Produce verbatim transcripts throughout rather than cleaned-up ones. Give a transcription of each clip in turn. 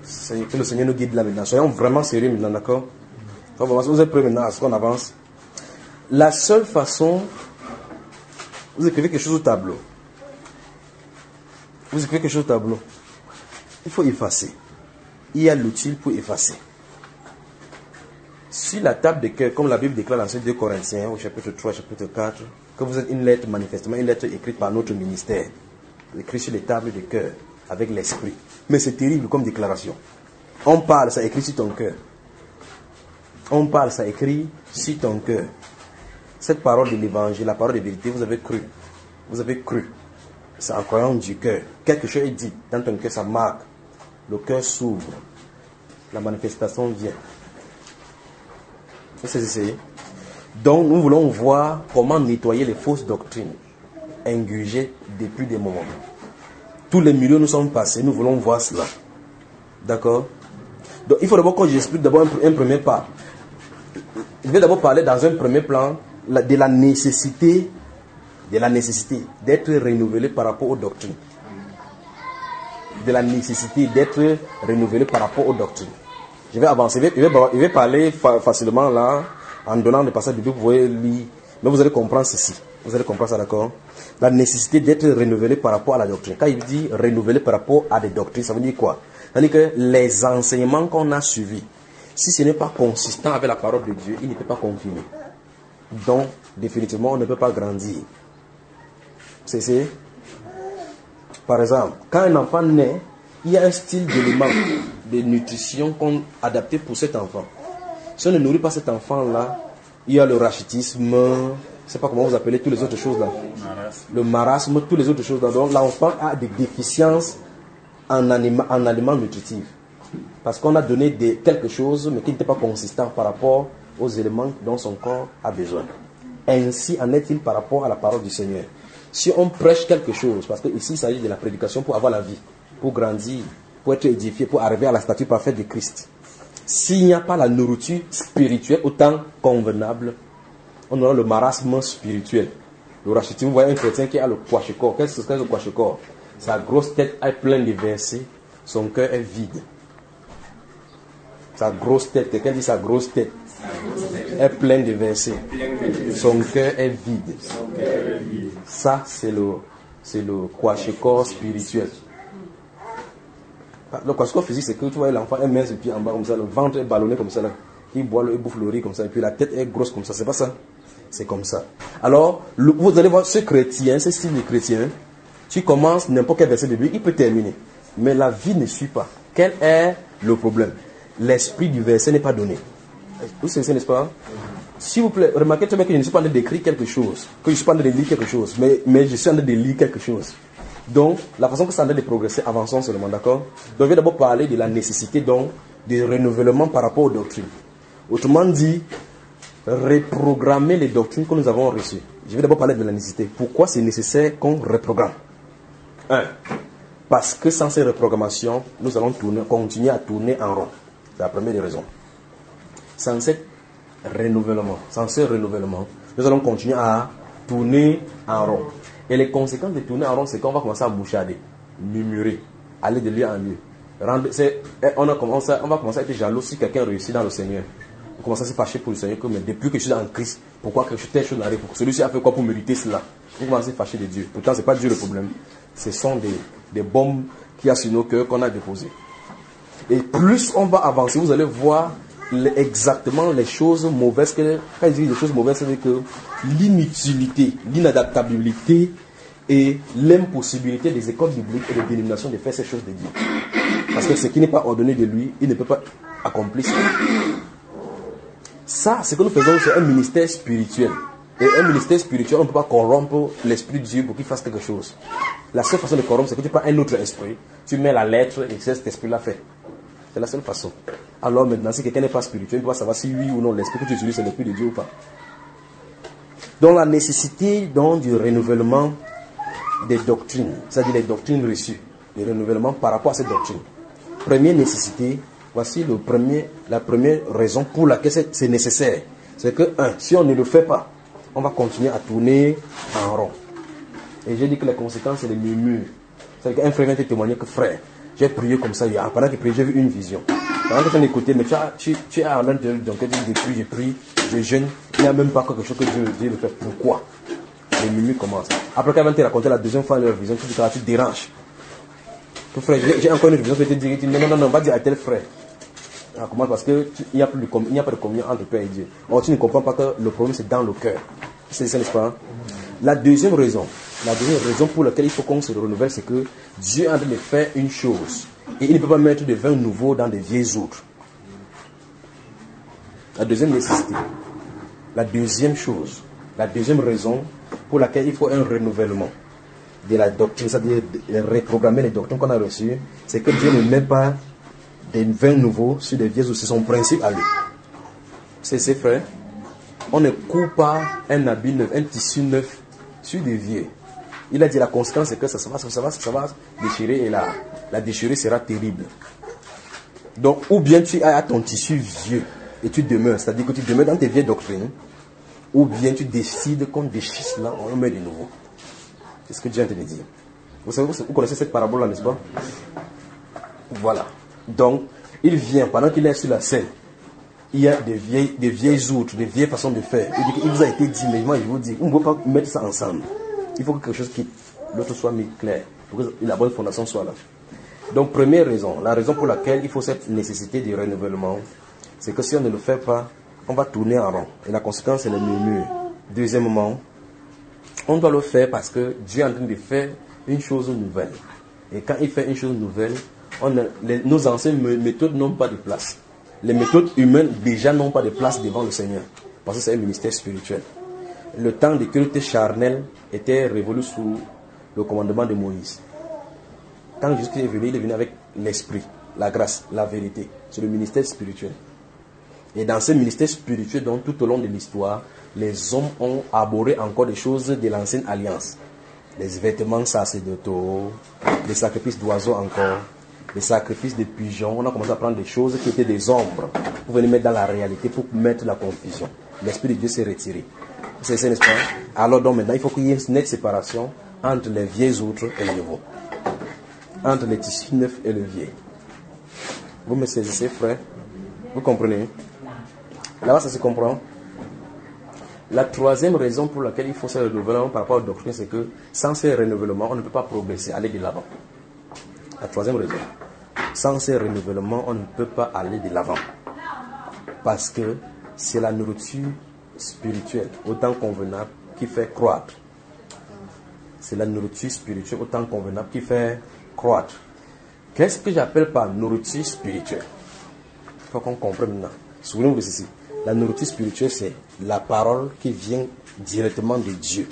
Que le Seigneur nous guide là maintenant. Soyons vraiment sérieux maintenant, d'accord? Vous êtes prêts maintenant à ce qu'on avance? La seule façon, vous écrivez quelque chose au tableau. Vous écrivez quelque chose au tableau. Il faut effacer. Il y a l'outil pour effacer. Si la table de cœur, comme la Bible déclare dans deux Corinthiens, au chapitre trois, chapitre quatre, que vous êtes une lettre, manifestement une lettre écrite par notre ministère, écrite sur les tables de cœur, avec l'esprit. Mais c'est terrible comme déclaration. On parle, ça écrit sur ton cœur. On parle, ça écrit sur ton cœur. Cette parole de l'évangile, la parole de vérité, vous avez cru. Vous avez cru. C'est en croyant du cœur. Quelque chose est dit dans ton cœur, ça marque. Le cœur s'ouvre. La manifestation vient. Vous essayez. Donc, nous voulons voir comment nettoyer les fausses doctrines ingurgées depuis des moments. Tous les milieux nous sont passés, nous voulons voir cela. D'accord? Donc, il faut d'abord que j'explique d'abord un, un premier pas. Je vais d'abord parler dans un premier plan la, de la nécessité, de la nécessité d'être renouvelé par rapport aux doctrines. De la nécessité d'être renouvelé par rapport aux doctrines. Je vais avancer, je vais, je vais parler fa- facilement là, en donnant des passages bibliques, vous pouvez lire, mais vous allez comprendre ceci. Vous allez comprendre ça, d'accord? La nécessité d'être renouvelé par rapport à la doctrine. Quand il dit renouvelé par rapport à des doctrines, ça veut dire quoi? Ça veut dire que les enseignements qu'on a suivis, si ce n'est pas consistant avec la parole de Dieu, il ne peut pas continuer. Donc, définitivement, on ne peut pas grandir. C'est ça? Par exemple, quand un enfant naît, il y a un style d'éléments de nutrition qu'on adapté pour cet enfant. Si on ne nourrit pas cet enfant-là, il y a le rachitisme, je ne sais pas comment vous appelez toutes les autres choses là. Marasme. Le marasme, toutes les autres choses là. Donc l'enfant a des déficiences en, anima, en aliments nutritifs. Parce qu'on a donné des, quelque chose, mais qui n'était pas consistant par rapport aux éléments dont son corps a besoin. Ainsi en est-il par rapport à la parole du Seigneur. Si on prêche quelque chose, parce qu'ici il s'agit de la prédication pour avoir la vie, pour grandir, pour être édifié, pour arriver à la statue parfaite de Christ. S'il n'y a pas la nourriture spirituelle autant convenable, on aura le marasme spirituel. Le rachitisme, vous voyez un chrétien qui a le kwashekor. Qu'est-ce que c'est que le kwashekor? Sa grosse tête est pleine de versets, son cœur est vide. Sa grosse tête, quelqu'un dit sa grosse tête est pleine de versets, son cœur est vide. Ça, c'est le, c'est le kwashekor spirituel. Le kwashekor physique, c'est que tu vois l'enfant est mince et puis en bas comme ça, le ventre est ballonné comme ça, là. Il boit le, il bouffe le riz comme ça, et puis la tête est grosse comme ça, c'est pas ça? C'est comme ça. Alors, le, vous allez voir ce chrétien, ce style de chrétien, tu commences n'importe quel verset biblique, il peut terminer. Mais la vie ne suit pas. Quel est le problème? L'esprit du verset n'est pas donné. Vous savez, n'est-ce pas? S'il vous plaît, remarquez très bien que je ne suis pas en train d'écrire quelque chose, que je ne suis pas en train de lire quelque chose, mais, mais je suis en train de lire quelque chose. Donc, la façon que ça a de progresser, avançons seulement, d'accord? Donc, je vais d'abord parler de la nécessité donc, du renouvellement par rapport aux doctrines. Autrement dit, reprogrammer les doctrines que nous avons reçues. Je vais d'abord parler de la nécessité. Pourquoi c'est nécessaire qu'on reprogramme? Un, parce que sans ces reprogrammations, nous allons tourner, continuer à tourner en rond. C'est la première des raisons. Sans ce renouvellement, sans ce renouvellement, nous allons continuer à tourner en rond. Et les conséquences de tourner en rond, c'est qu'on va commencer à mouchader, murmurer, aller de lieu en lieu. Rendre, c'est, on, a commencé, on va commencer à être jaloux si quelqu'un réussit dans le Seigneur. On commence à se fâcher pour le Seigneur, que mais depuis que je suis en Christ, pourquoi que telle chose arrive? Celui-ci a fait quoi pour mériter cela? On commence à se fâcher de Dieu. Pourtant, ce n'est pas Dieu le problème. Ce sont des, des bombes qu'il y a sur nos cœurs qu'on a déposées. Et plus on va avancer, vous allez voir les, exactement les choses mauvaises. Que, quand je dis les choses mauvaises, c'est que l'inutilité, l'inadaptabilité et l'impossibilité des écoles bibliques et des dénominations de faire ces choses de Dieu. Parce que ce qui n'est pas ordonné de lui, il ne peut pas accomplir ça. Ça, ce que nous faisons, c'est un ministère spirituel. Et un ministère spirituel, on ne peut pas corrompre l'esprit de Dieu pour qu'il fasse quelque chose. La seule façon de corrompre, c'est que tu prends un autre esprit, tu mets la lettre et cet esprit-là fait. C'est la seule façon. Alors maintenant, si quelqu'un n'est pas spirituel, il doit savoir si oui ou non l'esprit que tu utilises, c'est l'esprit de Dieu ou pas. Donc la nécessité donc, du renouvellement des doctrines, c'est-à-dire les doctrines reçues, le renouvellement par rapport à ces doctrines. Première nécessité, voici le premier, la première raison pour laquelle c'est, c'est nécessaire. C'est que, un, si on ne le fait pas, on va continuer à tourner en rond. Et j'ai dit que les conséquences, c'est les murmures. C'est-à-dire qu'un frère vient te témoigner que frère, j'ai prié comme ça, pendant que j'ai prié, j'ai vu une vision. Pendant que tu as écouté, mais tu, as, tu, tu es à l'intérieur, donc tu dis, depuis, j'ai prié, je jeûne, il n'y a même pas quelque chose que Dieu, Dieu le fait. Pourquoi? Les murmures commencent. Après qu'elle va te raconter la deuxième fois leur vision, tu dis, tu te déranges. Ton frère, j'ai encore une vision, je vais te dire, non, non, non, non, va dire à tel frère. Ah, comment? Parce qu'il n'y a, a pas de communion entre Père et Dieu. Or, tu ne comprends pas que le problème, c'est dans le cœur. C'est ça, n'est-ce pas? La deuxième raison, la deuxième raison pour laquelle il faut qu'on se renouvelle, c'est que Dieu est en train de faire une chose. Et il ne peut pas mettre de vin nouveau dans des vieilles outres. La deuxième nécessité. La deuxième chose. La deuxième raison pour laquelle il faut un renouvellement de la doctrine, c'est-à-dire de reprogrammer les doctrines qu'on a reçues, c'est que Dieu ne met pas des vins nouveaux sur des vieilles outres. C'est son principe à lui. C'est ses frères. On ne coupe pas un habit neuf, un tissu neuf sur des vieux. Il a dit la conséquence, c'est que ça, ça, va, ça, va, ça va déchirer et la, la déchirure sera terrible. Donc, ou bien tu as ton tissu vieux et tu demeures, c'est-à-dire que tu demeures dans tes vieilles doctrines, ou bien tu décides qu'on déchire cela, on met de nouveau. C'est ce que Dieu est en train de dire. Vous savez, vous connaissez cette parabole-là, n'est-ce pas? Voilà. Donc, il vient, pendant qu'il est sur la scène, il y a des vieilles, des vieilles outres, des vieilles façons de faire. Il, dit, il vous a été dit, mais moi je vous dis, on ne peut pas mettre ça ensemble. Il faut que quelque chose qui, l'autre soit mis clair, pour que la bonne fondation soit là. Donc, première raison, la raison pour laquelle il faut cette nécessité de renouvellement, c'est que si on ne le fait pas, on va tourner en rond. Et la conséquence, c'est le murmure. Deuxièmement, on doit le faire parce que Dieu est en train de faire une chose nouvelle. Et quand il fait une chose nouvelle, on a, les, nos anciennes méthodes n'ont pas de place. Les méthodes humaines déjà n'ont pas de place devant le Seigneur. Parce que c'est un ministère spirituel. Le temps des cultes charnels était révolu sous le commandement de Moïse. Quand Jésus est venu, il est venu avec l'esprit, la grâce, la vérité. C'est le ministère spirituel. Et dans ce ministère spirituel, donc, tout au long de l'histoire, les hommes ont abhorré encore des choses de l'ancienne alliance. Les vêtements sacerdotaux, les sacrifices d'oiseaux encore, les sacrifices de pigeons. On a commencé à prendre des choses qui étaient des ombres pour venir mettre dans la réalité, pour mettre la confusion. L'Esprit de Dieu s'est retiré. C'est ça, n'est-ce pas? Alors donc maintenant, il faut qu'il y ait une nette séparation entre les vieilles outres et les nouveaux. Entre les tissus neufs et le vieil. Vous me saisissez, frère? Vous comprenez? Là-bas, ça se comprend. La troisième raison pour laquelle il faut ce renouvellement par rapport aux doctrines, c'est que sans ce renouvellement, on ne peut pas progresser, aller de l'avant. La troisième raison. Sans ce renouvellement, on ne peut pas aller de l'avant. Parce que c'est la nourriture spirituelle, autant convenable, qui fait croître. C'est la nourriture spirituelle, autant convenable, qui fait croître. Qu'est-ce que j'appelle par nourriture spirituelle? Il faut qu'on comprenne maintenant. Souvenez-vous de ceci. La nourriture spirituelle, c'est la parole qui vient directement de Dieu.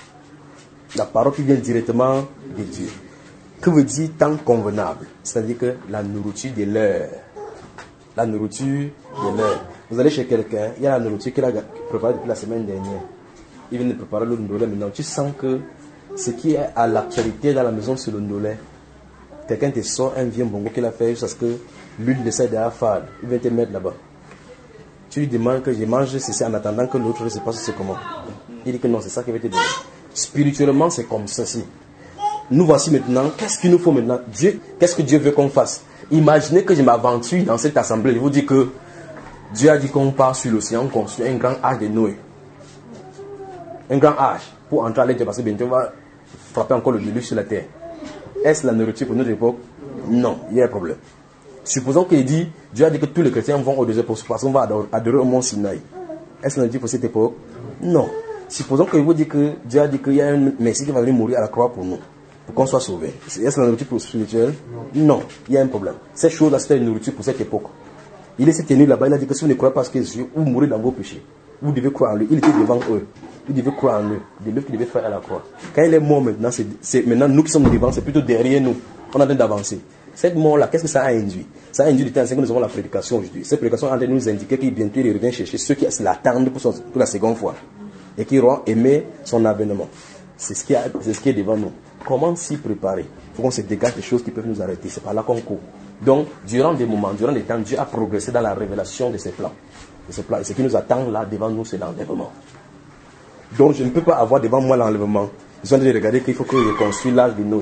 La parole qui vient directement de Dieu. Que veut dire temps convenable? C'est-à-dire que la nourriture de l'heure. La nourriture de l'heure. Vous allez chez quelqu'un, il y a la nourriture qu'il a préparée depuis la semaine dernière. Il vient de préparer le ndolé maintenant. Tu sens que ce qui est à l'actualité dans la maison, c'est le ndolé. Quelqu'un te sort un vieux bongo qu'il a fait parce que l'huile de sel est à fade. Il vient te mettre là-bas. Tu lui demandes que je mange ceci en attendant que l'autre ne sait pas c'est comment. Il dit que non, c'est ça qu'il va te donner. Spirituellement, c'est comme ceci. Nous voici maintenant, qu'est-ce qu'il nous faut maintenant? Dieu, qu'est-ce que Dieu veut qu'on fasse? Imaginez que je m'aventure dans cette assemblée. Je vous dis que Dieu a dit qu'on part sur l'océan, on construit un grand arche de Noé. Un grand arche pour entrer à l'aide parce que bientôt on va frapper encore le déluge sur la terre. Est-ce la nourriture pour notre époque? Non, il y a un problème. Supposons qu'il dit, Dieu a dit que tous les chrétiens vont au désert parce qu'on va adorer au mont Sinaï. Est-ce la nourriture pour cette époque? Non. Supposons qu'il vous dit que Dieu a dit qu'il y a un Messie qui va venir mourir à la croix pour nous, pour qu'on soit sauvés. Est-ce la nourriture pour spirituel? Non, il y a un problème. Cette chose-là, c'était une nourriture pour cette époque. Il est tenu là-bas, il a dit que si vous ne croyez pas ce que Jésus, vous mourrez dans vos péchés. Vous devez croire en lui. Il était devant eux. Ils devaient croire en lui. De l'œuvre qu'il devait faire à la croix. Quand il est mort maintenant, c'est, c'est maintenant nous qui sommes devant, c'est plutôt derrière nous. On est en train d'avancer. Cette mort-là, qu'est-ce que ça a induit? Ça a induit du temps que nous avons la prédication aujourd'hui. Cette prédication est en train de nous indiquer qu'il bientôt il revient chercher ceux qui l'attendent pour, son, pour la seconde fois. Et qui auront aimé son avènement. C'est ce qui, a, c'est ce qui est devant nous. Comment s'y préparer? Il faut qu'on se dégage des choses qui peuvent nous arrêter. C'est par là qu'on court. Donc, durant des moments, durant des temps, Dieu a progressé dans la révélation de ses plans. De ses plans. Et ce qui nous attend là devant nous, c'est l'enlèvement. Donc, je ne peux pas avoir devant moi l'enlèvement. Ils sont en train de regarder qu'il faut que je reconstruise l'âge de Noé.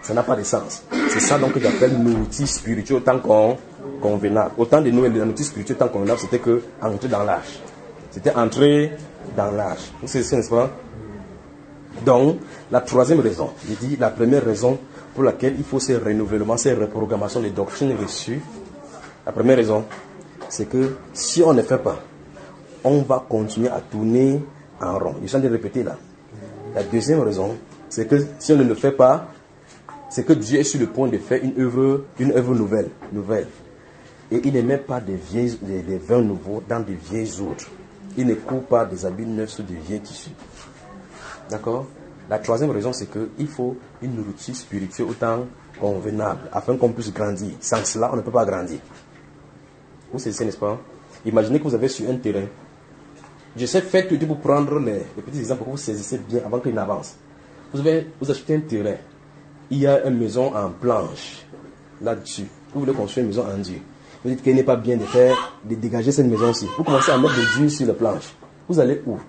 Ça n'a pas de sens. C'est ça donc que j'appelle nourriture spirituelle autant qu'on convenable. Autant de nous, la nourriture spirituelle autant convenable, c'était que entrer dans l'âge. C'était entrer dans l'âge. Vous savez, n'est-ce pas? Donc, la troisième raison, je dis la première raison pour laquelle il faut ces renouvellements, ces reprogrammations des doctrines reçues. La première raison, c'est que si on ne fait pas, on va continuer à tourner en rond. Je suis en train de répéter là. La deuxième raison, c'est que si on ne le fait pas, c'est que Dieu est sur le point de faire une œuvre, une œuvre nouvelle, nouvelle. Et il ne met pas des, vieilles, des, des vins nouveaux dans des vieilles outres. Il ne coupe pas des habits neufs sur des vieilles tissus. D'accord? La troisième raison, c'est qu'il faut une nourriture spirituelle autant convenable, afin qu'on puisse grandir. Sans cela, on ne peut pas grandir. Vous savez, n'est-ce pas? Imaginez que vous avez sur un terrain. Je sais faire tout pour prendre les, les petits exemples pour que vous saisissez bien avant qu'il n'avance. Vous avez, vous achetez un terrain. Il y a une maison en planche là-dessus. Vous voulez construire une maison en dur. Vous dites qu'il n'est pas bien de faire, de dégager cette maison-ci. Vous commencez à mettre des dur sur la planche. Vous allez où?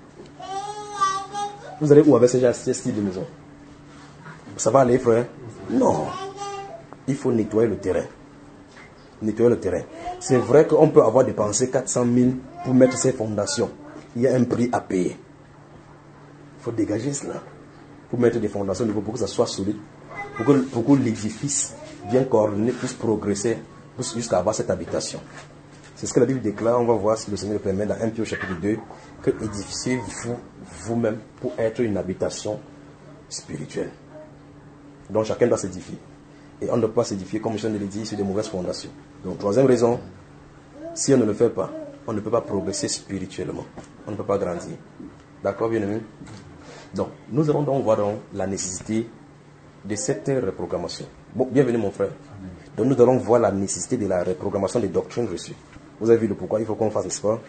Vous allez où avec ce style de maison? Ça va aller, frère? Non. Il faut nettoyer le terrain. Nettoyer le terrain. C'est vrai qu'on peut avoir dépensé quatre cent mille pour mettre ces fondations. Il y a un prix à payer. Il faut dégager cela. Pour mettre des fondations pour que ça soit solide. Pour que, pour que l'édifice bien coordonné puisse progresser jusqu'à avoir cette habitation. C'est ce que la Bible déclare. On va voir si le Seigneur le permet dans un Pierre chapitre deux. Que édifiez-vous vous-même pour être une habitation spirituelle. Donc chacun doit s'édifier. Et on ne peut pas s'édifier, comme je viens de le dire, sur de mauvaises fondations. Donc troisième raison, si on ne le fait pas, on ne peut pas progresser spirituellement. On ne peut pas grandir. D'accord, bien aimé? Donc, nous allons donc voir donc la nécessité de cette reprogrammation. Bon, bienvenue mon frère. Donc nous allons voir la nécessité de la reprogrammation des doctrines reçues. Vous avez vu le pourquoi il faut qu'on fasse, n'est-ce pas?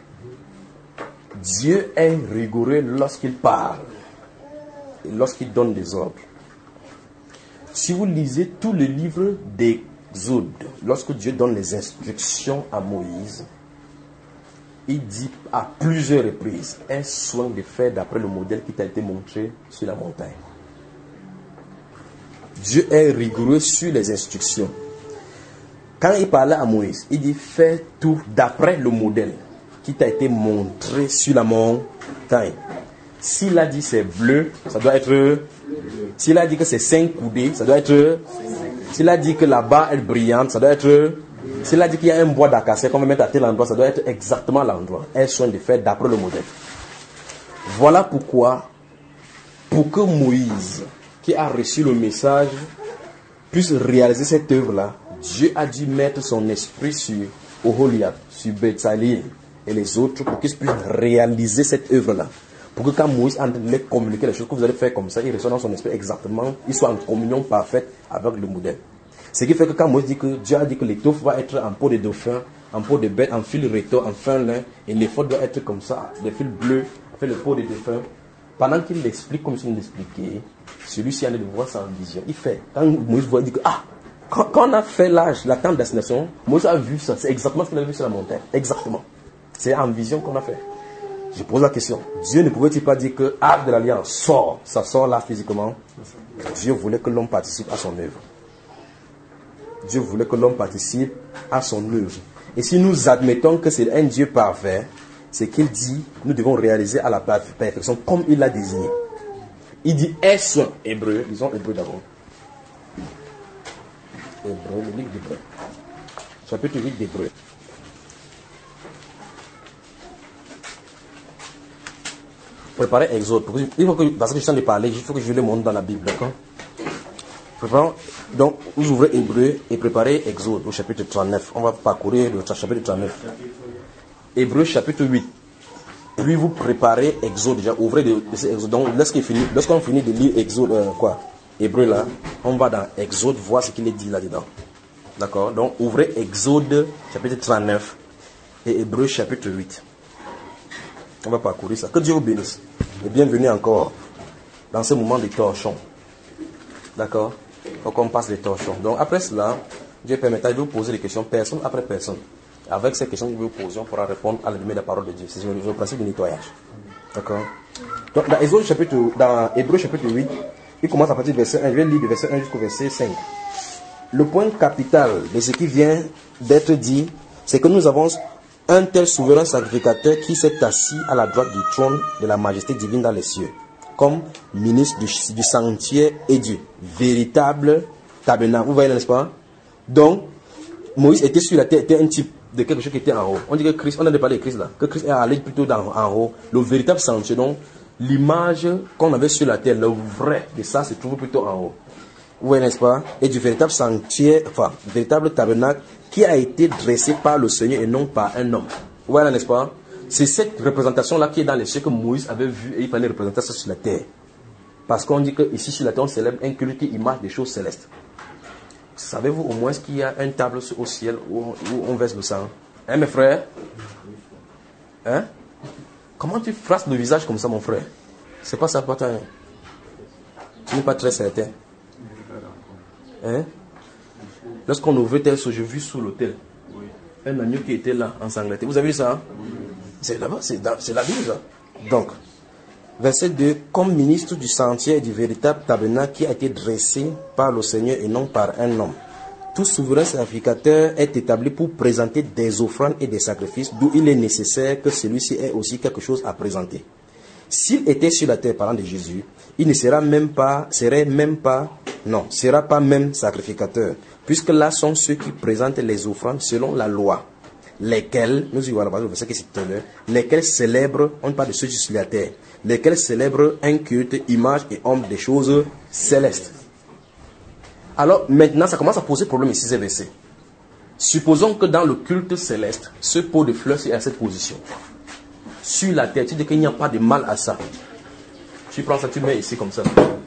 Dieu est rigoureux lorsqu'il parle et lorsqu'il donne des ordres. Si vous lisez tous les livres d'Exode, lorsque Dieu donne les instructions à Moïse, il dit à plusieurs reprises, aie soin de faire d'après le modèle qui t'a été montré sur la montagne. Dieu est rigoureux sur les instructions. Quand il parlait à Moïse, il dit fais tout d'après le modèle qui t'a été montré sur la montagne. S'il a dit c'est bleu, ça doit être. S'il a dit que c'est cinq coudées, ça doit être. S'il a dit que la barre est brillante, ça doit être. S'il a dit qu'il y a un bois d'acacia qu'on va mettre à tel endroit, ça doit être exactement l'endroit. Aie soin de faire d'après le modèle. Voilà pourquoi, pour que Moïse, qui a reçu le message, puisse réaliser cette œuvre-là, Dieu a dû mettre son esprit sur Oholiab, sur Betsaleel et les autres pour qu'ils puissent réaliser cette œuvre-là. Pour que quand Moïse allait communiquer les choses que vous allez faire comme ça, il reçoit dans son esprit exactement, il soit en communion parfaite avec le modèle. Ce qui fait que quand Moïse dit que Dieu a dit que l'étoffe va être en peau de dauphin, en peau de bête, en fil réto, en fin lin, et l'effort doit être comme ça, des fils bleus, fait le peau de dauphin. Pendant qu'il l'explique comme si il l'expliquait, celui-ci en est de voir ça en vision. Il fait, quand Moïse voit, il dit que, ah, quand, quand on a fait l'âge, la tente destination, Moïse a vu ça, c'est exactement ce qu'il a vu sur la montagne. Exactement. C'est en vision qu'on a fait. Je pose la question, Dieu ne pouvait-il pas dire que arbre de l'alliance sort, ça sort là physiquement? Dieu voulait que l'homme participe à son œuvre. Dieu voulait que l'homme participe à son œuvre. Et si nous admettons que c'est un Dieu parfait, c'est qu'il dit, nous devons réaliser à la perfection comme il l'a désigné. Il dit, est-ce hébreu, disons hébreu d'abord. Hébreu, le livre d'Hébreu. Chapitre huit d'Hébreu. Préparez Exode. Il faut que, parce que je suis en train de parler, il faut que je le montre dans la Bible, d'accord? Préparons. Donc, vous ouvrez Hébreu et préparez Exode au chapitre trente-neuf. On va parcourir le chapitre trente-neuf. Hébreu chapitre huit. Puis vous préparez Exode déjà. Ouvrez de, de Exode. Donc, lorsqu'on finit, lorsqu'on finit de lire Exode, euh, quoi, Hébreu là, on va dans Exode voir ce qu'il est dit là-dedans. D'accord? Donc, ouvrez Exode chapitre trente-neuf et Hébreu chapitre huit. On va parcourir ça. Que Dieu vous bénisse. Et bienvenue encore dans ce moment de torchon. D'accord? Donc on passe les torchons. Donc après cela, Dieu permettra de vous poser des questions personne après personne. Avec ces questions que vous posez, on pourra répondre à la lumière de la parole de Dieu. C'est le principe du nettoyage. D'accord? Donc dans Exode chapitre, dans Hébreu chapitre huit, Il commence à partir du verset un. Je vais lire du verset un jusqu'au verset cinq. Le point capital de ce qui vient d'être dit, c'est que nous avons un tel souverain sacrificateur qui s'est assis à la droite du trône de la majesté divine dans les cieux, comme ministre du, du sanctuaire et du véritable tabernacle. Vous voyez, n'est-ce pas? Donc, Moïse était sur la terre, était un type de quelque chose qui était en haut. On dit que Christ, on a parlé de Christ là, que Christ est allé plutôt dans, en haut. Le véritable sanctuaire, donc l'image qu'on avait sur la terre, le vrai de ça se trouve plutôt en haut. Vous voyez, n'est-ce pas? Et du véritable sanctuaire, enfin, véritable tabernacle qui a été dressé par le Seigneur et non par un homme. Vous voyez, n'est-ce pas? C'est cette représentation-là qui est dans les cieux que Moïse avait vu et il fallait représenter ça sur la terre. Parce qu'on dit qu'ici sur la terre, on célèbre un culte qui image des choses célestes. Savez-vous au moins qu'il y a un tableau au ciel où, où on verse le sang? Hein, mes frères? Hein? Comment tu frasses le visage comme ça, mon frère? C'est pas ça, pas ta... Tu n'es pas très certain. Hein? Lorsqu'on ouvrait tel j'ai vu sous l'autel un agneau qui était là, ensanglanté. Vous avez vu ça? Hein? C'est là-bas, c'est la Bible, ça. Donc, verset deux, comme ministre du sanctuaire et du véritable tabernacle qui a été dressé par le Seigneur et non par un homme. Tout souverain sacrificateur est établi pour présenter des offrandes et des sacrifices, d'où il est nécessaire que celui-ci ait aussi quelque chose à présenter. S'il était sur la terre, parlant de Jésus, il ne sera même pas, serait même pas, non, sera pas même sacrificateur, puisque là sont ceux qui présentent les offrandes selon la loi, lesquels, nous y voilà, le verset qui cite là, lesquels célèbrent, on parle de ceux qui sont sur la terre, lesquels célèbrent un culte, image et ombre des choses célestes. Alors maintenant, ça commence à poser problème ici, ces versets. Supposons que dans le culte céleste, ce pot de fleurs est à cette position. Sur la terre, tu dis qu'il n'y a pas de mal à ça. Tu prends ça, tu mets ici comme ça.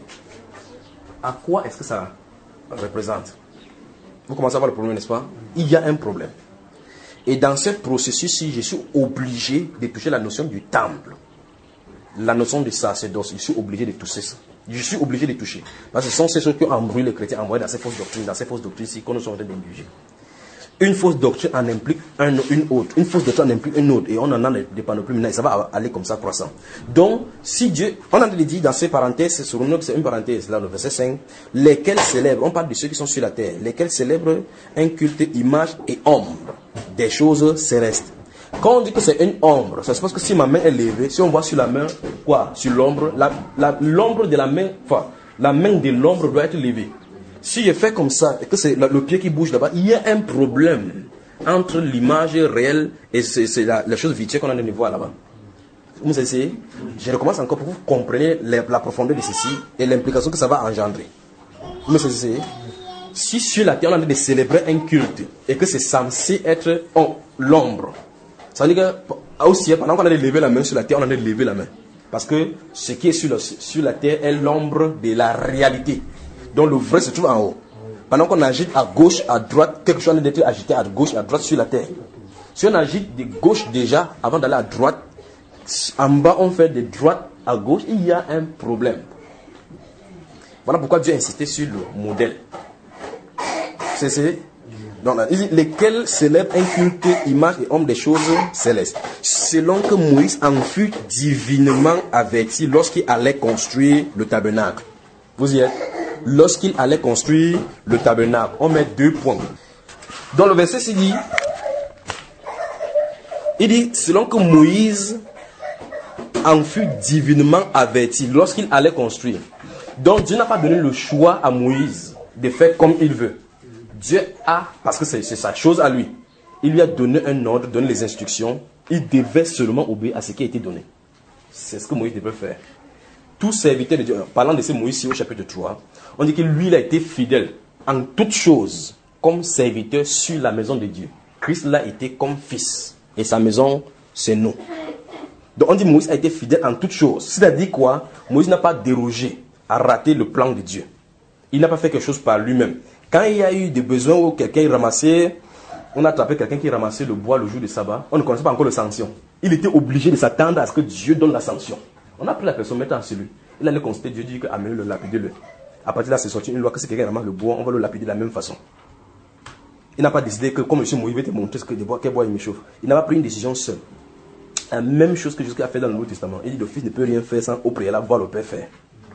À quoi est-ce que ça représente? Vous commencez à voir le problème, n'est-ce pas? Il y a un problème. Et dans ce processus-ci, je suis obligé de toucher la notion du temple. La notion du sacerdoce, je suis obligé de toucher ça. Je suis obligé de toucher. Parce que ce sont ces choses qui ont embrouillé les chrétiens, envoyés dans ces fausses doctrines, dans ces fausses doctrines-ci qu'on nous sommes en train d'indulger. Une fausse doctrine en implique un, une autre. Une fausse doctrine en implique une autre. Et on en a dépend plus maintenant. Et ça va aller comme ça croissant. Donc, si Dieu, on a dit dans ces parenthèses, sur une, c'est une parenthèse, là, le verset cinq, lesquels célèbrent, on parle de ceux qui sont sur la terre, lesquels célèbrent un culte, image et ombre des choses célestes. Quand on dit que c'est une ombre, ça se passe que si ma main est levée, si on voit sur la main, quoi, sur l'ombre, la, la, l'ombre de la main, enfin, la main de l'ombre doit être levée. Si je fais comme ça, et que c'est le pied qui bouge là-bas, il y a un problème entre l'image réelle et c'est, c'est la, la chose virtuelle qu'on a de voir là-bas. Vous essayez? Je recommence encore pour que vous compreniez la, la profondeur de ceci et l'implication que ça va engendrer. Vous essayez? Si sur la terre on a envie de célébrer un culte et que c'est censé être oh, l'ombre, ça veut dire que aussi, pendant qu'on a levé la main sur la terre, on a levé la main. Parce que ce qui est sur, le, sur la terre est l'ombre de la réalité. Donc le vrai se trouve en haut. Pendant qu'on agite à gauche, à droite, quelque chose doit être agité à gauche, à droite sur la terre. Si on agite de gauche déjà, avant d'aller à droite, en bas on fait de droite à gauche, il y a un problème. Voilà pourquoi Dieu a insisté sur le modèle. C'est ça. Donc, lesquels célèbrent un culte, image et ombre des choses célestes. Selon que Moïse en fut divinement averti lorsqu'il allait construire le tabernacle. Vous y êtes? Lorsqu'il allait construire le tabernacle. On met deux points. Dans le verset, il dit, il dit, selon que Moïse en fut divinement averti lorsqu'il allait construire. Donc Dieu n'a pas donné le choix à Moïse de faire comme il veut. Dieu a, parce que c'est, c'est sa chose à lui, il lui a donné un ordre, donné les instructions. Il devait seulement obéir à ce qui a été donné. C'est ce que Moïse devait faire. Tout serviteur de Dieu, parlant de ce Moïse au chapitre trois, on dit que lui, il a été fidèle en toutes choses comme serviteur sur la maison de Dieu. Christ l'a été comme fils. Et sa maison, c'est nous. Donc on dit Moïse a été fidèle en toutes choses. C'est-à-dire quoi? Moïse n'a pas dérogé à rater le plan de Dieu. Il n'a pas fait quelque chose par lui-même. Quand il y a eu des besoins où quelqu'un ramassait, on a attrapé quelqu'un qui ramassait le bois le jour du sabbat, on ne connaissait pas encore la sanction. Il était obligé de s'attendre à ce que Dieu donne la sanction. On a pris la personne mettant sur lui. Il allait constater, Dieu dit qu'amenez le lapider-le. À partir de là, c'est sorti une loi que si quelqu'un ramasse le bois, on va le lapider de la même façon. Il n'a pas décidé que, comme M. Moïse veut te montrer ce que des bois, quel bois il me chauffe. Il n'a pas pris une décision seul. La même chose que Jésus a fait dans le Nouveau Testament. Il dit le Fils ne peut rien faire sans au préalable voir le Père faire.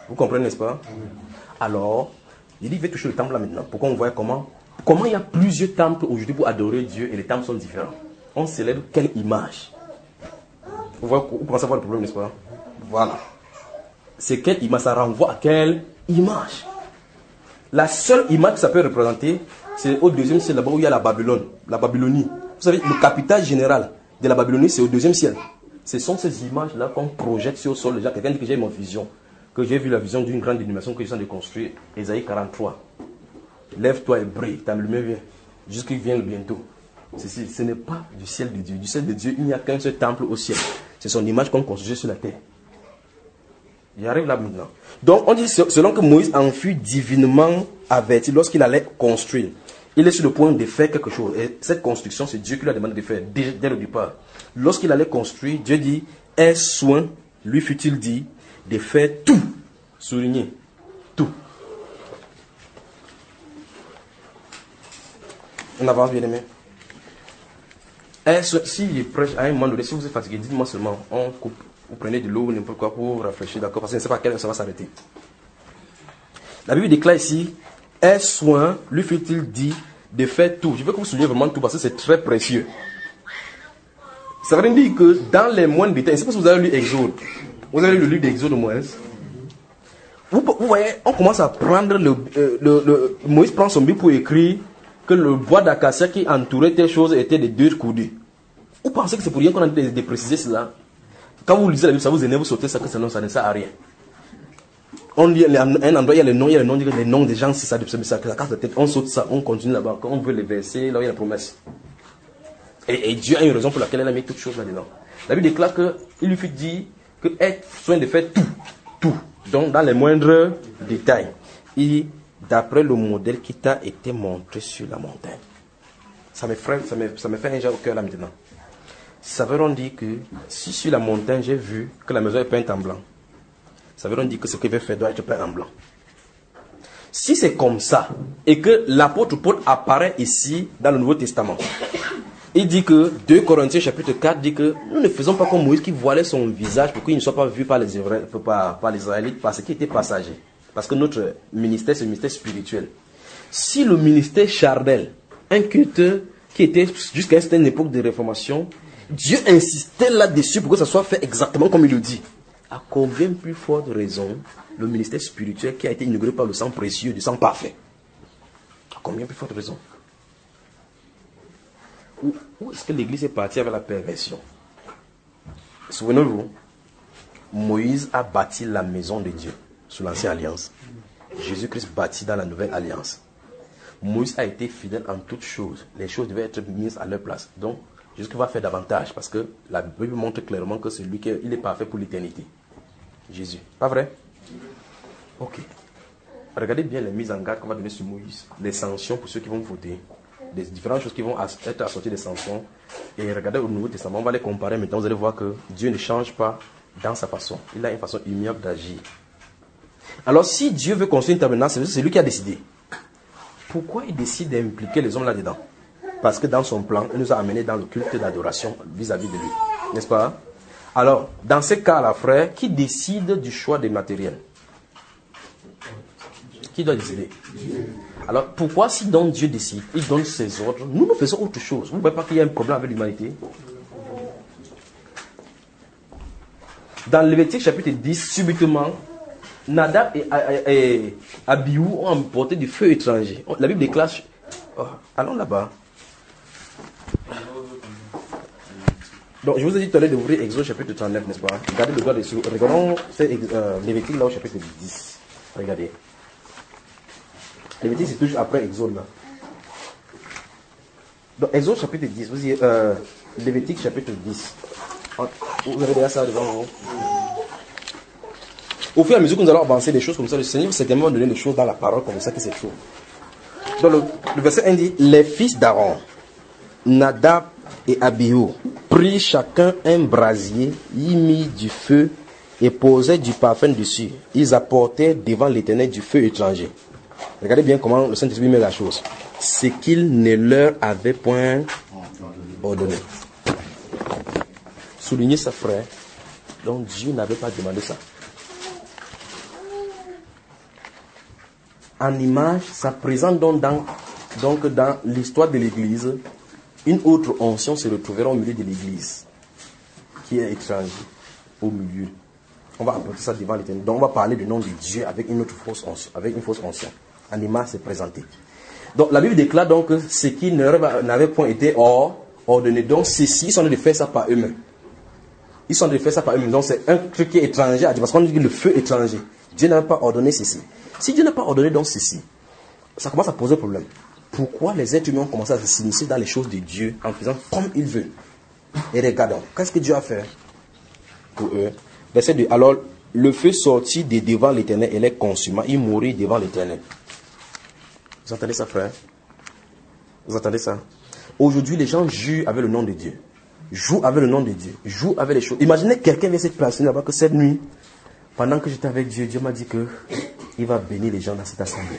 Vous comprenez, n'est-ce pas? Alors, il dit, il va toucher le temple là maintenant. Pourquoi on voit comment, comment il y a plusieurs temples aujourd'hui pour adorer Dieu et les temples sont différents. On célèbre quelle image? Vous voyez, vous commencez à voir le problème, n'est-ce pas? Voilà. C'est quelle image? Ça renvoie à quelle image? La seule image que ça peut représenter, c'est au deuxième ciel, là-bas où il y a la Babylone, la Babylonie. Vous savez, le capital général de la Babylonie, c'est au deuxième ciel. Ce sont ces images-là qu'on projette sur le sol. Déjà, quelqu'un dit que j'ai une vision, que j'ai vu la vision d'une grande dénomination que je suis en train de construire. Ésaïe quarante-trois. Lève-toi et brille, ta lumière vient. Jusqu'il vienne bientôt. Ceci, ce n'est pas du ciel de Dieu. Du ciel de Dieu, il n'y a qu'un seul temple au ciel. C'est son image qu'on construit sur la terre. Il arrive là maintenant. Donc, on dit, selon que Moïse en fut divinement averti lorsqu'il allait construire, il est sur le point de faire quelque chose. Et cette construction, c'est Dieu qui lui a demandé de faire dès, dès le départ. Lorsqu'il allait construire, Dieu dit, aie soin, lui fut-il dit, de faire tout. Souligner. Tout. On avance, bien aimé. Si je prêche à un moment donné, si vous êtes fatigué, dites-moi seulement, on coupe. Vous prenez de l'eau ou n'importe quoi pour rafraîchir, d'accord? Parce que je ne sais pas à quelle heure ça va s'arrêter. La Bible déclare ici, aie soin, lui fut-il dit, de faire tout. Je veux que vous souligniez vraiment tout parce que c'est très précieux. Ça veut dire que dans les moindres détails, je ne sais pas si vous avez lu Exode. Vous avez lu le livre d'Exode au moins. Vous, vous voyez, on commence à prendre le, euh, le, le. Moïse prend son bible pour écrire que le bois d'acacia qui entourait telle chose était de deux coudées. Vous pensez que c'est pour rien qu'on a de, de préciser cela? Quand vous lisez la Bible, ça vous énerve, vous sautez ça, que ça, non, ça ne sert à rien. On lit un endroit, il y a les noms, il y a les noms, les noms des gens, c'est ça, ça, ça casse la tête, on saute ça, on continue là-bas. Quand on veut les verser, là où il y a la promesse. Et, et Dieu a une raison pour laquelle elle a mis toutes choses là-dedans. La Bible déclare qu'il lui fut dit que ait soin de faire tout, tout, donc dans les moindres détails. Et d'après le modèle qui t'a été montré sur la montagne. Ça me fait, ça me, ça me fait un genre au cœur là maintenant. Ça veut dire que si sur la montagne j'ai vu que la maison est peinte en blanc, ça veut dire que ce qu'il veut faire doit être peint en blanc. Si c'est comme ça, et que l'apôtre Paul apparaît ici dans le Nouveau Testament, il dit que deux Corinthiens chapitre quatre dit que nous ne faisons pas comme Moïse qui voilait son visage pour qu'il ne soit pas vu par les, par, par les Israélites parce qu'il était passager. Parce que notre ministère c'est le ministère spirituel. Si le ministère charnel, un culte qui était jusqu'à une certaine époque de réformation, Dieu insistait là-dessus pour que ça soit fait exactement comme il le dit. À combien plus forte raison le ministère spirituel qui a été inauguré par le sang précieux du sang parfait? À combien plus forte raison? Où, où est-ce que l'Église est partie avec la perversion? Souvenez-vous, Moïse a bâti la maison de Dieu sous l'ancienne alliance. Jésus-Christ bâtit dans la nouvelle alliance. Moïse a été fidèle en toutes choses. Les choses devaient être mises à leur place. Donc, Jésus va faire davantage parce que la Bible montre clairement que c'est lui qui est, il est parfait pour l'éternité. Jésus. Pas vrai? Ok. Regardez bien les mises en garde qu'on va donner sur Moïse. Les sanctions pour ceux qui vont voter. Des différentes choses qui vont être assorties des sanctions. Et regardez au Nouveau Testament, on va les comparer. Maintenant, vous allez voir que Dieu ne change pas dans sa façon. Il a une façon immuable d'agir. Alors, si Dieu veut construire une tabernacle, c'est lui qui a décidé. Pourquoi il décide d'impliquer les hommes là-dedans? Parce que dans son plan, il nous a amenés dans le culte d'adoration vis-à-vis de lui. N'est-ce pas? Alors, dans ce cas-là, frère, qui décide du choix des matériels? Qui doit décider? Alors, pourquoi si donc Dieu décide, il donne ses ordres, nous nous faisons autre chose? Vous ne voyez pas qu'il y a un problème avec l'humanité? Dans Lévitique chapitre dix, subitement, Nadab et, et, et Abihu ont emporté du feu étranger. La Bible déclare... Oh, allons là-bas. Donc, je vous ai dit tout à l'heure d'ouvrir Exode chapitre trente-neuf, n'est-ce pas? Regardez le doigt dessus. Regardons euh, Lévitique là au chapitre dix. Regardez. Lévitique c'est toujours après Exode là. Donc, Exode chapitre dix. Vous y, euh, Lévitique chapitre dix. Vous avez déjà ça devant vous? Au fur et à mesure que nous allons avancer des choses comme ça, le Seigneur s'est tellement donné des choses dans la parole comme ça que c'est chaud. Donc, le, le verset un dit, les fils d'Aaron, Nadab et Abihu, prirent chacun un brasier, y mit du feu et posaient du parfum dessus. Ils apportaient devant l'Éternel du feu étranger. Regardez bien comment le Saint-Esprit met la chose. Ce qu'il ne leur avait point ordonné. Soulignez ça, frère. Donc Dieu n'avait pas demandé ça. en image, ça présente donc dans, donc dans l'histoire de l'Église, une autre onction se retrouvera au milieu de l'Église, qui est étranger, au milieu. On va apporter ça devant l'Éternel. Donc on va parler du nom de Dieu avec une autre fausse onction, avec une fausse onction. En image, c'est présenté. Donc la Bible déclare donc que ce qui n'avait point été or, ordonné. Donc ceux-ci, ils sont en train de faire ça par eux-mêmes. Ils sont en train de faire ça par eux-mêmes. Donc c'est un truc qui est étranger à Dieu. Parce qu'on dit que le feu est étranger. Dieu n'a pas ordonné ceci. Si Dieu n'a pas ordonné donc ceci, ça commence à poser problème. Pourquoi les êtres humains ont commencé à s'initier dans les choses de Dieu en faisant comme ils veulent? Et regardons, qu'est-ce que Dieu a fait pour eux? Verset deux. Alors le feu sortit de devant l'Éternel et les consuma. Il mourit devant l'Éternel. Vous entendez ça, frère? Vous entendez ça? Aujourd'hui, les gens jouent avec le nom de Dieu. Jouent avec le nom de Dieu. Jouent avec les choses. Imaginez quelqu'un vient cette place là-bas que cette nuit, pendant que j'étais avec Dieu, Dieu m'a dit que il va bénir les gens dans cette assemblée.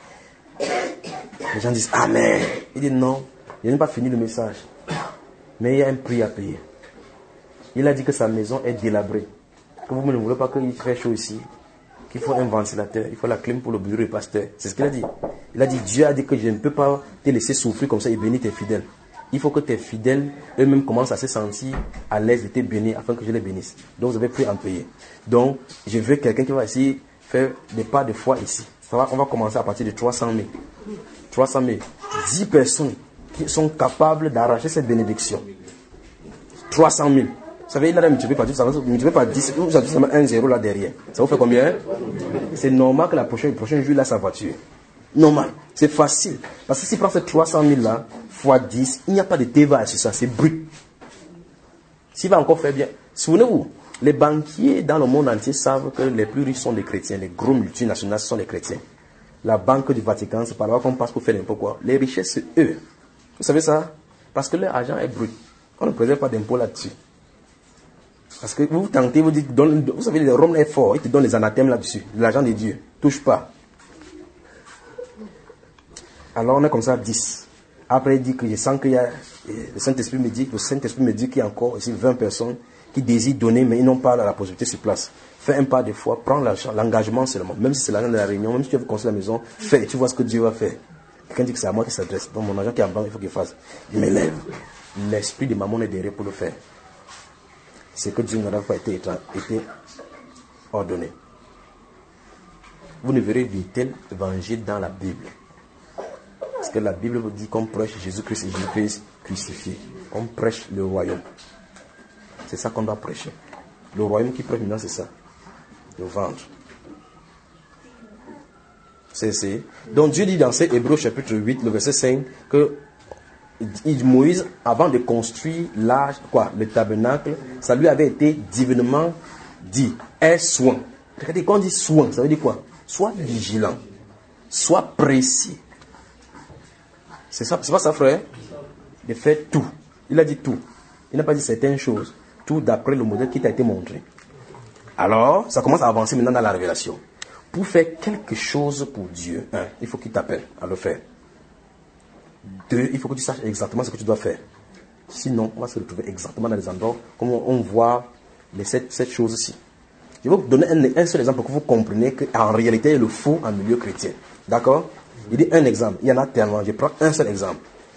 Les gens disent Amen. Il dit non, il n'a pas fini le message. Mais il y a un prix à payer. Il a dit que sa maison est délabrée. Que vous ne voulez pas qu'il fait chaud ici. Qu'il faut un ventilateur, il faut la clim pour le bureau du pasteur. C'est ce qu'il a dit. Il a dit, Dieu a dit que je ne peux pas te laisser souffrir comme ça et bénir tes fidèles. Il faut que tes fidèles eux-mêmes commencent à se sentir à l'aise de te bénir afin que je les bénisse. Donc vous avez pris à en payer. Donc je veux quelqu'un qui va essayer de faire des pas de foi ici. Ça va, on va commencer à partir de trois cent mille. trois cent mille. dix personnes qui sont capables d'arracher cette bénédiction. trois cent mille. Vous savez, il a multiplié par dix, ça va multiplier par dix, vous avez seulement un zéro là derrière. Ça vous fait combien? C'est normal que la prochaine, le prochain jour, il a sa voiture. Normal. C'est facile. Parce que s'il prend ces trois cent mille là, fois dix, il n'y a pas de T V A sur ça, c'est brut. S'il va encore faire bien. Souvenez-vous, les banquiers dans le monde entier savent que les plus riches sont des chrétiens. Les gros multinationales sont des chrétiens. La banque du Vatican, c'est par là qu'on passe pour faire n'importe quoi. Les richesses, c'est eux. Vous savez ça? Parce que leur argent est brut. On ne prélève pas d'impôt là-dessus. Parce que vous vous tentez, vous dites, donne, vous savez, le Rome est fort, il te donne les anathèmes là-dessus, l'argent de Dieu. Touche pas. Alors on est comme ça, dix. Après, il dit que je sens qu'il y a, le Saint-Esprit me dit, le Saint-Esprit me dit qu'il y a encore ici vingt personnes qui désirent donner, mais ils n'ont pas la possibilité sur place. Fais un pas de foi, prends l'argent, l'engagement seulement. Même si c'est l'argent de la réunion, même si tu veux construire la maison, fais, tu vois ce que Dieu va faire. Quelqu'un dit que c'est à moi qui s'adresse. Donc mon argent qui est en banque, il faut qu'il fasse. Il me lève. L'esprit de maman est derrière pour le faire. C'est que Dieu n'aurait pas été, été ordonné. Vous ne verrez de tel évangile dans la Bible. Parce que la Bible vous dit qu'on prêche Jésus-Christ et Jésus-Christ crucifié. On prêche le royaume. C'est ça qu'on doit prêcher. Le royaume qui prêche maintenant, c'est ça. Le ventre. C'est ça. Donc Dieu dit dans ces Hébreux chapitre huit, le verset cinq, que Moïse, avant de construire l'âge, quoi, le tabernacle, ça lui avait été divinement dit. Aie soin. Regardez, quand on dit soin, ça veut dire quoi? Sois vigilant. Sois précis. C'est ça, c'est pas ça, frère? De faire tout. Il a dit tout. Il n'a pas dit certaines choses. Tout d'après le modèle qui t'a été montré. Alors, ça commence à avancer maintenant dans la révélation. Pour faire quelque chose pour Dieu, un, il faut qu'il t'appelle à le faire. Deux, il faut que tu saches exactement ce que tu dois faire. Sinon, on va se retrouver exactement dans les endroits comme on voit les sept, sept choses-ci. Je vais vous donner un, un seul exemple pour que vous compreniez qu'en réalité, il y a le faux en milieu chrétien. D'accord? Il dit un exemple. Il y en a tellement. Je prends un seul exemple.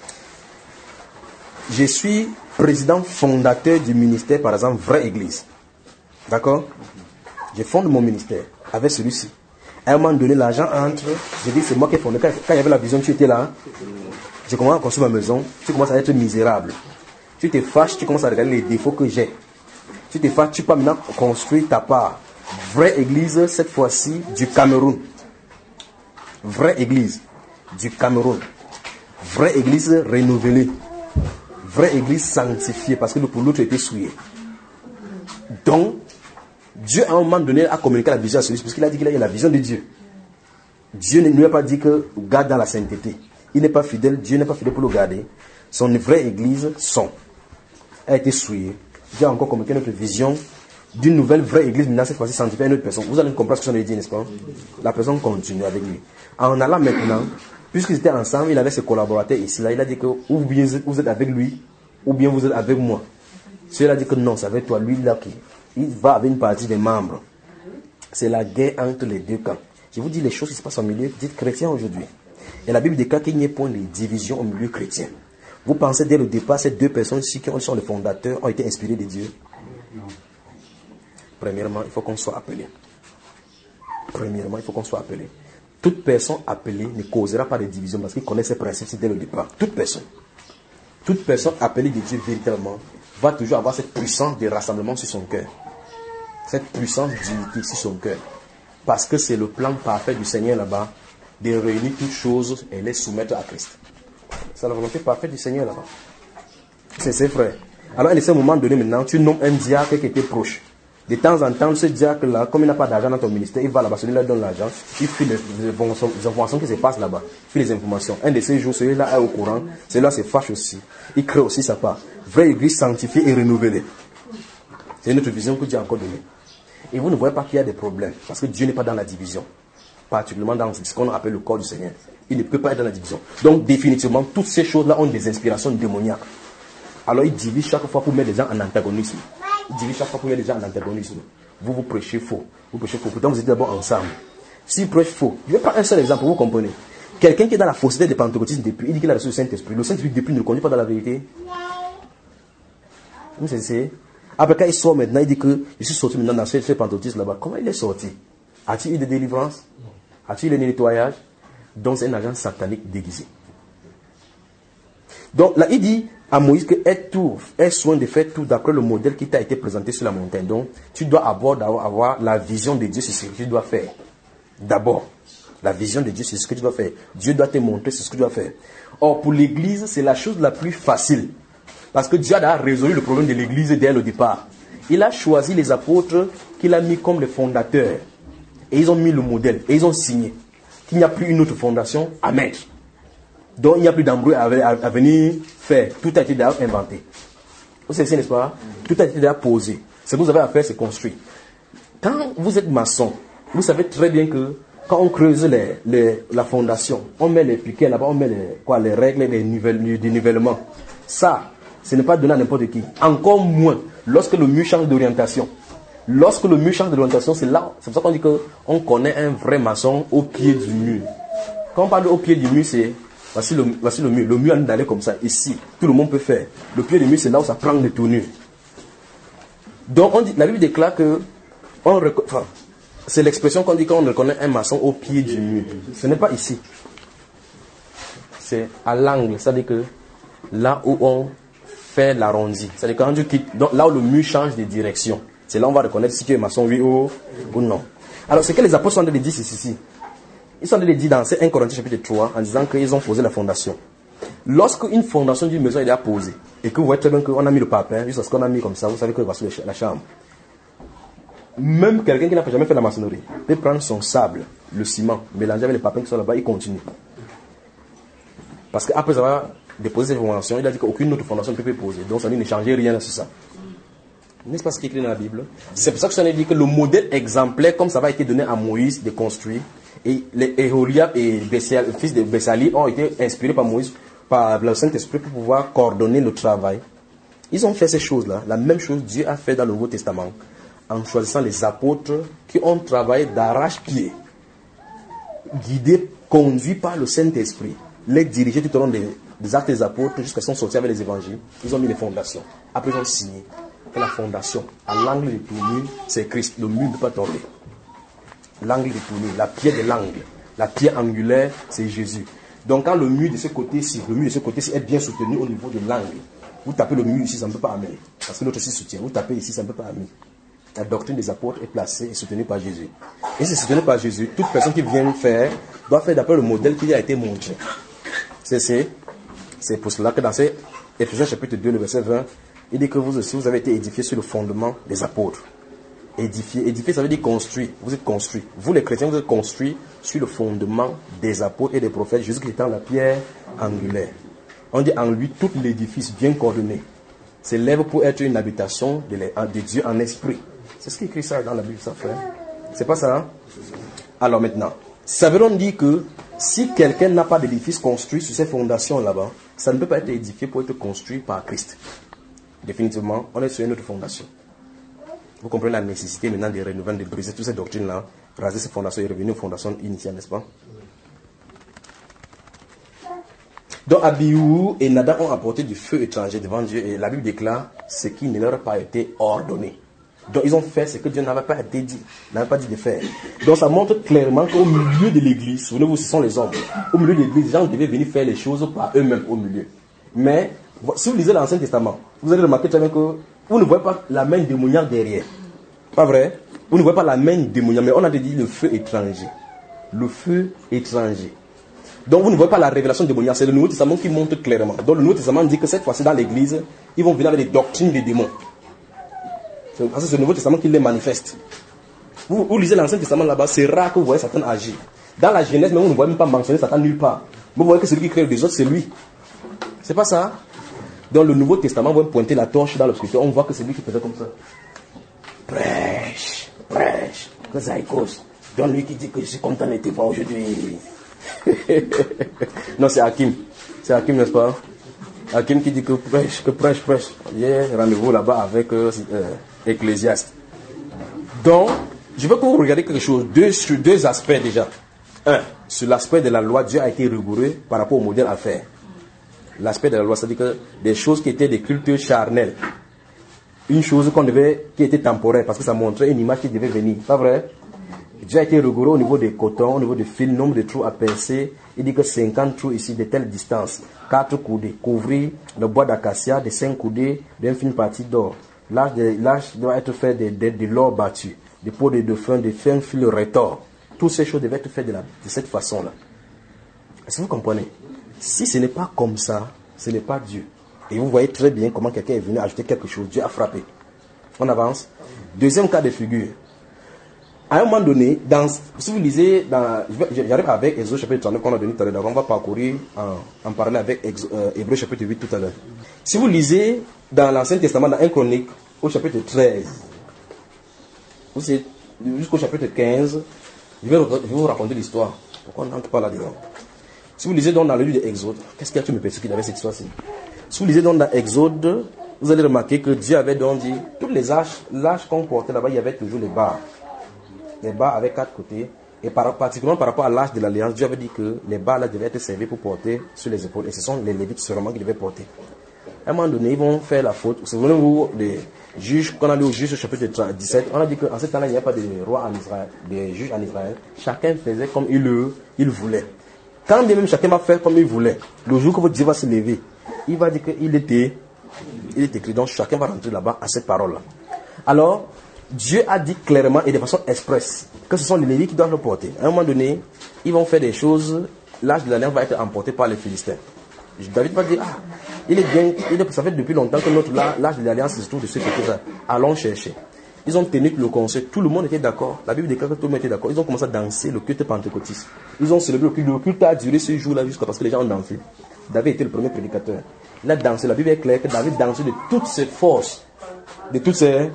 Je suis président fondateur du ministère, par exemple, Vraie Église. D'accord? Je fonde mon ministère avec celui-ci. À un moment donné, l'argent entre. Je dis, c'est moi qui ai fondé. Quand, quand il y avait la vision, tu étais là. Je commence à construire ma maison. Tu commences à être misérable. Tu te fâches, tu commences à regarder les défauts que j'ai. Tu te fâches, tu peux maintenant construire ta part. Vraie Église, cette fois-ci, du Cameroun. Vraie Église du Cameroun. Vraie Église renouvelée. Vraie Église sanctifiée, parce que pour l'autre était souillé. Donc, Dieu à un moment donné a communiqué la vision à celui-ci, parce qu'il a dit qu'il a eu la vision de Dieu. Dieu ne lui a pas dit que garde dans la sainteté. Il n'est pas fidèle, Dieu n'est pas fidèle pour le garder. Son vraie Église, son, a été souillée. Dieu a encore communiqué notre vision d'une nouvelle vraie Église, maintenant cette fois-ci sanctifiée à une autre personne. Vous allez comprendre ce que j'en ai dit, n'est-ce pas? La personne continue avec lui. En allant maintenant, puisqu'ils étaient ensemble, il avait ses collaborateurs ici, là, il a dit que ou bien vous êtes avec lui, ou bien vous êtes avec moi. Celui-là a dit que non, c'est avec toi, lui là qui il va avec une partie des membres. C'est la guerre entre les deux camps. Je vous dis les choses qui se passent au milieu, dites chrétien aujourd'hui. Et la Bible déclare qu'il n'y a point de division au milieu chrétien. Vous pensez dès le départ, ces deux personnes-ci qui sont les fondateurs ont été inspirées de Dieu? Premièrement, il faut qu'on soit appelé. Premièrement, il faut qu'on soit appelé. Toute personne appelée ne causera pas de division parce qu'il connaît ses principes dès le départ. Toute personne. Toute personne appelée de Dieu véritablement va toujours avoir cette puissance de rassemblement sur son cœur. Cette puissance d'unité sur son cœur. Parce que c'est le plan parfait du Seigneur là-bas de réunir toutes choses et les soumettre à Christ. C'est la volonté parfaite du Seigneur là-bas. C'est ses frères. Alors, à un moment donné, maintenant, tu nommes un diacre qui était proche. De temps en temps, ce diacre-là, comme il n'a pas d'argent dans ton ministère, il va là-bas, celui-là donne l'argent, il fait les, les, les informations qui se passent là-bas. Il fait les informations. Un de ces jours, celui-là est au courant, celui-là se fâche aussi. Il crée aussi sa part. Vraie église sanctifiée et renouvelée. C'est une autre vision que Dieu a encore donnée. Et vous ne voyez pas qu'il y a des problèmes, parce que Dieu n'est pas dans la division. Particulièrement dans ce qu'on appelle le corps du Seigneur. Il ne peut pas être dans la division. Donc, définitivement, toutes ces choses-là ont des inspirations démoniaques. Alors, il divise chaque fois pour mettre les gens en antagonisme. Il divise chaque fois pour mettre les gens en antagonisme. Vous, vous prêchez faux. Vous prêchez faux. Pourtant, vous êtes d'abord ensemble. S'il prêche faux, je vais prendre un seul exemple, vous comprenez. Quelqu'un qui est dans la fausseté de pentecôtisme depuis, il dit qu'il a reçu le Saint-Esprit. Le Saint-Esprit depuis ne le conduit pas dans la vérité. Vous savez. Après, quand il sort maintenant, il dit que je suis sorti maintenant dans ce, ce pentecôtisme là-bas. Comment il est sorti? A-t-il eu des délivrances? A-t-il eu des nettoyages? Donc, c'est un agent satanique déguisé. Donc, là, il dit à Moïse que aie tout, aie soin de faire tout d'après le modèle qui t'a été présenté sur la montagne. Donc, tu dois avoir, avoir la vision de Dieu sur ce que tu dois faire. D'abord, la vision de Dieu sur ce que tu dois faire. Dieu doit te montrer ce que tu dois faire. Or, pour l'église, c'est la chose la plus facile. Parce que Dieu a résolu le problème de l'église dès le départ. Il a choisi les apôtres qu'il a mis comme les fondateurs. Et ils ont mis le modèle. Et ils ont signé qu'il n'y a plus une autre fondation à mettre. Donc il n'y a plus d'embrouille à, à, à venir faire. Tout a été déjà inventé. Vous savez, n'est-ce pas? Tout a été déjà posé. Ce que vous avez à faire, c'est construire. Quand vous êtes maçon, vous savez très bien que quand on creuse les, les, la fondation, on met les piquets là-bas, on met les, quoi, les règles les nivelle, du nivellement. Ça, ce n'est pas donné à n'importe qui. Encore moins lorsque le mur change d'orientation. Lorsque le mur change d'orientation, c'est là, c'est pour ça qu'on dit qu'on connaît un vrai maçon au pied du mur. Quand on parle au pied du mur, c'est voici le, voici le mur. Le mur a d'aller comme ça, ici. Tout le monde peut faire. Le pied du mur, c'est là où ça prend les tournures. Donc, on dit, la Bible déclare que on, enfin, c'est l'expression qu'on dit quand on reconnaît un maçon au pied du mur. Ce n'est pas ici. C'est à l'angle. C'est-à-dire que là où on fait l'arrondi. C'est-à-dire quand tu quittes, donc là où le mur change de direction. C'est là où on va reconnaître si tu es maçon, oui ou, ou non. Alors, ce que les apôtres sont en train de dire, c'est ici. Ils sont en train de dire dans un Corinthiens chapitre trois, en disant qu'ils ont posé la fondation. Lorsque une fondation d'une maison est déjà posée, et que vous voyez très bien qu'on a mis le papin, juste parce qu'on a mis comme ça, vous savez que voici la chambre. Même quelqu'un qui n'a jamais fait la maçonnerie peut prendre son sable, le ciment, mélanger avec les papins qui sont là-bas, il continue. Parce qu'après avoir déposé cette fondation, il a dit qu'aucune autre fondation ne peut être posée. Donc ça dit ne changez rien sur ça. N'est-ce pas ce qui est écrit dans la Bible? C'est pour ça que ça dit que le modèle exemplaire, comme ça va été donné à Moïse de construire, et les Eholiab et Bessal, fils de Bessali ont été inspirés par Moïse, par le Saint-Esprit pour pouvoir coordonner le travail. Ils ont fait ces choses-là. La même chose Dieu a fait dans le Nouveau Testament, en choisissant les apôtres qui ont travaillé d'arrache-pied, guidés, conduits par le Saint-Esprit, les diriger tout au long des, des actes des apôtres jusqu'à ce qu'ils sont sortis avec les évangiles. Ils ont mis les fondations. Après, ils ont signé. La fondation, à l'angle de tout mur, c'est Christ. Le mur ne peut pas tomber. L'angle de tout mur, la pierre de l'angle, la pierre angulaire, c'est Jésus. Donc quand le mur de ce côté-ci, le mur de ce côté-ci est bien soutenu au niveau de l'angle, vous tapez le mur ici, ça ne peut pas amener. Parce que l'autre ici soutient. Vous tapez ici, ça ne peut pas amener. La doctrine des apôtres est placée et soutenue par Jésus. Et c'est soutenu par Jésus. Toute personne qui vient faire doit faire d'après le modèle qui a été montré. C'est, c'est, c'est pour cela que dans ces Éphésiens chapitre deux, le verset vingt, il dit que vous aussi, vous avez été édifiés sur le fondement des apôtres. Édifié, édifié, ça veut dire construit. Vous êtes construits. Vous, les chrétiens, vous êtes construits sur le fondement des apôtres et des prophètes, Jésus-Christ étant la pierre angulaire. On dit en lui, tout l'édifice bien coordonné s'élève pour être une habitation de, de Dieu en esprit. C'est ce qui est écrit ça dans la Bible, ça, frère. C'est pas ça, hein? Alors maintenant, ça veut donc dire que si quelqu'un n'a pas d'édifice construit sur ces fondations là-bas, ça ne peut pas être édifié pour être construit par Christ. Définitivement, on est sur une autre fondation. Vous comprenez la nécessité maintenant de renouveler, de briser toutes ces doctrines-là rasé ses fondations et est revenu aux fondations initiales, n'est-ce pas? Donc Abihu et Nadab ont apporté du feu étranger devant Dieu et la Bible déclare ce qui ne leur a pas été ordonné. Donc ils ont fait ce que Dieu n'avait pas été dit, n'avait pas dit de faire. Donc ça montre clairement qu'au milieu de l'église, souvenez-vous, ce sont les hommes. Au milieu de l'église, les gens devaient venir faire les choses par eux-mêmes au milieu. Mais si vous lisez l'Ancien Testament, vous allez remarquer très bien que vous ne voyez pas la main démoniaque derrière. Pas vrai? Vous ne voyez pas la main démoniaque, mais on a dit le feu étranger. Le feu étranger. Donc vous ne voyez pas la révélation démoniaque, c'est le Nouveau Testament qui montre clairement. Donc le Nouveau Testament dit que cette fois-ci dans l'église, ils vont venir avec des doctrines des démons. Parce que c'est le Nouveau Testament qui les manifeste. Vous, vous lisez l'Ancien Testament là-bas, c'est rare que vous voyez Satan agir. Dans la Genèse, même vous ne voyez même pas mentionner Satan nulle part. Vous voyez que celui qui crée des autres, c'est lui. C'est pas ça. Dans le Nouveau Testament, vous pointez la torche dans l'obscurité, on voit que c'est lui qui faisait comme ça. Prêche, prêche, que ça cause. Donc lui qui dit que je suis content d'être pas aujourd'hui. Non, c'est Hakim. C'est Hakim, n'est-ce pas? Hakim qui dit que prêche, que prêche, prêche. Il y a rendez-vous là-bas avec euh, euh, Ecclésiaste. Donc, je veux que vous regardiez quelque chose, deux, sur deux aspects déjà. Un, sur l'aspect de la loi, Dieu a été rigoureux par rapport au modèle à faire. L'aspect de la loi, c'est-à-dire que des choses qui étaient des cultures charnelles. Une chose qu'on devait, qui était temporaire, parce que ça montrait une image qui devait venir. Pas vrai? Dieu a été rigoureux au niveau des cotons, au niveau des fils, nombre de trous à percer. Il dit que cinquante trous ici de telle distance, quatre coudées, couvrir le bois d'acacia de cinq coudées d'une fine partie d'or. L'âge doit être fait de, de, de l'or battu, des peaux de dauphin, de fins fils retors. Toutes ces choses devaient être faites de, la, de cette façon-là. Est-ce que vous comprenez? Si ce n'est pas comme ça, ce n'est pas Dieu. Et vous voyez très bien comment quelqu'un est venu ajouter quelque chose. Dieu a frappé. On avance. Deuxième cas de figure. À un moment donné, dans, si vous lisez, dans, j'arrive avec Exode chapitre trente-neuf qu'on a donné tout à l'heure, on va parcourir en, en parler avec euh, Hébreu chapitre huit tout à l'heure. Si vous lisez dans l'Ancien Testament, dans un Chronique, au chapitre treize, jusqu'au chapitre quinze, je vais, je vais vous raconter l'histoire. Pourquoi on n'entre pas là-dedans? Si vous lisez donc dans le livre d'Exode, qu'est-ce qu'il y a qui me persécute avec cette histoire-ci? Si vous lisez donc dans Exode, vous allez remarquer que Dieu avait donc dit, toutes les arches, l'arche qu'on portait là-bas, il y avait toujours les barres. Les barres avec quatre côtés. Et par, particulièrement par rapport à l'arche de l'Alliance, Dieu avait dit que les barres là devaient être servies pour porter sur les épaules. Et ce sont les Lévites seulement qui devaient porter. À un moment donné, ils vont faire la faute. Souvenez-vous des juges, qu'on a lu au juge au chapitre dix-sept, on a dit qu'en ce temps-là, il n'y a pas de roi en Israël, des juges en Israël. Chacun faisait comme il le il voulait. Quand bien même chacun va faire comme il voulait, le jour que votre Dieu va se lever, il va dire qu'il était, il est écrit. Donc chacun va rentrer là-bas à cette parole-là. Alors, Dieu a dit clairement et de façon expresse que ce sont les Lévites qui doivent le porter. À un moment donné, ils vont faire des choses, l'âge de l'alliance va être emporté par les Philistins. David va dire, ah, il est bien, il est, ça fait depuis longtemps que notre l'âge de l'alliance se trouve de ce côté-là. Allons chercher. Ils ont tenu le conseil, tout le monde était d'accord. La Bible déclare que tout le monde était d'accord. Ils ont commencé à danser le culte pentecôtiste. Ils ont célébré le culte. Le culte a duré ce jour-là jusqu'à parce que les gens ont dansé. David était le premier prédicateur. Il a dansé. La Bible est claire que David dansait de toutes ses forces. De toutes ses...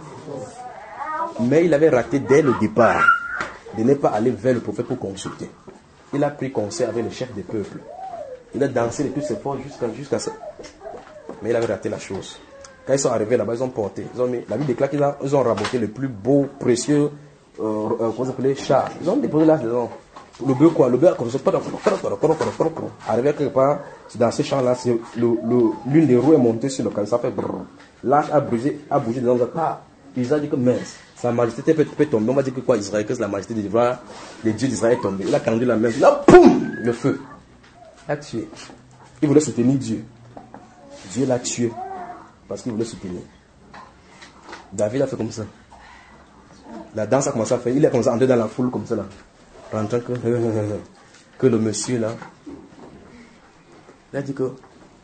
Mais il avait raté dès le départ de ne pas aller vers le prophète pour consulter. Il a pris conseil avec le chef des peuples. Il a dansé de toutes ses forces jusqu'à jusqu'à ça. Mais il avait raté la chose. Quand ils sont arrivés là-bas, ils ont porté. Ils ont mis, la Bible déclare qu'ils ont, ils ont raboté le plus beau, précieux, euh, euh, comment ça s'appelait, char. Ils ont déposé là dedans. Le bœuf quoi, le bœuf a commencé. Arrivé quelque part, dans ce champ-là, l'une des roues est montée sur le canal. Ça fait brrr. L'arche a bougé, a bougé dedans. Ah, ils ont dit que mince, sa majesté peut, peut tomber. On va dire que quoi, Israël, que la majesté de Dieu, les dieux d'Israël est tombé. Il a tendu la main. Là, boum, le feu. Il a tué. Il voulait soutenir Dieu. Dieu l'a tué. Parce qu'il voulait soutenir. David a fait comme ça. La danse a commencé à faire. Il a commencé à entrer dans la foule comme ça là. Rentrant que, que le monsieur là. Il a dit que.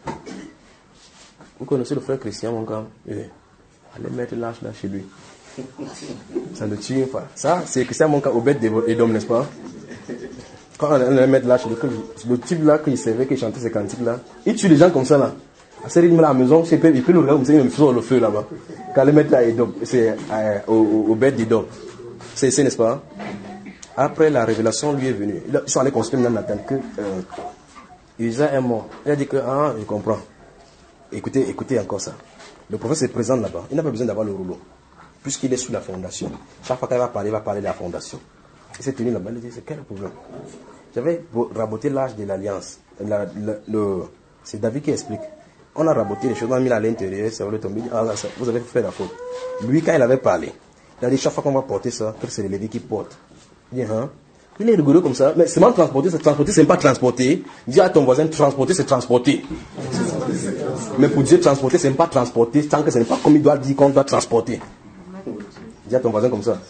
Vous connaissez le frère Christian, mon gars? Eh, allez mettre l'âge là chez lui. Ça le tue une fois. Ça, c'est Christian, mon gars, au bête et d'homme, n'est-ce pas? Quand on allait mettre l'âge chez lui, le type là, qui servait, qui chantait ces cantiques là, il tue les gens comme ça là. À ce rythme-là, à la maison, il peut, il peut le regarder comme ça, il me fait le feu là-bas. Quand il met là, c'est euh, au, au, au bête d'Idom. C'est, c'est, n'est-ce pas? Après, la révélation lui est venue. Ils sont allés consulter dans Nathan que euh, Usa est mort. Il a dit que, ah, je comprends. Écoutez, écoutez encore ça. Le prophète se présente là-bas. Il n'a pas besoin d'avoir le rouleau. Puisqu'il est sous la fondation. Chaque fois qu'il va parler, il va parler de la fondation. Il s'est tenu là-bas, il dit, c'est quel problème? J'avais raboté l'âge de l'alliance. La, la, le, c'est David qui explique. On a raboté les choses, on a mis à l'intérieur, ça va tomber. Ah, ça, vous avez fait la faute. Lui, quand il avait parlé, il a dit, chaque fois qu'on va porter ça, que c'est les Lévites qui portent. Il dit, hein? Il est rigolo comme ça. Mais c'est mal transporter, c'est transporter, c'est pas transporter. Dis à ton voisin, transporter, c'est transporter. Mais pour Dieu, transporter, c'est pas transporter, tant que ce n'est pas comme il doit dire qu'on doit transporter. Dis à ton voisin comme ça.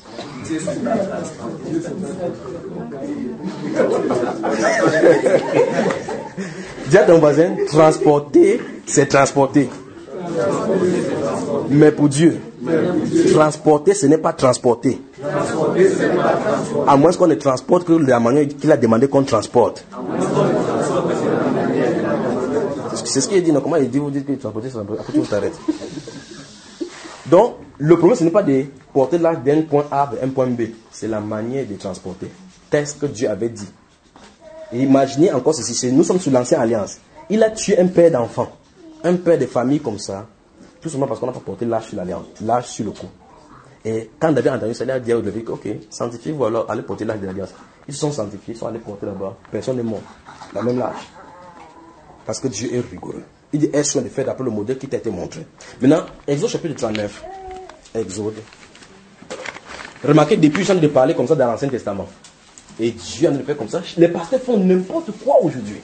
Dis à ton voisin, transporter, c'est transporter. Mais pour Dieu, transporter, ce n'est pas transporter. À moins qu'on ne transporte que de la manière qu'il a demandé qu'on transporte. C'est ce qu'il dit. Non, comment il dit, vous dites que transporter, c'est après tout s'arrête. Donc, le problème, ce n'est pas de porter l'arche d'un point A vers un point B. C'est la manière de transporter. C'est ce que Dieu avait dit. Et imaginez encore ceci. Nous sommes sous l'ancienne alliance. Il a tué un père d'enfant. Un père de famille comme ça. Tout simplement parce qu'on n'a pas porté l'arche sur l'alliance. L'arche sur le cou. Et quand David a entendu ça, il a dit au Lévique, ok, sanctifiez-vous alors, allez porter l'arche de l'alliance. Ils se sont sanctifiés, ils sont allés porter là-bas. Personne n'est mort. La même l'arche. Parce que Dieu est rigoureux. Il dit, est-ce qu'on est fait d'après le modèle qui t'a été montré. Maintenant, Exode chapitre trente-neuf. Exode. Remarquez, depuis, je viens de parler comme ça dans l'Ancien Testament. Et Dieu vient de le faire comme ça. Les pasteurs font n'importe quoi aujourd'hui.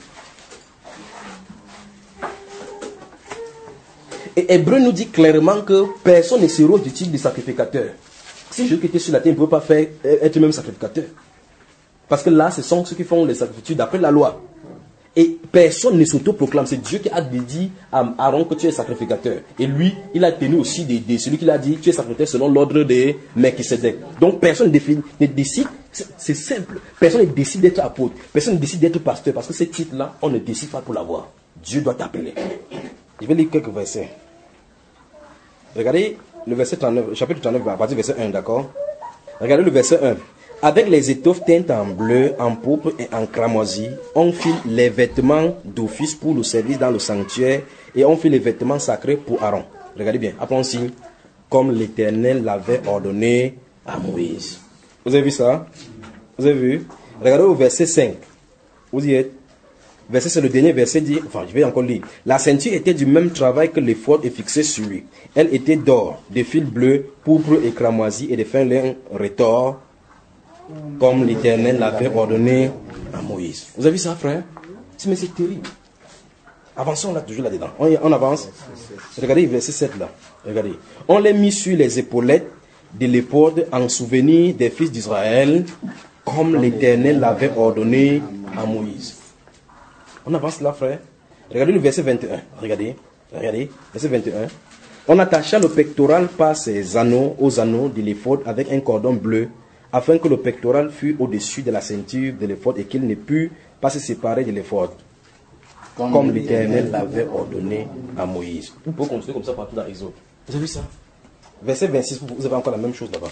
Et Hébreu nous dit clairement que personne ne sera du type de sacrificateur. Si Jésus qui était sur la terre ne pouvait pas faire, être même sacrificateur. Parce que là, ce sont ceux qui font les sacrifices d'après la loi. Et personne ne s'auto-proclame. C'est Dieu qui a dit à Aaron que tu es sacrificateur. Et lui, il a tenu aussi de, de celui qui l'a dit, tu es sacrificateur selon l'ordre de Melchisedec. Donc personne ne décide, c'est simple. Personne ne décide d'être apôtre. Personne ne décide d'être pasteur. Parce que ce titre-là, on ne décide pas pour l'avoir. Dieu doit t'appeler. Je vais lire quelques versets. Regardez le verset trente-neuf, chapitre trente-neuf, à partir du verset un, d'accord? Regardez le verset un. Avec les étoffes teintes en bleu, en pourpre et en cramoisi, on fit les vêtements d'office pour le service dans le sanctuaire et on fit les vêtements sacrés pour Aaron. Regardez bien, après on signe, comme l'Éternel l'avait ordonné à Moïse. Vous avez vu ça? Vous avez vu? Regardez au verset cinq. Vous y êtes? Verset, c'est le dernier verset dit, enfin je vais encore lire. La ceinture était du même travail que l'éphod est fixé sur lui. Elle était d'or, de fil bleu, pourpre et cramoisi et de fin lin retors, comme l'Éternel l'avait ordonné à Moïse. Vous avez vu ça, frère? Mais c'est terrible. Avançons là, toujours là-dedans. On, on avance. Regardez le verset sept là. Regardez. On les mit sur les épaulettes de l'éphod en souvenir des fils d'Israël, comme l'Éternel l'avait ordonné à Moïse. On avance là, frère. Regardez le verset vingt et un. Regardez. Regardez. Verset vingt et un. On attacha le pectoral par ses anneaux aux anneaux de l'éphod avec un cordon bleu, afin que le pectoral fût au-dessus de la ceinture de l'éphod et qu'il ne pût pas se séparer de l'éphod, comme, comme l'Éternel l'avait ordonné à Moïse. Vous pouvez continuer comme ça partout dans Exode. Vous avez vu ça? Verset vingt-six, vous avez encore la même chose là-bas.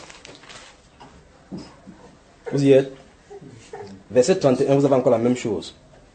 Vous y êtes? Verset trente et un, vous avez encore la même chose.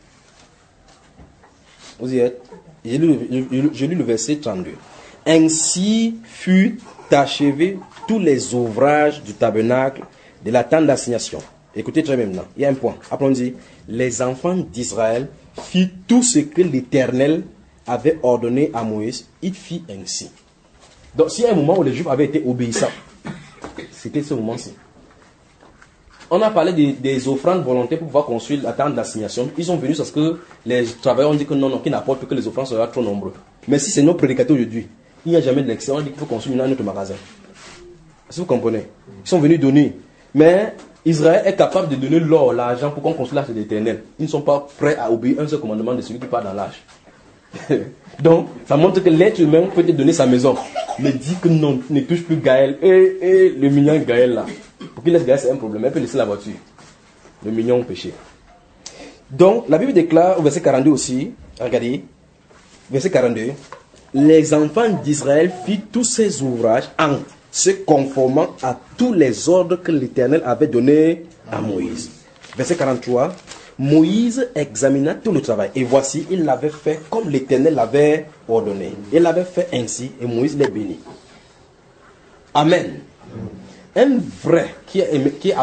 Vous y êtes? J'ai lu, j'ai lu le verset trente-deux. Ainsi fut achevé tous les ouvrages du tabernacle de la tente d'assignation. Écoutez très bien maintenant. Il y a un point. Après on dit, les enfants d'Israël firent tout ce que l'Éternel avait ordonné à Moïse. Il fit ainsi. Donc s'il y a un moment où les Juifs avaient été obéissants, c'était ce moment-ci. On a parlé des, des offrandes volontaires pour pouvoir construire la tente d'assignation. Ils sont venus parce que les travailleurs ont dit que non, non, qu'ils n'apportent que les offrandes seront trop nombreux. Mais si c'est nos prédicateurs aujourd'hui, il n'y a jamais de l'excès. On dit qu'il faut construire un autre magasin. Est-ce que vous comprenez? Ils sont venus donner. Mais Israël est capable de donner l'or, l'argent pour qu'on construise l'arche de l'Éternel. Ils ne sont pas prêts à obéir un seul commandement de celui qui part dans l'arche. Donc, ça montre que l'être humain peut te donner sa maison. Mais dit que non, ne touche plus Gaël. Et, et le mignon Gaël là. Pour qu'il laisse Gaël, c'est un problème. Elle peut laisser la voiture. Le mignon péché. Donc, la Bible déclare au verset quarante-deux aussi. Regardez. Verset quarante-deux. Les enfants d'Israël firent tous ces ouvrages en se conformant à tous les ordres que l'Éternel avait donnés à Moïse. Verset quarante-trois. Moïse examina tout le travail. Et voici, il l'avait fait comme l'Éternel l'avait ordonné. Il l'avait fait ainsi et Moïse les bénit. Amen. Un vrai qui a, qui a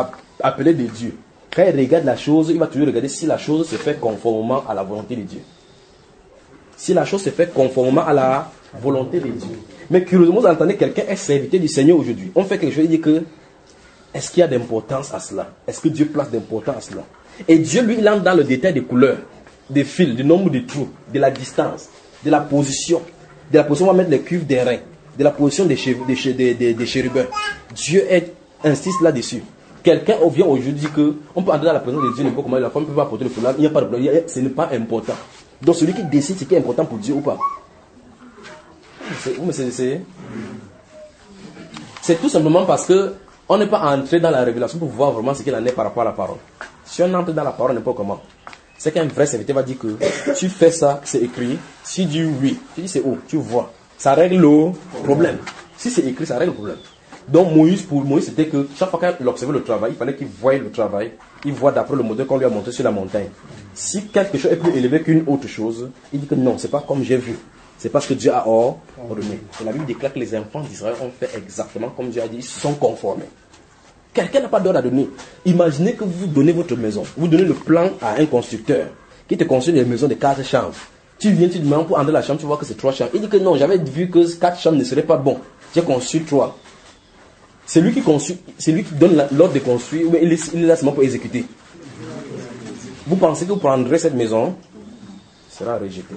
appelé de Dieu, quand il regarde la chose, il va toujours regarder si la chose se fait conformément à la volonté de Dieu. Si la chose se fait conformément à la volonté de Dieu. Mais curieusement, vous entendez quelqu'un est serviteur du Seigneur aujourd'hui. On fait quelque chose, il dit que, est-ce qu'il y a d'importance à cela? Est-ce que Dieu place d'importance à cela? Et Dieu, lui, il entre dans le détail des couleurs, des fils, du nombre de trous, de la distance, de la position. De la position, on va mettre les cuves des reins, de la position des, chev- des, che- des, des, des chérubins. Dieu est, insiste là-dessus. Quelqu'un vient aujourd'hui dire qu'on peut entrer dans la présence de Dieu, n'importe comment, la femme peut pas apporter le foulard, il n'y a pas de problème, ce n'est pas important. Donc celui qui décide ce qui est important pour Dieu ou pas. C'est, c'est, c'est, c'est tout simplement parce que on n'est pas entré dans la révélation pour voir vraiment ce qu'il en est par rapport à la parole. Si on entre dans la parole, n'importe comment, c'est qu'un vrai serviteur va dire que tu fais ça, c'est écrit. Si tu dis oui, tu dis c'est où, tu vois. Ça règle le problème. Si c'est écrit, ça règle le problème. Donc Moïse, pour Moïse, c'était que chaque fois qu'il observait le travail, il fallait qu'il voie le travail. Il voit d'après le modèle qu'on lui a montré sur la montagne. Si quelque chose est plus élevé qu'une autre chose, il dit que non, c'est pas comme j'ai vu. C'est parce que Dieu a ordonné. Et la Bible déclare que les enfants d'Israël ont fait exactement comme Dieu a dit, ils se sont conformés. Quelqu'un n'a pas d'ordre à donner. Imaginez que vous donnez votre maison. Vous donnez le plan à un constructeur qui te construit des maisons de quatre chambres. Tu viens, tu demandes pour entrer dans la chambre, tu vois que c'est trois chambres. Il dit que non, j'avais vu que quatre chambres ne seraient pas bon. J'ai construit trois. C'est lui qui construit, c'est lui qui donne l'ordre de construire, mais il est, il est là seulement pour exécuter. Vous pensez que vous prendrez cette maison, sera rejetée.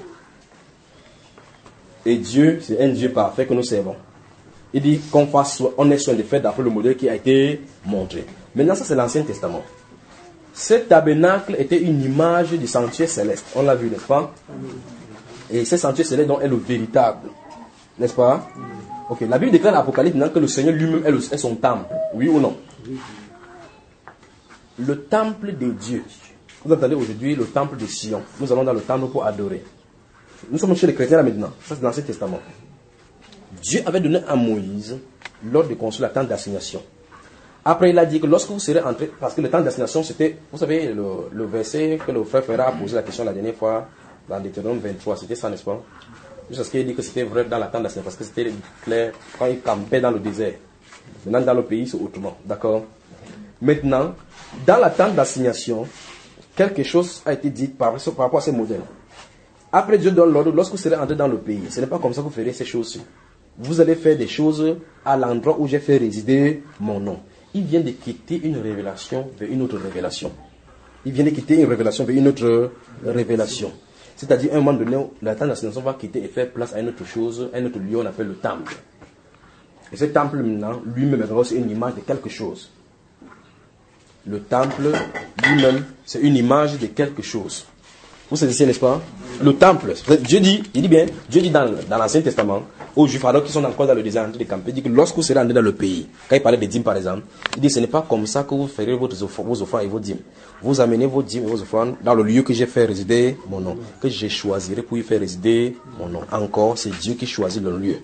Et Dieu, c'est un Dieu parfait que nous servons. Il dit qu'on fasse, on ait soin de faire d'après le modèle qui a été montré. Maintenant, ça c'est l'Ancien Testament. Ce tabernacle était une image du sanctuaire céleste. On l'a vu, n'est-ce pas? Et ce sanctuaire céleste donc est le véritable. N'est-ce pas? Ok, la Bible déclare dans l'Apocalypse maintenant que le Seigneur lui-même est, le, est son temple. Oui ou non? Le temple de Dieu. Vous entendez aujourd'hui le temple de Sion. Nous allons dans le temple pour adorer. Nous sommes chez les chrétiens là maintenant. Ça c'est dans l'Ancien Testament. Dieu avait donné à Moïse l'ordre de construire la tente d'assignation. Après, il a dit que lorsque vous serez entrés, parce que le temps d'assignation, c'était, vous savez, le, le verset que le frère Ferra a posé la question la dernière fois, dans Deutéronome vingt-trois, c'était ça, n'est-ce pas? Juste parce qu'il dit que c'était vrai dans la tente d'assignation, parce que c'était clair quand il campait dans le désert. Maintenant, dans le pays, c'est autrement, d'accord? Maintenant, dans la tente d'assignation, quelque chose a été dit par, par rapport à ces modèles. Après, Dieu donne l'ordre, lorsque vous serez entrés dans le pays, ce n'est pas comme ça que vous ferez ces choses-ci. Vous allez faire des choses à l'endroit où j'ai fait résider mon nom. Il vient de quitter une révélation vers une autre révélation. Il vient de quitter une révélation vers une autre révélation. C'est-à-dire, à un moment donné, la tente d'assignation va quitter et faire place à une autre chose, un autre lieu, on appelle le temple. Et ce temple, maintenant, lui-même est aussi une image de quelque chose. Le temple, lui-même, c'est une image de quelque chose. Vous savez, n'est-ce pas? Le temple, Dieu dit, il dit bien, Dieu dit dans, dans l'Ancien Testament, aux Juifs alors qui sont encore dans le désert de camper, il dit que lorsque vous serez entrés dans le pays, quand il parlait des dîmes par exemple, il dit ce n'est pas comme ça que vous ferez vos offrandes et vos dîmes. Vous amenez vos dîmes et vos offrandes dans le lieu que j'ai fait résider mon nom, que je choisirai pour y faire résider mon nom. Encore, c'est Dieu qui choisit le lieu.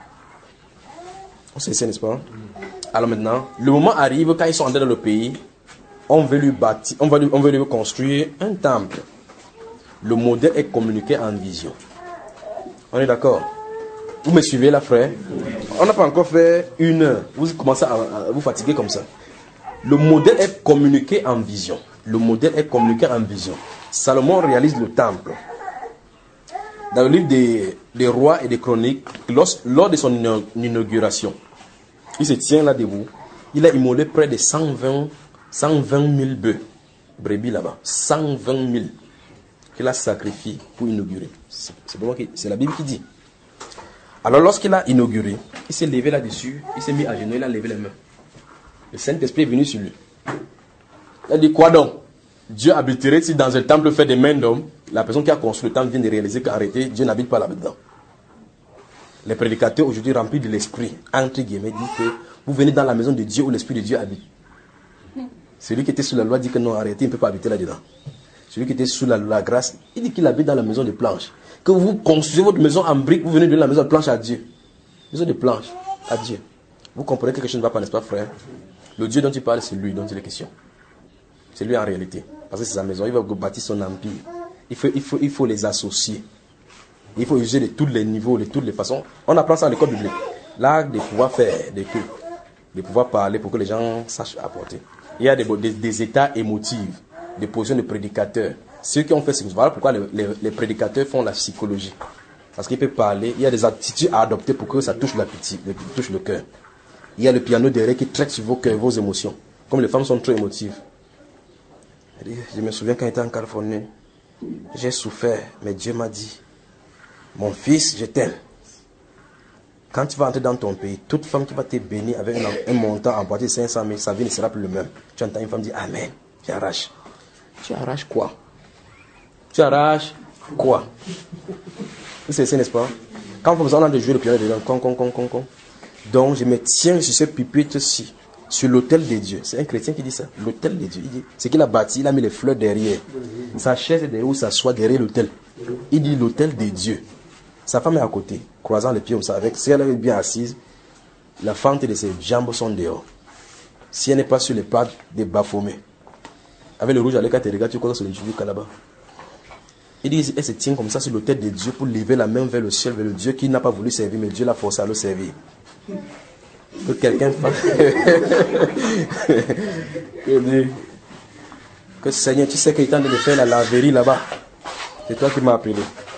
Vous savez, n'est-ce pas? Alors maintenant, le moment arrive quand ils sont entrés dans le pays, on veut lui bâtir, on va lui, on veut lui construire un temple. Le modèle est communiqué en vision. On est d'accord? Vous me suivez là, frère? On n'a pas encore fait une heure. Vous commencez à, à vous fatiguer comme ça. Le modèle est communiqué en vision. Le modèle est communiqué en vision. Salomon réalise le temple. Dans le livre des, des rois et des chroniques, lors, lors de son inauguration, il se tient là debout. Il a immolé près de cent vingt mille bœufs, brebis là-bas. cent vingt mille. Qu'il a sacrifié pour inaugurer. C'est, c'est la Bible qui dit. Alors lorsqu'il a inauguré, il s'est levé là-dessus, il s'est mis à genoux, il a levé les mains. Le Saint-Esprit est venu sur lui. Il a dit quoi donc? Dieu habiterait-il dans un temple fait des mains d'hommes? La personne qui a construit le temple vient de réaliser qu'arrêté, Dieu n'habite pas là-dedans. Les prédicateurs aujourd'hui remplis de l'esprit, entre guillemets, disent que vous venez dans la maison de Dieu où l'Esprit de Dieu habite. Celui qui était sous la loi dit que non, arrêtez, il ne peut pas habiter là-dedans. Celui qui était sous la, la grâce, il dit qu'il habite dans la maison de planches. Que vous construisez votre maison en briques, vous venez de la maison de planches à Dieu. Maison de planches à Dieu. Vous comprenez que quelque chose ne va pas, n'est-ce pas, frère? Le Dieu dont tu parles, c'est lui dont il est question. C'est lui en réalité. Parce que c'est sa maison, il va bâtir son empire. Il faut, il faut, il faut les associer. Il faut user de tous les niveaux, de toutes les façons. On apprend ça à l'école biblique. L'art de pouvoir faire des trucs, de pouvoir parler pour que les gens sachent apporter. il y a des, des, des états émotifs, des positions de prédicateurs. Ceux qui ont fait, voilà pourquoi les, les, les prédicateurs font la psychologie. Parce qu'il peut parler, il y a des attitudes à adopter pour que ça touche la pitié, touche le cœur. Il y a le piano derrière qui traite sur vos cœurs, vos émotions. Comme les femmes sont trop émotives. Je me souviens quand j'étais en Californie, j'ai souffert, mais Dieu m'a dit, mon fils, je t'aime. Quand tu vas entrer dans ton pays, toute femme qui va te bénir avec un, un montant emporté de cinq cent mille, sa vie ne sera plus le même. Tu entends une femme dire Amen, tu arraches. Tu arraches quoi? Tu arraches quoi? C'est ça, n'est-ce pas? Quand on a de jouer le piano dedans, con, con, con, con, con. Donc je me tiens sur ce pupitre-ci, sur l'autel de Dieu. C'est un chrétien qui dit ça, l'autel de Dieu. Il dit, c'est qu'il a bâti, il a mis les fleurs derrière. Sa chaise est derrière où s'assoit derrière l'autel. Il dit l'autel de Dieu. Sa femme est à côté, croisant les pieds comme ça. Avec, si elle est bien assise, la fente de ses jambes sont dehors. Si elle n'est pas sur les pattes des Baphomet, avec le rouge à l'écart, tu regardes, tu crois que c'est le Dieu là-bas. Il dit, elle se tient comme ça sur l'autel de Dieu pour lever la main vers le ciel, vers le Dieu qui n'a pas voulu servir, mais Dieu l'a forcé à le servir. Que quelqu'un fasse. Que Seigneur, tu sais qu'il est en train de faire la laverie là-bas. C'est toi qui m'as appelé.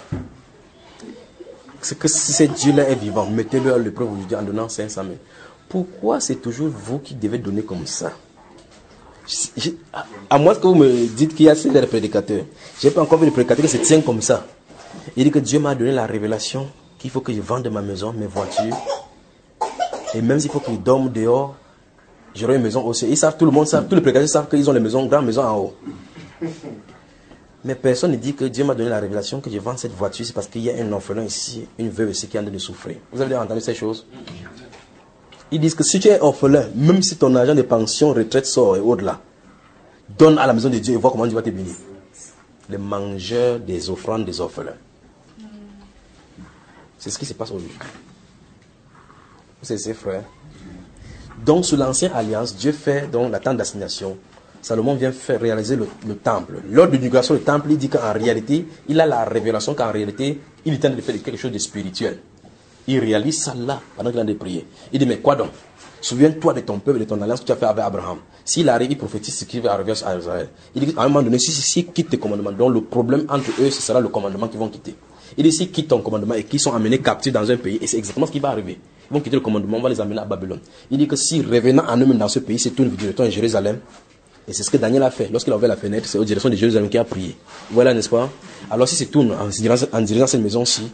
C'est que si ce Dieu-là est vivant, mettez-le à l'épreuve aujourd'hui en donnant cinq cent mille. Pourquoi c'est toujours vous qui devez donner comme ça? Je, à, à moins que vous me dites qu'il y a des prédicateurs. Je n'ai pas encore vu le prédicateur qui se tient comme ça. Il dit que Dieu m'a donné la révélation qu'il faut que je vende ma maison, mes voitures. Et même s'il faut qu'ils dorment dehors, j'aurai une maison aussi. Ils savent, tout le monde savent, tous les prédicateurs savent qu'ils ont les maisons, grandes maisons en haut. Mais personne ne dit que Dieu m'a donné la révélation que je vends cette voiture, c'est parce qu'il y a un orphelin ici, une veuve ici qui est en train de souffrir. Vous avez entendu ces choses? Ils disent que si tu es orphelin, même si ton argent de pension, retraite sort et au-delà, donne à la maison de Dieu et vois comment Dieu va te bénir. Les mangeurs des offrandes des orphelins. C'est ce qui se passe aujourd'hui. C'est ses frères. Donc, sous l'ancienne alliance, Dieu fait donc la tente d'assignation. Salomon vient faire réaliser le, le temple. Lors de l'inauguration du temple, il dit qu'en réalité, il a la révélation qu'en réalité, il est en train de faire quelque chose de spirituel. Il réalise ça là, pendant qu'il est en train de prier. Il dit, mais quoi donc? Souviens-toi de ton peuple, de ton alliance que tu as fait avec Abraham. S'il arrive, il prophétise ce qui va arriver à Israël. Il dit qu'à un moment donné, si s'ils quittent tes commandements, donc le problème entre eux, ce sera le commandement qu'ils vont quitter. Il dit, s'ils quittent ton commandement et qu'ils sont amenés captifs dans un pays, et c'est exactement ce qui va arriver. Ils vont quitter le commandement, on va les amener à Babylone. Il dit que si revenant en eux-mêmes dans ce pays, c'est tout une direction à Jérusalem. Et c'est ce que Daniel a fait. Lorsqu'il a ouvert la fenêtre, c'est aux directions de Jérusalem qu'il a prié. Voilà, n'est-ce pas? Alors si c'est tourne en dirigeant, en dirigeant cette maison-ci,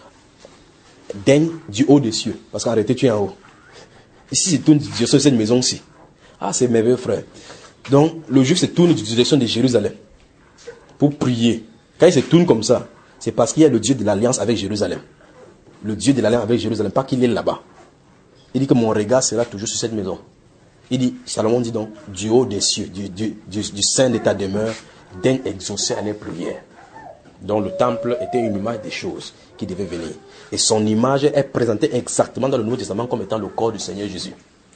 daigne du haut des cieux. Parce qu'en réalité, tu es en haut. Et si c'est tourne du direction de cette maison-ci, ah, c'est merveilleux, frère. Donc, le juif se tourne du direction de Jérusalem pour prier. Quand il se tourne comme ça, c'est parce qu'il y a le Dieu de l'alliance avec Jérusalem. Le Dieu de l'alliance avec Jérusalem, pas qu'il est là-bas. Il dit que mon regard sera toujours sur cette maison. Il dit, Salomon dit donc, du haut des cieux, du, du, du, du sein de ta demeure, daigne exaucer à les prières. Donc le temple était une image des choses qui devaient venir. Et son image est présentée exactement dans le Nouveau Testament comme étant le corps du Seigneur Jésus.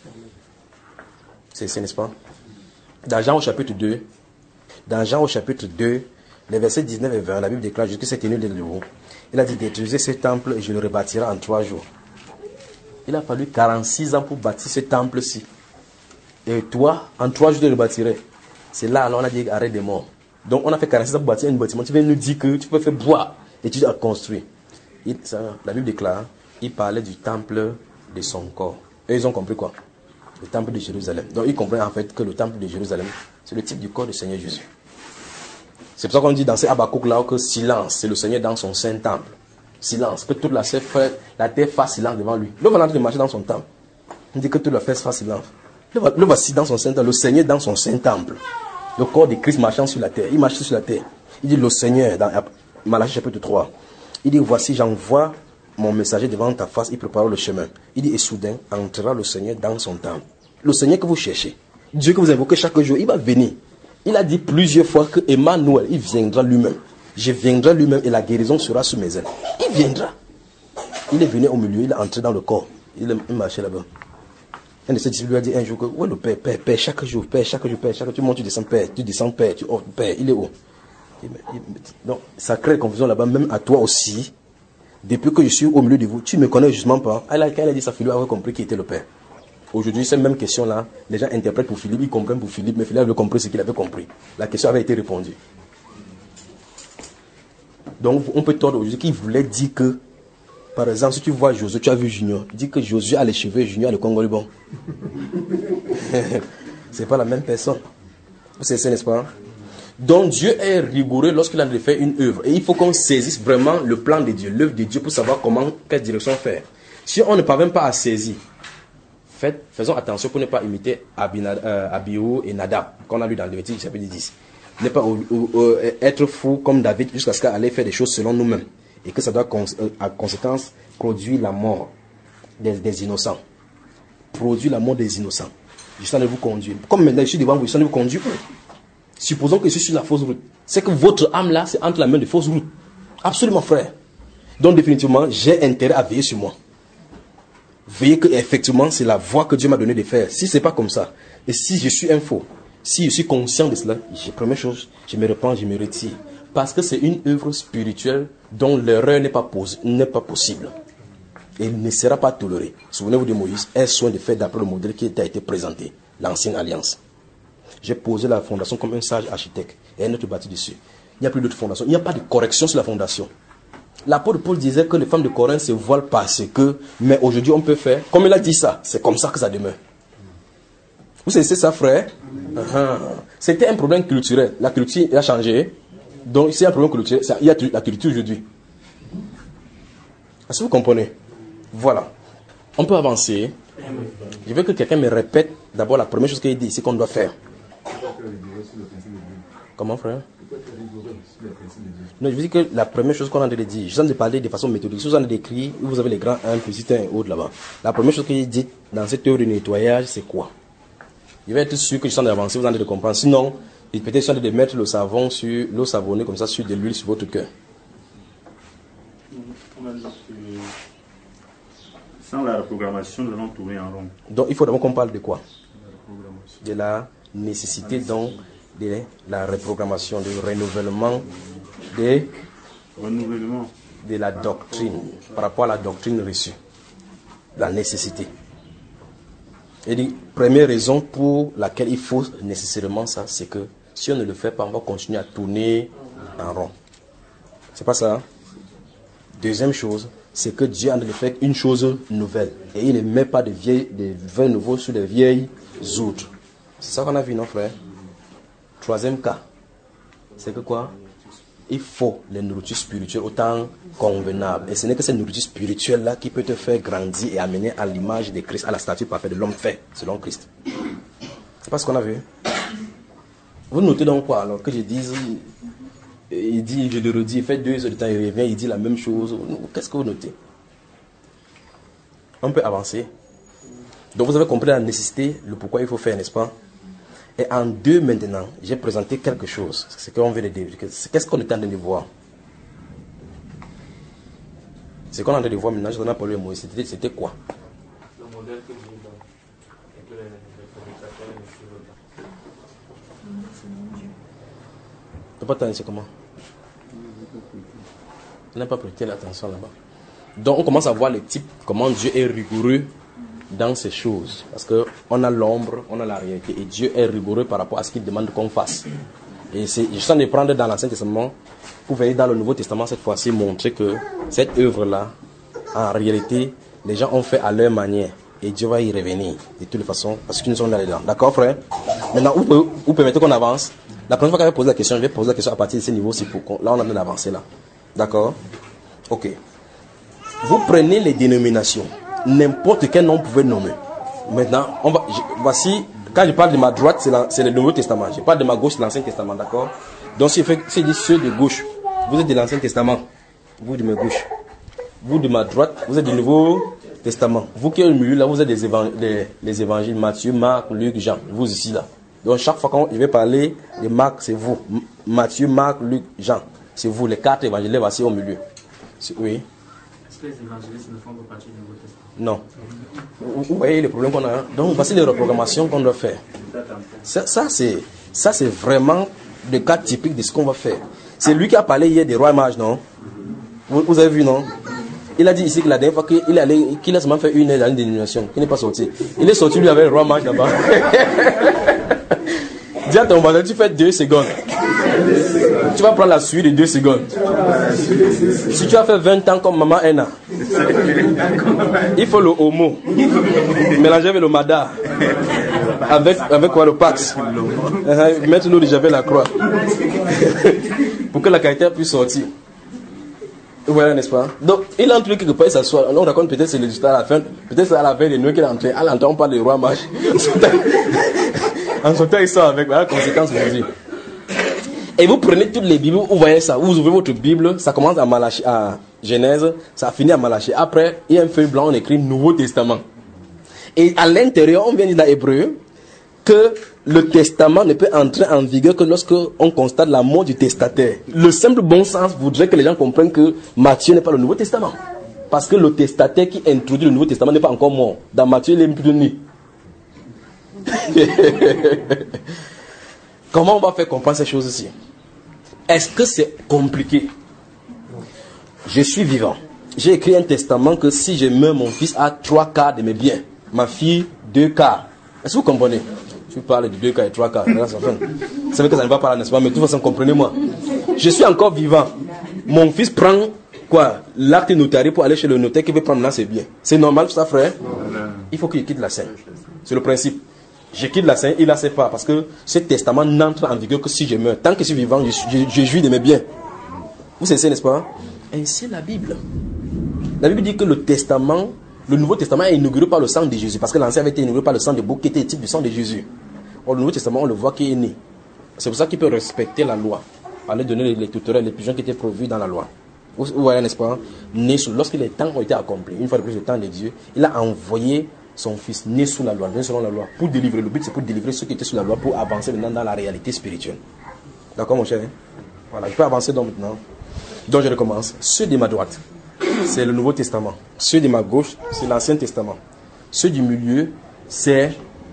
C'est ça, n'est-ce pas? Dans Jean au chapitre deux, dans Jean au chapitre deux, les versets dix-neuf et vingt, la Bible déclare jusqu'à cette année de nouveau. Il a dit détruisez ce temple et je le rebâtirai en trois jours. Il a fallu quarante-six ans pour bâtir ce temple-ci. Et toi, en trois jours, tu le bâtirais. C'est là, alors on a dit arrêt des morts. Donc on a fait quarante-six ans pour bâtir un bâtiment. Tu viens nous dire que tu peux faire bois et tu as construit. Il, ça, la Bible déclare, il parlait du temple de son corps. Et ils ont compris quoi? Le temple de Jérusalem. Donc ils comprennent en fait que le temple de Jérusalem, c'est le type du corps du Seigneur Jésus. C'est pour ça qu'on dit dans ces Habakkuk là que silence, c'est le Seigneur dans son saint temple. Silence, que toute la terre, la terre fasse silence devant lui. L'homme va entrer marcher dans son temple. On dit que toute la terre fasse silence. Le voici dans son saint temple, le Seigneur dans son saint temple. Le corps de Christ marchant sur la terre. Il marche sur la terre. Il dit le Seigneur dans Malachie chapitre trois. Il dit voici j'envoie mon messager devant ta face, il prépare le chemin. Il dit et soudain entrera le Seigneur dans son temple. Le Seigneur que vous cherchez, Dieu que vous invoquez chaque jour, il va venir. Il a dit plusieurs fois que Emmanuel, il viendra lui-même. Je viendrai lui-même et la guérison sera sous mes ailes. Il viendra. Il est venu au milieu, il est entré dans le corps. Il est marché là-bas. Un de ses disciples lui a dit un jour que, où est le Père, Père, Père, chaque jour, Père, chaque jour, Père, chaque jour, tu montes, tu descends, Père, tu descends, Père, tu oh, Père, il est où? Donc, ça crée confusion là-bas, même à toi aussi. Depuis que je suis au milieu de vous, tu ne me connais justement pas. Quand il a dit ça, il a compris qui était le Père. Aujourd'hui, cette même question-là, les gens interprètent pour Philippe, ils comprennent pour Philippe, mais Philippe avait compris ce qu'il avait compris. La question avait été répondue. Donc, on peut tordre aujourd'hui qu'il voulait dire que, par exemple, si tu vois Josué, tu as vu Junior, dis que Josué a les cheveux et Junior a le Congo bon. C'est pas la même personne. C'est ça, n'est-ce pas? Donc, Dieu est rigoureux lorsqu'il a de faire une œuvre. Et il faut qu'on saisisse vraiment le plan de Dieu, l'œuvre de Dieu pour savoir comment, quelle direction faire. Si on ne parvient pas à saisir, faites, faisons attention pour ne pas imiter Abihu et Nadab, qu'on a lu dans le Lévitique chapitre dix. Ne pas ou, ou, ou, être fou comme David jusqu'à ce qu'elle allait faire des choses selon nous-mêmes. Et que ça doit, à conséquence, produire la mort des, des innocents. Produire la mort des innocents. Je suis en train de vous conduire. Comme maintenant je suis devant vous, je suis en train de vous conduire. Supposons que je suis sur la fausse route. C'est que votre âme là, c'est entre la main de fausse route. Absolument, frère. Donc, définitivement, j'ai intérêt à veiller sur moi. Veillez que, effectivement, c'est la voie que Dieu m'a donné de faire. Si c'est pas comme ça, et si je suis un faux, si je suis conscient de cela, la première chose, je me repens, je me retire. Parce que c'est une œuvre spirituelle dont l'erreur n'est pas, n'est pas possible. Et il ne sera pas toléré. Souvenez-vous de Moïse, aie soin de faire d'après le modèle qui t'a été présenté, l'ancienne alliance. J'ai posé la fondation comme un sage architecte et un autre bâti dessus. Il n'y a plus d'autre fondation. Il n'y a pas de correction sur la fondation. L'apôtre Paul disait que les femmes de Corinthe se voilent parce que, mais aujourd'hui on peut faire, comme il a dit ça, c'est comme ça que ça demeure. Vous savez, c'est ça, frère? Uh-huh. C'était un problème culturel. La culture a changé. Donc, c'est un problème culturel. Il y a la culture aujourd'hui. Est-ce que vous comprenez? Voilà. On peut avancer. Je veux que quelqu'un me répète d'abord la première chose qu'il dit, c'est qu'on doit faire. Comment, frère? Non, je veux dire que la première chose qu'on a de dire, je viens de parler de façon méthodique. Si vous en avez décrit, vous avez les grands un, petit un et autres là-bas. La première chose qu'il dit dans cette œuvre de nettoyage, c'est quoi? Je vais être sûr que je suis en train d'avancer, vous en avez de comprendre. Sinon, peut-être je suis en train de mettre le savon sur l'eau savonnée, comme ça, sur de l'huile sur votre cœur. Sans la reprogrammation, nous allons tourner en rond. Donc, il faut d'abord qu'on parle de quoi? De la nécessité, donc, de la reprogrammation, du renouvellement de, renouvellement de la doctrine, par rapport à la doctrine reçue. La nécessité. Et la première raison pour laquelle il faut nécessairement ça, c'est que si on ne le fait pas, on va continuer à tourner en rond. C'est pas ça? Hein? Deuxième chose, c'est que Dieu a de faire une chose nouvelle. Et il ne met pas de, vieilles, de vin nouveau sur les vieilles outres. C'est ça qu'on a vu, non, frère? Troisième cas, c'est que quoi? Il faut les nourritures spirituelles autant convenables. Et ce n'est que cette nourriture spirituelle-là qui peut te faire grandir et amener à l'image de Christ, à la stature parfaite de l'homme fait, selon Christ. C'est pas ce qu'on a vu. Vous notez donc quoi alors que je dise, il dit, je le redis, il fait deux heures de temps, il revient, il dit la même chose. Qu'est-ce que vous notez? On peut avancer. Donc vous avez compris la nécessité, le pourquoi il faut faire, n'est-ce pas? Et en deux maintenant, j'ai présenté quelque chose. C'est ce qu'on veut dire. Qu'est-ce qu'on est en train de voir? Ce qu'on est en train de voir maintenant, je donne parlé de Moïse. C'était, c'était quoi? Le modèle que j'ai dans et que les prédicateurs ne suivent pas. Tu n'as pas entendu, c'est comment? Tu n'as pas prêté l'attention là-bas. Donc on commence à voir les types, comment Dieu est rigoureux dans ces choses. Parce qu'on a l'ombre, on a la réalité. Et Dieu est rigoureux par rapport à ce qu'il demande qu'on fasse. Et c'est, je suis en train de prendre dans l'Ancien Testament, vous voyez dans le Nouveau Testament cette fois-ci montrer que cette œuvre-là, en réalité, les gens ont fait à leur manière. Et Dieu va y revenir de toutes les façons, parce qu'ils nous sont allés dedans. D'accord, frère? Maintenant, vous, vous permettez qu'on avance? La première fois que je vais poser la question, je vais poser la question à partir de ce niveau. C'est pour là, on a besoin d'avancer là. D'accord? Ok. Vous prenez les dénominations. N'importe quel nom vous pouvez nommer. Maintenant, on va, je, voici, quand je parle de ma droite, c'est, la, c'est le Nouveau Testament. Je parle de ma gauche, c'est l'Ancien Testament, d'accord? Donc, si je dis ceux de gauche, vous êtes de l'Ancien Testament. Vous de ma gauche. Vous de ma droite, vous êtes du Nouveau Testament. Vous qui êtes au milieu, là, vous êtes des évang- les, les évangiles, Matthieu, Marc, Luc, Jean. Vous ici, là. Donc, chaque fois que je vais parler de Marc, c'est vous. M- Matthieu, Marc, Luc, Jean. C'est vous, les quatre évangiles, voici au milieu. C'est, oui. Est-ce que les évangélistes ne font pas partie du Nouveau Testament? Non. Vous, vous voyez le problème qu'on a. Donc, voici les reprogrammations qu'on doit faire. Ça, ça, c'est, ça, c'est vraiment le cas typique de ce qu'on va faire. C'est lui qui a parlé hier des rois mages, non? Vous, vous avez vu, non? Il a dit ici que la dernière fois qu'il est allé, qu'il a seulement fait une heure dans une dénomination, qu'il n'est pas sorti. Il est sorti lui avec le roi mage là-bas. Dis à ton voisin, tu fais deux secondes. Tu vas prendre la suite de deux secondes. Si tu as fait vingt ans comme maman Ena, il faut le homo mélanger avec le mada. Avec, avec quoi le pax. Mettre l'eau de javel la croix. Pour que la caractère puisse sortir. Voilà, n'est-ce pas? Donc, il entre quelque part, il s'assoit. On raconte peut-être c'est le résultat à la fin. Peut-être c'est à la fin des nuits qu'il est entré. À l'entend, on parle du roi mage. En son temps, il sort avec la conséquence aujourd'hui. Et vous prenez toutes les Bibles, vous voyez ça. Vous ouvrez votre Bible, ça commence à, Malachi, à Genèse, ça finit à Malachie. Après, il y a un feuille blanc, on écrit Nouveau Testament. Et à l'intérieur, on vient dire dans Hébreu que le testament ne peut entrer en vigueur que lorsque on constate la mort du testataire. Le simple bon sens voudrait que les gens comprennent que Matthieu n'est pas le Nouveau Testament. Parce que le testataire qui introduit le Nouveau Testament n'est pas encore mort. Dans Matthieu, il est plutôt né. Comment on va faire comprendre ces choses ici? Est-ce que c'est compliqué? Je suis vivant. J'ai écrit un testament que si je meurs, mon fils a trois quarts de mes biens. Ma fille, deux quarts. Est-ce que vous comprenez? Je parle de deux quarts et trois quarts. Vous savez que ça ne va pas là, n'est-ce pas? Mais de toute façon, comprenez-moi. Je suis encore vivant. Mon fils prend quoi? L'acte notarié pour aller chez le notaire qui veut prendre là ses biens. C'est normal, ça, frère? Il faut qu'il quitte la scène. C'est le principe. Je quitte la scène, il ne la sait pas. Parce que ce testament n'entre en vigueur que si je meurs. Tant que je suis vivant, je, je, je jouis de mes biens. Vous savez, n'est-ce pas? Et c'est la Bible. La Bible dit que le testament, le Nouveau Testament est inauguré par le sang de Jésus. Parce que l'Ancien avait été inauguré par le sang de bouc qui était type du sang de Jésus. Or, le Nouveau Testament, on le voit qui est né. C'est pour ça qu'il peut respecter la loi. Aller donner les, les tutorels, les pigeons qui étaient prévus dans la loi. Vous, vous voyez, n'est-ce pas? Né sous, lorsque les temps ont été accomplis, une fois de plus le temps de Dieu, il a envoyé son fils né sous la loi, né selon la loi, pour délivrer. Le but, c'est pour délivrer ceux qui étaient sous la loi, pour avancer maintenant dans la réalité spirituelle. D'accord, mon cher? Voilà, je peux avancer donc maintenant. Donc, je recommence. Ceux de ma droite, c'est le Nouveau Testament. Ceux de ma gauche, c'est l'Ancien Testament. Ceux du milieu, c'est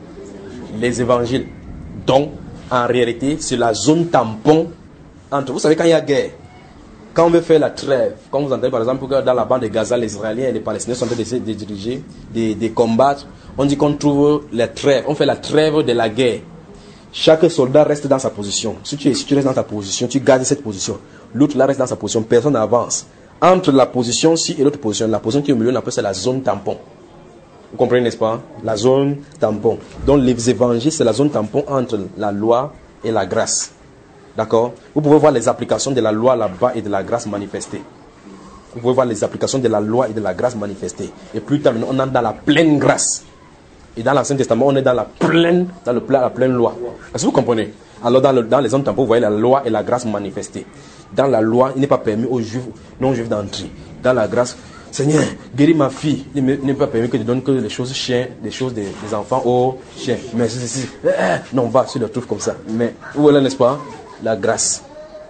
les évangiles. Donc, en réalité, c'est la zone tampon entre... Vous savez, quand il y a guerre, quand on veut faire la trêve, quand vous entendez par exemple que dans la bande de Gaza, les Israéliens et les Palestiniens sont en train de, de diriger, de, de combattre, on dit qu'on trouve la trêve, on fait la trêve de la guerre. Chaque soldat reste dans sa position. Si tu, si tu restes dans ta position, tu gardes cette position. L'autre là reste dans sa position, personne n'avance. Entre la position-ci et l'autre position, la position qui est au milieu, on appelle ça la zone tampon. Vous comprenez, n'est-ce pas? La zone tampon. Donc les évangiles, c'est la zone tampon entre la loi et la grâce. D'accord? Vous pouvez voir les applications de la loi là-bas et de la grâce manifestée. Vous pouvez voir les applications de la loi et de la grâce manifestée. Et plus tard, on est dans la pleine grâce. Et dans l'Ancien Testament, on est dans la pleine, dans le, la pleine loi. Est-ce que vous comprenez? Alors dans, le, dans les zones tampons, vous voyez la loi et la grâce manifestée. Dans la loi, il n'est pas permis aux juifs, non-juifs d'entrer. Dans la grâce, Seigneur, guéris ma fille. Il n'est pas permis que tu donnes que les choses chiens, des choses des, des enfants aux chiens. Mais c'est si, eh, non, on va, se le trouve comme ça. Mais voilà, n'est-ce pas? La grâce.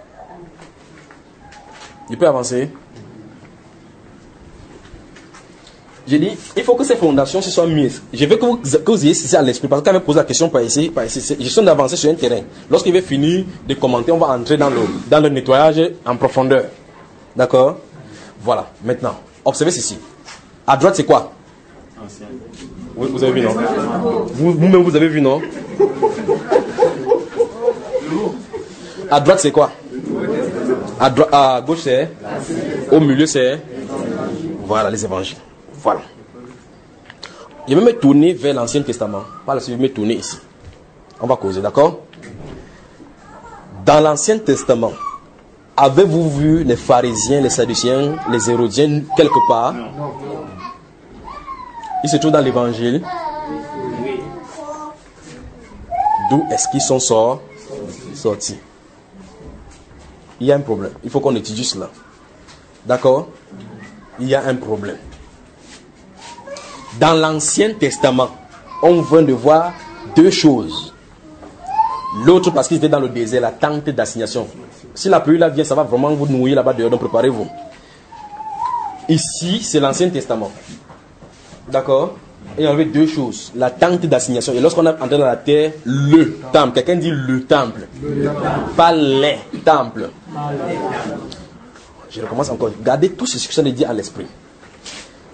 Je peux avancer? J'ai dit, il faut que ces fondations se soient mises. Je veux que vous, que vous ayez ceci à l'esprit. Parce que quand je pose la question par ici, par ici, je suis d'avancer sur un terrain. Lorsqu'il va finir de commenter, on va entrer dans le, dans le nettoyage en profondeur. D'accord? Voilà. Maintenant, observez ceci. À droite, c'est quoi? Ancien. Oui, vous avez vu, non? Vous, vous-même, vous avez vu, non? À droite, c'est quoi? À, droite, à gauche, c'est? Au milieu, c'est? Voilà, les évangiles. Voilà. Je vais me tourner vers l'Ancien Testament. Par la suite, je vais me tourner ici. On va causer, d'accord? Dans l'Ancien Testament, avez-vous vu les pharisiens, les sadduciens, les hérodiens quelque part? Ils se trouvent dans l'Évangile. D'où est-ce qu'ils sont sortis? Il y a un problème. Il faut qu'on étudie cela. D'accord? Il y a un problème. Dans l'Ancien Testament, on vient de voir deux choses. L'autre, parce qu'ils étaient dans le désert, la tente d'assignation. Si la pluie là vient, ça va vraiment vous nourrir là-bas dehors, donc préparez-vous. Ici, c'est l'Ancien Testament. D'accord? Et il y avait deux choses. La tente d'assignation. Et lorsqu'on a entré dans la terre, le temple. Quelqu'un dit le temple. Le temple. Pas les temples. Je recommence encore. Gardez tout ce que je viens de dire à l'esprit.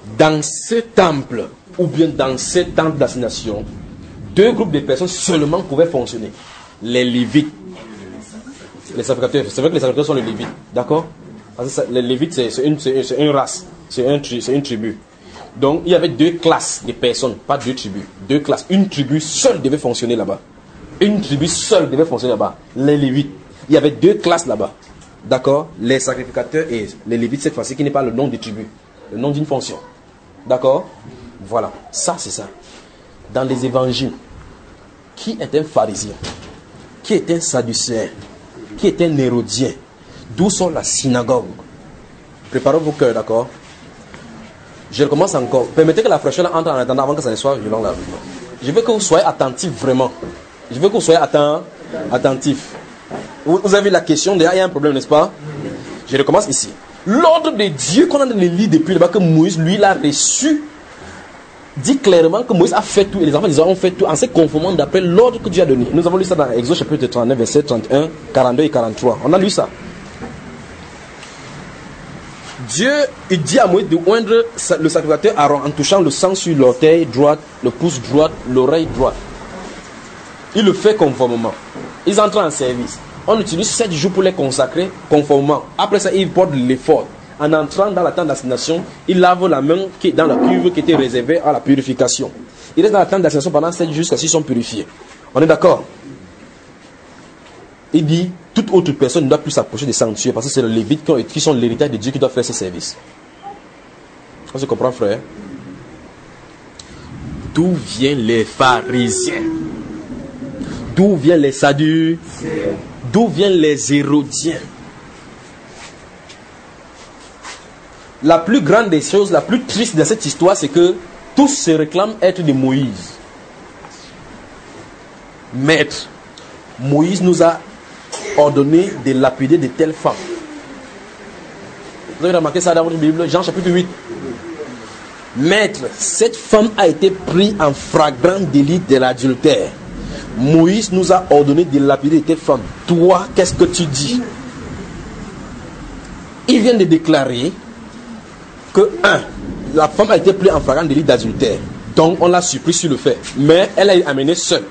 dans ce temple, ou bien dans ce temple d'assignation, deux groupes de personnes seulement pouvaient fonctionner. Les Lévites, les sacrificateurs. C'est vrai que les sacrificateurs sont les Lévites, d'accord? Parce que ça, les Lévites, c'est, c'est, une, c'est, c'est une race, c'est, un, c'est une tribu. Donc, il y avait deux classes de personnes, pas deux tribus, deux classes. Une tribu seule devait fonctionner là-bas. Une tribu seule devait fonctionner là-bas. Les Lévites. Il y avait deux classes là-bas. D'accord? Les sacrificateurs et les Lévites, cette fois-ci, qui n'est pas le nom des tribus, le nom d'une fonction. D'accord? Voilà. Ça, c'est ça. Dans les évangiles, qui est un pharisien? Qui est un sadducéen? Qui est un hérodien? D'où sont la synagogue? Préparez vos cœurs, d'accord? Je recommence encore. Permettez que la fraîcheur entre en attendant avant que ça ne soit violent là. Je veux que vous soyez attentifs vraiment. Je veux que vous soyez atten- attentifs. Vous, vous avez la question, déjà il y a un problème, n'est-ce pas? Je recommence ici. L'ordre de Dieu qu'on a dans les livres depuis là-bas, que Moïse, lui, l'a reçu, dit clairement que Moïse a fait tout et les enfants d'Israël ont fait tout en se conformant d'après l'ordre que Dieu a donné. Nous avons lu ça dans Exode chapitre trente-neuf, verset trente et un, quarante-deux et quarante-trois. On a lu ça. Dieu, il dit à Moïse de oindre le sacrificateur Aaron en touchant le sang sur l'orteil droit, le pouce droit, l'oreille droite. Il le fait conformément. Ils entrent en service. On utilise sept jours pour les consacrer conformément. Après ça, ils portent l'effort. En entrant dans la tente d'assignation, ils lavent la main qui est dans la cuve qui était réservée à la purification. Ils restent dans la tente d'assignation pendant sept jours jusqu'à ce qu'ils sont purifiés. On est d'accord? Il dit, toute autre personne ne doit plus s'approcher des sanctuaires parce que c'est les Lévites qui sont l'héritage de Dieu qui doit faire ce service. On se comprend, frère? D'où viennent les pharisiens? D'où viennent les sadducéens? D'où viennent les hérodiens? La plus grande des choses, la plus triste de cette histoire, c'est que tous se réclament être de Moïse. Maître, Moïse nous a ordonné de lapider de telles femmes. Vous avez remarqué ça dans votre Bible, Jean chapitre huit. Maître, cette femme a été prise en flagrant délit de l'adultère. Moïse nous a ordonné de lapider de telles femmes. Toi, qu'est-ce que tu dis? Il vient de déclarer que, un, la femme a été prise en flagrant délit d'adultère. Donc, on l'a surpris sur le fait. Mais elle a été amenée seule.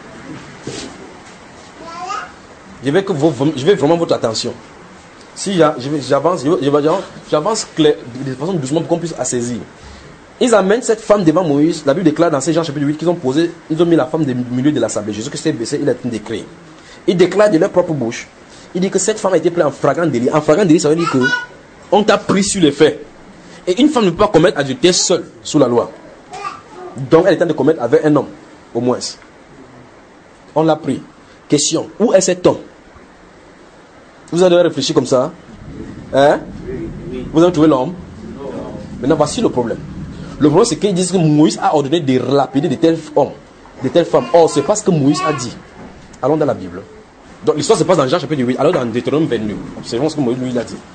Je veux, que vous, je veux vraiment votre attention. Si j'avance, j'avance de façon doucement pour qu'on puisse saisir. Ils amènent cette femme devant Moïse. La Bible déclare dans Jean chapitre huit qu'ils ont posé, ils ont mis la femme au milieu de l'assemblée. Jésus Christ s'est baissé, il a été décrit. Il déclare de leur propre bouche. Il dit que cette femme a été prise en flagrant délit. En flagrant délit, ça veut dire que on t'a pris sur les faits. Et une femme ne peut pas commettre adultère seule sous la loi. Donc elle est en train de commettre avec un homme, au moins. On l'a pris. Question, où est cet homme? Vous avez réfléchi comme ça? Hein? Vous avez trouvé l'homme? Maintenant, voici le problème. Le problème, c'est qu'ils disent que Moïse a ordonné de lapider de tels hommes, de telles femmes. Or, c'est pas ce que Moïse a dit. Allons dans la Bible. Donc, l'histoire se passe dans Jean chapitre huit. Alors, dans Deutéronome vingt-deux. Observons ce que Moïse lui a dit.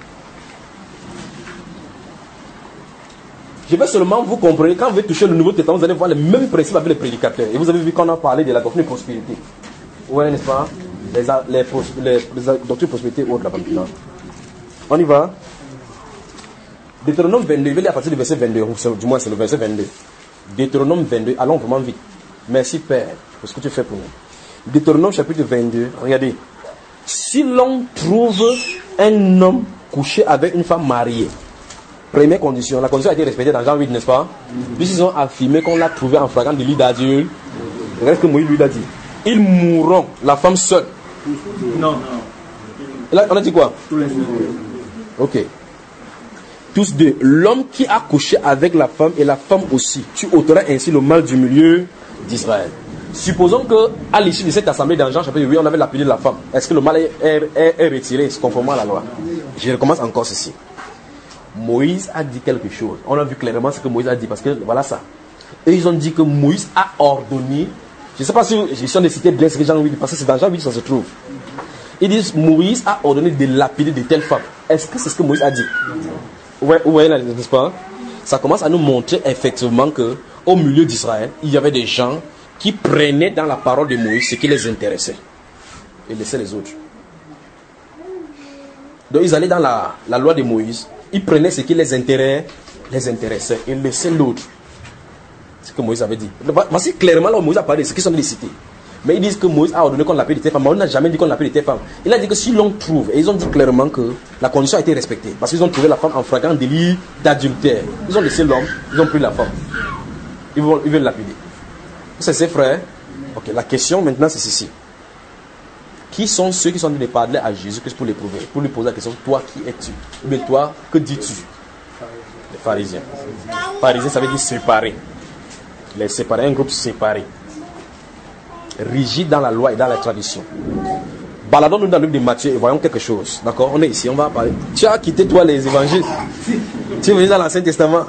Je vais seulement vous comprendre. Quand vous allez toucher le Nouveau Testament, vous allez voir les mêmes principes avec les prédicateurs. Et vous avez vu qu'on a parlé de la doctrine de prospérité. Ouais, n'est-ce pas? Les, les, les, les doctrines de prospérité ou autres là-bas. On y va. Deutéronome vingt-deux, je vais lire à partir du verset vingt-deux. Du moins, c'est le verset vingt-deux. Deutéronome vingt-deux, allons vraiment vite. Merci Père pour ce que tu fais pour nous. Deutéronome chapitre vingt-deux, regardez. Si l'on trouve un homme couché avec une femme mariée, première condition, la condition a été respectée dans Jean huit, n'est-ce pas? Puisqu'ils ont affirmé qu'on l'a trouvé en flagrant délit d'adulte. Regardez ce que Moïse lui a dit. Ils mourront, la femme seule. Non, non. Là, on a dit quoi? Ok. Tous deux. L'homme qui a couché avec la femme et la femme aussi. Tu ôteras ainsi le mal du milieu d'Israël. Supposons qu'à l'issue de cette assemblée dans Jean chapitre huit, on avait lapidé la femme. Est-ce que le mal est, est, est, est retiré conformément à la loi? Je recommence encore ceci. Moïse a dit quelque chose. On a vu clairement ce que Moïse a dit parce que voilà ça. Et ils ont dit que Moïse a ordonné. Je ne sais pas si je suis en train de citer bien ce que Jean huit, parce que c'est dans Jean huit que ça se trouve. Ils disent Moïse a ordonné de lapider de telles femmes. Est-ce que c'est ce que Moïse a dit? Ouais, ouais, n'est-ce pas? Ça commence à nous montrer effectivement que au milieu d'Israël, il y avait des gens qui prenaient dans la parole de Moïse ce qui les intéressait et laissaient les autres. Donc ils allaient dans la, la loi de Moïse, ils prenaient ce qui les intéressait les intéressait et laissait l'autre. C'est ce que Moïse avait dit. Voici clairement là où Moïse a parlé de ce qu'ils sont des cités. Mais ils disent que Moïse a ordonné qu'on l'appelle de telle femme. Mais on n'a jamais dit qu'on l'appelle de telle femme. Il a dit que si l'on trouve, et ils ont dit clairement que la condition a été respectée. Parce qu'ils ont trouvé la femme en flagrant délit d'adultère. Ils ont laissé l'homme, ils ont pris la femme. Ils veulent, ils veulent lapider. C'est ses frères. Ok, la question maintenant c'est ceci. Qui sont ceux qui sont en train de parler à Jésus-Christ pour l'éprouver, pour lui poser la question, toi qui es-tu? Mais toi, que dis-tu? Les pharisiens. Pharisiens, ça veut dire séparer. Les séparer, un groupe séparé. Rigide dans la loi et dans la tradition. Baladons-nous dans le livre de Matthieu et voyons quelque chose. D'accord? On est ici, on va parler. Tu as quitté toi les évangiles. Tu es venu dans l'Ancien Testament.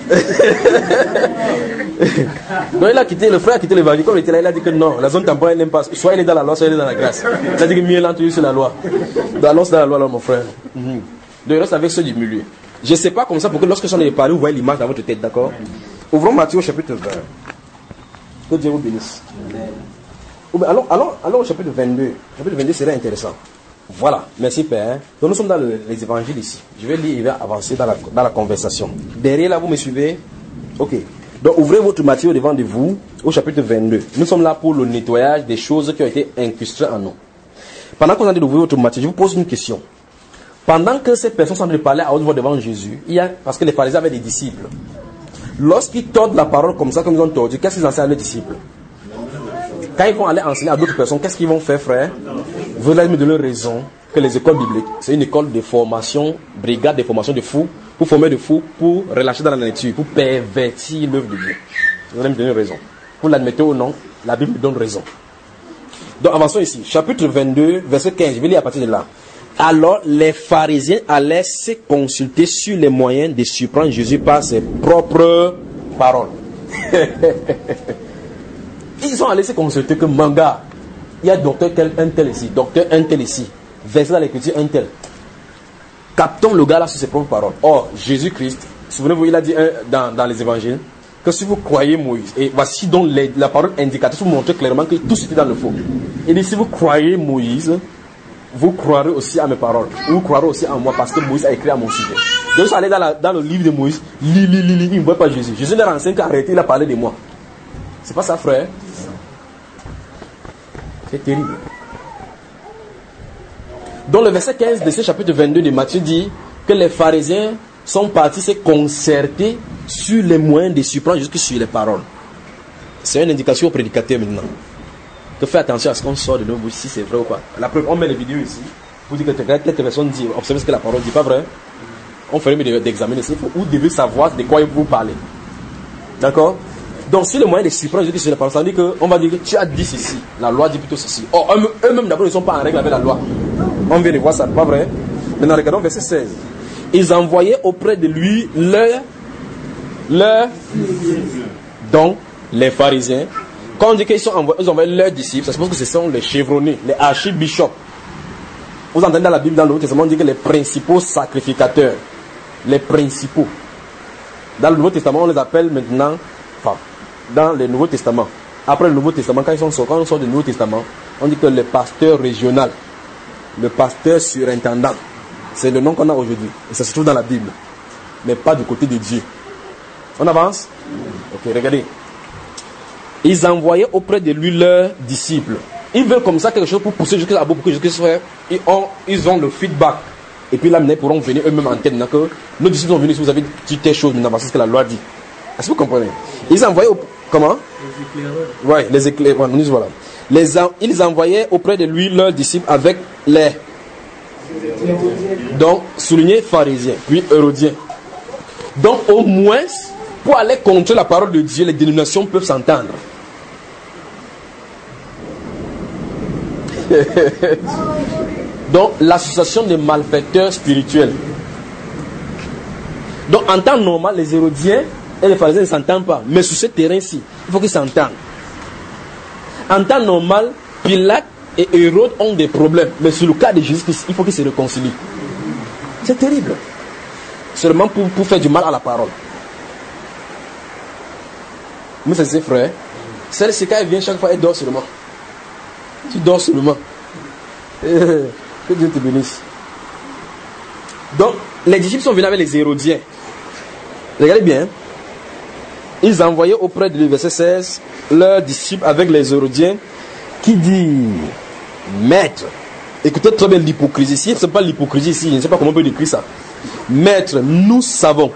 Donc il a quitté, le frère a quitté l'évangile. Comme il était là, il a dit que non, la zone temporelle n'aime pas. Soit il est dans la loi, soit il est dans la grâce. Il a dit que mieux est entendu sur la loi. Donc allons dans la loi, là, mon frère. Mm-hmm. Donc il reste avec ceux du milieu. Je ne sais pas comme ça, pour que lorsque j'en ai parlé, vous voyez l'image dans votre tête, d'accord? Ouvrons Matthieu au chapitre vingt. Que Dieu vous bénisse. Allons, allons, allons au chapitre vingt-deux. Le chapitre vingt-deux serait intéressant. Voilà, merci Père. Donc nous sommes dans le, les évangiles ici. Je vais lire et je vais avancer dans la, dans la conversation. Derrière là, vous me suivez? Ok. Donc ouvrez votre Matthieu devant de vous au chapitre vingt-deux. Nous sommes là pour le nettoyage des choses qui ont été incrustées en nous. Pendant qu'on a dit d'ouvrir votre Matthieu, je vous pose une question. Pendant que ces personnes sont en train de parler à haute voix devant Jésus, il y a, parce que les pharisiens avaient des disciples. Lorsqu'ils tordent la parole comme ça, comme ils ont tordu, qu'est-ce qu'ils enseignent à leurs disciples? Quand ils vont aller enseigner à d'autres personnes, qu'est-ce qu'ils vont faire, frère? Vous allez me donner raison que les écoles bibliques, c'est une école de formation, brigade de formation de fous, pour former de fous, pour relâcher dans la nature, pour pervertir l'œuvre de Dieu. Vous allez me donner raison. Vous l'admettez ou non, la Bible me donne raison. Donc avançons ici. Chapitre vingt-deux, verset quinze. Je vais lire à partir de là. Alors les pharisiens allaient se consulter sur les moyens de surprendre Jésus par ses propres paroles. Ils sont allés se consulter que manga, il y a docteur un tel ici, docteur un tel ici, verset dans l'écriture un tel. Captons le gars là sur ses propres paroles. Or, Jésus-Christ, souvenez-vous, il a dit un, dans, dans les évangiles, que si vous croyez Moïse, et voici donc les, la parole indicatrice vous montre clairement que tout c'était dans le faux. Il dit, si vous croyez Moïse, vous croirez aussi à mes paroles. Vous croirez aussi en moi parce que Moïse a écrit à mon sujet. Donc, ils sont allés dans, la, dans le livre de Moïse, lis, lis, lis, lis, ils ne voient pas Jésus. Jésus leur enseigne qu'arrêtez, il a parlé de moi. C'est pas ça, frère. C'est terrible. Donc le verset quinze de ce chapitre vingt-deux de Matthieu dit que les pharisiens sont partis se concerter sur les moyens de surprendre jusque sur les paroles. C'est une indication au prédicateur maintenant. Que fais attention à ce qu'on sort de nous, si c'est vrai ou pas. La preuve, on met les vidéos ici. Vous dites que telle personne dit, observez ce que la parole dit, pas vrai? On fait mieux d'examiner ça. Vous devez savoir de quoi vous parlez. D'accord? Donc, si le moyen de surprendre sur la parole, ça veut dire qu'on va dire que tu as dit ceci, la loi dit plutôt ceci. Or, eux-mêmes d'abord ne sont pas en règle avec la loi. On vient de voir ça, pas vrai? Maintenant, regardons verset seize. Ils envoyaient auprès de lui leur, leur, donc les pharisiens. Quand on dit qu'ils ont envoyé leurs disciples, ça se pense que ce sont les chevronnés, les archibishops. Vous entendez dans la Bible, dans le Nouveau Testament, on dit que les principaux sacrificateurs, les principaux. Dans le Nouveau Testament, on les appelle maintenant, enfin, dans le Nouveau Testament. Après le Nouveau Testament, quand ils sont quand on sort du Nouveau Testament, on dit que le pasteur régional, le pasteur surintendant, c'est le nom qu'on a aujourd'hui. Et ça se trouve dans la Bible. Mais pas du côté de Dieu. On avance? Ok, regardez. Ils envoyaient auprès de lui leurs disciples. Ils veulent comme ça quelque chose pour pousser jusqu'à bout, pour que jusqu'à ce ils ont, ils ont le feedback. Et puis là, ils pourront venir eux-mêmes en tête. Que nos disciples sont venus si vous avez dit telle chose, maintenant, c'est ce que la loi dit. Est-ce que vous comprenez? Ils envoyaient, au, comment? Les éclaireurs. Oui, les éclaireurs. Voilà. Les, ils envoyaient auprès de lui leurs disciples avec les. Donc, souligner pharisiens, puis hérodiens. Donc, au moins, pour aller contre la parole de Dieu, les dénominations peuvent s'entendre. Donc, l'association des malfaiteurs spirituels. Donc, en temps normal, les hérodiens et les pharisiens ne s'entendent pas. Mais sur ce terrain-ci, il faut qu'ils s'entendent. En temps normal, Pilate et Hérode ont des problèmes. Mais sur le cas de Jésus-Christ, il faut qu'ils se réconcilient. C'est terrible. Seulement pour, pour faire du mal à la parole. Mais c'est ses frères. Celle-ci, quand elle vient chaque fois, elle dort seulement. Tu dors seulement. Que Dieu te bénisse. Donc, les disciples sont venus avec les hérodiens. Regardez bien. Ils envoyaient auprès de lui, verset seize, leurs disciples avec les Hérodiens qui dit, maître, écoutez très bien l'hypocrisie. Si ce n'est pas l'hypocrisie ici, je ne sais pas comment on peut décrire ça. Maître, nous savons.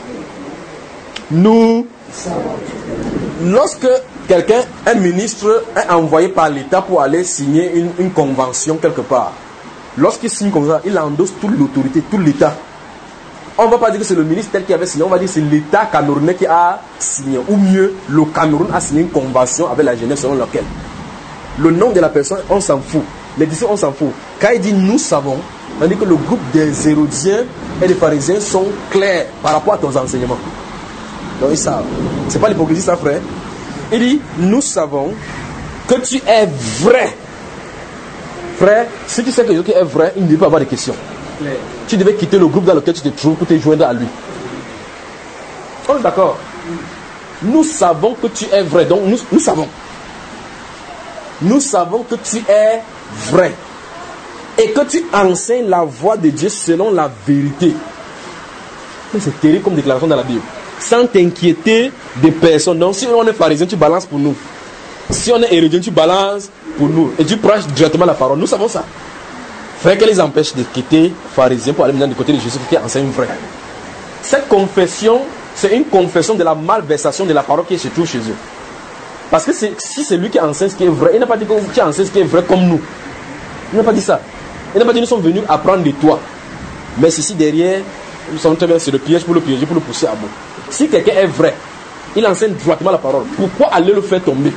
Nous savons. Lorsque quelqu'un, un ministre, est envoyé par l'État pour aller signer une, une convention quelque part, lorsqu'il signe comme ça, il endosse toute l'autorité, tout l'État. On ne va pas dire que c'est le ministre tel qui avait signé, on va dire que c'est l'État camerounais qui a signé. Ou mieux, le Cameroun a signé une convention avec la Genève selon laquelle le nom de la personne, on s'en fout. Les disciples, on s'en fout. Quand il dit nous savons, on dit que le groupe des Hérodiens et des pharisiens sont clairs par rapport à ton enseignement. Donc ils savent. C'est pas l'hypocrisie, ça, frère. Il dit nous savons que tu es vrai. Frère, si tu sais que Jésus est vrai, il ne devait pas avoir de questions. Tu devais quitter le groupe dans lequel tu te trouves pour te joindre à lui. On est d'accord. Nous savons que tu es vrai. Donc nous, nous savons. Nous savons que tu es vrai. Et que tu enseignes la voie de Dieu selon la vérité. Mais c'est terrible comme déclaration dans la Bible. Sans t'inquiéter des personnes. Donc si on est pharisien, tu balances pour nous. Si on est hérédien, tu balances pour nous. Et tu prêches directement la parole. Nous savons ça. Frère, qu'elle les empêche de quitter pharisiens pour aller maintenant du côté de Jésus qui enseigne vrai. Cette confession, c'est une confession de la malversation de la parole qui se trouve chez eux. Parce que c'est, si c'est lui qui enseigne ce qui est vrai, il n'a pas dit que tu enseignes ce qui est vrai comme nous. Il n'a pas dit ça. Il n'a pas dit que nous sommes venus apprendre de toi. Mais ceci derrière, nous savons très bien, c'est le piège pour le piéger, pour le pousser à bout. Si quelqu'un est vrai, il enseigne droitement la parole. Pourquoi aller le faire tomber?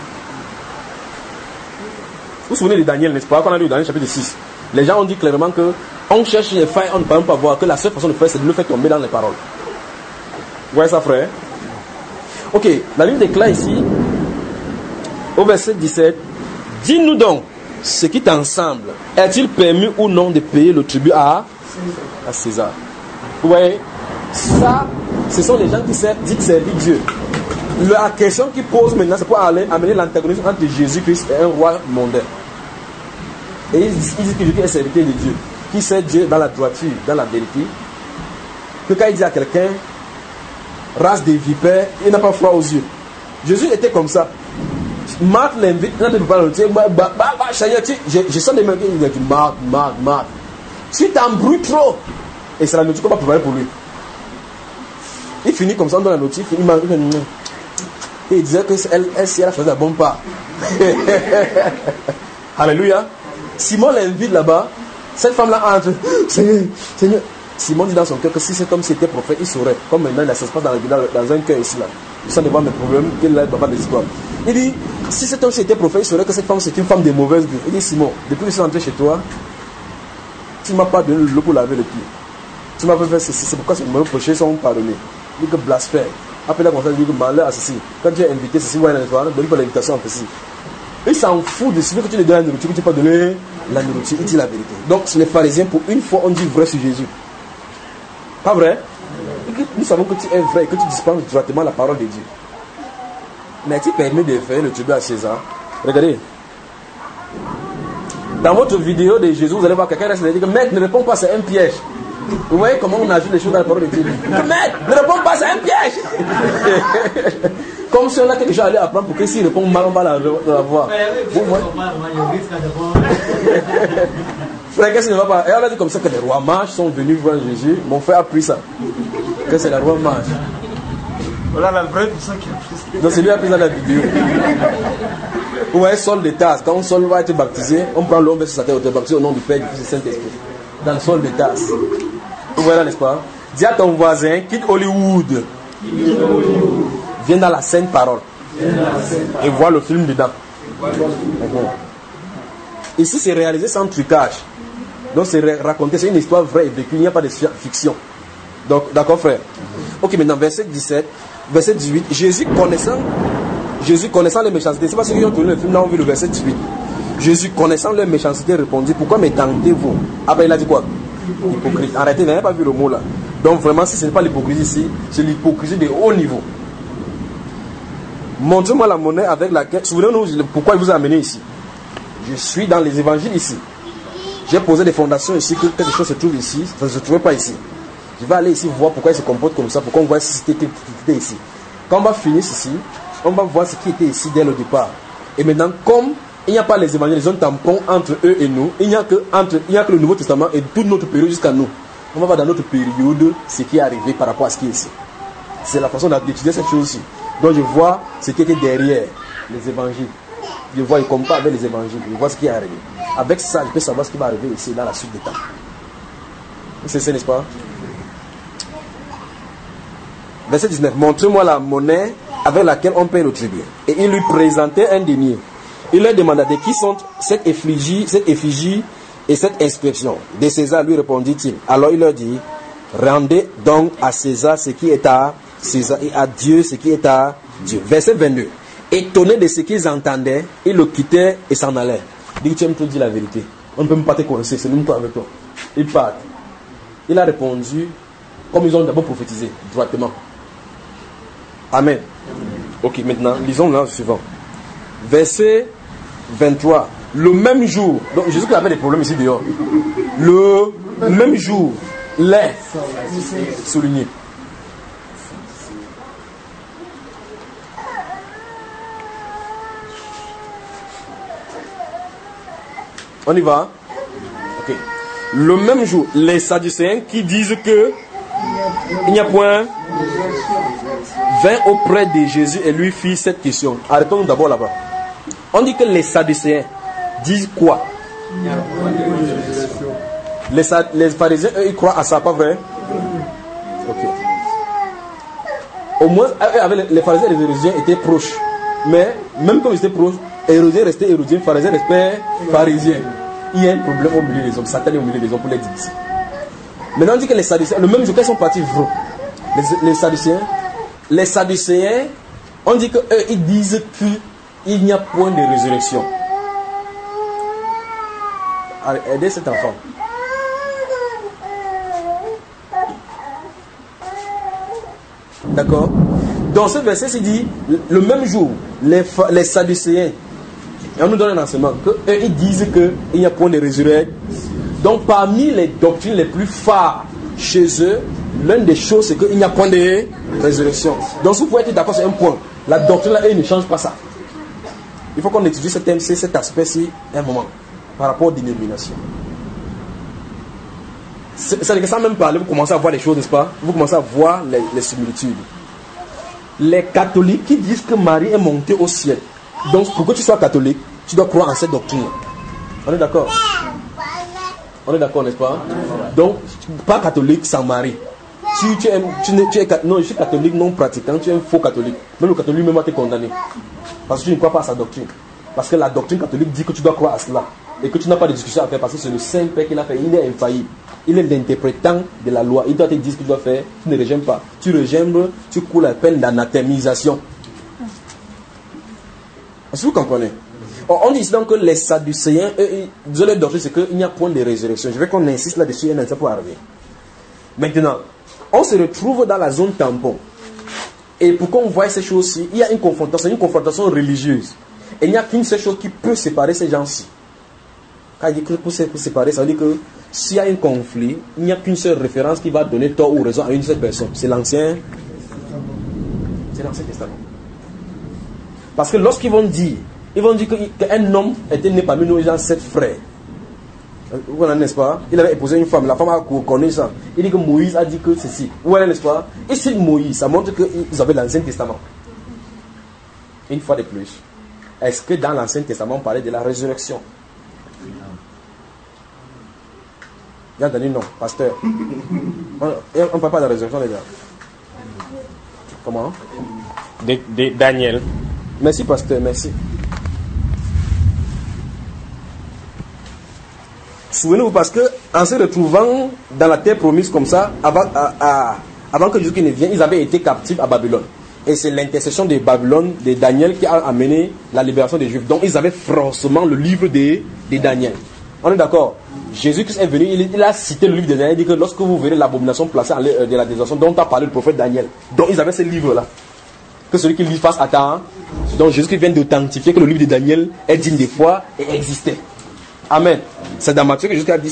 Vous vous souvenez de Daniel, n'est-ce pas? Quand on a lu Daniel chapitre six. Les gens ont dit clairement que on cherche les failles, on ne peut même pas voir que la seule façon de faire, c'est de le faire tomber dans les paroles. Vous voyez ça, frère? Ok, la Bible déclare ici, au verset dix-sept, dis-nous donc, ce qui t'ensemble, est-il permis ou non de payer le tribut à, à César? Vous voyez? Ça, ce sont les gens qui disent servir Dieu. La question qu'ils posent maintenant, c'est pour aller amener l'antagonisme entre Jésus-Christ et un roi mondain. Et ils disent que Jésus est serviteur de Dieu, qui sert Dieu dans la droiture, dans la vérité. Que quand il dit à quelqu'un, race des vipères, il n'a pas froid aux yeux. Jésus était comme ça. Marc l'invite, il n'a pas le dire, je sens des mains, il dit, Marc, Marc, Marc. Tu t'embrouilles trop. Et c'est la notice qu'on va préparer pour lui. Il finit comme ça, on donne la notice, il m'a dit, et il disait que elle, elle, si elle a fait la bonne part. Alléluia. Simon l'invite là-bas. Cette femme-là entre. Seigneur, Seigneur. Simon dit dans son cœur que si cet homme c'était prophète, il saurait. Comme maintenant, ça se passe dans, dans un cœur ici là. Sans voir mes problèmes, qu'il a pas d'histoire. Il dit, si cet homme c'était prophète, il saurait que cette femme c'est une femme de mauvaise vie. Il dit, Simon, depuis que je suis rentré chez toi, tu ne m'as pas donné l'eau pour laver le pied. Tu m'as fait ceci, c'est pourquoi mes péchés sont pardonnés. Il dit que blasphème. Après la conférence, il dit que malheur à ceci. Quand tu es invité, ceci, ouais, donne pas l'invitation en ceci. Il s'en fout de celui que tu lui donnes la nourriture, que tu n'as pas donné la nourriture. Il dit la vérité. Donc, les pharisiens, pour une fois, on dit vrai sur Jésus. Pas vrai? Nous savons que tu es vrai, que tu dispenses directement la parole de Dieu. Mais tu permets de faire le tribut à César. Regardez. Dans votre vidéo de Jésus, vous allez voir quelqu'un qui dit que maître, ne réponds pas, c'est un piège. Vous voyez comment on ajoute les choses dans la parole de Dieu. Maître, ne réponds pas, c'est un piège. Comme si on a quelque chose à aller apprendre pour que s'il répond mal, on va la, la voir. Vous voyez? Frère, qu'est-ce qui ne va pas? Et on a dit comme ça que les rois mages sont venus voir Jésus. Mon frère a pris ça. Que c'est la roi mage. Voilà la vraie personne qui a pris ça. Donc c'est lui qui a pris ça dans la vidéo. Vous voyez, sol de tasse. Quand Saul va être baptisé, on prend l'homme sur sa tête, on est baptisé au nom du Père, du Fils et du Saint-Esprit. Dans le sol de tasse. Vous voyez là, n'est-ce pas? Dis à ton voisin, quitte Hollywood. Viens dans la sainte parole. Et vois le film dedans. Ici, c'est réalisé sans trucage. Donc, c'est raconté, c'est une histoire vraie et vécue. Il n'y a pas de fiction. Donc, d'accord, frère? Ok, maintenant, verset dix-sept, verset dix-huit. Jésus connaissant, Jésus connaissant les méchancetés. C'est pas ceux qui ont tourné le film, là, on vu le verset dix-huit. Jésus connaissant leurs méchancetés répondit, pourquoi me tentez-vous? Après, il a dit quoi? Hypocrite. Arrêtez, vous n'avez pas vu le mot là. Donc, vraiment, si ce n'est pas l'hypocrisie ici, c'est l'hypocrisie de haut niveau. Montrez-moi la monnaie avec laquelle. Souvenez-nous pourquoi il vous a amené ici. Je suis dans les évangiles ici. J'ai posé des fondations ici, que quelque chose se trouve ici, ça ne se trouvait pas ici. Je vais aller ici voir pourquoi il se comporte comme ça, pourquoi on voit si c'était était ici. Quand on va finir ceci, on va voir ce qui était ici dès le départ. Et maintenant, comme il n'y a pas les évangiles, les zones tampons entre eux et nous, il n'y a que, entre, il n'y a que le Nouveau Testament et toute notre période jusqu'à nous. On va voir dans notre période ce qui est arrivé par rapport à ce qui est ici. C'est la façon d'étudier cette chose-ci. Donc je vois ce qui était derrière les évangiles. Je vois, je compare avec les évangiles. Je vois ce qui est arrivé. Avec ça, je peux savoir ce qui va arriver ici dans la suite des temps. C'est ça, n'est-ce pas? Verset dix-neuf. Montrez-moi la monnaie avec laquelle on paye le tribut. Et il lui présentait un denier. Il leur demanda de qui sont cette effigie, cette effigie et cette inscription. De César, lui répondit-il. Alors il leur dit, rendez donc à César ce qui est à César et à Dieu ce qui est à Dieu. Verset vingt-deux. Étonné de ce qu'ils entendaient, ils le quittaient et s'en allaient. Dit, tu aimes te dire la vérité. On ne peut même pas te connaître, c'est nous toi avec toi. Ils partent. Il a répondu, comme ils ont d'abord prophétisé, droitement. Amen. Ok, maintenant, lisons là le suivant. Verset vingt-trois. Le même jour, donc Jésus avait des problèmes ici dehors. Le même jour, les soulignés. On y va? Ok. Le même jour, les Sadducéens qui disent que il n'y a point, vint auprès de Jésus et lui fit cette question. Arrêtons-nous d'abord là-bas. On dit que les Sadducéens disent quoi? Les, les pharisiens, eux, ils croient à ça, pas vrai? Ok. Au moins, avec les pharisiens et les hérésiens étaient proches. Mais, même comme ils étaient proches, hérésiens restaient hérésiens, pharisiens restaient pharisiens. Il y a un problème au milieu des hommes. Satan est au milieu des hommes pour les diviser. Maintenant, on dit que les Sadducéens, le même jour qu'ils sont partis, les, les Sadducéens, les Sadducéens, on dit qu'eux, ils disent qu'il n'y a point de résurrection. Allez, aidez cet enfant. D'accord? Dans ce verset, c'est dit, le même jour, les, les Sadducéens, et on nous donne un enseignement, qu'eux, ils disent qu'il n'y a point de résurrection. Donc, parmi les doctrines les plus phares chez eux, l'une des choses, c'est qu'il n'y a point de résurrection. Donc, si vous pouvez être d'accord sur un point, la doctrine, là, elle ne change pas ça. Il faut qu'on étudie cet, cet aspect-ci un moment, par rapport aux dénominations. C'est-à-dire que sans même parler, vous commencez à voir les choses, n'est-ce pas? Vous commencez à voir les, les similitudes. Les catholiques qui disent que Marie est montée au ciel. Donc, pour que tu sois catholique, tu dois croire en cette doctrine. On est d'accord? On est d'accord, n'est-ce pas? Donc, pas catholique sans Marie. Si tu es, tu, tu es, non, je suis catholique non pratiquant, tu es un faux catholique. Même le catholique même va te condamner. Parce que tu ne crois pas à sa doctrine. Parce que la doctrine catholique dit que tu dois croire à cela. Et que tu n'as pas de discussion à faire parce que c'est le Saint-Père qui l'a fait. Il est infaillible. Il est l'interprétant de la loi. Il doit te dire ce que tu dois faire. Tu ne régèmes pas. Tu régèmes, tu cours la peine d'anathémisation. Est-ce que vous comprenez? On dit donc que les Sadducéens, eux, de leur doctrine, c'est qu'il n'y a point de résurrection. Je veux qu'on insiste là-dessus et ça pour arriver. Maintenant, on se retrouve dans la zone tampon. Et pour qu'on voie ces choses-ci, il y a une confrontation, une confrontation religieuse. Et il n'y a qu'une seule chose qui peut séparer ces gens-ci. Quand il dit que pour séparer, ça veut dire que s'il y a un conflit, il n'y a qu'une seule référence qui va donner tort ou raison à une seule personne. C'est l'Ancien C'est l'Ancien Testament. Parce que lorsqu'ils vont dire, ils vont dire qu'un homme était né parmi nous, ils ont sept frères. Vous voyez, n'est-ce pas? Il avait épousé une femme, la femme a connu ça. Il dit que Moïse a dit que ceci. Vous voyez, n'est-ce pas? Et sur Moïse, ça montre qu'ils avaient l'Ancien Testament. Une fois de plus, est-ce que dans l'Ancien Testament on parlait de la résurrection? Il y a donné non, pasteur. On ne parle pas de la résurrection, les gars. Comment? De, de Daniel. Merci, pasteur, merci. Souvenez-vous, parce que en se retrouvant dans la terre promise comme ça, avant, à, à, avant que Jésus ne vienne, ils avaient été captifs à Babylone. Et c'est l'intercession de Babylone, de Daniel, qui a amené la libération des Juifs. Donc ils avaient forcément le livre de, de Daniel. On est d'accord? Jésus-Christ est venu, il, il a cité le livre de Daniel, il dit que lorsque vous verrez l'abomination placée en l'air de la désolation, dont a parlé le prophète Daniel. Donc ils avaient ce livre-là. Que celui qui lit face à temps. Donc Jésus-Christ vient d'authentifier que le livre de Daniel est digne de foi et existait. Amen. C'est dans Matthieu que Jésus a dit ça.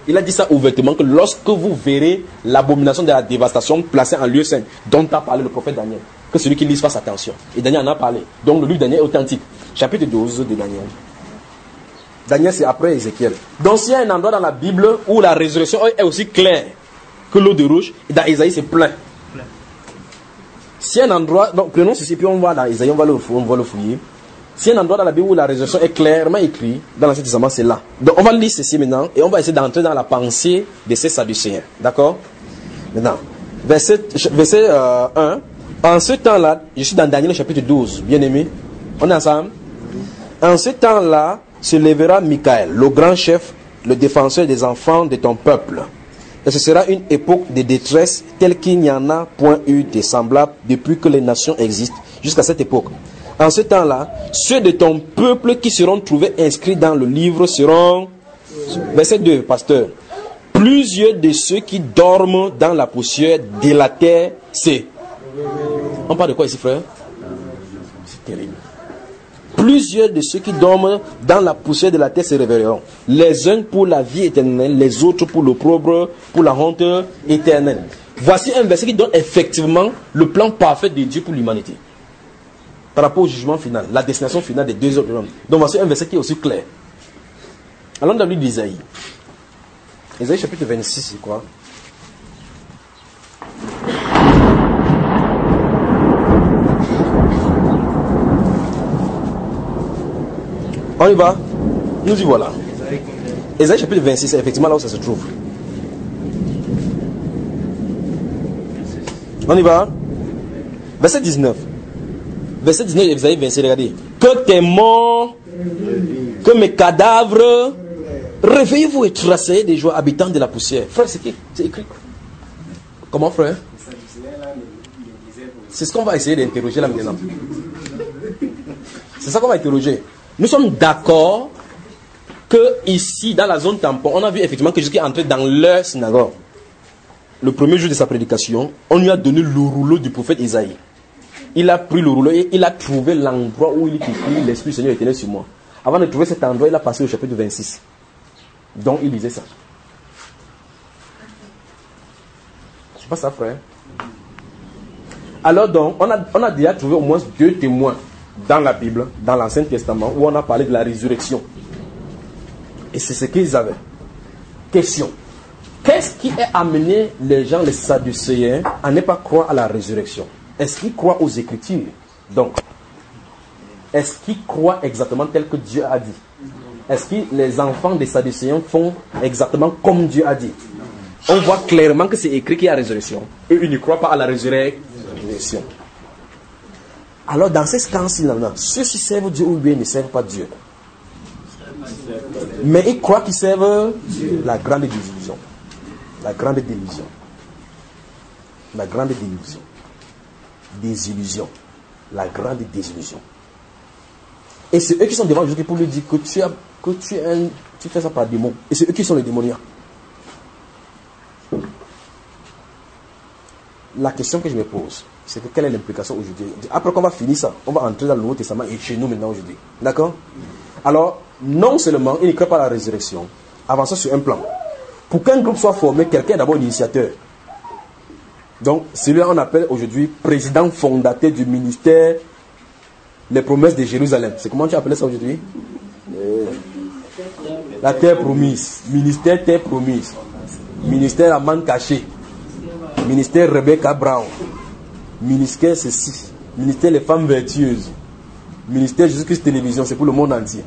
Il a dit ça ouvertement, que lorsque vous verrez l'abomination de la dévastation placée en lieu saint, dont a parlé le prophète Daniel, que celui qui lit fasse attention. Et Daniel en a parlé. Donc le livre de Daniel est authentique. Chapitre douze de Daniel. Daniel, c'est après Ézéchiel. Donc s'il y a un endroit dans la Bible où la résurrection est aussi claire que l'eau de rouge, dans Isaïe c'est plein. S'il y a un endroit, donc prenons ceci, puis on va dans Isaïe, on va le, on va le fouiller. S'il y a un endroit dans la Bible où la résurrection est clairement écrite, dans l'Ancien Testament, c'est là. Donc on va lire ceci maintenant, et on va essayer d'entrer dans la pensée de ces Sadducéens. D'accord? Maintenant, verset, verset euh, un. En ce temps-là, je suis dans Daniel chapitre douze, bien aimé. On est ensemble? En ce temps-là, se lèvera Michael, le grand chef, le défenseur des enfants de ton peuple. Et ce sera une époque de détresse telle qu'il n'y en a point eu de semblable depuis que les nations existent jusqu'à cette époque. En ce temps-là, ceux de ton peuple qui seront trouvés inscrits dans le livre seront... Verset deux, pasteur. Plusieurs de ceux qui dorment dans la poussière de la terre, c'est... On parle de quoi ici, frère? C'est terrible. Plusieurs de ceux qui dorment dans la poussière de la terre se réveilleront. Les uns pour la vie éternelle, les autres pour l'opprobre, pour la honte éternelle. Voici un verset qui donne effectivement le plan parfait de Dieu pour l'humanité. Par rapport au jugement final, la destination finale des deux autres hommes. Donc voici un verset qui est aussi clair. Allons dans le livre d'Isaïe. Isaïe chapitre vingt-six, je crois. On y va. Nous y voilà. Isaïe chapitre vingt-six, c'est effectivement là où ça se trouve. On y va. Verset dix-neuf. Verset dix-neuf, Isaïe vingt-six, regardez. Que tes morts, que mes cadavres, réveillez-vous et tracez des joies habitants de la poussière. Frère, c'est qui? C'est écrit. Comment, frère? C'est ce qu'on va essayer d'interroger là maintenant. C'est ça qu'on va interroger. Nous sommes d'accord que ici, dans la zone tampon, on a vu effectivement que Jésus est entré dans leur synagogue. Le premier jour de sa prédication, on lui a donné le rouleau du prophète Isaïe. Il a pris le rouleau et il a trouvé l'endroit où il est écrit « L'Esprit du Seigneur est éternel sur moi ». Avant de trouver cet endroit, il a passé au chapitre vingt-six. Donc il lisait ça. C'est pas ça, frère. Alors donc, on a, on a déjà trouvé au moins deux témoins dans la Bible, dans l'Ancien Testament, où on a parlé de la résurrection. Et c'est ce qu'ils avaient. Question. Qu'est-ce qui a amené les gens, les Sadducéens, à ne pas croire à la résurrection? Est-ce qu'ils croient aux Écritures? Donc, est-ce qu'ils croient exactement tel que Dieu a dit? Est-ce que les enfants des Sadducéens font exactement comme Dieu a dit? On voit clairement que c'est écrit qu'il y a résurrection. Eux, ils ne croient pas à la résurrection. Alors, dans ces cas-ci, ceux-ci servent Dieu ou bien ils ne servent pas Dieu. Mais ils croient qu'ils servent la grande désillusion. La grande désillusion. La grande désillusion. Désillusion. La grande désillusion. Et c'est eux qui sont devant Jésus pour lui dire que tu, as, que tu, es un, tu fais ça par démon. Et c'est eux qui sont les démoniaques. La question que je me pose, c'est que quelle est l'implication aujourd'hui? Après qu'on va finir ça, on va entrer dans le Nouveau Testament et chez nous maintenant aujourd'hui. D'accord? Alors, non seulement il ne crée pas la résurrection, avançons sur un plan. Pour qu'un groupe soit formé, quelqu'un est d'abord initiateur. Donc, celui-là on appelle aujourd'hui président fondateur du ministère Les Promesses de Jérusalem. C'est comment tu appelles ça aujourd'hui? euh, La terre promise. Ministère terre promise. Ministère amende cachée. Ministère Rebecca Brown. Ministère ceci. Ministère les femmes vertueuses. Ministère Jésus-Christ Télévision. C'est pour le monde entier.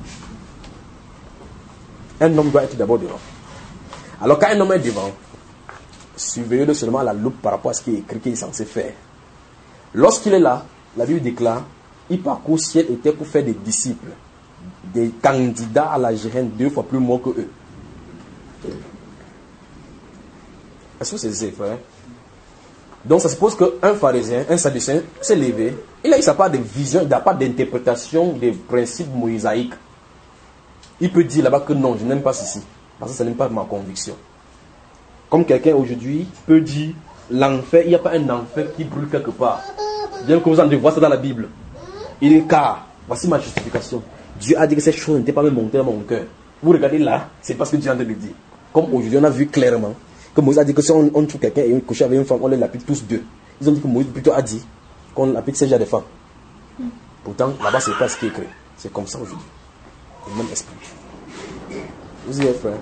Un homme doit être d'abord devant. Alors quand un homme est devant, surveillez-le seulement à la loupe par rapport à ce qui est écrit qu'il est censé faire. Lorsqu'il est là, la Bible déclare, il parcourt ciel et terre pour faire des disciples, des candidats à la Géhenne deux fois plus morts que eux. Est-ce que c'est ça, frère? Donc ça suppose qu'un pharisien, un sadducéen, s'est levé, il a eu sa part de vision, il n'a pas d'interprétation des principes mosaïques. Il peut dire là-bas que non, je n'aime pas ceci, parce que ça n'aime pas ma conviction. Comme quelqu'un aujourd'hui peut dire, l'enfer, il n'y a pas un enfer qui brûle quelque part. Bien que vous en voyez ça dans la Bible. Il est car, voici ma justification. Dieu a dit que ces choses n'étaient pas même montées dans mon cœur. Vous regardez là, c'est parce que Dieu a de le dire. Comme aujourd'hui, on a vu clairement que Moïse a dit que si on, on trouve quelqu'un et on couche avec une femme, on les lapide tous deux. Ils ont dit que Moïse plutôt a dit qu'on lapide ces gens des femmes. Pourtant, là-bas, c'est pas ce qui est écrit. C'est comme ça aujourd'hui. Le même esprit. Vous y êtes, frère.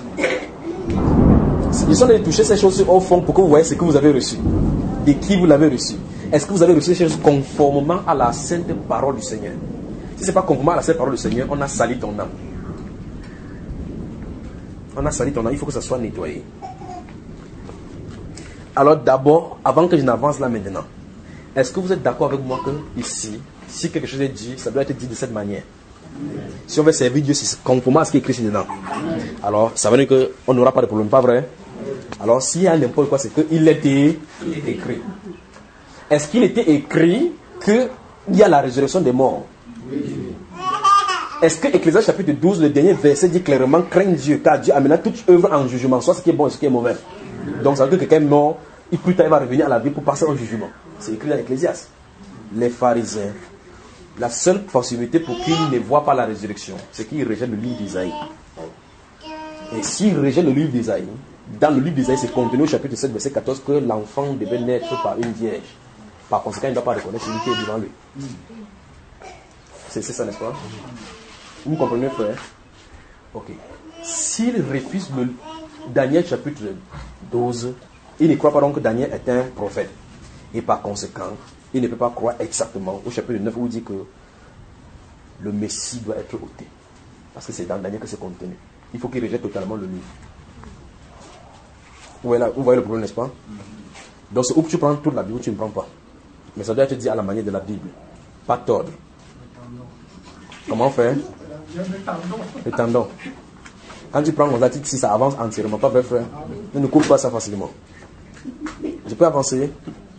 Ils sont allés toucher ces choses au fond pour que vous voyez ce que vous avez reçu. De qui vous l'avez reçu. Est-ce que vous avez reçu ces choses conformément à la sainte parole du Seigneur? Si ce n'est pas conformément à la sainte parole du Seigneur, on a sali ton âme. On a sali ton âme, il faut que ça soit nettoyé. Alors d'abord, avant que je n'avance là maintenant, est-ce que vous êtes d'accord avec moi que ici, si quelque chose est dit, ça doit être dit de cette manière? Si on veut servir Dieu, c'est conformément à ce qui est écrit ici dedans. Alors, ça veut dire qu'on n'aura pas de problème, pas vrai? Alors, s'il y a n'importe quoi, c'est qu'il était écrit. Est-ce qu'il était écrit qu'il y a la résurrection des morts? Est-ce que Ecclésiaste chapitre douze, le dernier verset dit clairement: craigne Dieu, car Dieu amènera toute œuvre en jugement, soit ce qui est bon et ce qui est mauvais. Donc, ça veut dire que quelqu'un est mort, et plus tard il va revenir à la vie pour passer au jugement. C'est écrit dans l'Ecclésiaste. Les pharisiens, la seule possibilité pour qu'ils ne voient pas la résurrection, c'est qu'ils rejettent le livre d'Isaïe. Et s'ils rejettent le livre d'Isaïe, dans le livre d'Isaïe, c'est contenu au chapitre sept, verset quatorze, que l'enfant devait naître par une vierge. Par conséquent, il ne doit pas reconnaître celui qui est devant lui. C'est ça, n'est-ce pas? Vous comprenez, frère? Ok. S'il refuse le Daniel chapitre douze, il ne croit pas donc que Daniel est un prophète. Et par conséquent, il ne peut pas croire exactement au chapitre neuf où il dit que le Messie doit être ôté. Parce que c'est dans Daniel que c'est contenu. Il faut qu'il rejette totalement le livre. Vous voyez, là, vous voyez le problème, n'est-ce pas? Donc c'est où tu prends toute la Bible ou tu ne prends pas. Mais ça doit être dit à la manière de la Bible. Pas tordre. Comment faire? Le tendon. Quand tu prends mon article, si ça avance entièrement, pas vrai, frère? Ne ne coupe pas ça facilement. Je peux avancer?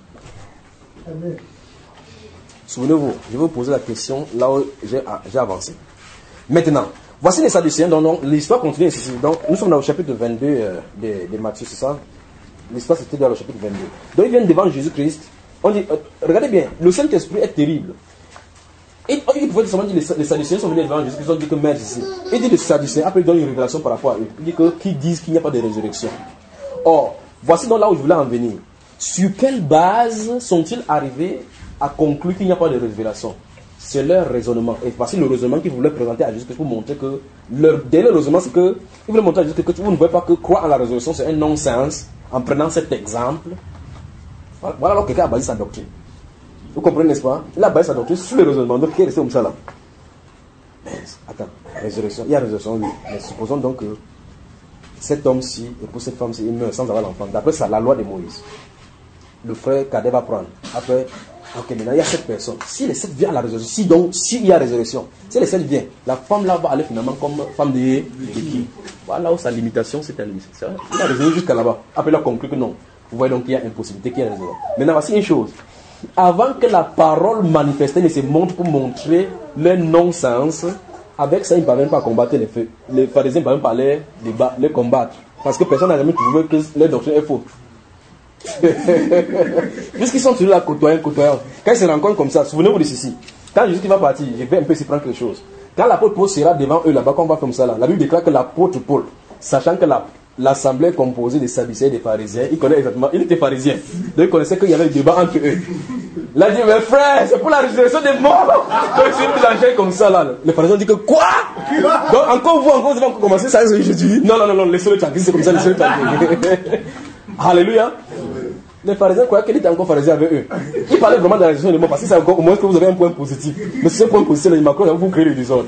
Souvenez-vous, je vais vous poser la question là où j'ai, j'ai avancé. Maintenant, voici les Sadducéens. Donc, donc, l'histoire continue ici. Donc, nous sommes dans le chapitre vingt-deux euh, de, de Matthieu, c'est ça? L'histoire c'était dans le chapitre vingt-deux. Donc, ils viennent devant Jésus-Christ. On dit, euh, regardez bien, le Saint-Esprit est terrible. Et il pouvait seulement dire, les, les Sadducéens sont venus devant Jésus-Christ, ils ont dit que maître ici. Il dit les Sadducéens, après il donne une révélation par rapport à eux. Il dit que, qu'ils disent qu'il n'y a pas de résurrection. Or, voici donc là où je voulais en venir. Sur quelle base sont-ils arrivés à conclure qu'il n'y a pas de révélation? C'est leur raisonnement. Et voici le raisonnement qu'ils voulaient présenter à Jésus-Christ pour montrer que leur dernier raisonnement, c'est que ils voulaient montrer à Jésus-Christ que vous ne voyez pas que croire en la résurrection, c'est un non-sens. En prenant cet exemple, voilà alors quelqu'un a basé sa doctrine. Vous comprenez, n'est-ce pas? Il a basé sa doctrine sur le raisonnement. Donc, il est resté comme ça là. Mais, attends, résurrection, il y a résurrection, oui. Mais supposons donc que cet homme-ci, et pour cette femme-ci, il meurt sans avoir l'enfant. D'après ça, la loi de Moïse. Le frère Cadet va prendre. Après, ok, maintenant il y a sept personnes. Si les sept viennent à la résurrection, si donc, s'il y a résurrection, si les sept viennent, la femme là va aller finalement comme femme de, de qui? Voilà où sa limitation, c'est la limitation. Il a raisonné jusqu'à là-bas. Après, il a conclu que non. Vous voyez donc qu'il y a impossibilité, qu'il y a raison. Maintenant, voici une chose. Avant que la parole manifestée ne se montre pour montrer le non-sens, avec ça, ils ne parviennent pas à combattre les feux. Les pharisiens ne parviennent pas à les, les combattre. Parce que personne n'a jamais trouvé que leur doctrine est fausse. Puisqu'ils sont toujours là côtoyant, côtoyant. Quand ils se rencontrent comme ça, souvenez-vous de ceci. Quand Jésus qui va partir, je vais un peu s'y prendre quelque chose. Quand l'apôtre Paul sera devant eux là-bas, qu'on va comme ça là, la Bible déclare que l'apôtre Paul, sachant que la, l'assemblée est composée des Sadducéens et des pharisiens, il connaît exactement, il était pharisien. Donc il connaissait qu'il y avait un débat entre eux. Il a dit, mais frère, c'est pour la résurrection des morts. Donc il s'est mis en chair comme ça là. Les pharisiens ont dit que quoi? Donc encore vous, encore vous allez commencer ça, je dis, non, non, non, non, laissez-le tranquille, c'est comme ça, laissez-le tranquille. Alléluia. Les pharisiens croyaient qu'il était encore pharisien avec eux. Il parlait vraiment de la résurrection des morts parce que c'est encore au moins que vous avez un point positif. Mais si ce point positif, là, Macron, vous créez le désordre.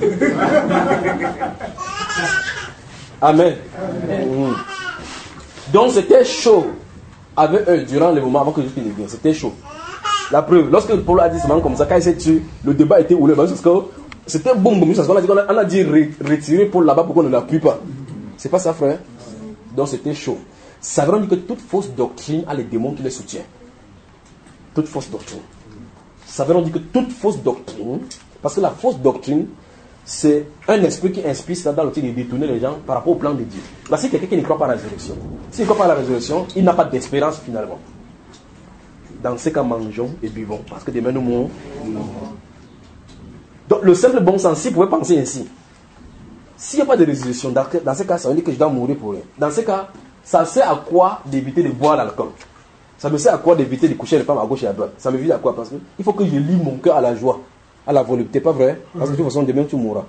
Amen. Amen. Donc c'était chaud avec eux durant le moment avant que Jésus ne vienne. C'était chaud. La preuve, lorsque Paul a dit seulement comme ça, quand il s'est tué, le débat était oulé. Parce que c'était bon, bon, parce qu'on a dit, on a dit retirer Paul là-bas pour qu'on ne l'appuie pas. C'est pas ça, frère. Donc c'était chaud. Ça veut dire que toute fausse doctrine a les démons qui les soutiennent. Toute fausse doctrine. Ça veut dire que toute fausse doctrine, parce que la fausse doctrine, c'est un esprit qui inspire ça dans le titre de détourner les gens par rapport au plan de Dieu. Là, c'est quelqu'un qui ne croit pas à la résurrection. S'il ne croit pas à la résurrection, il n'a pas d'espérance finalement. Dans ce cas, mangeons et buvons, parce que demain nous mourrons. Donc le simple bon sens, s'il pouvait penser ainsi, s'il n'y a pas de résurrection, dans, dans ce cas, ça veut dire que je dois mourir pour rien. Dans ce cas, ça sert à quoi d'éviter de boire l'alcool? Ça me sert à quoi d'éviter de coucher les femmes à gauche et à droite? Ça me vise à quoi? Parce qu'il faut que je lie mon cœur à la joie, à la volupté, pas vrai? Parce que de toute façon, demain tu mourras.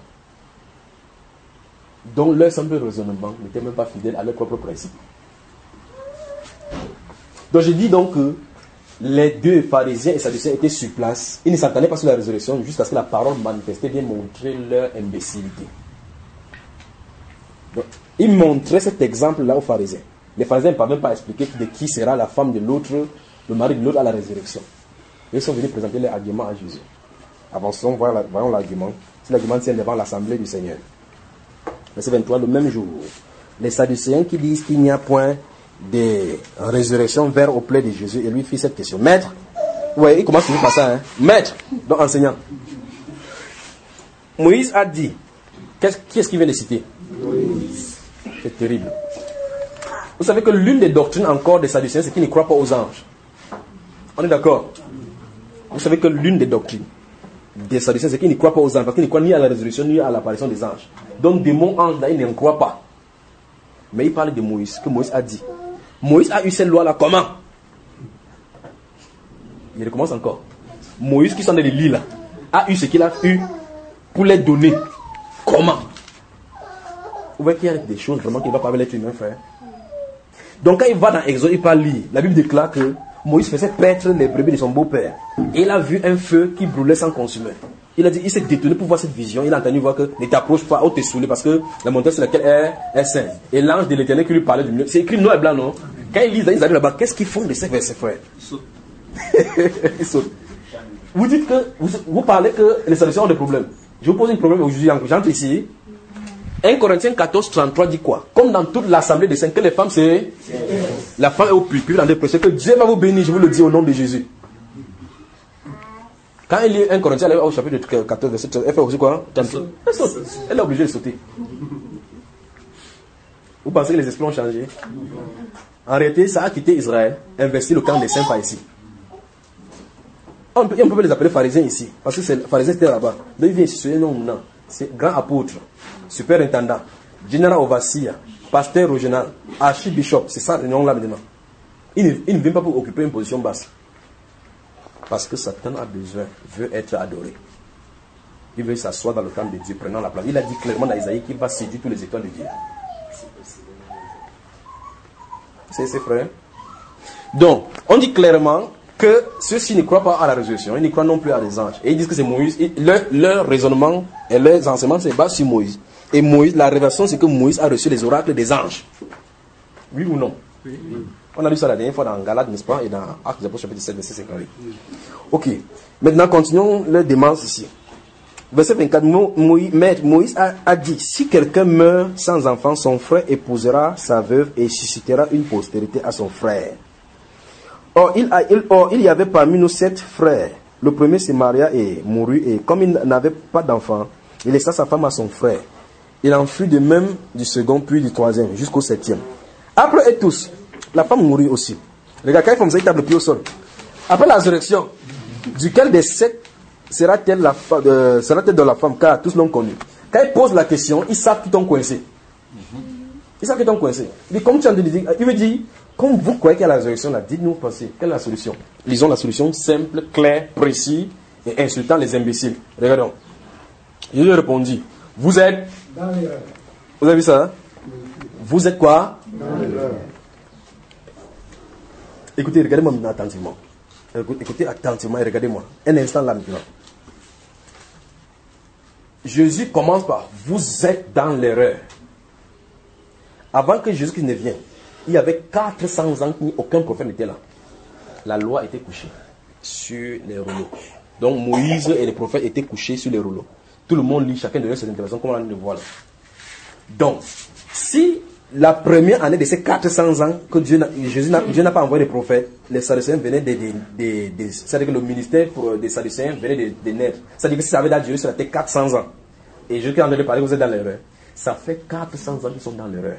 Donc leur simple raisonnement n'était même pas fidèle à leur propre principe. Donc je dis donc que les deux pharisiens et sadducéens étaient sur place. Ils ne s'entendaient pas sur la résurrection jusqu'à ce que la parole manifestée vienne montrer leur imbécilité. Donc, ils montraient cet exemple-là aux pharisiens. Les pharisiens ne parvenaient pas à expliquer de qui sera la femme de l'autre, le mari de l'autre à la résurrection. Ils sont venus présenter leur argument à Jésus. Avançons, voyons l'argument. C'est l'argument tient devant l'assemblée du Seigneur. Verset vingt-trois, le même jour, les sadducéens qui disent qu'il n'y a point de résurrection vers auprès de Jésus et lui fit cette question. Maître, ouais, il commence toujours par ça, hein. Maître, donc enseignant. Moïse a dit, qu'est-ce, qui est-ce qu'il vient de citer? Moïse. C'est terrible. Vous savez que l'une des doctrines encore des sadducéens, c'est qu'ils ne croient pas aux anges. On est d'accord? Vous savez que l'une des doctrines des sadducéens, c'est qu'ils ne croient pas aux anges, parce qu'ils ne croient ni à la résurrection, ni à l'apparition des anges. Donc, démons, anges, là, ils ne croient pas. Mais il parle de Moïse, que Moïse a dit. Moïse a eu cette loi-là, comment? Il recommence encore. Moïse, qui sont dans les lits là, a eu ce qu'il a eu pour les donner. Comment? Vous voyez qu'il y a des choses vraiment qu'il ne va pas avec l'être humain, frère. Donc, quand il va dans Exode, il parle lire. La Bible déclare que Moïse faisait paître les brebis de son beau-père. Et il a vu un feu qui brûlait sans consumer. Il a dit, il s'est détourné pour voir cette vision. Il a entendu voir que ne t'approche pas, ou te saouler, parce que la montagne sur laquelle est, est sainte. Et l'ange de l'Éternel qui lui parlait du milieu. C'est écrit noir et blanc, non? Quand ils lisent, ils arrivent là-bas, qu'est-ce qu'ils font de ces versets, frères? Ils sautent. Ils sautent. Vous dites que, vous, vous parlez que les solutions ont des problèmes. Je vous pose un problème aujourd'hui, j'entre ici. un Corinthiens quatorze, trente-trois dit quoi? Comme dans toute l'assemblée des saints, que les femmes c'est la femme est au pulpit dans des prêches, que Dieu va vous bénir, je vous le dis au nom de Jésus. Quand il lit un Corinthiens, elle est au chapitre quatorze, verset treize, elle fait aussi quoi? Elle saute. Elle est obligée de sauter. Vous pensez que les esprits ont changé? En réalité, ça a quitté Israël, investi le camp des saints par ici. On peut, on peut les appeler pharisiens ici, parce que les pharisiens étaient là-bas. Donc ils viennent ici, non, non. C'est grand apôtre, superintendant, général overseer, pasteur régional, archibishop, c'est ça le nom là maintenant. Il ne, il ne vient pas pour occuper une position basse. Parce que Satan a besoin, veut être adoré. Il veut s'asseoir dans le temple de Dieu, prenant la place. Il a dit clairement dans Isaïe qu'il va séduire tous les étoiles de Dieu. C'est ses frères. Donc, on dit clairement que ceux-ci ne croient pas à la résurrection, ils ne croient non plus à des anges. Et ils disent que c'est Moïse. Leur, leur raisonnement et leurs enseignements se basent sur Moïse. Et Moïse, la révélation, c'est que Moïse a reçu les oracles des anges. Oui ou non? Oui. On a lu ça la dernière fois dans Galates, n'est-ce pas? Et dans Actes des Apôtres, chapitre sept, verset cinquante-huit. Ok. Maintenant, continuons leur démarche ici. Verset vingt-quatre. Moïse, Moïse a, a dit, si quelqu'un meurt sans enfant, son frère épousera sa veuve et suscitera une postérité à son frère. Or il, a, il, or, il y avait parmi nous sept frères. Le premier se maria et mourut, et comme il n'avait pas d'enfant, il laissa sa femme à son frère. Il en fut de même du second, puis du troisième, jusqu'au septième. Après eux tous, la femme mourut aussi. Regarde, quand il fait ça, il tape le pied au sol. Après la résurrection, duquel des sept sera-t-elle la euh, sera-t-elle de la femme, car tous l'ont connue. Quand il pose la question, ils savent qu'ils t'ont coincé. Ils savent qu'ils t'ont coincé. Il dit, comme tu as dit, il me dit, comme vous croyez qu'il y a la résurrection là, dites-nous, pensez, quelle est la solution? Lisons la solution simple, claire, précise et insultant les imbéciles. Regardons. Jésus répondit, vous êtes dans l'erreur. Vous avez vu ça? Hein? Vous êtes quoi? Dans l'erreur. Écoutez, regardez-moi maintenant attentivement. Écoutez attentivement et regardez-moi. Un instant là maintenant. Jésus commence par, vous êtes dans l'erreur. Avant que Jésus ne vienne, il y avait quatre cents ans qu'aucun prophète n'était là. La loi était couchée sur les rouleaux. Donc Moïse et les prophètes étaient couchés sur les rouleaux. Tout le monde lit, chacun de ses interventions, comme on le voit là. Donc, si la première année de ces quatre cents ans que Dieu n'a, Jésus n'a, Dieu n'a pas envoyé des prophètes, les Sadducéens venaient des... des, des, des c'est-à-dire que le ministère pour, des Sadducéens venait de, de naître. C'est-à-dire que si ça avait duré sur la terre quatre cents ans, et Jésus qui en a parlé, vous êtes dans l'erreur. Ça fait quatre cents ans qu'ils sont dans l'erreur.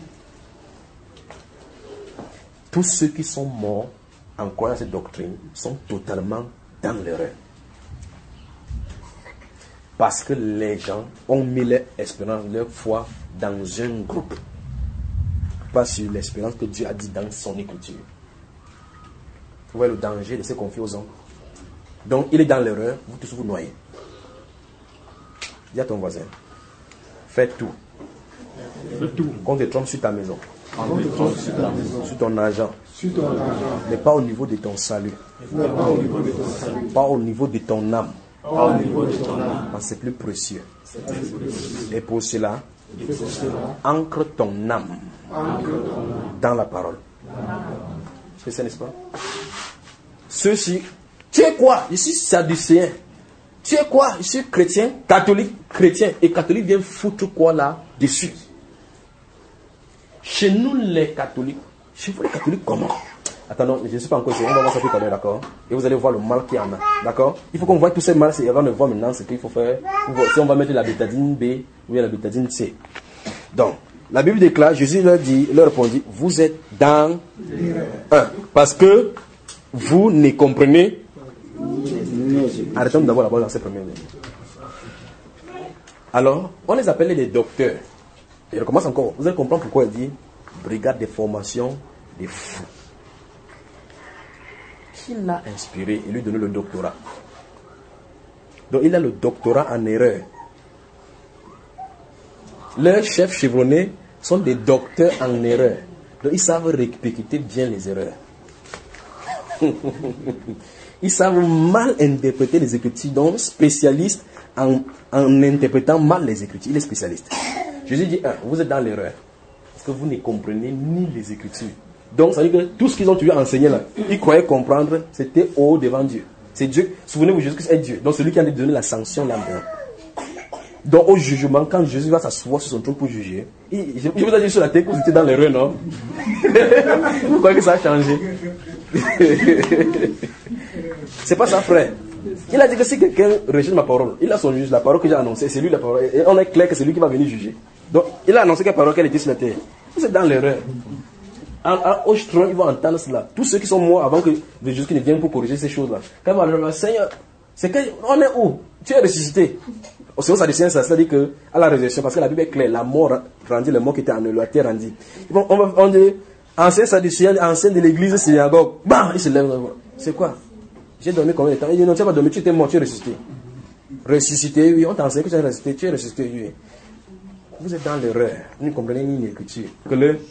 Tous ceux qui sont morts en croyant à cette doctrine sont totalement dans l'erreur. Parce que les gens ont mis leur espérance, leur foi dans un groupe. Pas sur l'espérance que Dieu a dit dans son écriture. Vous voyez le danger de se confier aux hommes. Donc il est dans l'erreur, vous tous vous noyez. Dis à ton voisin, fais tout. Fais tout. Qu'on te trompe sur ta maison. On te trompe sur ta maison. Sur ton argent. Sur ton argent. Mais pas au niveau de ton salut. Mais pas au niveau de ton salut. Pas au niveau de ton âme. Pas au niveau de ton âme. Parce que c'est plus précieux. C'est très précieux. Et pour cela, Et pour cela, ancre ton âme ancre ton âme dans la parole. C'est ça, n'est-ce pas? Ceux-ci, tu es quoi? Je suis sadducéen. Tu es quoi? Je suis chrétien, catholique, chrétien. Et catholique vient foutre quoi là-dessus? Chez nous, les catholiques, chez vous, les catholiques, comment? Attends, je ne sais pas encore, on va voir ça tout à l'heure, d'accord? Et vous allez voir le mal qu'il y en a, d'accord? Il faut qu'on voit tous ces mal, et avant de voir maintenant ce qu'il faut faire. Si on va mettre la bétadine B ou bien la bétadine C. Donc, la Bible déclare, Jésus leur dit, leur répondit, vous êtes dans un. Parce que vous ne comprenez. Arrêtons d'abord la base dans ces premières lignes. Alors, on les appelle les docteurs. Et je recommence encore. Vous allez comprendre pourquoi il dit brigade de formation des fous. Qui l'a inspiré et lui donné le doctorat? Donc il a le doctorat en erreur. Leurs chefs chevronnés sont des docteurs en erreur. Donc ils savent répercuter bien les erreurs. Ils savent mal interpréter les Écritures, donc spécialiste en, en interprétant mal les Écritures. Il est spécialiste. Jésus dit, un, vous êtes dans l'erreur. Parce que vous ne comprenez ni les Écritures. Donc ça veut dire que tout ce qu'ils ont dû enseigner là, ils croyaient comprendre, c'était haut devant Dieu. C'est Dieu. Souvenez-vous, Jésus-Christ est Dieu. Donc celui qui a donné la sanction là. Donc au jugement, quand Jésus va s'asseoir sur son trône pour juger, il, il vous a dit sur la tête que vous étiez dans l'erreur, non? Vous croyez que ça a changé? C'est pas ça, frère. Il a dit que si quelqu'un rejette ma parole, il a son juge, la parole que j'ai annoncée, c'est lui la parole. Et on est clair que c'est lui qui va venir juger. Donc il a annoncé quelle parole qu'elle était sur la terre. Vous êtes dans l'erreur. Au trône, ils vont entendre cela. Tous ceux qui sont morts avant que Jésus qui ne vienne pour corriger ces choses-là. Quand ils vont dire, Seigneur, c'est qu'on est où? Tu es ressuscité. Au Seigneur, ça dit, ça veut dire que à la résurrection, parce que la Bible est claire, la mort rendit, les morts qui étaient en eux, la terre rendit. On, on, on dit, ancien sadducéen, ancien de l'église synagogue, bam, il se lève. C'est quoi? J'ai dormi combien de temps? Il dit, non, tu n'as pas dormi, tu étais mort, tu es ressuscité. Ressuscité, oui, on t'a enseigné que tu es ressuscité, tu es ressuscité, oui. Vous êtes dans l'erreur, vous ne comprenez ni l'écriture. Que le...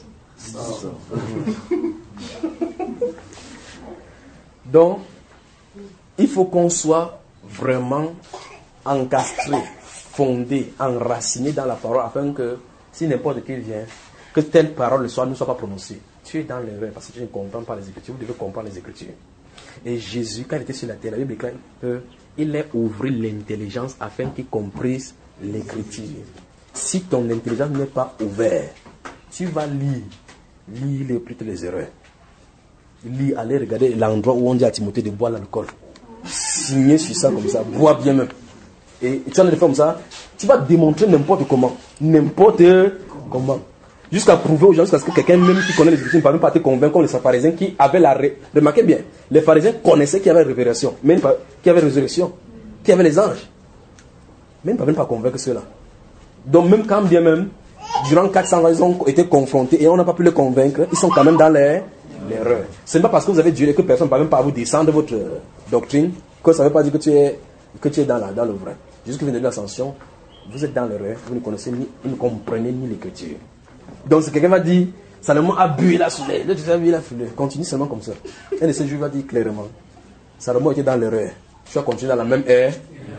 Donc, il faut qu'on soit vraiment encastré, fondé, enraciné dans la parole, afin que, si n'importe qui vient, que telle parole soit, ne soit pas prononcée. Tu es dans l'erreur parce que tu ne comprends pas les Écritures. Vous devez comprendre les Écritures. Et Jésus, quand il était sur la terre, la Bible déclare qu'il a ouvert l'intelligence afin qu'il comprenne l'Écriture. Si ton intelligence n'est pas ouverte, tu vas lire, lire les, plutôt les erreurs. Lire, aller regarder l'endroit où on dit à Timothée de boire l'alcool. Signer sur ça comme ça, bois bien même. Et tu en as des comme ça, tu vas démontrer n'importe comment. N'importe comment. Jusqu'à prouver aux gens, jusqu'à ce que quelqu'un même qui connaît les Écritures ne parvienne pas à te convaincre comme les pharisiens qui avaient la... Ré... Remarquez bien, les pharisiens connaissaient qu'il y avait révélation, même pas... qu'il y avait résurrection, qu'il y avait les anges. Mais ils ne parviennent pas à convaincre ceux-là. Donc même quand bien même, durant quatre cents ans, ils ont été confrontés et on n'a pas pu les convaincre, ils sont quand même dans l'erreur. Ce n'est pas parce que vous avez Dieu et que personne ne parvient pas à vous descendre votre doctrine que ça ne veut pas dire que tu es, que tu es dans, la, dans le vrai. Juste que vous venez de l'ascension, vous êtes dans l'erreur, vous ne connaissez ni, vous ne comprenez ni l'écriture. Donc si quelqu'un va dire, Salomon a bu et l'a foulé, l'autre a bu et l'a foulé, continue seulement comme ça. Un de ces juifs va dire clairement, Salomon était dans l'erreur, tu vas continuer dans la même erreur.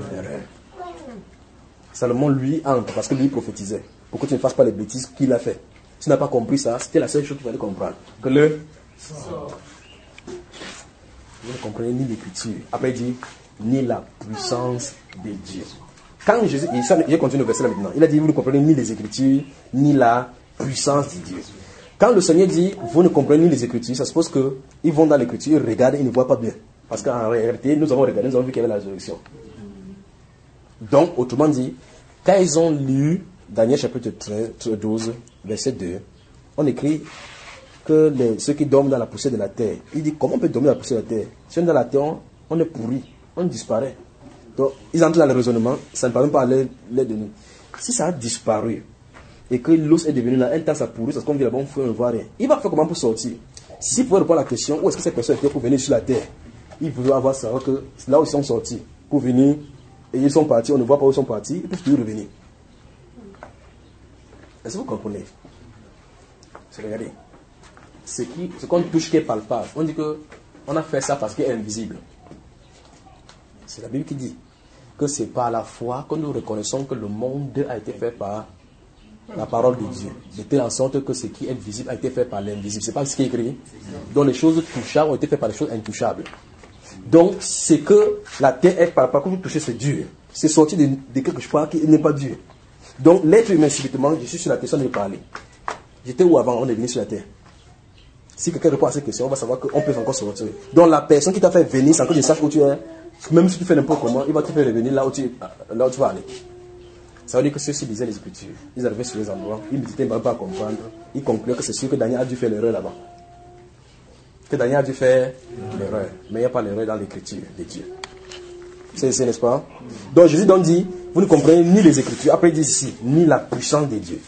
Salomon lui entre parce que lui prophétisait, pour que tu ne fasses pas les bêtises qu'il a fait. Si tu n'as pas compris ça, c'était la seule chose qu'il fallait comprendre. Que le... Vous ne comprenez ni l'écriture. Après il dit, ni la puissance de Dieu. Quand Jésus, il, il continue le verset là maintenant, il a dit, vous ne comprenez ni les Écritures, ni la puissance de Dieu. Quand le Seigneur dit, vous ne comprenez ni les Écritures, ça suppose qu'ils vont dans l'Écriture, ils regardent, ils ne voient pas bien. Parce qu'en réalité, nous avons regardé, nous avons vu qu'il y avait la résurrection. Donc, autrement dit, quand ils ont lu Daniel chapitre douze, verset deux, on écrit que les, ceux qui dorment dans la poussière de la terre, il dit, comment on peut dormir dans la poussière de la terre? Si on est dans la terre, on, on est pourri, on disparaît. Donc, ils entrent dans le raisonnement, ça ne parvient pas à les, les donner. Si ça a disparu, et que l'os est devenu là, un temps ça pourrit, ça se convient là-bas, on ne voit rien. Il va faire comment pour sortir? S'il pouvait répondre à la question, où est-ce que ces personnes étaient pour venir sur la terre? Il pouvait avoir ça, que là où ils sont sortis, pour venir, et ils sont partis, on ne voit pas où ils sont partis, ils peuvent toujours revenir. Est-ce que vous comprenez? C'est regardez. Ce qui, ce qu'on touche qui est palpable, on dit que on a fait ça parce qu'il est invisible. C'est la Bible qui dit que c'est par la foi que nous reconnaissons que le monde a été fait par la parole de Dieu. De telle en sorte que ce qui est visible a été fait par l'invisible. C'est pas ce qui est écrit. Donc les choses touchables ont été faites par les choses intouchables. Donc c'est que la terre est palpable. Quand vous touchez, c'est Dieu. C'est sorti de, de quelque chose qui n'est pas Dieu. Donc l'être humain, subitement, je suis sur la question de parler. J'étais où avant? On est venu sur la terre. Si quelqu'un répond à cette question, on va savoir qu'on peut encore sortir. Donc la personne qui t'a fait venir, sans que je sache où tu es, même si tu fais n'importe comment, il va te faire revenir là où tu, là où tu vas aller. Ça veut dire que ceux-ci lisaient les Écritures. Ils arrivaient sur les endroits, ils méditaient même pas à comprendre. Ils concluaient que c'est sûr que Daniel a dû faire l'erreur là-bas. Que Daniel a dû faire l'erreur. Mais il n'y a pas l'erreur dans l'Écriture de Dieu. C'est ça, n'est-ce pas? Donc Jésus donc dit, vous ne comprenez ni les Écritures, après il dit ici, ni la puissance de Dieu.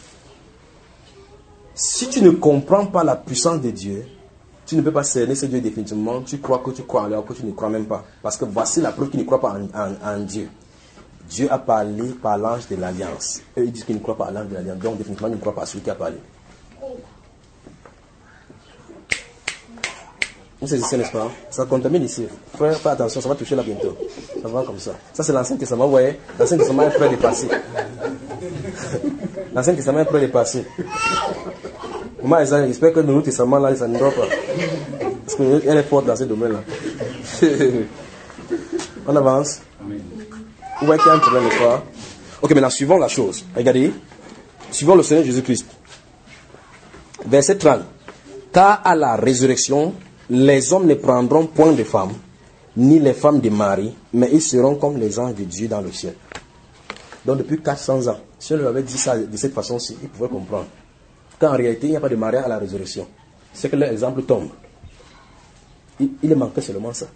Si tu ne comprends pas la puissance de Dieu, tu ne peux pas cerner ce Dieu définitivement. Tu crois que tu crois en lui, alors que tu ne crois même pas. Parce que voici la preuve qu'ils ne croient pas en, en, en Dieu. Dieu a parlé par l'ange de l'Alliance. Eux, ils disent qu'ils ne croient pas à l'ange de l'Alliance. Donc, définitivement, ils ne croient pas à celui qui a parlé. Vous saisissez, n'est-ce pas? Ça contamine ici. Frère, fais attention, ça va toucher là bientôt. Ça va comme ça. Ça, c'est l'Ancien Testament. Vous voyez, l'Ancien Testament est près de passer. L'Ancien Testament est près de passer. Moi, j'espère que le Nouveau Testament, là, ça ne doit pas. Parce qu'elle est forte dans ce domaine-là. On avance. Vous voyez qu'il y a un problème, n'est-ce pas? Ok, maintenant, suivons la chose. Regardez. Suivons le Seigneur Jésus-Christ. Verset trente. Car à la résurrection, les hommes ne prendront point de femmes, ni les femmes de mari, mais ils seront comme les anges de Dieu dans le ciel. Donc, depuis quatre cents ans, si on leur avait dit ça de cette façon-ci, ils pouvaient comprendre. Qu'en réalité, il n'y a pas de mariage à la résurrection. C'est que l'exemple tombe. Il, il manquait seulement ça.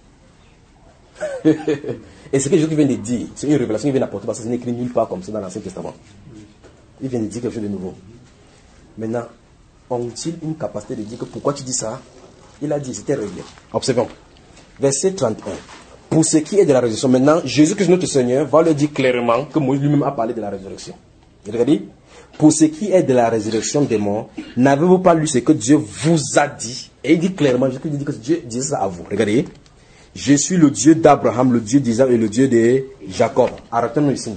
Et ce que Jésus vient de dire, c'est une révélation qu'il vient d'apporter, parce que ce n'est écrit nulle part comme ça dans l'Ancien Testament. Il vient de dire quelque chose de nouveau. Maintenant, ont-ils une capacité de dire que pourquoi tu dis ça? Il a dit, c'était réglé. Observons. Verset trente et un. Pour ce qui est de la résurrection, maintenant, Jésus-Christ notre Seigneur va leur dire clairement que Moïse lui-même a parlé de la résurrection. Regardez. Pour ce qui est de la résurrection des morts, n'avez-vous pas lu ce que Dieu vous a dit? Et il dit clairement, Jésus dit que Dieu dit ça à vous. Regardez. Je suis le Dieu d'Abraham, le Dieu d'Isaac et le Dieu de Jacob. Arrêtons-nous ici.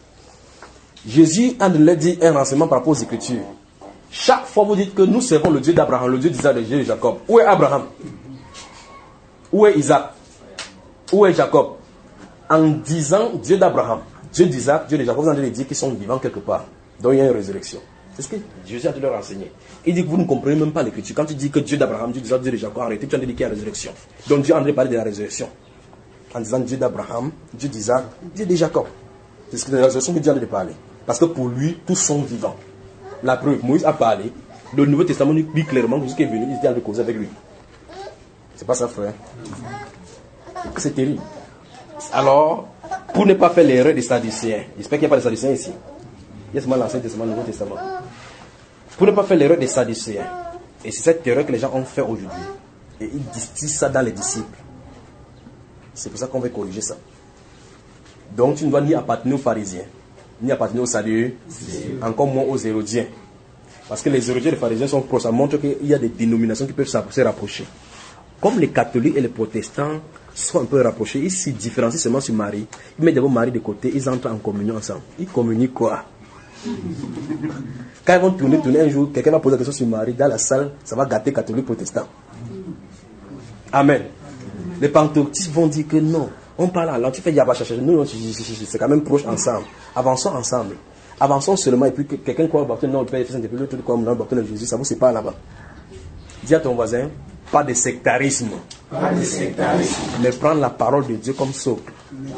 Jésus a de leur dire un renseignement par rapport aux Écritures. Chaque fois vous dites que nous servons le Dieu d'Abraham, le Dieu d'Isaac et le Dieu de Jacob. Où est Abraham? Où est Isaac? Où est Jacob? En disant Dieu d'Abraham, Dieu d'Isaac, Dieu de Jacob, vous allez dire qu'ils sont vivants quelque part. Donc il y a une résurrection. C'est ce que Jésus a dû leur enseigner. Il dit que vous ne comprenez même pas l'Écriture. Quand tu dis que Dieu d'Abraham, Dieu d'Isaac, Dieu de Jacob, arrêtez, tu as dit qu'il y a la résurrection. Donc Dieu a parlé de la résurrection. En disant Dieu d'Abraham, Dieu d'Isaac, Dieu de Jacob. C'est ce que la résurrection que Dieu a de parler. Parce que pour lui, tous sont vivants. La preuve, Moïse a parlé. Le Nouveau Testament nous dit clairement que Jésus qui est venu, il était en train de causer avec lui. C'est pas ça, frère. C'est terrible. Alors, pour ne pas faire l'erreur des Sadducéens, j'espère qu'il n'y a pas de Sadducéens ici. Il y a seulement l'Ancien Testament, le Nouveau Testament. Pour ne pas faire l'erreur des Sadducéens, et c'est cette erreur que les gens ont fait aujourd'hui, et ils disent ça dans les disciples. C'est pour ça qu'on va corriger ça. Donc tu ne dois ni appartenir aux pharisiens, ni appartenir aux Sadducéens, encore moins aux Hérodiens. Parce que les Hérodiens et les pharisiens sont proches. Ça montre qu'il y a des dénominations qui peuvent se rapprocher. Comme les catholiques et les protestants sont un peu rapprochés, ils se différencient seulement sur Marie. Ils mettent d'abord Marie de côté, ils entrent en communion ensemble. Ils communient quoi? Quand ils vont tourner, tourner un jour, quelqu'un va poser la question sur Marie, dans la salle, ça va gâter catholique protestant. Amen. Les pentecôtistes vont dire que non. On parle en langue, tu fais yaba chacha. Nous, c'est quand même proche ensemble. Avançons ensemble. Avançons seulement, et puis quelqu'un croit au baptême, non, le Père, et puis l'autre croit au baptême de Jésus, ça vous sépare là-bas. Dis à ton voisin, pas de sectarisme. Pas de sectarisme. Mais prendre la parole de Dieu comme socle.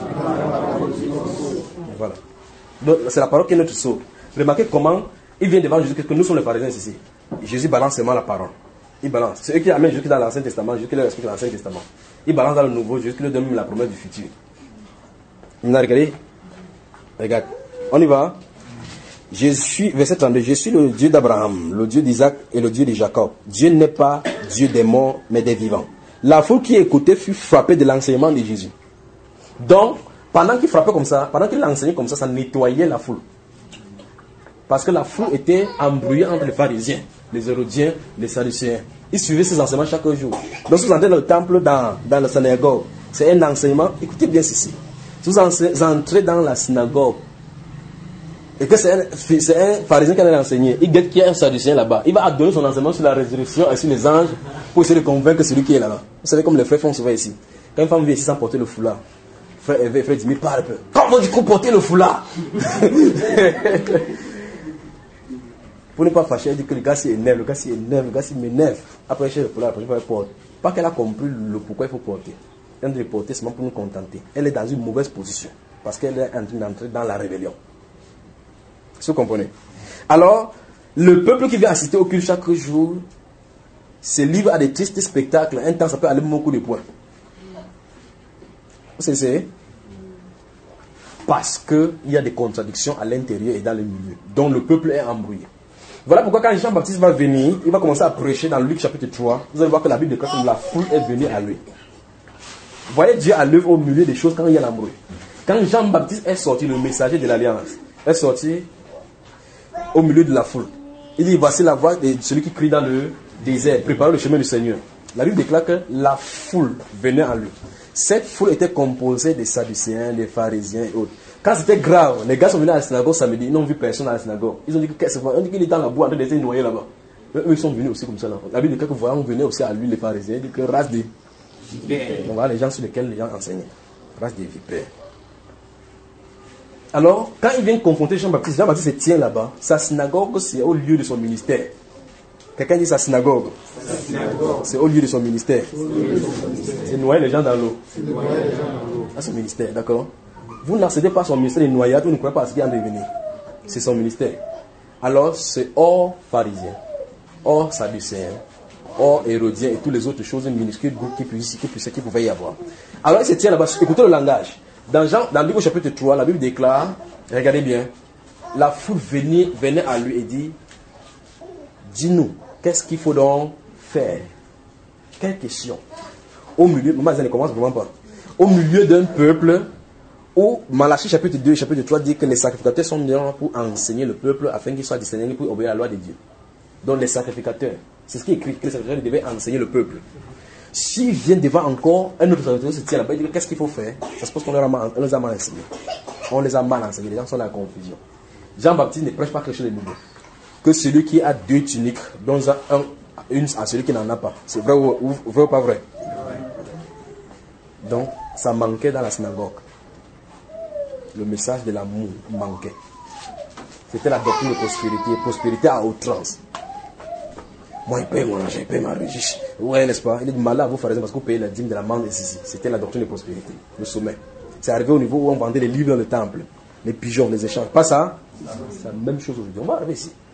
Voilà. Donc, c'est la parole qui est notre socle. Remarquez comment il vient devant Jésus, que nous sommes les pharisiens ici. Jésus balance seulement la parole. Il balance. C'est eux qui amènent Jésus dans l'Ancien Testament, Jésus qui leur explique l'Ancien Testament. Il balance dans le Nouveau, Jésus qui leur donne même la promesse du futur. Vous avez regardé? Regarde. On y va. Je suis, verset trente-deux, je suis le Dieu d'Abraham, le Dieu d'Isaac et le Dieu de Jacob. Dieu n'est pas Dieu des morts, mais des vivants. La foule qui écoutait fut frappée de l'enseignement de Jésus. Donc, pendant qu'il frappait comme ça, pendant qu'il enseignait comme ça, ça nettoyait la foule. Parce que la foule était embrouillée entre les pharisiens, les hérodiens, les sadducéens. Ils suivaient ces enseignements chaque jour. Donc, si vous entrez dans le temple, dans, dans la synagogue, c'est un enseignement. Écoutez bien ceci. Si vous entrez dans la synagogue, et que c'est un, c'est un pharisien qui a enseigné, il guette qu'il y a un sadducéen là-bas, il va donner son enseignement sur la résurrection et sur les anges pour essayer de convaincre celui qui est là-bas. Vous savez comme les frères font souvent ici. Quand une femme vient ici sans porter le foulard, frère Hervé, frère dit, mais parle peu. Comment du coup porter le foulard? Pour ne pas fâcher, elle dit que le gars s'y énerve, le gars s'y énerve, le gars s'y m'énerve. Après, elle cherche le foulard, après, elle porte. Pas qu'elle a compris le pourquoi il faut porter. Elle doit porter seulement pour nous contenter. Elle est dans une mauvaise position parce qu'elle est en train d'entrer dans la rébellion. Si vous comprenez. Alors, le peuple qui vient assister au culte chaque jour se livre à des tristes spectacles. Un temps, ça peut aller beaucoup de points. Vous savez, parce qu'il y a des contradictions à l'intérieur et dans le milieu, dont le peuple est embrouillé. Voilà pourquoi quand Jean-Baptiste va venir, il va commencer à prêcher dans Luc chapitre trois. Vous allez voir que la Bible déclare que la foule est venue à lui. Vous voyez Dieu à l'œuvre au milieu des choses quand il y a l'embrouille. Quand Jean-Baptiste est sorti, le messager de l'Alliance, est sorti au milieu de la foule. Il dit, voici la voix de celui qui crie dans le désert, préparez le chemin du Seigneur. La Bible déclare que la foule venait à lui. Cette foule était composée des Sadducéens, des pharisiens et autres. Quand c'était grave, les gars sont venus à la synagogue samedi, ils n'ont vu personne à la synagogue. Ils ont dit qu'est-ce que c'est, on dit qu'il est dans la boîte en train d'essayer de noyer là-bas. Eux, ils sont venus aussi comme ça là. La Bible déclare que voyons venir aussi à lui les pharisiens, il dit que race des vipères. Donc voilà les gens sur lesquels les gens enseignaient. Race des vipères. Alors, quand il vient confronter Jean-Baptiste, Jean-Baptiste se tient là-bas. Sa synagogue, c'est au lieu de son ministère. Quelqu'un dit sa synagogue. C'est au lieu de son ministère. C'est noyer les gens dans l'eau. Ah, son ministère, d'accord. Vous n'accédez pas à son ministère de noyade, vous ne croyez pas à ce qui est en devenir. C'est son ministère. Alors, c'est hors pharisien, hors sadducéen, hors hérodien et toutes les autres choses minuscules qui puissent, qui puissent, qui pouvaient y avoir. Alors, il se tient là-bas. Écoutez le langage. Dans Jean, dans le livre chapitre trois, la Bible déclare, regardez bien, la foule venait, venait à lui et dit, dis-nous, qu'est-ce qu'il faut donc faire? Quelle question? Au milieu, maman, ça ne commence vraiment pas. Au milieu d'un peuple où Malachie chapitre deux, chapitre trois dit que les sacrificateurs sont là pour enseigner le peuple afin qu'il soit discerné pour obéir à la loi de Dieu. Donc les sacrificateurs, c'est ce qui est écrit, que les sacrificateurs devaient enseigner le peuple. S'ils viennent devant encore, un autre sacrificateur se tient là-bas, il dit qu'est-ce qu'il faut faire? Ça se passe qu'on les a mal enseignés. On les a mal enseignés, les gens sont dans la confusion. Jean-Baptiste ne prêche pas quelque chose de nouveau. Que celui qui a deux tuniques donne un, une à celui qui n'en a pas. C'est vrai ou, ou, vrai ou pas vrai? Donc, ça manquait dans la synagogue. Le message de l'amour manquait. C'était la doctrine de prospérité. Prospérité à outrance. Moi, il paye mon argent, il paye ma riche. Ouais, n'est-ce pas? Il est malade à vous, pharisiens, parce que vous payez la dîme de la manne ici. C'était la doctrine de prospérité, le sommet. C'est arrivé au niveau où on vendait les livres dans le temple. Les pigeons, les échanges. Pas ça? C'est la même chose aujourd'hui. On va arriver ici.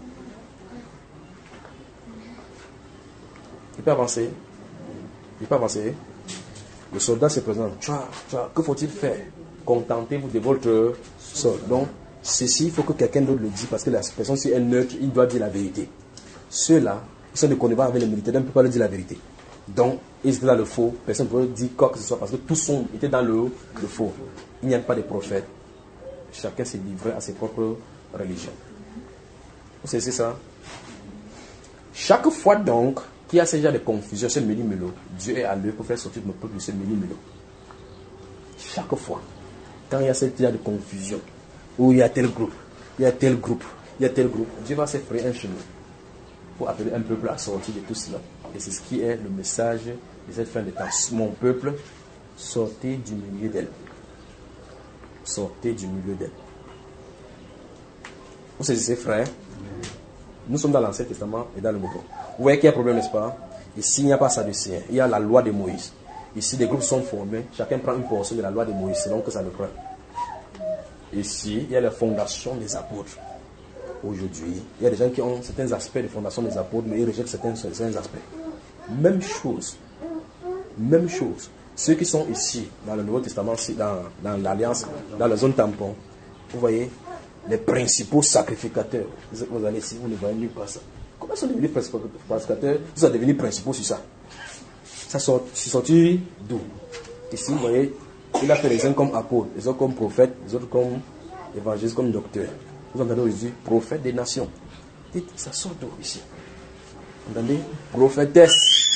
Il peut avancer. Il peut avancer. Le soldat se présente. Tchoua, tchoua, que faut-il faire? Contentez-vous de votre sort. Donc, ceci, il faut que quelqu'un d'autre le dise, parce que la personne, si elle est neutre, il doit dire la vérité. Ceux-là, ils sont de connivence avec les militaires, ils ne peuvent pas leur dire la vérité. Donc, ils étaient dans le faux, personne ne peut dire quoi que ce soit, parce que tous sont, étaient dans le, le faux. Il n'y a pas de prophètes. Chacun s'est livré à ses propres religions. Vous savez, c'est ça? Chaque fois donc qu'il y a ce genre de confusion, ce méli-mélo, Dieu est à l'œuvre pour faire sortir notre peuple de ce méli-mélo. Chaque fois, quand il y a ce genre de confusion, où il y a tel groupe, il y a tel groupe, il y a tel groupe, Dieu va se frayer un chemin pour appeler un peuple à sortir de tout cela. Et c'est ce qui est le message de cette fin de temps. Mon peuple, sortez du milieu d'elle. Sortez du milieu d'elle. Vous saisissez, frères? Nous sommes dans l'Ancien Testament et dans le Nouveau. Vous voyez qu'il y a un problème, n'est-ce pas? Ici, il n'y a pas sadducéen. Il y a la loi de Moïse. Ici, des groupes sont formés. Chacun prend une portion de la loi de Moïse selon que ça le prend. Ici, il y a la fondation des apôtres. Aujourd'hui, il y a des gens qui ont certains aspects de fondation des apôtres, mais ils rejettent certains, certains aspects. Même chose. Même chose. ceux qui sont ici, dans le Nouveau Testament, dans, dans l'Alliance, dans la zone tampon, vous voyez, les principaux sacrificateurs. Vous allez ici, vous ne voyez nulle part ça. Comment sont devenus sacrificateurs? Ils sont devenus principaux sur ça. Ça sort, c'est sorti d'où? Ici, vous voyez, il a fait les uns comme apôtres, les autres comme prophètes, les autres comme évangélistes, comme docteurs. Vous entendez aujourd'hui, prophète des nations. Dites, ça sort d'où ici? Vous entendez? Prophétesse,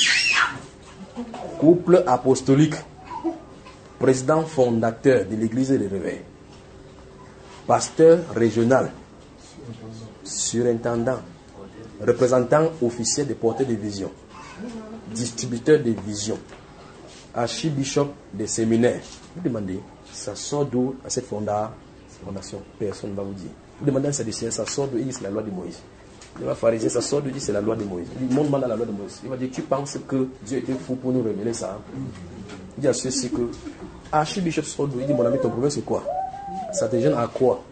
couple apostolique, président fondateur de l'église des réveils, pasteur régional, surintendant, représentant officiel des porteurs de vision, distributeur de vision, archibishop des séminaires. Vous demandez, ça sort d'où à cette fondation? Personne ne va vous dire. Vous demandez à un Sadducéen, ça sort d'où? Il dit, c'est la loi de Moïse. Il va pharisien, ça sort d'où? Il dit, c'est la loi de Moïse. Il dit, montre-moi dans la loi de Moïse. Il va dire, tu penses que Dieu était fou pour nous révéler ça? Il dit à ceux-ci que, archibishop sort d'où? Il dit, mon ami, ton problème c'est quoi? Ça te gêne à quoi?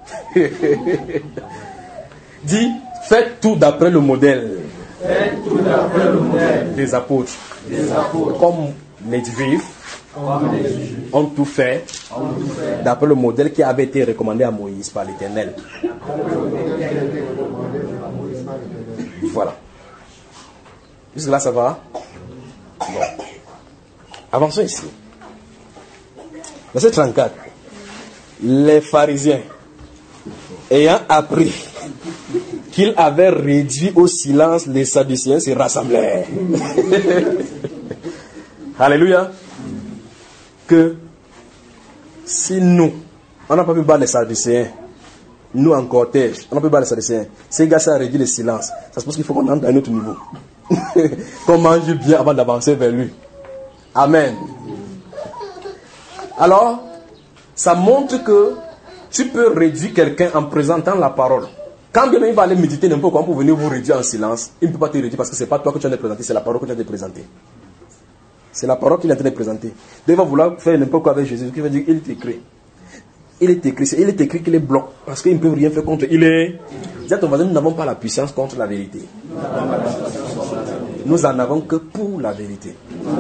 Dit, faites tout d'après le modèle. Faites tout d'après le modèle des apôtres. Des apôtres. Comme les Juifs Comme les Juifs ont tout fait, ont tout fait d'après le modèle qui avait été recommandé à Moïse par l'Éternel. Voilà. Jusque là, ça va? Bon. Avançons ici. Verset trente-quatre. Les pharisiens, ayant appris qu'ils avaient réduit au silence les Sadducéens, se rassemblèrent. Alléluia. Que si nous, on n'a pas pu battre les Sadducéens, nous en cortège, on n'a pas pu battre les Sadducéens, ces gars ça a réduit le silence. Ça se passe qu'il faut qu'on entre à un autre niveau. Qu'on mange bien avant d'avancer vers lui. Amen. Alors, ça montre que tu peux réduire quelqu'un en présentant la parole. Quand bien même il va aller méditer n'importe quoi pour venir vous réduire en silence, il ne peut pas te réduire parce que ce n'est pas toi que tu as présenté, c'est la parole que tu as présenté. C'est la parole qu'il est en train de présenter. Donc il va vouloir faire n'importe quoi avec Jésus, qui va dire, il est écrit. Il est écrit, il est écrit qu'il est bloqué parce qu'ils ne peuvent rien faire contre. Il est. Dis à ton voisin, nous n'avons pas la puissance contre la vérité. Nous en avons que pour la vérité.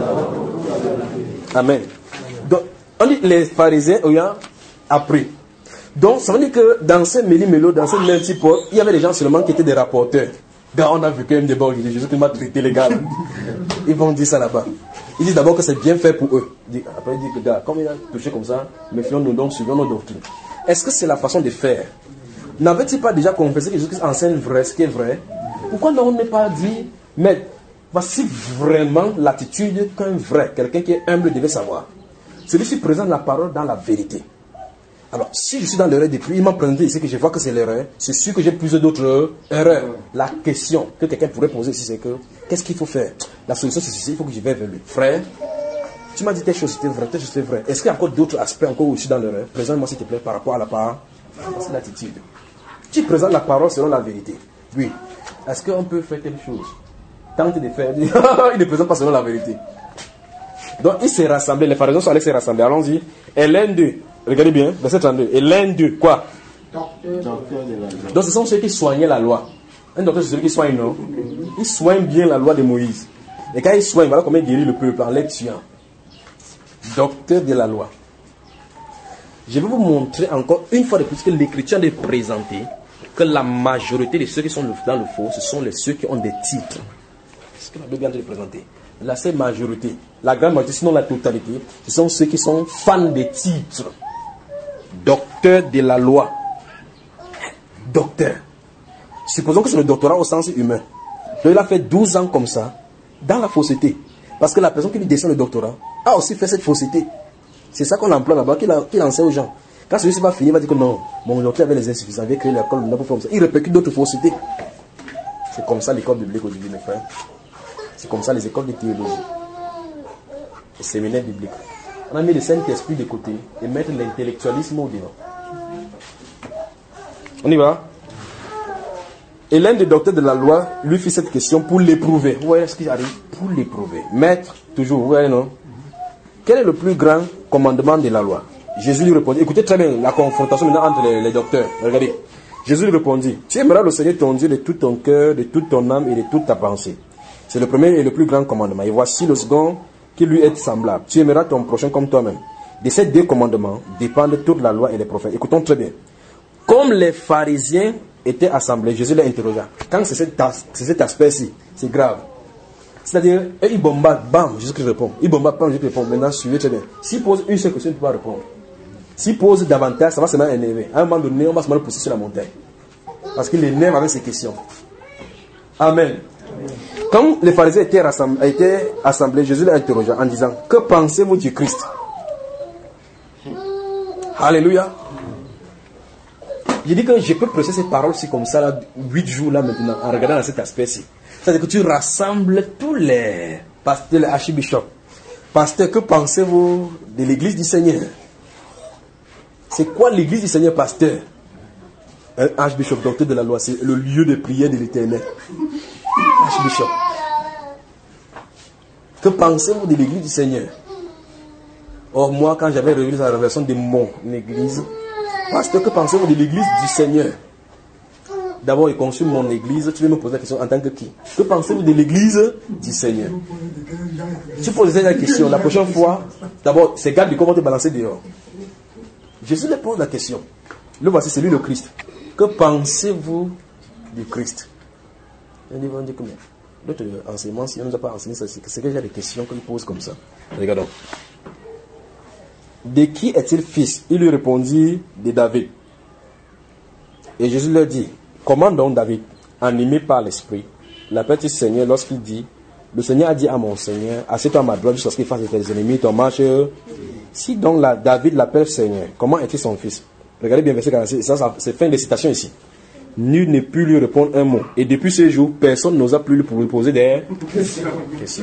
Amen. Donc, on dit les pharisiens ayant appris. Donc, ça veut dire que dans ce méli-mélo, dans ce même type, il y avait des gens seulement qui étaient des rapporteurs. Gars, on a vu quand même des bords, Jésus qui m'a traité les gars. Ils vont dire ça là-bas. Ils disent d'abord que c'est bien fait pour eux. Après, ils disent que, gars, comme il a touché comme ça, méfions-nous donc, suivons nos doctrines. Est-ce que c'est la façon de faire? N'avait-il pas déjà confessé que Jésus enseigne vrai, ce qui est vrai? Pourquoi on n'est pas dit, mais voici vraiment l'attitude qu'un vrai, quelqu'un qui est humble devait savoir. Celui-ci présente la parole dans la vérité. Alors, si je suis dans l'erreur depuis, il m'a présenté ici que je vois que c'est l'erreur, c'est sûr que j'ai plusieurs d'autres erreurs. La question que quelqu'un pourrait poser ici, c'est que, qu'est-ce qu'il faut faire? La solution, c'est ceci, il faut que je vais vers lui. Frère, tu m'as dit telle chose, c'était vrai, telle chose, c'était vrai. Est-ce qu'il y a encore d'autres aspects encore où je suis dans l'erreur? Présente-moi, s'il te plaît, par rapport à la parole. C'est l'attitude. Tu présentes la parole selon la vérité. Oui. Est-ce qu'on peut faire telle chose? Tente de faire. Il ne présente pas selon la vérité. Donc, il s'est rassemblé. Les pharisiens sont allés se rassembler. Allons-y. Et l'un d'eux, regardez bien, verset trente-deux. Et l'un d'eux, quoi? Donc, ce sont ceux qui soignaient la loi. Un docteur, c'est celui qui soigne, non? Il soigne bien la loi de Moïse. Et quand il soigne, voilà comment il guérit le peuple en les tuant. Docteur de la loi. Je vais vous montrer encore une fois de plus que l'Écriture a présenté que la majorité de ceux qui sont dans le faux, ce sont les ceux qui ont des titres. C'est ce que la Bible vient de présenter. La seule majorité, la grande majorité, sinon la totalité, ce sont ceux qui sont fans des titres. Docteur de la loi. Docteur. Supposons que c'est le doctorat au sens humain. Donc il a fait douze ans comme ça, dans la fausseté. Parce que la personne qui lui descend le doctorat a aussi fait cette fausseté. C'est ça qu'on emploie là-bas, qu'il, qu'il enseigne aux gens. Quand celui-ci va finir, il va dire que non, mon docteur avait les insuffisants, il avait créé l'école, pour faire ça. Il répercute d'autres faussetés. C'est comme ça l'école biblique aujourd'hui, mes frères. C'est comme ça les écoles de théologie. Les séminaires bibliques. On a mis le Saint-Esprit de côté et mettre l'intellectualisme au devant. On y va? Et l'un des docteurs de la loi lui fit cette question pour l'éprouver. Vous voyez ce qui arrive? Pour l'éprouver. Maître, toujours, vous voyez, non? Quel est le plus grand commandement de la loi? Jésus lui répondit. Écoutez très bien la confrontation maintenant entre les, les docteurs. Regardez. Jésus lui répondit. Tu aimeras le Seigneur ton Dieu de tout ton cœur, de toute ton âme et de toute ta pensée. C'est le premier et le plus grand commandement. Et voici le second qui lui est semblable. Tu aimeras ton prochain comme toi-même. De ces deux commandements dépendent toute la loi et les prophètes. Écoutons très bien. Comme les pharisiens étaient assemblés, Jésus les interrogea. Quand c'est cet, as- c'est cet aspect-ci, c'est grave. C'est-à-dire, eux, ils bombardent, bam, Jésus-Christ répond. Ils bombardent, bam, Jésus-Christ répond. Maintenant, suivez très bien. S'ils posent une seule question, il ne peut pas répondre. S'ils posent davantage, ça va se mettre énervé. À un moment donné, on va se mettre pousser sur la montagne. Parce qu'il énerve avec ces questions. Amen. Quand les pharisiens étaient rassemblés, étaient assemblés, Jésus les interrogea en disant, que pensez-vous du Christ? Alléluia. Je dis que je peux prêcher ces paroles-ci comme ça, là, huit jours là maintenant, en regardant dans cet aspect-ci. C'est-à-dire que tu rassembles tous les pasteurs, les archibishops. Pasteur, que pensez-vous de l'église du Seigneur? C'est quoi l'église du Seigneur, pasteur? Un archbishop, docteur de la loi, c'est le lieu de prière de l'Éternel. Archbishop. Que pensez-vous de l'église du Seigneur? Or, moi, quand j'avais revu la révélation de mon église, pasteur, que pensez-vous de l'église du Seigneur? D'abord, il conçut mon église, tu veux me poser la question en tant que qui? Que pensez-vous de l'église du Seigneur? Tu poses la question, la prochaine fois, d'abord, ces gars du corps vont te balancer dehors. Jésus leur pose la question. Le voici, c'est lui le Christ. Que pensez-vous du Christ? Ils vont dire que d'autres enseignements, si on ne nous a pas enseigné ça, c'est qu'il y a des questions qu'il pose comme ça. Regardons. De qui est-il fils? Il lui répondit, de David. Et Jésus leur dit, comment donc David, animé par l'Esprit, l'appelle-t-il Seigneur lorsqu'il dit, le Seigneur a dit à mon Seigneur, assieds-toi à ma droite jusqu'à ce qu'il fasse de tes ennemis ton marche. Si donc la, David l'appelle Seigneur, comment est-il son fils? Regardez bien verset quarante-six, ça, ça, c'est fin de citation ici. Nul ne put lui répondre un mot. Et depuis ce jour, personne n'osa plus lui poser des questions.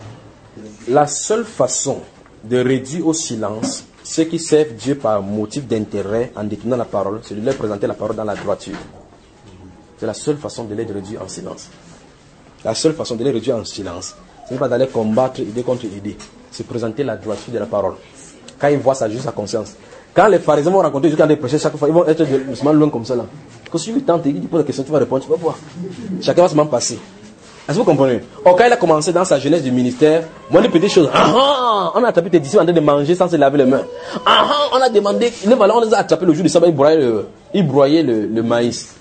La seule façon de réduire au silence ceux qui servent Dieu par motif d'intérêt en détenant la parole, c'est de leur présenter la parole dans la droiture. C'est la seule façon de les réduire en silence. La seule façon de les réduire en silence, ce n'est pas d'aller combattre idée contre idée. C'est présenter la droiture de la parole. Quand ils voient ça, juste à conscience. Quand les pharisiens vont rencontrer Jésus, quand ils prêchent chaque fois, ils vont être doucement loin comme ça là. Quand si tu tentes, il te pose la question, tu vas répondre, tu vas voir. Chacun va se passer. Est-ce que vous comprenez? Or, quand il a commencé dans sa jeunesse du ministère, moi, les petites choses, ah, ah, on a attrapé tes disciples en train de manger sans se laver les mains. Ah, ah, on a demandé, les valeurs, on les a attrapés le jour du sabbat, ils broyaient le, ils broyaient le, le maïs.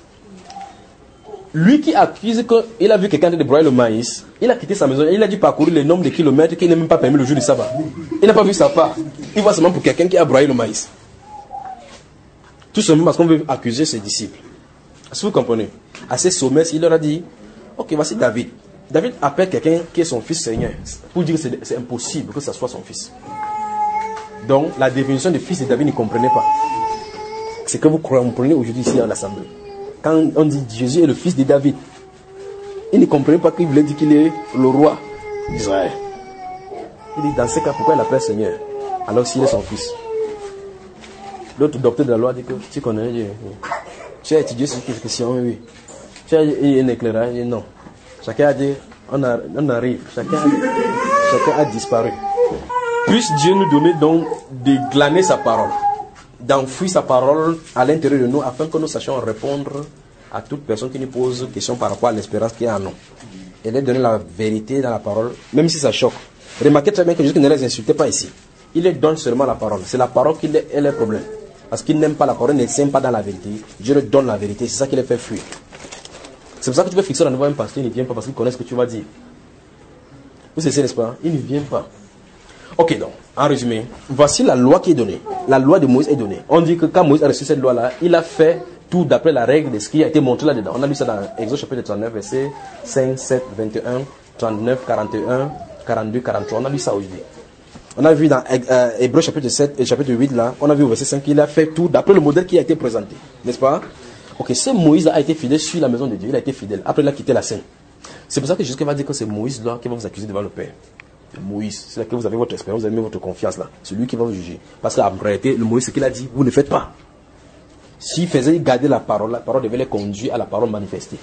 Lui qui accuse qu'il a vu quelqu'un de broyer le maïs, il a quitté sa maison, il a dû parcourir le nombre de kilomètres qu'il n'a même pas permis le jour du sabbat. Il n'a pas vu sa part. Il voit seulement pour quelqu'un qui a broyé le maïs. Tout simplement parce qu'on veut accuser ses disciples. Est-ce que vous comprenez? À ces sommets, il leur a dit, ok, voici David. David appelle quelqu'un qui est son fils Seigneur pour dire que c'est, c'est impossible que ce soit son fils. Donc, la définition de fils de David ne comprenait pas. C'est que vous comprenez aujourd'hui ici à l'Assemblée. Quand on dit Jésus est le fils de David, il ne comprenait pas qu'il voulait dire qu'il est le roi d'Israël. Il dit, dans ce cas, pourquoi il l'appelle Seigneur alors s'il est son fils? L'autre docteur de la loi dit que tu connais Dieu. Tu as étudié cette question, oui, oui. Tu as un éclairage, non. Chacun a dit, on, a, on arrive, chacun a, chacun a disparu. Puisse Dieu nous donner donc de glaner sa parole, d'enfouir sa parole à l'intérieur de nous, afin que nous sachions répondre à toute personne qui nous pose question par rapport à l'espérance qu'il y a en nous. Et leur donner la vérité dans la parole, même si ça choque. Remarquez très bien que Jésus ne les insultait pas ici. Il leur donne seulement la parole. C'est la parole qui est le problème. Parce qu'ils n'aiment pas la parole, ils ne s'aiment pas dans la vérité. Dieu leur donne la vérité, c'est ça qui les fait fuir. C'est pour ça que tu peux fixer la nouveau un pasteur, il ne vient pas parce qu'il connaît ce que tu vas dire. Vous savez, n'est-ce pas? Il ne vient pas. Ok, donc, en résumé, voici la loi qui est donnée. La loi de Moïse est donnée. On dit que quand Moïse a reçu cette loi-là, il a fait tout d'après la règle de ce qui a été montré là-dedans. On a lu ça dans Exode chapitre trente-neuf, versets cinq, sept, vingt et un, trente-neuf, quarante et un, quarante-deux, quarante-trois. On a lu ça aujourd'hui. On a vu dans euh, Hébreux chapitre sept et chapitre huit, là, on a vu au verset cinq qu'il a fait tout d'après le modèle qui a été présenté. N'est-ce pas? Ok, ce Moïse a été fidèle sur la maison de Dieu. Il a été fidèle. Après, il a quitté la scène. C'est pour ça que Jésus va dire que c'est Moïse là qui va vous accuser devant le Père. C'est Moïse. C'est là que vous avez votre expérience, vous avez mis votre confiance là. C'est lui qui va vous juger. Parce qu'en réalité, le Moïse, ce qu'il a dit, vous ne faites pas. S'il faisait garder la parole, la parole devait les conduire à la parole manifestée.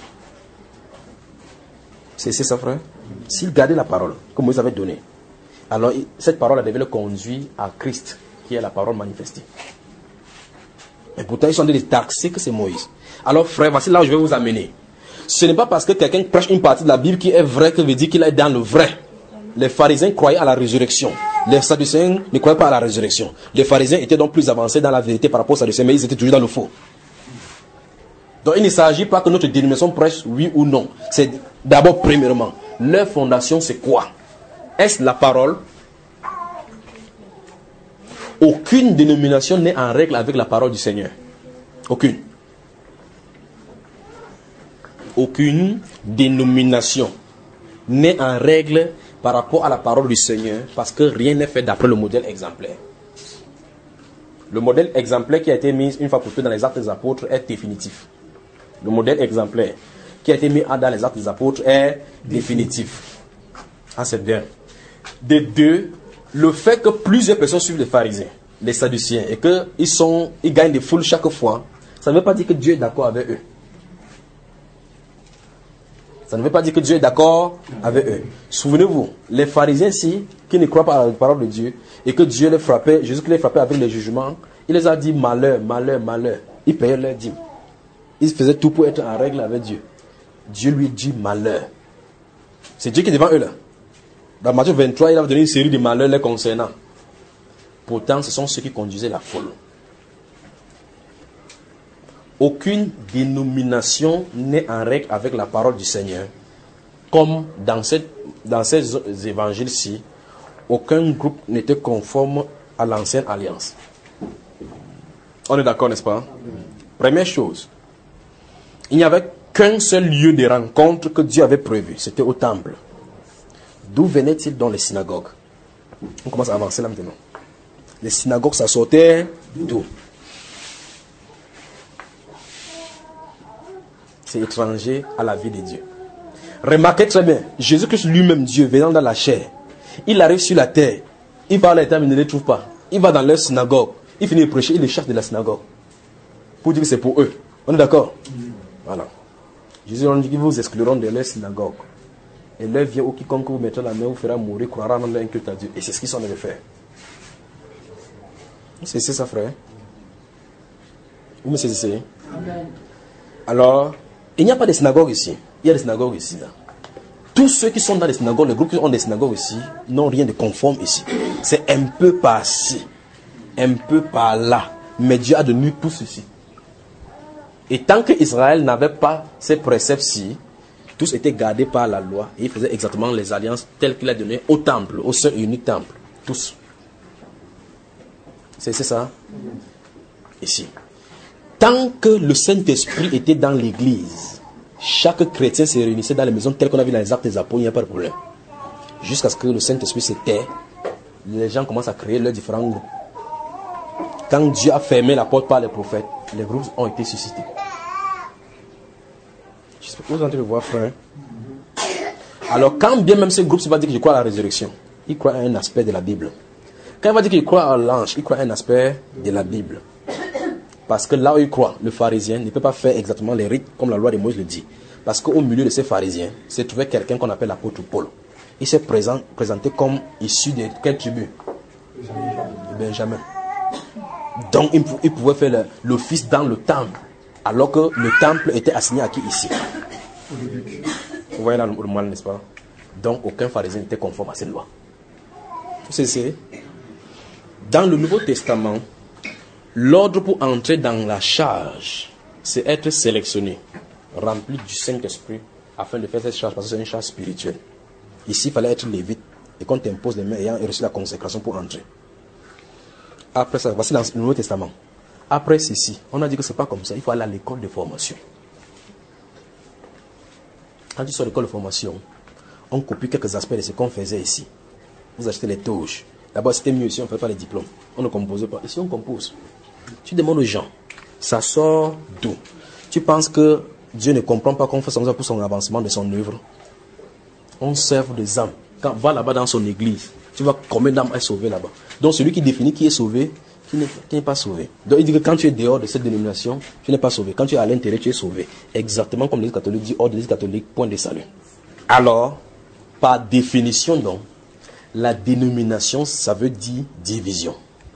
C'est ça, frère? S'il gardait la parole que Moïse avait donnée, alors cette parole devait le conduire à Christ, qui est la parole manifestée. Et pourtant, ils sont en train de taxer que c'est Moïse. Alors, frère, voici là où je vais vous amener. Ce n'est pas parce que quelqu'un prêche une partie de la Bible qui est vraie que veut dire qu'il est dans le vrai. les pharisiens croyaient à la résurrection. Les sadducéens ne croyaient pas à la résurrection. Les pharisiens étaient donc plus avancés dans la vérité par rapport aux sadducéens, mais ils étaient toujours dans le faux. Donc il ne s'agit pas que notre dénomination prêche oui ou non. C'est d'abord, premièrement, leur fondation c'est quoi? Est-ce la parole? Aucune dénomination n'est en règle avec la parole du Seigneur. Aucune. Aucune dénomination n'est en règle par rapport à la parole du Seigneur, parce que rien n'est fait d'après le modèle exemplaire. Le modèle exemplaire qui a été mis une fois pour toutes dans les Actes des Apôtres est définitif. Le modèle exemplaire qui a été mis dans les Actes des Apôtres est définitif. Ah, c'est bien. De deux, le fait que plusieurs personnes suivent les pharisiens, les sadduciens, et qu'ils sont, ils gagnent des foules chaque fois, ça ne veut pas dire que Dieu est d'accord avec eux. Ça ne veut pas dire que Dieu est d'accord avec eux. Souvenez-vous, les pharisiens ici, qui ne croient pas à la parole de Dieu, et que Dieu les frappait, Jésus qui les frappait avec les jugements, il les a dit malheur, malheur, malheur. Ils payaient leur dîme. Ils faisaient tout pour être en règle avec Dieu. Dieu lui dit malheur. C'est Dieu qui est devant eux là. Dans Matthieu vingt-trois, il a donné une série de malheurs les concernant. Pourtant, ce sont ceux qui conduisaient la foule. Aucune dénomination n'est en règle avec la parole du Seigneur. Comme dans, cette, dans ces évangiles-ci, aucun groupe n'était conforme à l'ancienne alliance. On est d'accord, n'est-ce pas? Première chose, il n'y avait qu'un seul lieu de rencontre que Dieu avait prévu. C'était au temple. D'où venaient-ils dans les synagogues? On commence à avancer là maintenant. Les synagogues, ça sortait d'où? C'est étranger à la vie de Dieu. Remarquez très bien, Jésus-Christ lui-même, Dieu, venant dans la chair, il arrive sur la terre, il va à la terre, mais il ne les trouve pas. Il va dans leur synagogue, il finit de prêcher, il les chasse de la synagogue. Pour dire que c'est pour eux. On est d'accord? Voilà. Jésus a dit qu'ils vous excluront de leur synagogue. Et leur vient où quiconque vous mettra la main vous fera mourir, croira en leur inculte à Dieu. Et c'est ce qu'ils sont en train de faire. C'est ça, frère. Vous me saisissez? Alors, il n'y a pas de synagogue ici. Il y a des synagogues ici. Là. Tous ceux qui sont dans les synagogues, les groupes qui ont des synagogues ici, n'ont rien de conforme ici. C'est un peu par-ci, un peu par-là. Mais Dieu a donné tout ceci. Et tant qu'Israël n'avait pas ces préceptes-ci, tous étaient gardés par la loi. Et ils faisaient exactement les alliances telles qu'il a données au temple, au seul et unique temple. Tous. C'est ça? Ici. Tant que le Saint-Esprit était dans l'église, chaque chrétien se réunissait dans les maisons telles qu'on a vu dans les Actes des Apôtres, il n'y a pas de problème. Jusqu'à ce que le Saint-Esprit se tait, les gens commencent à créer leurs différents groupes. Quand Dieu a fermé la porte par les prophètes, les groupes ont été suscités. J'espère que vous entendez le voir, frère. Alors, quand bien même ce groupe va dire que je crois à la résurrection, il croit à un aspect de la Bible. Quand il va dire qu'il croit à l'ange, il croit à un aspect de la Bible. Parce que là où il croit, le pharisien ne peut pas faire exactement les rites comme la loi de Moïse le dit. Parce qu'au milieu de ces pharisiens, s'est trouvé quelqu'un qu'on appelle l'apôtre Paul. Il s'est présent, présenté comme issu de quelle tribu? De Benjamin. Donc il, il pouvait faire l'office dans le temple. Alors que le temple était assigné à qui ici? Vous voyez là le mal, n'est-ce pas? Donc aucun pharisien n'était conforme à cette loi. Vous savez, dans le Nouveau Testament, l'ordre pour entrer dans la charge, c'est être sélectionné, rempli du Saint-Esprit, afin de faire cette charge, parce que c'est une charge spirituelle. Ici, il fallait être lévite, et qu'on t'impose les mains ayant reçu la consécration pour entrer. Après ça, voici dans le Nouveau Testament. Après ceci, on a dit que ce n'est pas comme ça, il faut aller à l'école de formation. Quand tu sors de l'école de formation, on copie quelques aspects de ce qu'on faisait ici. Vous achetez les touches. D'abord, c'était mieux ici, on ne fait pas les diplômes. On ne compose pas. Ici, on compose. Tu demandes aux gens, ça sort d'où? Tu penses que Dieu ne comprend pas qu'on fait ça pour son avancement de son œuvre? On sert des âmes. Quand va là-bas dans son église, tu vois combien d'âmes est sauvé là-bas. Donc, celui qui définit qui est sauvé, qui n'est, qui n'est pas sauvé. Donc, il dit que quand tu es dehors de cette dénomination, tu n'es pas sauvé. Quand tu es à l'intérieur, tu es sauvé. Exactement comme l'Église catholique dit, hors de l'Église catholique, point de salut. Alors, par définition donc, la dénomination, ça veut dire division.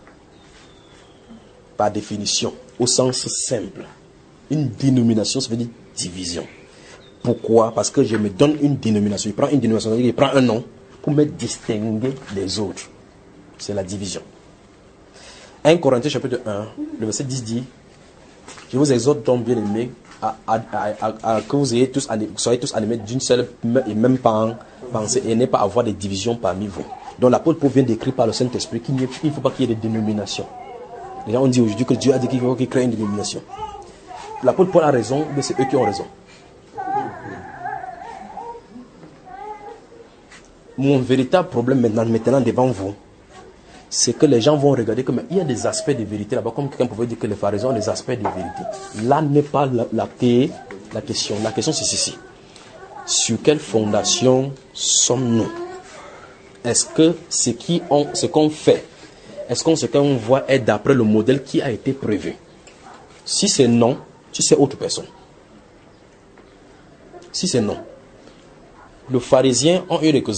Par définition, au sens simple. Une dénomination, ça veut dire division. Pourquoi? Parce que je me donne une dénomination. Je prends une dénomination, je prends un nom. pour me distinguer des autres. C'est la division. un Corinthiens chapitre un, le verset dix dit, je vous exhorte donc bien aimés à, à, à, à, que vous ayez tous, soyez tous animés d'une seule et même pensée et n'ayez pas à avoir des divisions parmi vous. Donc l'apôtre Paul vient d'écrire par le Saint-Esprit qu'il ne faut pas qu'il y ait des dénominations. Les gens ont dit aujourd'hui que Dieu a dit qu'il faut qu'il crée une dénomination. L'apôtre Paul a raison, mais c'est eux qui ont raison. Mon véritable problème maintenant, maintenant devant vous, c'est que les gens vont regarder comme il y a des aspects de vérité là-bas, comme quelqu'un pouvait dire que les pharisiens ont des aspects de vérité. Là n'est pas la, la, la question. La question c'est ceci. Sur quelle fondation sommes-nous? Est-ce que ce qui on, ce qu'on fait, est-ce qu'on ce qu'on voit est d'après le modèle qui a été prévu? Si c'est non, tu sais autre personne. Si c'est non. Les pharisiens ont eu des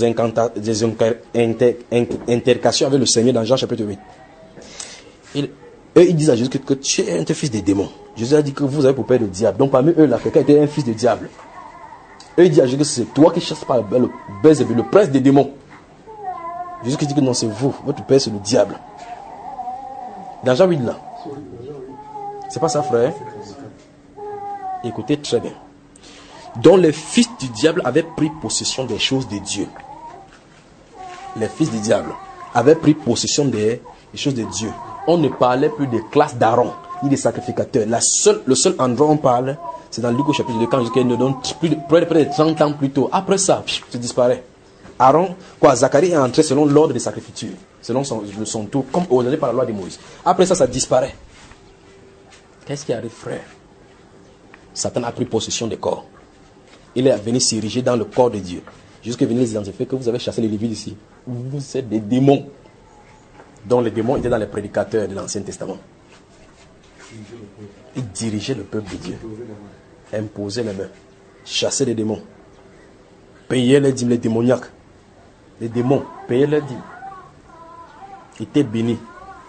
intercations avec le Seigneur dans Jean chapitre huit. Ils, eux, ils disent à Jésus que, que tu es un fils des démons. Jésus a dit que vous avez pour père le diable. Donc parmi eux, là, quelqu'un était un fils de diable. Eux, ils disent à Jésus que c'est toi qui chasses par le, le, le prince des démons. Jésus qui dit que non, c'est vous. Votre père, c'est le diable. Dans Jean huit, là. C'est pas ça, frère? Écoutez très bien. Dont les fils du diable avaient pris possession des choses de Dieu. Les fils du diable avaient pris possession des, des choses de Dieu. On ne parlait plus des classes d'Aaron, ni des sacrificateurs. La seule, le seul endroit où on parle, c'est dans Luc au chapitre deux, quand Jésus nous donne plus de, près de trente ans plus tôt. Après ça, ça disparaît. Aaron, quoi, Zacharie est entré selon l'ordre des sacrificatures, selon son, son tour, comme ordonné par la loi de Moïse. Après ça, ça disparaît. Qu'est-ce qui arrive, frère? Satan a pris possession des corps. Il est venu s'ériger dans le corps de Dieu. Jusqu'à venir les identifier que vous avez chassé les Lévites ici. Vous êtes des démons. Donc les démons étaient dans les prédicateurs de l'Ancien Testament. Ils dirigeaient le peuple de Dieu. Imposaient les mains. Chassaient les démons. Payaient les dîmes, les démoniaques. Les démons payaient les dîmes. Ils étaient bénis.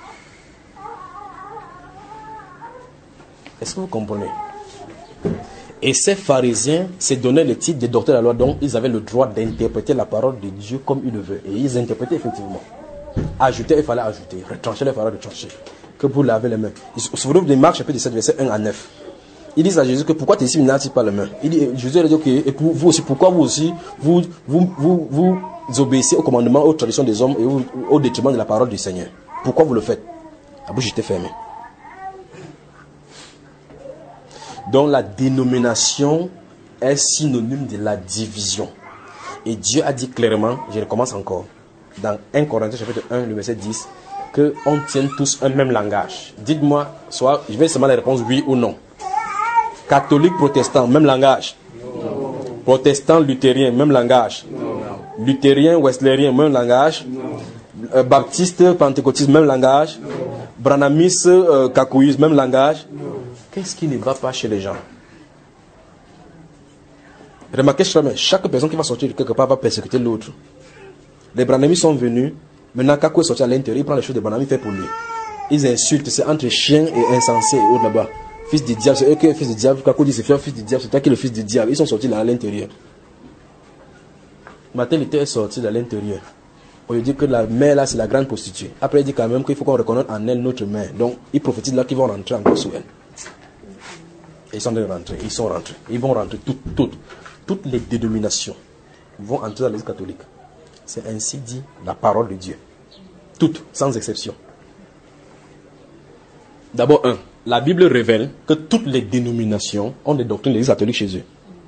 Est-ce que vous comprenez? Et ces pharisiens se donnaient le titre de docteurs de la loi, donc ils avaient le droit d'interpréter la parole de Dieu comme ils le veulent. Et ils interprétaient effectivement. Ajouter, il fallait ajouter. Retrancher, il fallait retrancher. Que pour laver les mains. Souvenez-vous de Marc chapitre sept, verset un à neuf. Ils disent à Jésus que pourquoi tu es ici maintenant tu pas les mains. Il dit, Jésus a dit, ok, et pour vous aussi, pourquoi vous aussi, vous, vous, vous, vous obéissez au commandement, aux traditions des hommes et au, au détriment de la parole du Seigneur. Pourquoi vous le faites? La bouche était fermée. Donc la dénomination est synonyme de la division. Et Dieu a dit clairement, je recommence encore, dans un Corinthiens chapitre un, le verset dix, qu'on tienne tous un même langage. Dites-moi, soit, je vais seulement la réponse oui ou non. Catholique, protestant, même langage. Non. Protestant, luthérien, même langage. Non. Luthérien, weslérien, même langage. Euh, baptiste, pentecôtiste, même langage. Non. Branhamiste, euh, kakouïste, même langage. Non. Qu'est-ce qui ne va pas chez les gens? Remarquez, chaque personne qui va sortir de quelque part va persécuter l'autre. Les Branhamistes sont venus. Maintenant, Kakou est sorti à l'intérieur, il prend les choses de Branham, il fait pour lui. Ils insultent, c'est entre chiens et insensés et autres là-bas. Fils du diable, c'est eux qui sont fils du diable. Kakou dit c'est fils du diable, c'est toi qui es le fils du diable. Ils sont sortis là à l'intérieur. Martin Luther est sorti de l'intérieur. On lui dit que la mère là, c'est la grande prostituée. Après, il dit quand même qu'il faut qu'on reconnaisse en elle notre mère. Donc, il prophétise là qu'ils vont rentrer encore sous elle. Et ils sont rentrés, ils sont rentrés. Ils vont rentrer toutes, toutes, toutes les dénominations vont entrer dans l'Église catholique. C'est ainsi dit la parole de Dieu. Toutes, sans exception. D'abord, un, la Bible révèle que toutes les dénominations ont des doctrines de l'Église catholique chez eux.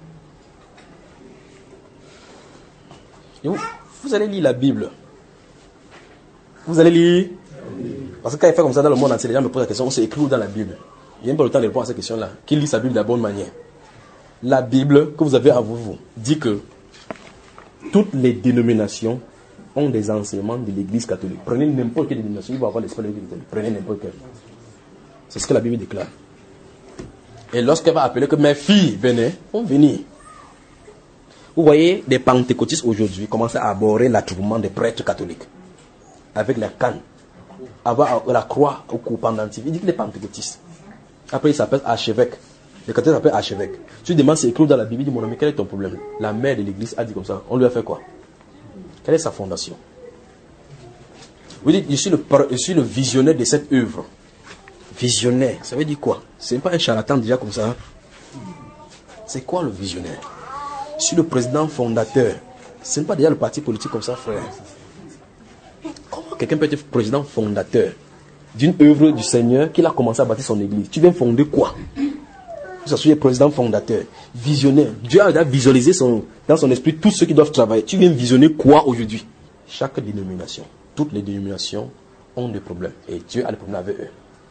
Et vous, vous allez lire la Bible. Vous allez lire. Parce que quand il fait comme ça dans le monde entier, les gens me posent la question, on s'écrit où dans la Bible? Il n'y a pas le temps de répondre à cette question-là. Qui lit sa Bible de la bonne manière? La Bible que vous avez à vous, vous dit que toutes les dénominations ont des enseignements de l'Église catholique. Prenez n'importe quelle dénomination, il va avoir l'esprit de l'Église catholique. Prenez n'importe quelle. C'est ce que la Bible déclare. Et lorsqu'elle va appeler que mes filles venaient, vont venir. Vous voyez, des pentecôtistes aujourd'hui commencent à aborder l'attroupement des prêtres catholiques. Avec la canne. Avoir la croix au cou pendentif. Il dit que les pentecôtistes. Après, il s'appelle archevêque. Le catholique s'appelle archevêque. Tu demandes, c'est écrit dans la Bible, il dit, mon ami, quel est ton problème? La mère de l'église a dit comme ça. On lui a fait quoi? Quelle est sa fondation? Vous dites, je suis le, je suis le visionnaire de cette œuvre. Visionnaire, ça veut dire quoi? Ce n'est pas un charlatan déjà comme ça. C'est quoi le visionnaire? Je suis le président fondateur. Ce n'est pas déjà le parti politique comme ça, frère. Comment quelqu'un peut être président fondateur d'une œuvre du Seigneur qu'il a commencé à bâtir son église? Tu viens fonder quoi? Je suis le président fondateur, visionnaire. Dieu a déjà visualisé son, dans son esprit tous ceux qui doivent travailler. Tu viens visionner quoi aujourd'hui? Chaque dénomination, toutes les dénominations ont des problèmes. Et Dieu a des problèmes avec eux.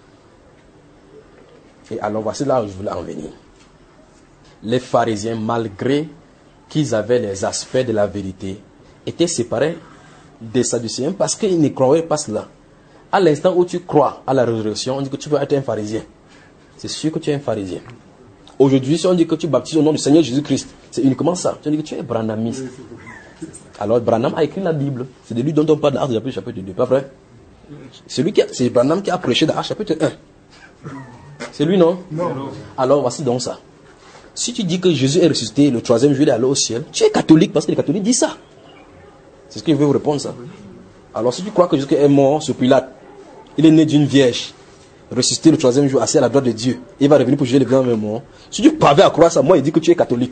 Et alors voici là où je voulais en venir. Les pharisiens, malgré qu'ils avaient les aspects de la vérité, étaient séparés des sadducéens parce qu'ils ne croyaient pas cela. À l'instant où tu crois à la résurrection, on dit que tu peux être un pharisien. C'est sûr que tu es un pharisien. Aujourd'hui, si on dit que tu baptises au nom du Seigneur Jésus-Christ, c'est uniquement ça. Tu dis que tu es branhamiste. Alors Branham a écrit la Bible. C'est de lui dont on parle dans Actes chapitre deux, pas vrai? C'est lui qui a, c'est Branham qui a prêché dans Actes chapitre un. C'est lui, non? Non. Alors voici donc ça. Si tu dis que Jésus est ressuscité, le troisième jour il est allé au ciel, tu es catholique parce que les catholiques disent ça. C'est ce que je vais vous répondre ça. Alors si tu crois que Jésus est mort sur Pilate, il est né d'une vierge, ressuscité le troisième jour, assis à la droite de Dieu, il va revenir pour juger les vivants même morts. Si tu parviens à croire ça, moi il dit que tu es catholique.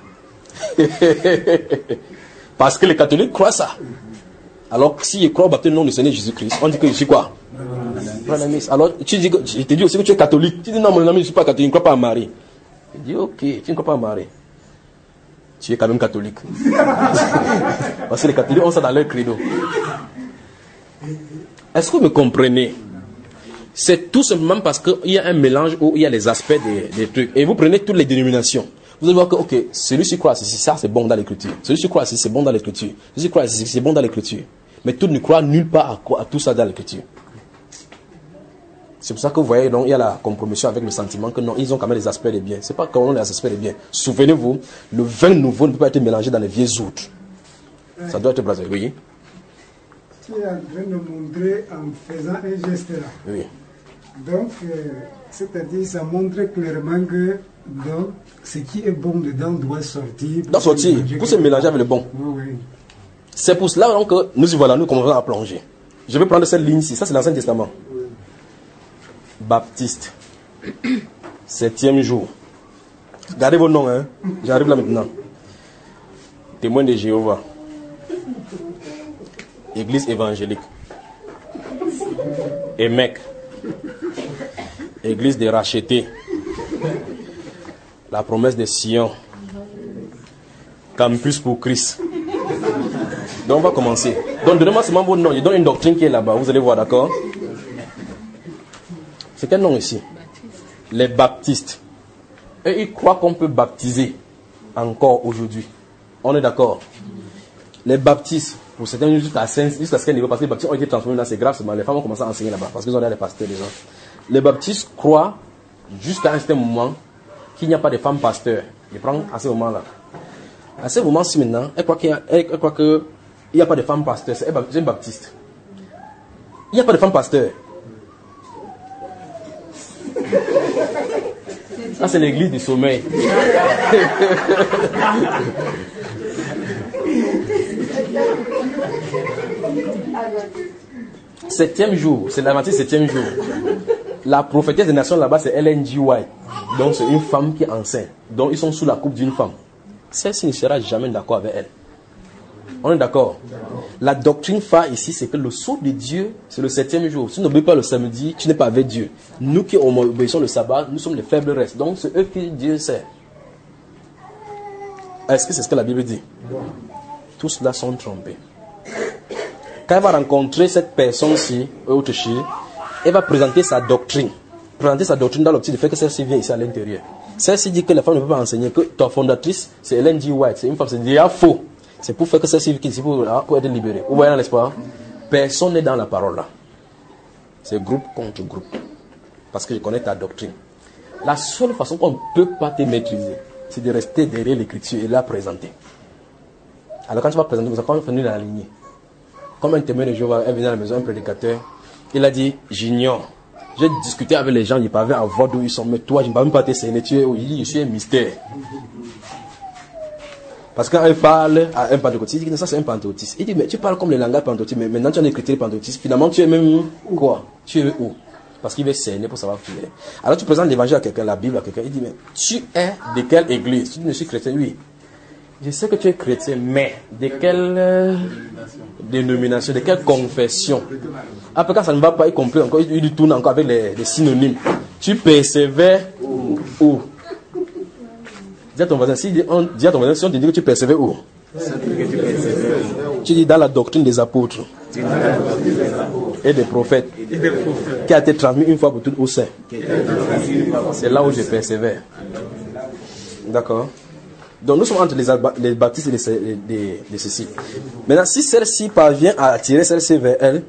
Parce que les catholiques croient ça. Alors si je crois au baptême au nom du Seigneur Jésus-Christ, on dit que je suis quoi? Alors tu dis que, je te dis aussi que tu es catholique. Tu dis non mon ami je ne suis pas catholique, je ne crois pas à Marie. Je dis ok, tu ne crois pas à Marie. Tu es quand même catholique. Parce que les catholiques ont ça dans leur credo. Est-ce que vous me comprenez? C'est tout simplement parce qu'il y a un mélange où il y a les aspects des, des trucs. Et vous prenez toutes les dénominations. Vous allez voir que, ok, celui-ci croit ceci, ça c'est bon dans l'écriture. Celui-ci croit ceci, c'est bon dans l'écriture. Celui-ci croit ceci, c'est bon dans l'écriture. Mais tout ne croit nulle part à, à tout ça dans l'écriture. C'est pour ça que vous voyez, donc, il y a la compromission avec le sentiment que non, ils ont quand même les aspects des biens. C'est pas qu'on a les aspects des biens. Souvenez-vous, le vin nouveau ne peut pas être mélangé dans les vieilles outres. Ça doit être brasé, oui. Tu es en train de montrer en faisant un geste là. Oui. Donc, euh, c'est-à-dire, ça montre clairement que donc, ce qui est bon dedans doit sortir. Doit sortir, pour se mélanger avec le bon. Oui, oui. C'est pour cela donc, que nous y voilà, nous commençons à plonger. Je vais prendre cette ligne-ci, ça c'est l'Ancien Testament. Baptiste, septième jour. Gardez vos noms, hein. J'arrive là maintenant. Témoin de Jéhovah. Église évangélique. Émec. Église des rachetés. La promesse de Sion. Campus pour Christ. Donc on va commencer. Donc donnez-moi seulement vos noms. Je donne une doctrine qui est là-bas. Vous allez voir, d'accord? C'est quel nom ici? Les baptistes. Et ils croient qu'on peut baptiser encore aujourd'hui. On est d'accord? Les baptistes, pour certains, jusqu'à jusqu'à ce niveau, parce que les baptistes ont été transformés là, c'est grave, les femmes ont commencé à enseigner là-bas, parce qu'ils ont des pasteurs déjà. Les baptistes croient, jusqu'à un certain moment, qu'il n'y a pas de femmes pasteurs. Ils prennent à ce moment-là. À ce moment-ci maintenant, elle croit qu'il n'y a, a pas de femmes pasteurs. C'est un baptiste. Il n'y a pas de femmes pasteurs. Ça, c'est l'église du sommeil. Septième jour, c'est la matinée septième jour. La prophétesse des nations là-bas, c'est Ellen G. White. Donc, c'est une femme qui est enceinte. Donc, ils sont sous la coupe d'une femme. Celle-ci ne sera jamais d'accord avec elle. On est d'accord? La doctrine phare ici, c'est que le sceau de Dieu, c'est le septième jour. Si tu n'obéis pas le samedi, tu n'es pas avec Dieu. Nous qui obéissons le sabbat, nous sommes les faibles restes. Donc, c'est eux qui Dieu sait. Est-ce que c'est ce que la Bible dit? Tous ceux-là sont trompés. Quand elle va rencontrer cette personne-ci, elle va présenter sa doctrine. Présenter sa doctrine dans l'optique de fait que celle-ci vient ici à l'intérieur. Celle-ci dit que la femme ne peut pas enseigner, que ta fondatrice, c'est Ellen G. White. C'est une femme, c'est déjà faux. C'est pour faire que celle-ci vienne ici pour, pour être libérée. Vous voyez, n'est-ce pas? Personne n'est dans la parole là. C'est groupe contre groupe. Parce que je connais ta doctrine. La seule façon qu'on ne peut pas te maîtriser, c'est de rester derrière l'écriture et la présenter. Alors quand tu vas présenter, vous allez venir dans la lignée. Comme un témoin de Jéhovah est venu à la maison, un prédicateur, il a dit, j'ignore. J'ai discuté avec les gens, ils parlaient à voir d'où ils sont, mais toi, je ne peux même pas te saigner, tu es, il dit, je suis un mystère. Parce que quand il parle à un pentecôtiste, il dit que ça c'est un pentecôtiste. Il dit, mais tu parles comme le langage pentecôtiste, mais maintenant tu as écrit pentecôtiste. Finalement, tu es même quoi? Tu es où? Parce qu'il veut cerner pour savoir qui il est. Alors tu présentes l'évangile à quelqu'un, la Bible à quelqu'un, il dit, mais tu es de quelle église? Tu dis, je suis chrétien, oui. Je sais que tu es chrétien, mais de quelle euh, dénomination, de quelle confession? Après, quand ça ne va pas, il comprend encore, il, il tourne encore avec les, les synonymes. Tu persévères où? où? Dis à ton voisin, si on dit à ton voisin, si on te dit que tu persévères où? Tu dis dans la doctrine des apôtres et des prophètes qui a été transmis une fois pour toutes au sein. C'est là où je persévère. D'accord? Donc nous sommes entre les, les baptistes et les, les, les, les ceci. Maintenant, si celle-ci parvient à attirer celle-ci vers elle,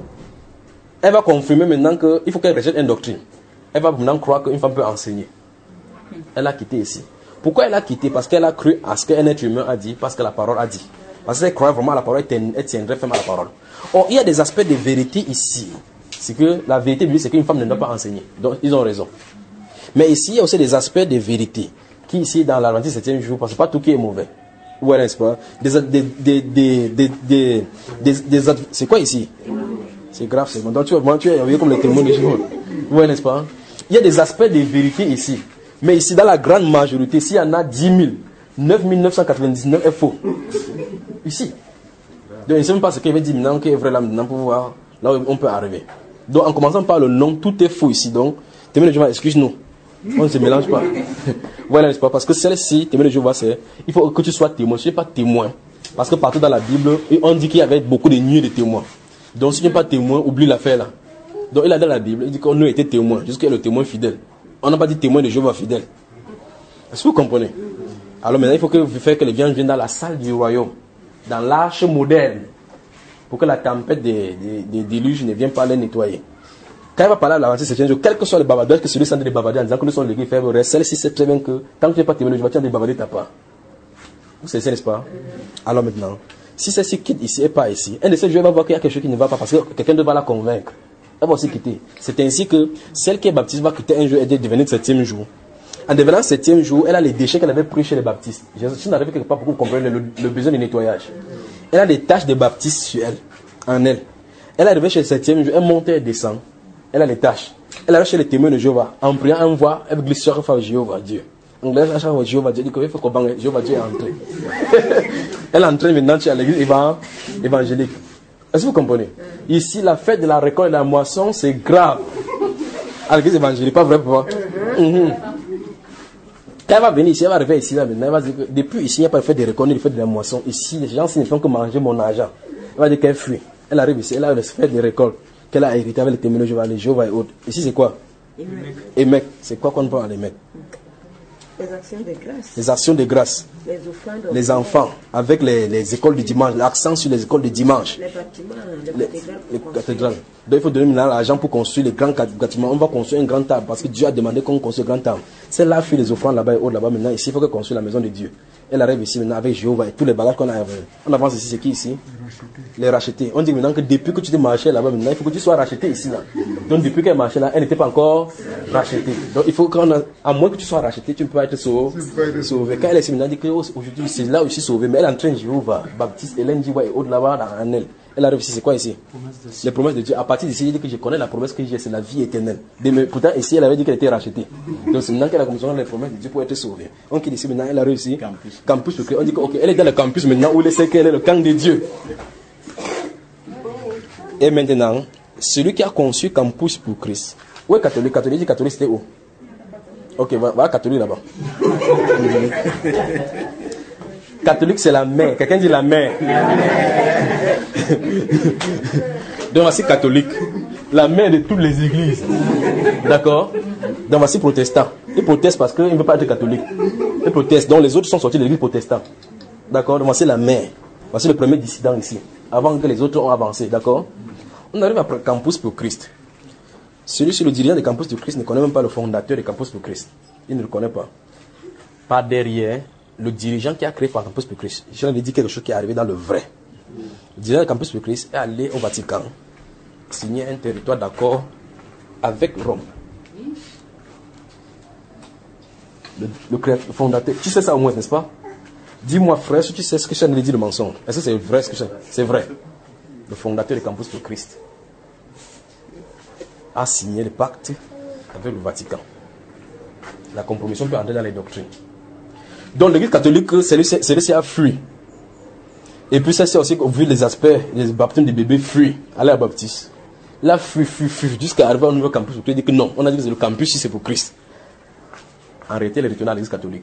elle va confirmer maintenant qu'il faut qu'elle rejette une doctrine. Elle va maintenant croire qu'une femme peut enseigner. Elle a quitté ici. Pourquoi elle a quitté? Parce qu'elle a cru à ce qu'un être humain a dit, parce que la parole a dit. Parce qu'elle croyait vraiment à la parole, elle tiendrait ferme à la parole. Or, il y a des aspects de vérité ici. C'est que la vérité biblique, c'est qu'une femme ne doit pas enseigner. Donc, ils ont raison. Mais ici, il y a aussi des aspects de vérité qui, ici, dans la vingt-septième jour, parce que pas tout qui est mauvais. Ouais, n'est-ce pas? Des, des, des, des, des, des, des, des, c'est quoi ici? C'est grave, c'est bon. Donc, tu vois, tu es comme le témoin de Jéhovah. Ouais, n'est-ce pas? Il y a des aspects de vérité ici. Mais ici, dans la grande majorité, s'il y en a dix mille, neuf mille neuf cent quatre-vingt-dix-neuf est faux. Ici. Donc, il ne sait même pas ce qu'il veut dire maintenant, qui est vrai là maintenant pour voir là où on peut arriver. Donc, en commençant par le nom, tout est faux ici. Donc, témoin de Jéhovah, excuse-nous. On ne se mélange pas. Voilà, n'est-ce pas? Parce que celle-ci, témoin de Jéhovah, c'est il faut que tu sois témoin. Tu n'es pas témoin. Parce que partout dans la Bible, on dit qu'il y avait beaucoup de nuits de témoins. Donc, si tu n'es pas témoin, oublie l'affaire là. Donc, il a dans la Bible, il dit qu'on a été témoin, jusqu'à le témoin fidèle. On n'a pas dit témoin de Jéhovah fidèle. Est-ce que vous comprenez? Alors maintenant, il faut que vous fassiez que les viandes viennent dans la salle du royaume, dans l'arche moderne, pour que la tempête des, des, des déluges ne vienne pas les nettoyer. Quand il va parler à l'avancée, c'est un jour, quel que soit le bavardage, que celui qui de bavarder en disant que nous sommes l'église faible, celle-ci sait très bien que tant que tu n'es pas témoin de Jéhovah, tu as des bavarder ta part. Vous savez, n'est-ce pas? Alors maintenant, si celle-ci quitte ici et pas ici, un de ces jours va voir qu'il y a quelque chose qui ne va pas parce que quelqu'un devra la convaincre. Elle va aussi quitter. C'est ainsi que celle qui est baptiste va quitter un jour et devenir le septième jour. En devenant le septième jour, elle a les déchets qu'elle avait pris chez les baptistes. Je suis arrivé quelque part pour que vous compreniez le, le besoin de nettoyage. Elle a des taches de baptiste sur elle, en elle. Elle est arrivée chez le septième jour, elle monte et descend. Elle a les taches. Elle arrive chez les témoins de Jéhovah. En priant, on voit, elle glisse sur le Jéhovah, Dieu. En glissant sur Jéhovah, Dieu dit qu'il faut qu'on Jéhovah, Dieu est entré. Elle est entrée maintenant à l'église évangélique. Est-ce que vous comprenez? Ici, la fête de la récolte et de la moisson, c'est grave. À l'église évangélique, pas vrai pour moi. Mm-hmm. Quand elle va venir ici, elle va arriver ici, là, maintenant, elle va dire que depuis ici, il n'y a pas de fête de récolte, de fête de la moisson. Ici, les gens ne font que manger mon argent. Elle va dire qu'elle fuit. Elle arrive ici, elle a une fête de récolte qu'elle a hérité avec les témoins de Jéhovah, les Jéhovah et autres. Ici, c'est quoi? Émec. C'est quoi qu'on parle à l'Émec? Les actions de grâce. Les actions de grâce. Les offrandes. Les enfants, avec les, les écoles du dimanche, l'accent sur les écoles du dimanche. Les bâtiments, les, les, cathédrales. Les cathédrales. Donc il faut donner maintenant l'argent pour construire les grands bâtiments. On va construire un grand temple parce que Dieu a demandé qu'on construise un grand temple. C'est là fait les offrandes là-bas et autres là-bas. Maintenant, ici, il faut qu'on construise la maison de Dieu. Elle arrive ici maintenant avec Jéhovah et tous les bagages qu'on a. On avance ici, c'est qui ici? Les rachetés. On dit maintenant que depuis que tu t'es marché là-bas, maintenant, il faut que tu sois racheté ici là. Donc depuis qu'elle marchait là, elle n'était pas encore rachetée. Donc il faut qu'on a, à moins que tu sois racheté, tu ne peux pas être sauvé. sauvé. Quand elle est ici maintenant, elle dit que aujourd'hui c'est là où je suis sauvé. Mais elle est en train de Jéhovah, Baptiste, Hélène, Jéhovah et autres là-bas en elle. Elle arrive ici, c'est quoi ici? Les promesses de Dieu. À partir d'ici, elle dit que je connais la promesse que j'ai, c'est la vie éternelle. Mais pourtant, ici, elle avait dit qu'elle était rachetée. Donc c'est maintenant qu'elle a commencé les promesses de Dieu pour être sauvée. On quitte ici, maintenant, elle arrive ici. Campus. Campus, on dit qu'elle est dans le campus maintenant où elle sait qu'elle est le camp de Dieu. Et maintenant, celui qui a conçu Campus pour Christ. Où est catholique? Catholique, dit catholique, c'était où? Ok, voilà catholique là-bas. Catholique, c'est la mère. Quelqu'un dit la mère. Donc voici catholique. La mère de toutes les églises. D'accord? Donc voici protestant. Il proteste parce qu'il ne veut pas être catholique. Il proteste. Donc les autres sont sortis de l'église protestante. D'accord? Donc voici la mère. Voici le premier dissident ici. Avant que les autres ont avancé. D'accord? On arrive à Campus pour Christ. Celui sur le dirigeant de Campus pour Christ ne connaît même pas le fondateur de Campus pour Christ. Il ne le connaît pas. Par derrière, le dirigeant qui a créé Campus pour Christ, je lui ai dit quelque chose qui est arrivé dans le vrai. Le dirigeant de Campus pour Christ est allé au Vatican signer un territoire d'accord avec Rome. Le, le, le fondateur, tu sais ça au moins, n'est-ce pas? Dis-moi, frère, si tu sais ce que Chanel dit de mensonge, est-ce que c'est vrai ce que Chanel... C'est vrai. Le fondateur du campus pour Christ a signé le pacte avec le Vatican. La compromission peut entrer dans les doctrines. Donc l'église catholique, celui-ci a fui. Et puis celle-ci a aussi vu les aspects, les baptêmes des bébés fuient, aller à baptiste. Là, fui, fui, fui, jusqu'à arriver au nouveau campus pour Christ, dit que non, on a dit que le campus ici c'est pour Christ. En réalité, elle est retournée à l'église catholique.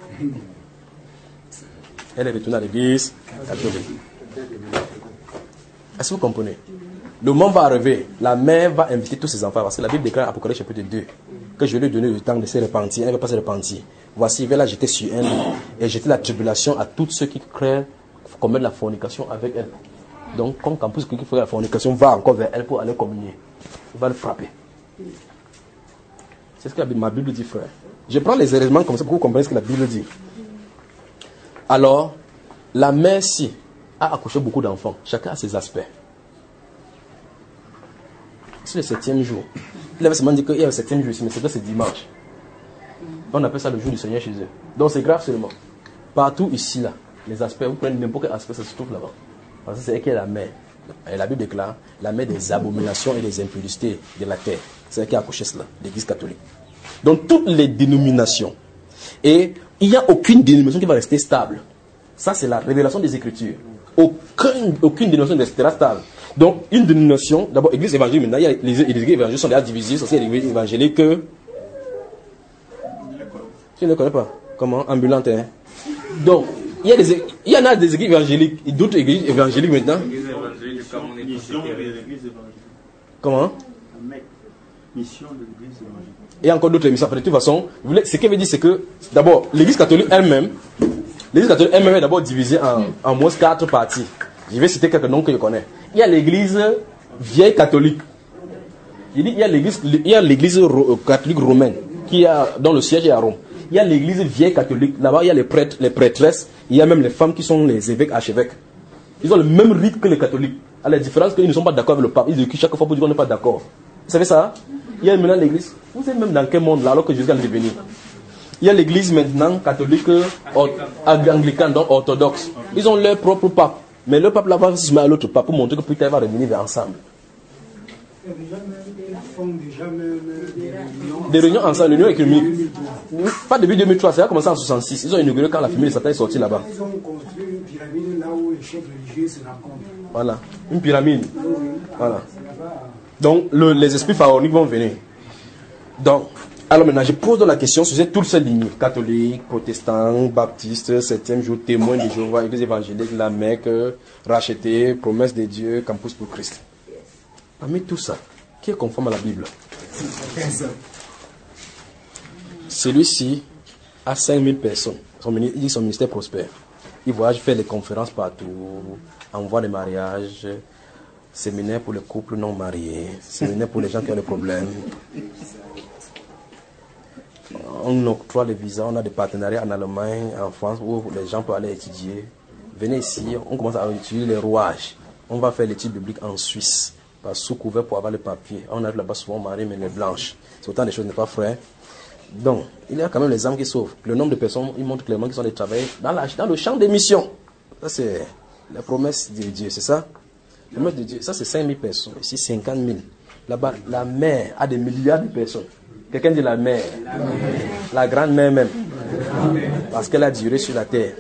Elle est retournée à l'église catholique. Est-ce que vous comprenez? Le moment va arriver, la mère va inviter tous ses enfants, parce que la Bible déclare, Apocalypse chapitre deux, que je lui ai donné le temps de se repentir. Elle ne va pas se repentir. Voici, il va la jeter sur elle et jeter la tribulation à tous ceux qui créent commettre la fornication avec elle. Donc, comme campus qui fait la fornication va encore vers elle pour aller communier, il va le frapper. C'est ce que ma Bible dit, frère. Je prends les éléments comme ça pour que vous compreniez ce que la Bible dit. Alors, la mère, si, a accouché beaucoup d'enfants. Chacun a ses aspects. C'est le septième jour. Il avait seulement dit qu'il y a le septième jour ici, mais c'est que c'est dimanche. On appelle ça le jour du Seigneur chez eux. Donc c'est grave seulement. Partout ici, là, les aspects, vous prenez n'importe quel aspect, ça se trouve là-bas. Parce que c'est elle qui est la mère. Et la Bible déclare la mère des abominations et des impurités de la terre. C'est elle qui a accouché cela, l'église catholique. Donc toutes les dénominations. Et il n'y a aucune dénomination qui va rester stable. Ça, c'est la révélation des Écritures. Aucune, aucune dénomination ne restera stable. Donc, une dénomination, d'abord, église évangélique, maintenant, il y a les, les églises évangéliques sont déjà divisées, c'est l'église évangélique que. Tu ne le connais pas? Comment? Ambulante, hein? Donc, il y, a des, il y en a des églises évangéliques, et d'autres églises évangéliques maintenant. L'église évangélique du Cameroun est mission de l'église évangélique. Comment? Mission de l'église évangélique. Et encore d'autres émissions. De toute façon, ce qu'elle veut dire, c'est que, d'abord, l'église catholique elle-même, l'église catholique elle-même est d'abord divisée en, en moins quatre parties. Je vais citer quelques noms que je connais. Il y a l'église vieille catholique. Il dit, il y a l'église, il y a l'église catholique romaine, qui a, dont le siège est à Rome. Il y a l'église vieille catholique. Là-bas, il y a les prêtres, les prêtresses. Il y a même les femmes qui sont les évêques, archevêques. Ils ont le même rite que les catholiques. À la différence qu'ils ne sont pas d'accord avec le pape. Ils disent chaque fois pour dire qu'on n'est pas d'accord. Vous savez ça? Il y a maintenant l'église. Vous savez même dans quel monde là, alors que Jésus allait venir. Il y a l'église maintenant catholique anglicane, donc orthodoxe. Ils ont leur propre pape. Mais le pape là-bas se met à l'autre pape pour montrer que plus tard il va revenir ensemble. Des réunions ensemble, des réunions économiques. Pas depuis deux mille trois, ça a commencé en soixante-six. Ils ont inauguré quand la famille de Satan est sortie là-bas. Ils ont construit une pyramide là où les chefs religieux se rencontrent. Voilà, une pyramide. Voilà. Donc le, les esprits pharaoniques vont venir. Donc, alors maintenant, je pose la question sur toutes ces lignes. Catholiques, protestants, baptistes, septième jour, témoins de Jéhovah, église évangélique, la Mecque, racheté, promesse de Dieu, campus pour Christ. Parmi tout ça, qui est conforme à la Bible? Celui-ci a cinq mille personnes. Son, il dit son ministère prospère. Il voyage, fait des conférences partout, envoie des mariages, séminaire pour les couples non mariés, séminaire pour les gens qui ont des problèmes. On octroie les visas, on a des partenariats en Allemagne, en France, où les gens peuvent aller étudier. Venez ici, on commence à étudier les rouages. On va faire l'étude biblique en Suisse, par sous couvert pour avoir le papier. On arrive là-bas souvent mariés, mais les blanches. C'est autant des choses, n'est pas frère. Donc, il y a quand même les âmes qui sauvent. Le nombre de personnes, il montre clairement qu'ils sont des travailleurs dans, la, dans le champ des missions. Ça, c'est la promesse de Dieu, c'est ça? La promesse de Dieu, ça, c'est cinq mille personnes. Ici, cinquante mille. Là-bas, la mer a des milliards de personnes. Quelqu'un dit la mer. La, mer. La grande mer même. Parce qu'elle a duré sur la terre.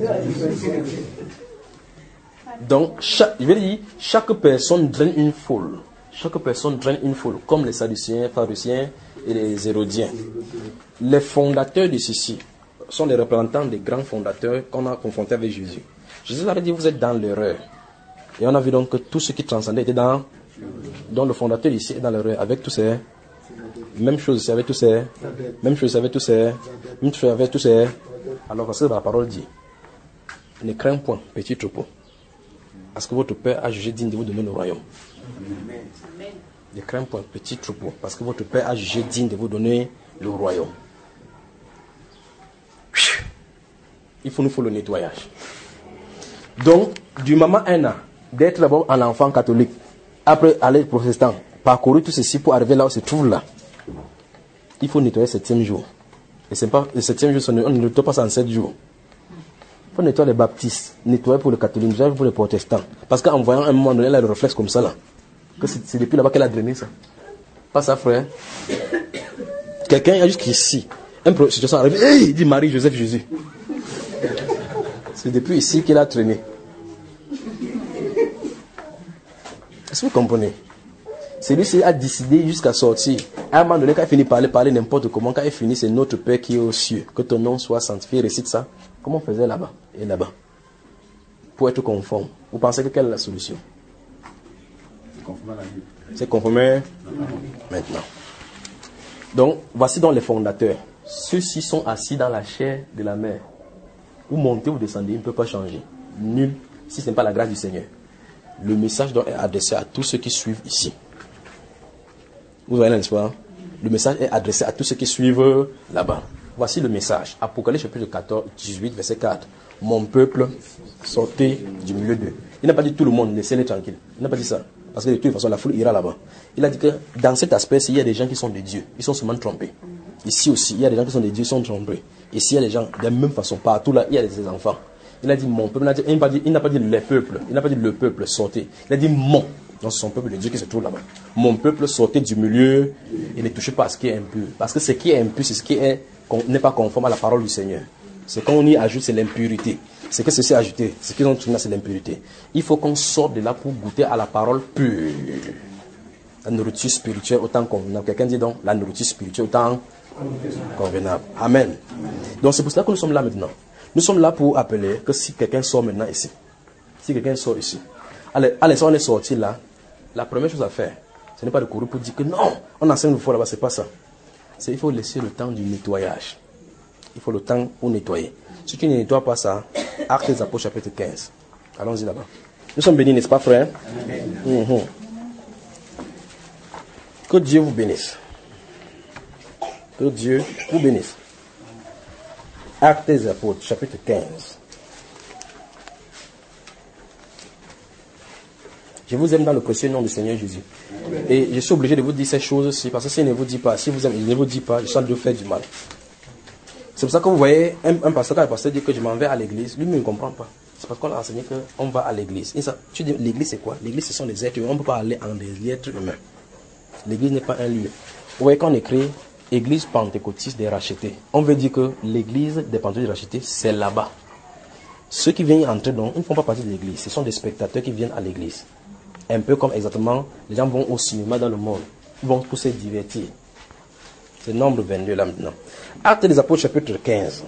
Donc, chaque, je vais dire, chaque personne draine une foule. Chaque personne draine une foule, comme les Sadducéens, Pharisiens et les Hérodiens. Les fondateurs de ceci sont les représentants des grands fondateurs qu'on a confrontés avec Jésus. Jésus leur a dit, vous êtes dans l'erreur. Et on a vu donc que tout ce qui transcendait était dans, dans le fondateur ici est dans l'erreur, avec tous ces, même chose avec tous ces, même chose avec tous ces, même chose avec tous ces. Alors parce que la parole dit, ne crains point, petit troupeau, parce que votre Père a jugé digne de vous donner le royaume. Ne crains point, petit troupeau, parce que votre Père a jugé digne de vous donner le royaume. Il faut nous faire le nettoyage. Donc, du moment un an, d'être d'abord un enfant catholique, après aller protestant, parcourir tout ceci pour arriver là où se trouve là, il faut nettoyer le septième jour. Et c'est pas le septième jour, on ne nettoie pas ça en sept jours. Il faut nettoyer les baptistes, nettoyer pour les catholiques, nettoyer pour les protestants. Parce qu'en voyant un moment donné, elle a le réflexe comme ça là. Que c'est, c'est depuis là-bas qu'elle a drainé ça. Pas ça, frère. Quelqu'un a jusqu'ici. Un pro, situation arrive, hey, il dit Marie, Joseph, Jésus. C'est depuis ici qu'il a traîné. Est-ce que vous comprenez? Celui-ci a décidé jusqu'à sortir. À un moment donné, quand il finit par parler, parler n'importe comment, quand il finit, c'est notre Père qui est aux cieux. Que ton nom soit sanctifié, récite ça. Comment on faisait là-bas et là-bas? Pour être conforme. Vous pensez que quelle est la solution? C'est conformer maintenant. Donc, voici donc les fondateurs. Ceux-ci sont assis dans la chair de la mer. Vous montez ou descendez, il ne peut pas changer. Nul, si ce n'est pas la grâce du Seigneur. Le message doit être adressé à tous ceux qui suivent ici. Vous voyez, n'est-ce pas? Le message est adressé à tous ceux qui suivent là-bas. Voici le message. Apocalypse chapitre quatorze, dix-huit, verset quatre. Mon peuple, sortez du milieu d'eux. Il n'a pas dit tout le monde, laissez-les tranquilles. Il n'a pas dit ça. Parce que de toute façon, la foule ira là-bas. Il a dit que dans cet aspect, il y a des gens qui sont des dieux. Ils sont seulement trompés. Ici aussi, il y a des gens qui sont des dieux, ils sont trompés. Ici, il y a des gens de la même façon. Partout là, il y a des enfants. Il a dit mon peuple. Il n'a, dit, il n'a, pas, dit, il n'a pas dit les peuples. Il n'a pas dit le peuple, sortez. Il a dit mon. Donc, c'est son peuple de Dieu qui se trouve là-bas. Mon peuple, sortez du milieu et ne touchez pas à ce qui est impur. Parce que ce qui est impur, c'est ce qui est, n'est pas conforme à la parole du Seigneur. Ce qu'on y ajoute, c'est l'impurité. Ce que ceci est ajouté, ce qu'ils ont trouvé là, c'est l'impurité. Il faut qu'on sorte de là pour goûter à la parole pure. La nourriture spirituelle autant convenable. Quelqu'un dit donc, la nourriture spirituelle autant convenable. Amen. Donc c'est pour cela que nous sommes là maintenant. Nous sommes là pour appeler que si quelqu'un sort maintenant ici, si quelqu'un sort ici, allez, allez, si on est sorti là, la première chose à faire, ce n'est pas de courir pour dire que non, on enseigne une fois là-bas, c'est pas ça. C'est il faut laisser le temps du nettoyage. Il faut le temps pour nettoyer. Si tu ne nettoies pas ça, Actes des Apôtres chapitre quinze. Allons-y là-bas. Nous sommes bénis, n'est-ce pas, frère? Mm-hmm. Que Dieu vous bénisse. Que Dieu vous bénisse. Actes des Apôtres chapitre quinze. Je vous aime dans le précieux nom du Seigneur Jésus. Et je suis obligé de vous dire ces choses-ci, parce que si je ne vous dis pas, si vous aimez, je ne vous dis pas, je suis en train de vous faire du mal. C'est pour ça que vous voyez, un, un pasteur, quand le pasteur dit que je m'en vais à l'église, lui-même ne comprend pas. C'est parce qu'on a enseigné qu'on va à l'église. Et ça, tu dis, l'église c'est quoi? L'église ce sont des êtres humains. On ne peut pas aller en des êtres humains. L'église n'est pas un lieu. Vous voyez, quand on écrit église pentecôtiste des rachetés, on veut dire que l'église des pentecôtistes des rachetés, c'est là-bas. Ceux qui viennent entrer, donc, ils ne font pas partie de l'église. Ce sont des spectateurs qui viennent à l'église. Un peu comme exactement, les gens vont au cinéma dans le monde. Ils vont pour se divertir. C'est nombre vingt-deux là maintenant. Actes des Apôtres chapitre quinze.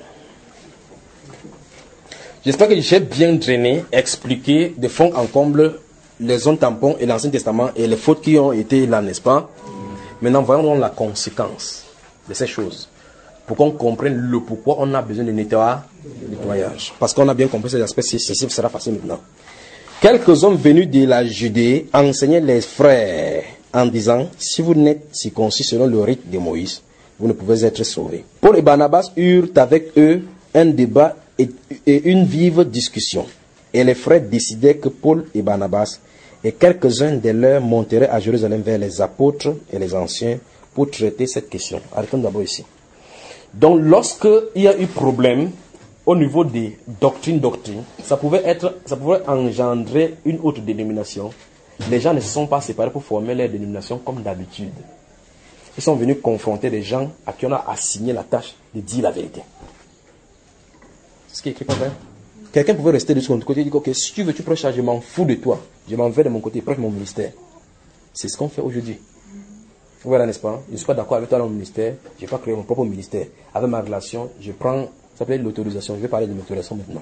J'espère que j'ai bien drainé, expliqué de fond en comble les zones tampons et l'Ancien Testament et les fautes qui ont été là, n'est-ce pas? Maintenant, voyons la conséquence de ces choses. Pour qu'on comprenne le pourquoi on a besoin de nettoyage. Parce qu'on a bien compris ces aspects, ceci sera facile maintenant. Quelques hommes venus de la Judée enseignaient les frères en disant, si vous n'êtes circoncis selon le rite de Moïse, vous ne pouvez être sauvés. Paul et Barnabas eurent avec eux un débat et, et une vive discussion. Et les frères décidaient que Paul et Barnabas et quelques-uns de leurs monteraient à Jérusalem vers les apôtres et les anciens pour traiter cette question. Arrêtons d'abord ici. Donc, lorsqu'il y a eu problème au niveau des doctrines, doctrines, ça pouvait être, ça pouvait engendrer une autre dénomination. Les gens ne se sont pas séparés pour former leur dénomination comme d'habitude. Ils sont venus confronter des gens à qui on a assigné la tâche de dire la vérité. C'est ce qui est écrit comme ça. Quelqu'un pouvait rester de son côté et dire, ok, si tu veux, tu prêches ça, je m'en fous de toi. Je m'en vais de mon côté, prêche mon ministère. C'est ce qu'on fait aujourd'hui. Voilà, n'est-ce pas? Je ne suis pas d'accord avec toi dans mon ministère. Je n'ai pas créé mon propre ministère. Avec ma relation, je prends, ça s'appelle l'autorisation. Je vais parler de l'autorisation maintenant.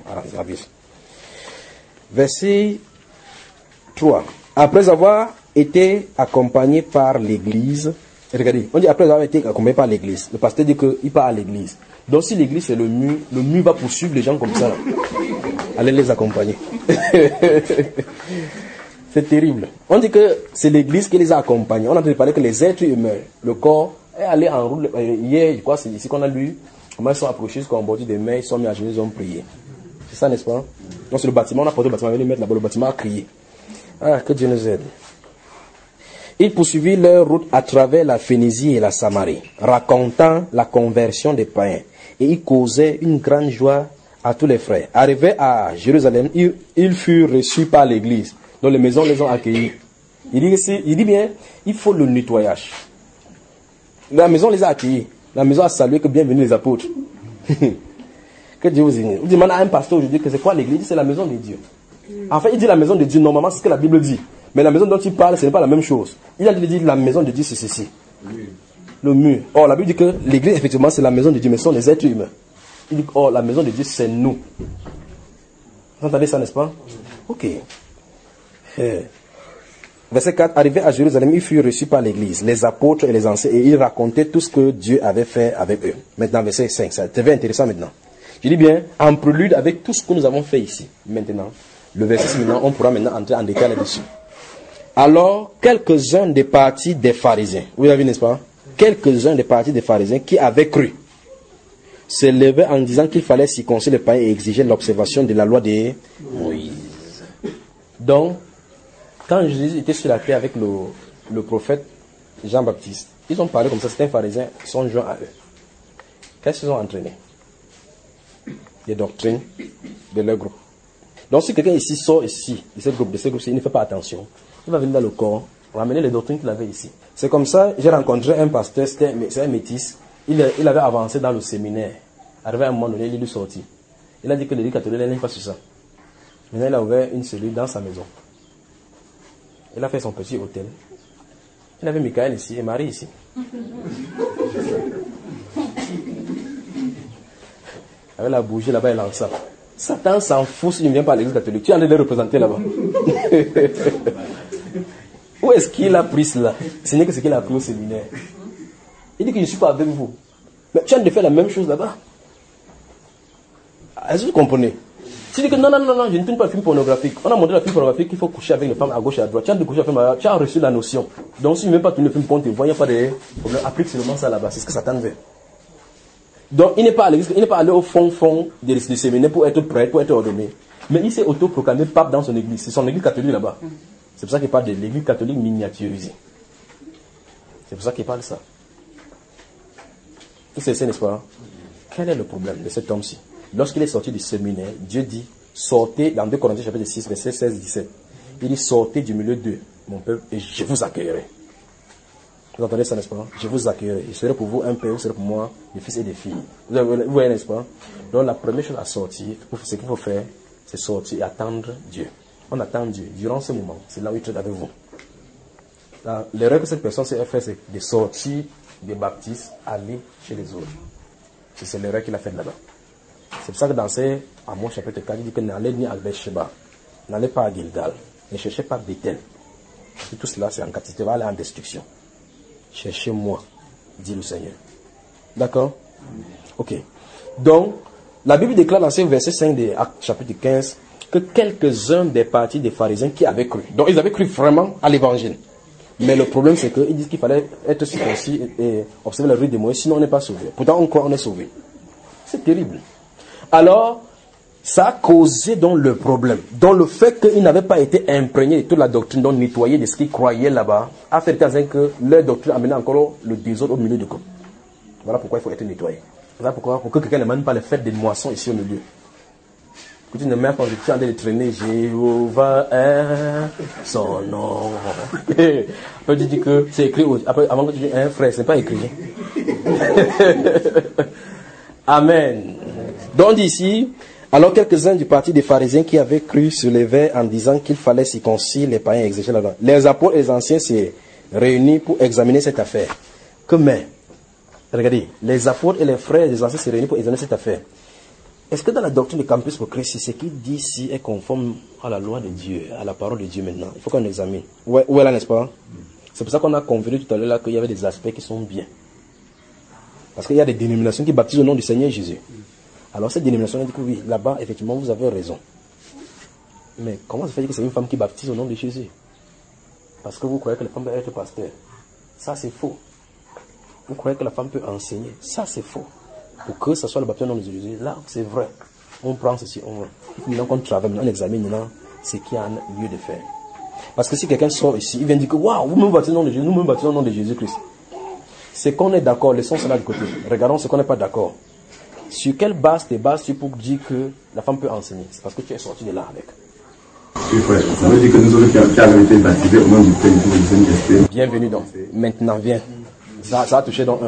Verset trois. Après avoir été accompagné par l'église, regardez, on dit après avoir été accompagné par l'église. Le pasteur dit qu'il part à l'église. Donc si l'église c'est le mur, le mur va poursuivre les gens comme ça. Là. Allez les accompagner. C'est terrible. On dit que c'est l'église qui les a accompagnés. On a entendu parler que les êtres humains, le corps, est allé en route. Hier, je crois, c'est ici qu'on a lu comment ils sont approchés jusqu'au bord des mains, ils sont mis à genoux, ils ont prié. C'est ça, n'est-ce pas? Donc c'est le bâtiment, on a porté le bâtiment, on va les mettre là-bas, le bâtiment a crié. Ah, que Dieu nous aide. Ils poursuivirent leur route à travers la Phénicie et la Samarie, racontant la conversion des païens. Et ils causaient une grande joie à tous les frères. Arrivé à Jérusalem, ils, ils furent reçus par l'église. Donc les maisons les ont accueillis. Il dit, ici, il dit bien, il faut le nettoyage. La maison les a accueillis. La maison a salué que bienvenue les apôtres. Que Dieu vous bénisse. Vous demandez à un pasteur aujourd'hui que c'est quoi l'église? C'est la maison de Dieu. En fait, il dit la maison de Dieu, normalement c'est ce que la Bible dit. Mais la maison dont il parle, ce n'est pas la même chose. Il a dit la maison de Dieu, c'est ceci. Le mur. Or, la Bible dit que l'église, effectivement, c'est la maison de Dieu, mais ce sont les êtres humains. Il dit, oh, la maison de Dieu, c'est nous. Vous entendez ça, n'est-ce pas? Ok. Euh. Verset quatre. Arrivé à Jérusalem, ils furent reçus par l'église, les apôtres et les anciens, et ils racontaient tout ce que Dieu avait fait avec eux. Maintenant, verset cinq. Ça devient intéressant maintenant. Je dis bien, en prélude avec tout ce que nous avons fait ici. Maintenant, le verset six, maintenant, on pourra maintenant entrer en détail là-dessus. Alors, quelques-uns des partis des pharisiens, vous avez vu, n'est-ce pas? Quelques-uns des partis des pharisiens qui avaient cru se levaient en disant qu'il fallait circoncire les païens et exiger l'observation de la loi de Moïse. Donc, quand Jésus était sur la terre avec le, le prophète Jean-Baptiste, ils ont parlé comme ça, certains pharisiens sont joints à eux. Qu'est-ce qu'ils ont entraîné? Des doctrines de leur groupe. Donc si quelqu'un ici sort ici, de ce groupe, de ce groupe, il ne fait pas attention, il va venir dans le corps, ramener les doctrines qu'il avait ici. C'est comme ça, j'ai rencontré un pasteur, c'était un métis, il, il avait avancé dans le séminaire. Arrivé à un moment donné, il est sorti. Il a dit que l'église catholique n'est pas sur ça. Maintenant, il a ouvert une cellule dans sa maison. Il a fait son petit hôtel. Il avait Michael ici et Marie ici. Avec la bougie là-bas, il lance ça. Satan s'en fout s'il ne vient pas à l'église catholique. Tu es en train de le représenter là-bas. Où est-ce qu'il a pris cela? Ce n'est que ce qu'il a pris au séminaire. Il dit que je ne suis pas avec vous. Mais tu es en train de faire la même chose là-bas. Est-ce que vous comprenez? Tu dis que non, non, non, non, je ne tourne pas le film pornographique. On a montré le film pornographique qu'il faut coucher avec les femmes à gauche et à droite. Tu as de coucher avec les femmes à droite. Tu as reçu la notion. Donc si tu ne veux pas tourner le film porn, tu vois, il n'y a pas de problème. Applique seulement ça là-bas. C'est ce que Satan veut. Donc il n'est pas allé, il n'est pas allé au fond, fond du séminaire pour être prêtre, pour être ordonné. Mais il s'est auto-proclamé pape dans son église. C'est son église catholique là-bas. C'est pour ça qu'il parle de l'église catholique miniaturisée. C'est pour ça qu'il parle de ça. Vous savez, n'est-ce pas? Quel est le problème de cet homme-ci? Lorsqu'il est sorti du séminaire, Dieu dit, sortez, dans deux Corinthiens chapitre six, verset seize dix-sept. Il dit, sortez du milieu d'eux, mon peuple, et je vous accueillerai. Vous entendez ça, n'est-ce pas? Je vous accueillerai. Je serai pour vous un père, vous serez pour moi des fils et des filles. Vous, avez, vous voyez, n'est-ce pas? Donc la première chose à sortir, ce qu'il faut faire, c'est sortir et attendre Dieu. On attend Dieu. Durant ce moment, c'est là où il traite avec vous. L'erreur que cette personne s'est fait, c'est de sortir des baptistes, aller chez les autres. C'est l'erreur qu'il a faite là-bas. C'est pour ça que dans ces Amos chapitre quatre, il dit que n'allez ni à Beersheba, n'allez pas à Gilgal, ne cherchez pas Bethel. Et tout cela, c'est en captivité, va aller en destruction. Cherchez-moi, dit le Seigneur. D'accord? Ok. Donc, la Bible déclare dans ce verset cinq de Actes chapitre quinze que quelques-uns des partis des pharisiens qui avaient cru. Donc, ils avaient cru vraiment à l'évangile. Mais le problème, c'est qu'ils disent qu'il fallait être circoncis et, et observer la rue de Moïse, sinon on n'est pas sauvé. Pourtant, on croit qu'on est sauvé. C'est terrible. Alors, ça a causé donc le problème. Donc le fait qu'ils n'avaient pas été imprégnés de toute la doctrine, donc nettoyés de ce qu'ils croyaient là-bas, a fait que leur doctrine amenait encore le désordre au milieu du groupe. Voilà pourquoi il faut être nettoyé. Voilà pourquoi, pour que quelqu'un ne mène pas les fêtes des moissons ici au milieu. Que tu ne mets pas, tu es en train de traîner, Jéhovah est son nom. Après tu dis que c'est écrit, après, avant que tu dises un frère, ce n'est pas écrit. Amen. Donc ici, alors quelques-uns du parti des pharisiens qui avaient cru se levaient en disant qu'il fallait circoncire les païens et exiger la loi. Les apôtres et les anciens s'est réunis pour examiner cette affaire. Que mais, regardez, les apôtres et les frères et les anciens s'est réunis pour examiner cette affaire. Est-ce que dans la doctrine du campus pour Christ, ce qu'il dit ici est conforme à la loi de Dieu, à la parole de Dieu maintenant? Il faut qu'on examine. Où est, où est là, n'est-ce pas? C'est pour ça qu'on a convenu tout à l'heure là qu'il y avait des aspects qui sont bien. Parce qu'il y a des dénominations qui baptisent au nom du Seigneur Jésus. Alors cette dénomination dit que oui, là-bas, effectivement, vous avez raison. Mais comment se fait que c'est une femme qui baptise au nom de Jésus? Parce que vous croyez que la femme peut être pasteur. Ça, c'est faux. Vous croyez que la femme peut enseigner. Ça, c'est faux. Pour que ce soit le baptême au nom de Jésus, là, c'est vrai. On prend ceci, on va. Maintenant qu'on travaille, on examine maintenant ce qu'il y a lieu de faire. Parce que si quelqu'un sort ici, il vient dire que waouh, vous me baptisez au nom de Jésus, nous me baptisons au nom de Jésus-Christ. C'est qu'on est d'accord, laissons cela de côté. Regardons ce qu'on n'est pas d'accord. Sur quelle base te bases-tu pour dire que la femme peut enseigner? C'est parce que tu es sorti de là avec. Oui, frère. Ça veut dire que nous autres qui avons été baptisés au nom du Père, du Fils et du Saint-Esprit. Bienvenue donc. Maintenant, viens. Ça, ça a touché dans un.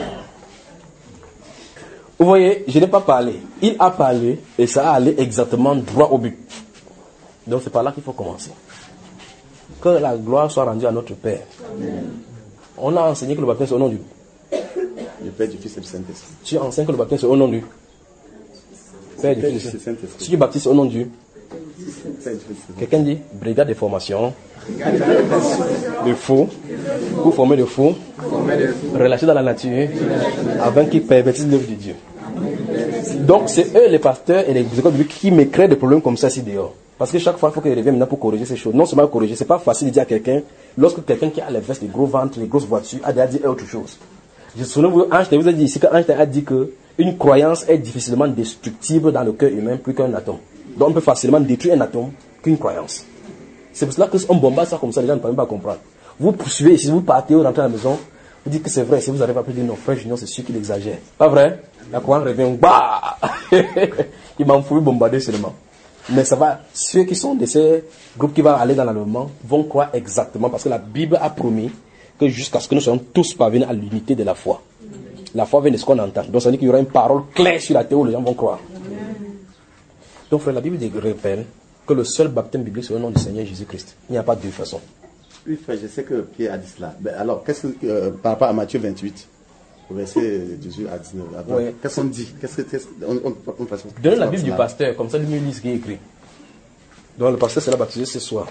Vous voyez, je n'ai pas parlé. Il a parlé et ça a allé exactement droit au but. Donc c'est par là qu'il faut commencer. Que la gloire soit rendue à notre Père. On a enseigné que le baptême c'est au nom du Du Père, du Fils et du Saint-Esprit. Tu enseignes que le baptême c'est au nom du Père, du Père, Fils du et du Saint-Esprit. Si tu baptises au nom du Père, du Fils et du quelqu'un dit brigade de formation de faux pour former de faux relâchés dans la nature avant qu'ils pervertissent l'œuvre de Dieu. Donc c'est eux les pasteurs et les écoles bibliques qui me créent des problèmes comme ça ici dehors. Parce que chaque fois il faut qu'ils reviennent maintenant pour corriger ces choses. Non seulement corriger, c'est pas facile de dire à quelqu'un, lorsque quelqu'un qui a les vestes, les gros ventres, les grosses voitures a déjà dit autre chose. Je souviens vous, Einstein vous a dit ici qu'Einstein a dit que une croyance est difficilement destructible dans le cœur humain plus qu'un atome. Donc on peut facilement détruire un atome qu'une croyance. C'est pour cela qu'on bombarde ça comme ça, les gens ne peuvent pas comprendre. Vous poursuivez ici, vous partez, vous rentrez à la maison, vous dites que c'est vrai, si vous n'arrivez pas à dire non, frère Junior, c'est sûr qu'il exagère. Pas vrai? La croyance revient, bah il m'a fouillé bombarder seulement. Mais ça va, ceux qui sont de ces groupes qui vont aller dans l'enlèvement vont croire exactement, parce que la Bible a promis que jusqu'à ce que nous soyons tous parvenus à l'unité de la foi. La foi vient de ce qu'on entend. Donc ça veut dire qu'il y aura une parole claire sur la terre où les gens vont croire. Donc frère, la Bible révèle que le seul baptême biblique c'est au nom du Seigneur Jésus-Christ. Il n'y a pas de deux façons. Oui, frère, je sais que Pierre a dit cela. Ben, alors, qu'est-ce que, euh, par rapport à Matthieu vingt-huit, au verset dix-huit à dix-neuf, attends, Ouais. qu'est-ce qu'on dit? Qu'est-ce que, qu'est-ce- on, on, on, on, Donnez la Bible du pasteur, comme ça lui lit ce qui est écrit. Donc le pasteur sera baptisé ce soir.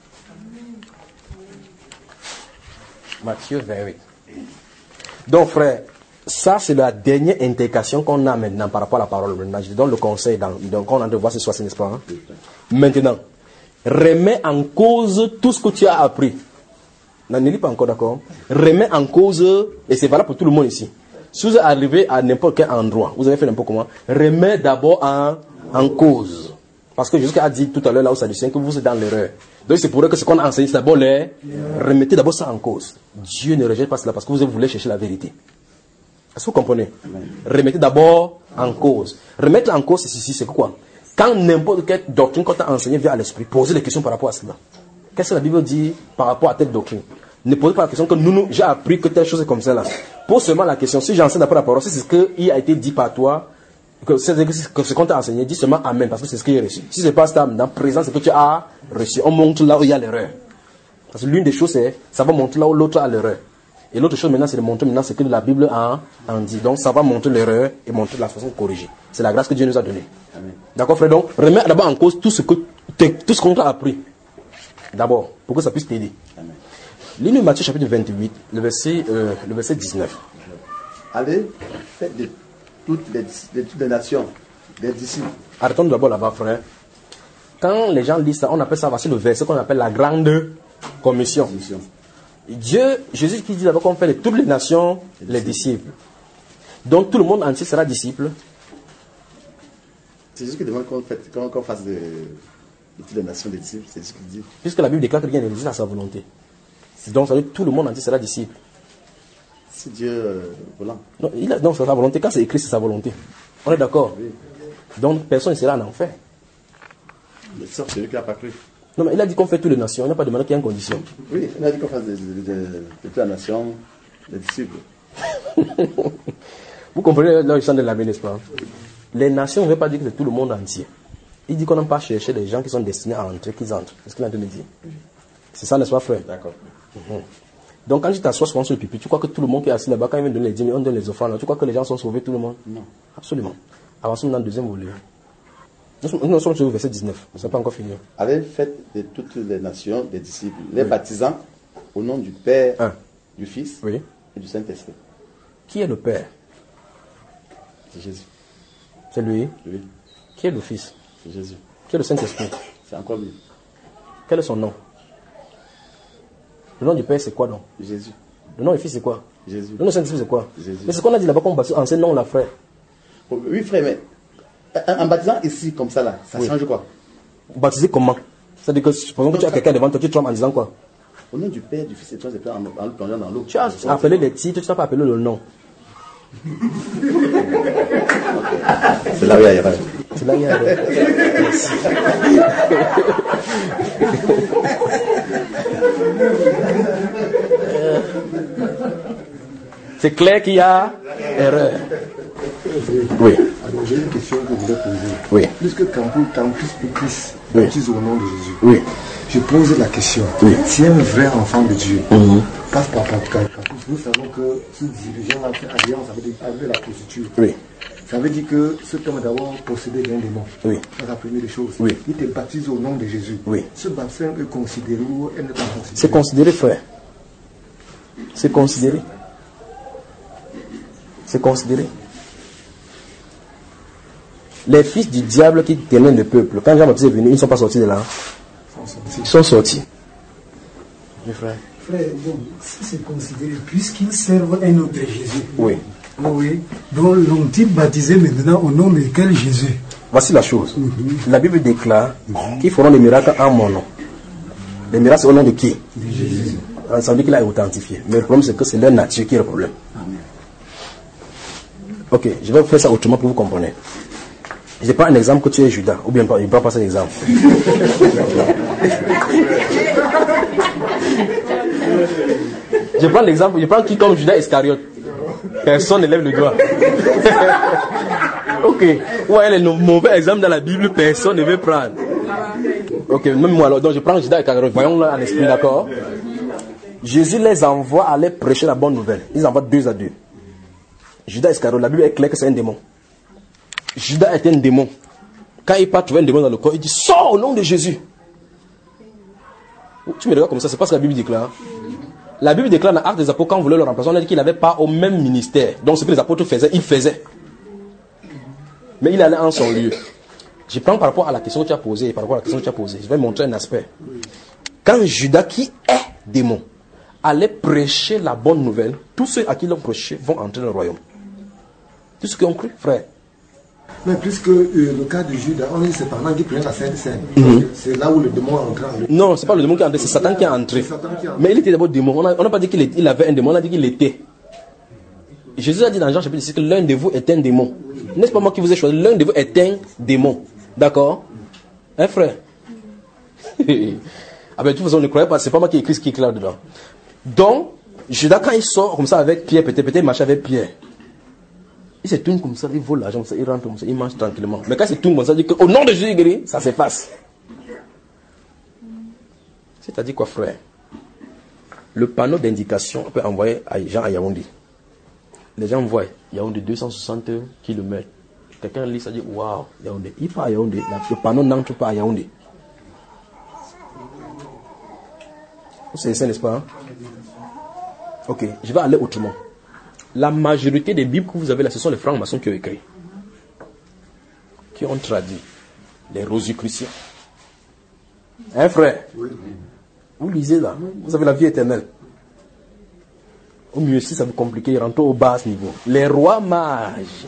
Matthieu vingt-huit. Donc frère, ça c'est la dernière indication qu'on a maintenant par rapport à la parole. Maintenant, je te donne le conseil dans, donc on a de voir ce soir, n'est-ce pas? Hein? Maintenant, remets en cause tout ce que tu as appris. Non, ne lis pas encore, d'accord? Remets en cause, et c'est valable pour tout le monde ici. Si vous arrivez à n'importe quel endroit, vous avez fait n'importe comment, remets d'abord en, en cause. Parce que Jésus a dit tout à l'heure là où ça dit que vous êtes dans l'erreur. Donc c'est pour eux que ce qu'on a enseigné, c'est d'abord les remettez d'abord ça en cause. Dieu ne rejette pas cela parce que vous voulez chercher la vérité. Est-ce que vous comprenez? Remettez d'abord en cause. Remettre en cause, c'est ceci, c'est quoi? Quand n'importe quelle doctrine qu'on t'a enseignée vient à l'esprit, posez des questions par rapport à cela. Qu'est-ce que la Bible dit par rapport à telle doctrine? Ne posez pas la question que nous, nous j'ai appris que telle chose est comme ça là. Pose seulement la question. Si j'enseigne d'après la parole, si c'est ce qui a été dit par toi, que c'est ce qu'on t'a enseigné, dis seulement Amen, parce que c'est ce qui est reçu. Si c'est pas ça, dans présent, c'est que tu as reçu. On montre là où il y a l'erreur. Parce que l'une des choses, c'est, ça va montrer là où l'autre a l'erreur. Et l'autre chose maintenant, c'est de montrer maintenant ce que la Bible en, en dit. Donc, ça va montrer l'erreur et montrer la façon de corriger. C'est la grâce que Dieu nous a donnée. D'accord, frère? Donc, remets d'abord en cause tout ce que, tout ce qu'on t'a appris. D'abord, pour que ça puisse t'aider. Lis-nous Matthieu chapitre vingt-huit, le verset, euh, le verset dix-neuf. Allez, faites de toutes les, de toutes les nations, des disciples. Arrêtons d'abord là-bas, frère. Quand les gens lisent ça, on appelle ça, voici le verset qu'on appelle la grande commission. Mission. Dieu, Jésus qui dit d'abord qu'on fait de toutes les nations les disciples. Donc tout le monde entier sera disciple. C'est juste qu'il demande qu'on fait- qu'on- qu'on fasse de, de toutes les nations des disciples, c'est ce qu'il dit. Puisque la Bible déclare que rien n'existe à sa volonté. Donc ça veut dire que tout le monde entier sera disciple. Si Dieu euh, volant. Non, il a, non, c'est sa volonté. Quand c'est écrit, c'est sa volonté. On est d'accord? Donc personne ne sera en enfer. Mais sauf celui qui n'a pas cru. Non, mais il a dit qu'on fait toutes les nations. Il n'a pas demandé qu'il y ait une condition. Oui, il a dit qu'on fasse de, de, de, de, de toute la nation des disciples. Vous comprenez là, le champ de la vie, n'est-ce pas? Les nations ne veulent pas dire que c'est tout le monde entier. Il dit qu'on n'a pas cherché des gens qui sont destinés à entrer, qu'ils entrent. C'est ce qu'il a en train de dire. C'est ça, n'est-ce pas, frère? D'accord. Mhm. Donc quand tu t'assois souvent sur le pipi, tu crois que tout le monde qui est assis là-bas, quand il vient donner les dîmes, on donne les offrandes, là, tu crois que les gens sont sauvés, tout le monde? Non. Absolument. Avançons dans le deuxième volet. Nous sommes, nous sommes sur le verset dix-neuf. Ça n'a pas encore fini. Allez, faites de toutes les nations des disciples, les baptisant au nom du Père, Un. du Fils Oui. et du Saint-Esprit. Qui est le Père? C'est Jésus. C'est lui. Oui, Qui est le Fils? c'est Jésus. Qui est le Saint-Esprit? C'est encore lui. Quel est son nom? Le nom du Père, c'est quoi donc? Jésus. Le nom du Fils, c'est quoi? Jésus. Le nom du Saint-Esprit, c'est quoi? Jésus. Mais c'est ce qu'on a dit là-bas qu'on baptise en ce nom là, frère. Oh, oui, frère, mais en en baptisant ici, comme ça, là, ça Oui. change quoi? Baptiser comment? C'est-à-dire que, supposons que tu as quelqu'un devant toi, tu trembles en disant quoi? Au nom du Père, du Fils et du Saint-Esprit, en, en le plongeant dans l'eau. Tu as appelé les titres, tu n'as pas appelé le nom. C'est là où il y a erreur. C'est là où il y a erreur. Merci. C'est clair qu'il y a erreur. Oui. Alors j'ai une question que je voulais poser. Oui. Puisque quand Christ Christ Oui. baptise au nom de Jésus, Oui. je pose la question. Oui. Si un vrai enfant de Dieu Mhm. passe par Pentecôte, nous savons que ce dirigeant a fait alliance avec, avec la prostituée. Oui. Ça veut dire que cet homme est d'abord possédé d'un démon. Oui. C'est la première des choses. Oui. Il te baptise au nom de Jésus. Oui. Ce baptême est considéré ou elle n'est pas considérée? C'est considéré, frère. C'est considéré. C'est considéré. Les fils du diable qui tenaient le peuple, quand Jean-Baptiste est venu, ils ne sont pas sortis de là. Ils sont sortis. Mes frères. Frère, bon, si c'est considéré, puisqu'ils servent un autre Jésus. Oui. Oui. Donc l'ont-ils baptisé maintenant au nom de quel Jésus? Voici la chose. Mm-hmm. La Bible déclare qu'ils feront des miracles en mon nom. Les miracles, c'est au nom de qui? De Jésus. Ça veut dire qu'il a authentifié. Mais le problème, c'est que c'est leur nature qui est le problème. Ok, je vais vous faire ça autrement pour vous comprendre. Je prends un exemple que tu es Judas, ou bien pas, je ne prends pas cet exemple. Je prends l'exemple, je prends qui comme Judas Iscariote. Personne ne lève le doigt. Ok, ouais, le mauvais exemple dans la Bible, personne ne veut prendre. Ok, même moi alors, donc je prends Judas Iscariote, voyons-le en esprit, d'accord? Jésus les envoie à aller prêcher la bonne nouvelle. Ils envoient deux à deux. Judas Iscariote, la Bible est claire que c'est un démon. Judas est un démon. Quand il part trouver un démon dans le corps, il dit sors au nom de Jésus. Tu me regardes comme ça, c'est pas ce que la Bible déclare. La Bible déclare dans l'Acte des Apôtres, quand on voulait le remplacer, on a dit qu'il n'avait pas au même ministère. Donc ce que les apôtres faisaient, il faisait. Mais il allait en son lieu. Je prends par rapport à la question que tu as posée, par rapport à la question que tu as posée, je vais montrer un aspect. Quand Judas, qui est démon, allait prêcher la bonne nouvelle, tous ceux à qui l'ont prêché vont entrer dans le royaume. Tous ceux qui ont cru, frère. Mais puisque euh, le cas de Judas, on dit c'est pendant qu'il prenait la Sainte Seine. Mm-hmm. C'est là où le démon est entré en lui. Non, c'est pas le démon qui est entré, c'est Satan qui est entré. Satan qui est entré. Mais il était d'abord démon. On n'a pas dit qu'il il avait un démon, on a dit qu'il était. Jésus a dit dans Jean chapitre six que l'un de vous est un démon. N'est-ce pas moi qui vous ai choisi? L'un de vous est un démon. D'accord? Hein, frère? Ah ben, de toute façon, ne croyez pas, c'est pas moi qui ai écrit ce qui est là dedans. Donc, Judas, quand il sort comme ça avec Pierre, peut-être, peut-être il marche avec Pierre. Il se tourne comme ça, il vole l'argent comme ça, il rentre comme ça, il mange tranquillement. Mais quand il se tourne comme ça, il dit qu'au nom de Jésus guéri, ça s'efface. C'est-à-dire quoi, frère? Le panneau d'indication, on peut envoyer à Jean à Yaoundé. Les gens voient Yaoundé deux cent soixante kilomètres. Quelqu'un lit ça, dit waouh, Yaoundé. Il part à Yaoundé, le panneau n'entre pas à Yaoundé. C'est ça, n'est-ce pas? Hein? Ok, je vais aller autrement. La majorité des Bibles que vous avez là, ce sont les francs-maçons qui ont écrit, qui ont traduit les Rosicruciens. Hein, frère? Oui. Vous lisez là, vous avez la vie éternelle. Au mieux, si ça vous complique, rentrez au bas niveau. Les rois mages.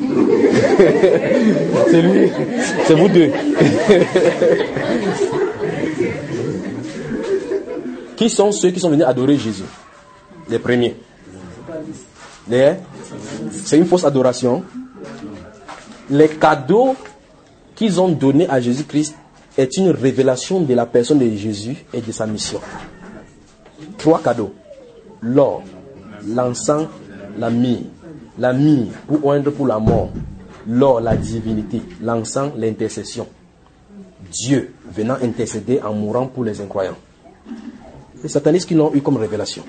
C'est lui, c'est vous deux. Qui sont ceux qui sont venus adorer Jésus? Les premiers. Les, c'est une fausse adoration. Les cadeaux qu'ils ont donnés à Jésus-Christ est une révélation de la personne de Jésus et de sa mission. Trois cadeaux. L'or, l'encens, la myrrhe. La myrrhe pour oindre pour la mort. L'or, la divinité. L'encens, l'intercession. Dieu venant intercéder en mourant pour les incroyants. Les satanistes qui l'ont eu comme révélation.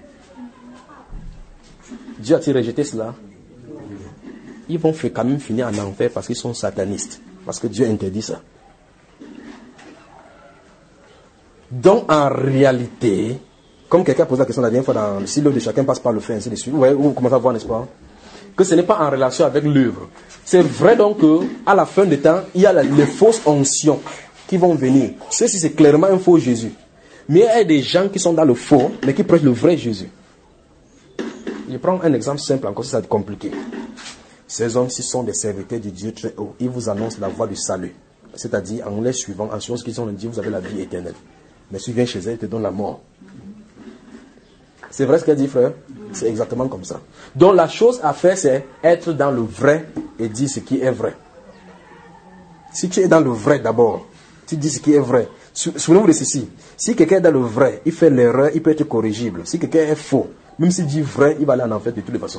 Dieu a-t-il rejeté cela? Ils vont quand même finir en enfer parce qu'ils sont satanistes. Parce que Dieu interdit ça. Donc en réalité, comme quelqu'un a posé la question la dernière fois dans le silo de chacun passe par le feu, ainsi de suite. Ouais, vous commencez à voir, n'est-ce pas? Que ce n'est pas en relation avec l'œuvre. C'est vrai donc qu'à la fin du temps, il y a la, les fausses onction qui vont venir. Ceci c'est clairement un faux Jésus. Mais il y a des gens qui sont dans le faux, mais qui prêchent le vrai Jésus. Je prends un exemple simple, encore si ça est compliqué. Ces hommes-ci sont des serviteurs du Dieu très haut. Ils vous annoncent la voie du salut. C'est-à-dire, en les suivant, en suivant ce qu'ils ont dit, vous avez la vie éternelle. Mais si tu viens chez eux, ils te donnent la mort. C'est vrai ce qu'elle dit, frère? C'est exactement comme ça. Donc la chose à faire, c'est être dans le vrai et dire ce qui est vrai. Si tu es dans le vrai d'abord, tu dis ce qui est vrai. Souvenez-vous de ceci. Si quelqu'un est dans le vrai, il fait l'erreur, il peut être corrigible. Si quelqu'un est faux, même s'il dit vrai, il va aller en enfer de toutes les façons.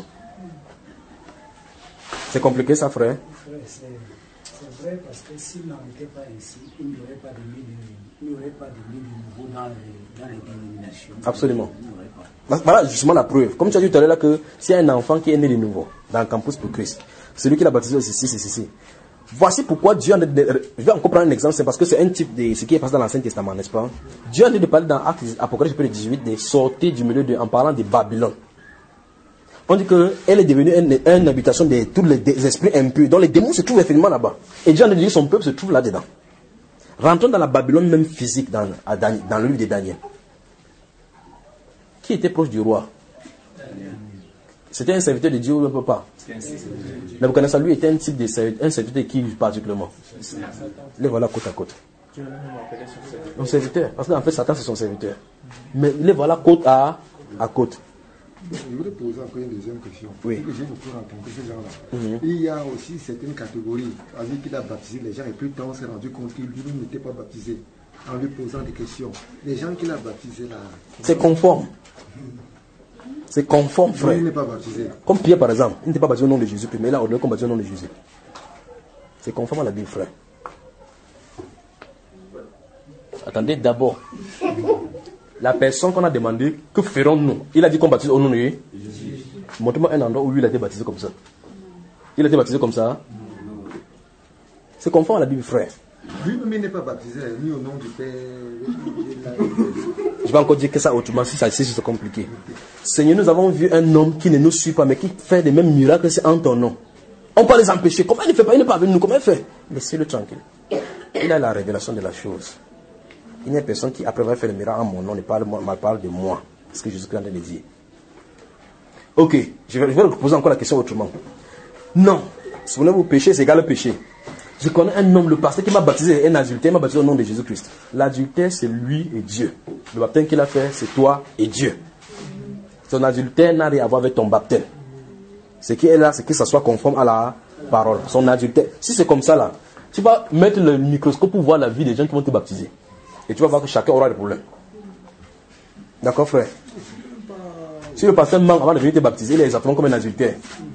C'est compliqué ça, frère? C'est vrai parce que s'il n'en était pas ainsi, il n'y aurait pas de milieu, il n'y aurait pas de milieu nouveau dans les, dans les dénominations. Absolument. Voilà justement la preuve. Comme tu as dit tout à l'heure là que s'il y a un enfant qui est né de nouveau dans le campus pour Christ, celui qui l'a baptisé c'est ceci, c'est ceci. Voici pourquoi Dieu a de, je vais encore prendre un exemple, c'est parce que c'est un type de ce qui est passé dans l'Ancien Testament, n'est-ce pas? Dieu a dit de parler dans Apocalypse dix-huit des sorties du milieu de, en parlant de Babylone. On dit qu'elle est devenue une, une habitation de tous les, des esprits impurs, dont les démons se trouvent effectivement là-bas. Et Dieu a dit que son peuple se trouve là-dedans. Rentrons dans la Babylone même physique, dans, dans le livre de Daniel. Qui était proche du roi? C'était un serviteur de Dieu ou un pas? Nabuchodonosor, lui, était un type de serviteur, un serviteur qui particulièrement. Les voilà côte à côte. Un serviteur. Parce qu'en fait, Satan, c'est son serviteur. Mais les voilà côte à, à côte. Je voudrais poser encore une deuxième question. Oui. J'ai beaucoup rencontré ces gens-là. Mm-hmm. Il y a aussi certaines catégories avec qui il a baptisé les gens et plus tard on s'est rendu compte qu'il lui-même n'était pas baptisé en lui posant des questions. Les gens qu'il a baptisés là. C'est conforme. C'est conforme, frère. Il n'est pas baptisé. Comme Pierre par exemple, il n'était pas baptisé au nom de Jésus, mais là, on doit baptisé au nom de Jésus. C'est conforme à la Bible, frère. Attendez, d'abord. La personne qu'on a demandé, que ferons-nous? Il a dit qu'on baptise au nom de Jésus. Montre-moi un endroit où lui il a été baptisé comme ça. Il a été baptisé comme ça. C'est conforme à la Bible, frère. Lui-même il n'est pas baptisé ni au nom du Père. Je vais encore dire que ça autrement, si ça c'est compliqué. Seigneur, nous avons vu un homme qui ne nous suit pas, mais qui fait les mêmes miracles en ton nom. On peut les empêcher. Comment il ne fait pas? Il n'est pas avec nous. Comment il fait? Laissez-le tranquille. Il a la révélation de la chose. Il n'y a personne qui, après avoir fait le miracle en mon nom, ne parle, parle de moi. C'est ce que Jésus-Christ est en train de dire. Ok, je vais, je vais poser encore la question autrement. Non. Souvenez-vous, péché, c'est égal au péché. Je connais un homme, le pasteur qui m'a baptisé, un adultère, m'a baptisé au nom de Jésus-Christ. L'adultère, c'est lui et Dieu. Le baptême qu'il a fait, c'est toi et Dieu. Ton adultère n'a rien à voir avec ton baptême. Ce qui est là, c'est que ça soit conforme à la parole. Son adultère. Si c'est comme ça là, tu vas mettre le microscope pour voir la vie des gens qui vont te baptiser. Et tu vas voir que chacun aura des problèmes. D'accord, frère? Si le pasteur manque avant de venir te baptiser, il est exactement comme un adultère.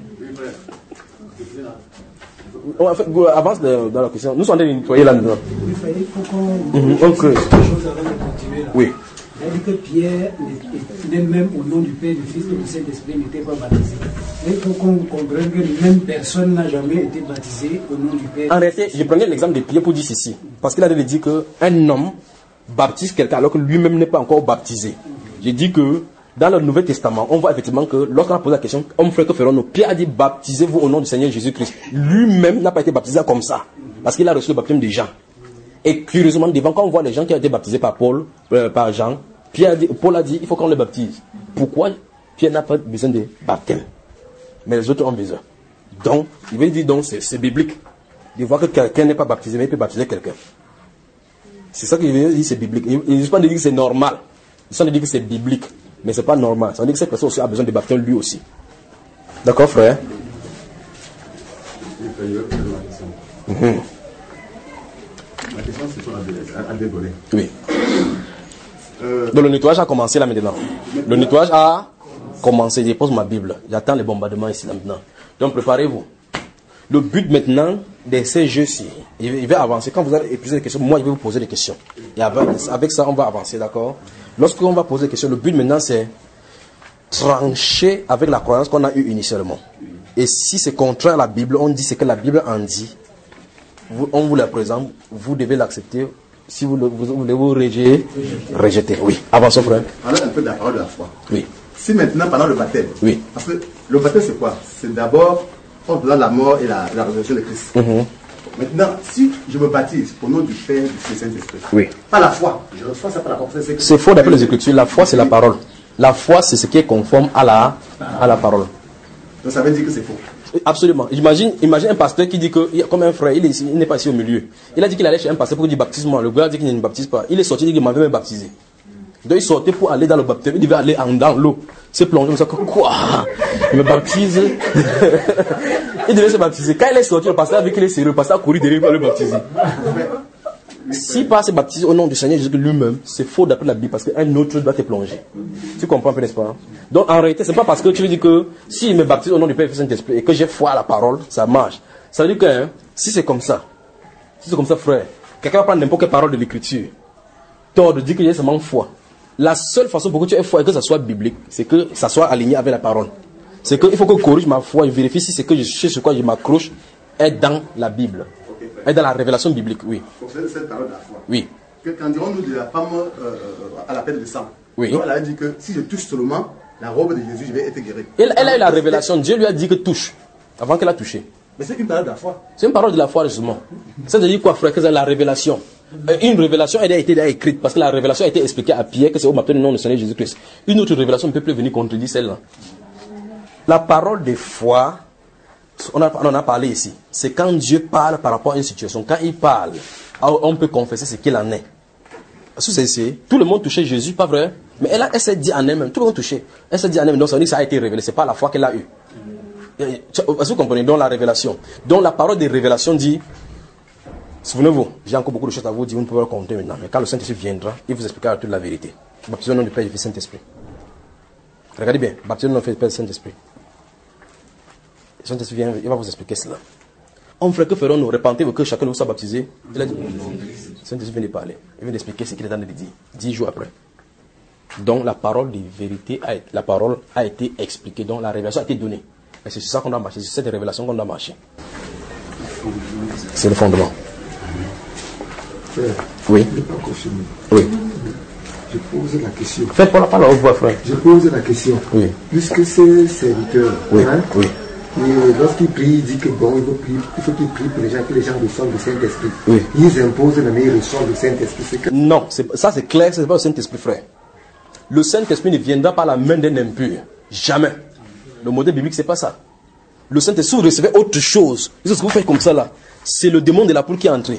On fait, avance de, dans la question. Nous sommes en train de nettoyer là-dedans. Il faut qu'on mm-hmm. okay. quelque chose avant de continuer là. Oui. Il a dit que Pierre, même au nom du Père, du Fils et du Saint-Esprit, n'était pas baptisé. Il faut qu'on comprenne que même personne n'a jamais été baptisé au nom du Père. En réalité, je prenais l'exemple de Pierre pour dire ceci. Parce qu'il a dit qu'un homme baptise quelqu'un alors que lui-même n'est pas encore baptisé. J'ai dit que dans le Nouveau Testament, on voit effectivement que lorsqu'on a posé la question, homme frère, que ferons-nous? Pierre a dit baptisez-vous au nom du Seigneur Jésus-Christ. Lui-même n'a pas été baptisé comme ça. Parce qu'il a reçu le baptême de Jean. Et curieusement, devant, quand on voit les gens qui ont été baptisés par Paul, euh, par Jean, Pierre a dit, Paul a dit il faut qu'on les baptise. Pourquoi Pierre n'a pas besoin de baptême? Mais les autres ont besoin. Donc, il veut dire donc, c'est biblique. De voir que quelqu'un n'est pas baptisé, mais il peut baptiser quelqu'un. C'est ça qu'il veut dire, c'est biblique. Il ne veut pas dire que c'est normal. Il veut dire que c'est biblique. Mais ce n'est pas normal. Ça veut dire que cette personne aussi a besoin de baptême lui aussi. D'accord, frère? Mm-hmm. La question, c'est sur la dégoler. Oui. Euh, Donc le nettoyage a commencé là maintenant. Le nettoyage a commencé. Je pose ma Bible. J'attends les bombardements ici là maintenant. Donc préparez-vous. Le but maintenant de ces jeux-ci, il va avancer. Quand vous allez poser des questions, moi je vais vous poser des questions. Et avec, avec ça, on va avancer, d'accord? Lorsqu'on va poser des questions, le but maintenant c'est trancher avec la croyance qu'on a eue initialement. Et si c'est contraire à la Bible, on dit ce que la Bible en dit. Vous, on vous la présente, vous devez l'accepter. Si vous, le, vous, vous voulez vous rejeter, rejeter. Oui. Avançons, frère. Parlons un peu de la parole de la foi. Oui. Si maintenant, pendant le baptême, oui. Parce que le baptême c'est quoi? C'est d'abord en faisant la mort et la, la résurrection de Christ. Mm-hmm. Maintenant, si je me baptise au nom du Père, du Saint-Esprit, oui. Pas la foi, je reçois ça par la parole. C'est faux d'après les Écritures. La foi, c'est la parole. La foi, c'est ce qui est conforme à la, à la parole. Donc ça veut dire que c'est faux. Absolument. Imagine, imagine un pasteur qui dit que, comme un frère, il n'est pas ici au milieu. Il a dit qu'il allait chez un pasteur pour dire baptise-moi. Le gars a dit qu'il ne me baptise pas. Il est sorti, il dit qu'il m'avait même baptisé. Donc il sortait pour aller dans le baptême. Il devait aller en, dans l'eau. Se plonger comme ça. Quoi? Il me baptise. Il devait se baptiser. Quand il est sorti, le pasteur a vu qu'il est sérieux. Le pasteur a couru derrière pour le baptiser. S'il passe se baptiser au nom du Seigneur Jésus lui-même, c'est faux d'après la Bible parce qu'un autre doit te plonger. Tu comprends un peu, n'est-ce pas? Donc en réalité, c'est pas parce que tu lui dis que s'il me baptise au nom du Père et du Saint-Esprit et que j'ai foi à la parole, ça marche. Ça veut dire que hein, si c'est comme ça, si c'est comme ça, frère, quelqu'un va prendre n'importe quelle parole de l'écriture, tort de dire que j'ai seulement foi. La seule façon pour que tu aies foi et que ça soit biblique, c'est que ça soit aligné avec la parole. C'est qu'il faut que je corrige ma foi, je vérifie si c'est que je sais sur quoi je m'accroche est dans la Bible. Et dans la révélation biblique, oui. Pour cette parole de la foi. Oui. Qu'en dirons-nous de la femme euh, à la peine de sang? Oui. Donc, elle a dit que si je touche seulement la robe de Jésus, je vais être guéri. Elle, elle a eu la révélation. Dieu lui a dit que touche, avant qu'elle a touché. Mais c'est une parole de la foi. C'est une parole de la foi, justement. Ça veut dire quoi, frère? Que c'est la révélation. Une révélation, elle a été écrite parce que la révélation a été expliquée à Pierre que c'est au baptême du nom du Seigneur Jésus-Christ. Une autre révélation ne peut plus venir contredire celle-là. La parole de foi, on, a, on en a parlé ici. C'est quand Dieu parle par rapport à une situation. Quand il parle, on peut confesser ce qu'il en est. C'est, tout le monde touchait Jésus, pas vrai? Mais elle, a, elle s'est dit en elle-même, tout le monde touchait. Elle s'est dit en elle-même, donc ça veut dire que ça a été révélé. C'est pas la foi qu'elle a eue. Est-ce que vous comprenez? Donc la révélation. Donc la parole des révélations dit, souvenez-vous, j'ai encore beaucoup de choses à vous dire, vous ne pouvez pas compter maintenant. Mais quand le Saint-Esprit viendra, il vous expliquera toute la vérité. Baptisez au nom du Père et du Fils Saint-Esprit. Regardez bien, baptisez au nom du Père et du Saint-Esprit. Le Saint-Esprit vient, il va vous expliquer cela. On ferait que ferons-nous? Repentez-vous que chacun de vous soit baptisé. Il a dit, le Saint-Esprit vient de parler. Il vient d'expliquer ce qu'il est en train de dire. Dix jours après. Donc la parole de vérité, a, la parole a été expliquée. Donc la révélation a été donnée. Et c'est sur ça qu'on doit marcher. C'est sur cette révélation qu'on doit marcher. C'est le fondement. Frère, oui. Je ne pas confirmer. Oui. Je pose la question. Faites pas la parole au voix, frère. Je pose la question. Oui. Puisque ces serviteurs, oui. Hein, oui. Et lorsqu'ils prient, ils disent que bon, il faut, prier, il faut qu'ils prient pour les gens, que les gens reçoivent le Saint-Esprit. Oui. Ils imposent le meilleur reçoivent le Saint-Esprit. Que... Non, c'est, ça c'est clair, c'est pas le Saint-Esprit, frère. Le Saint-Esprit ne viendra par la main d'un impur. Jamais. Le modèle biblique, c'est pas ça. Le Saint-Esprit, si vous recevez autre chose, ce que vous faites comme ça là, c'est le démon de la poule qui est entré.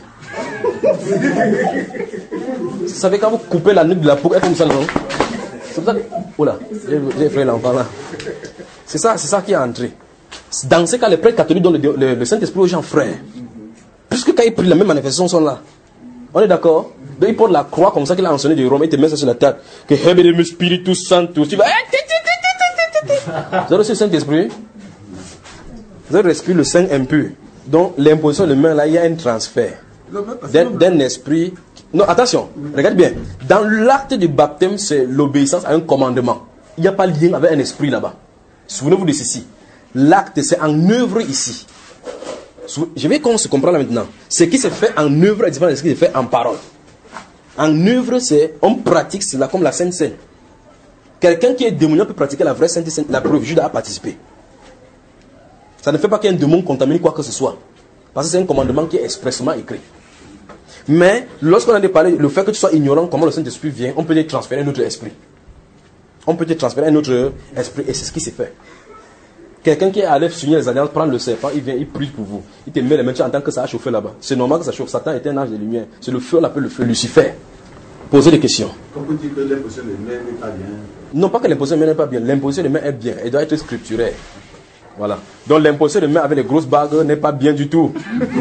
Vous savez, quand vous coupez la nuque de la poule, elle est comme ça, non? C'est pour ça que... Oh là, j'ai, j'ai fait l'enfant là. C'est ça, c'est ça qui est entré. Dans ce cas, les prêtres catholiques donnent le, le, le Saint-Esprit aux gens frères. Puisque quand ils prient, les mêmes manifestations sont là. On est d'accord? Donc ils portent la croix comme ça qu'il a enseigné de Rome, il te met ça sur la tête. Que Hebedem Spiritus Sanctus. Tu vas. Vous avez reçu le Saint-Esprit? Vous avez reçu le Saint impur. Donc l'imposition de main là, il y a un transfert d'un, d'un esprit. Non, attention, regarde bien. Dans l'acte du baptême, c'est l'obéissance à un commandement. Il n'y a pas de lien avec un esprit là-bas. Souvenez-vous de ceci. L'acte, c'est en œuvre ici. Je vais qu'on se comprend là maintenant. Ce qui se fait en œuvre est différent de ce qui se fait en parole. En œuvre, c'est on pratique cela comme la Sainte Seine. Quelqu'un qui est démoniaque peut pratiquer la vraie Sainte Seine. La preuve, Judas a participé. Ça ne fait pas qu'un démon contamine quoi que ce soit. Parce que c'est un commandement qui est expressément écrit. Mais lorsqu'on a parlé, le fait que tu sois ignorant comment le Saint-Esprit vient, on peut te transférer un autre esprit. On peut te transférer un autre esprit. Et c'est ce qui s'est fait. Quelqu'un qui est allé signer les alliances, prend le serpent, il vient, il prie pour vous. Il te met les mains, tu entends que ça a chauffé là-bas. C'est normal que ça chauffe. Satan est un ange de lumière. C'est le feu, on l'appelle le feu Lucifer. Posez des questions. On peut dire que l'imposition de main n'est pas bien. Non, pas que l'imposition de main n'est pas bien. L'imposition de main est bien. Elle doit être scripturaire. Voilà. Donc l'imposition de main avec les grosses bagues n'est pas bien du tout.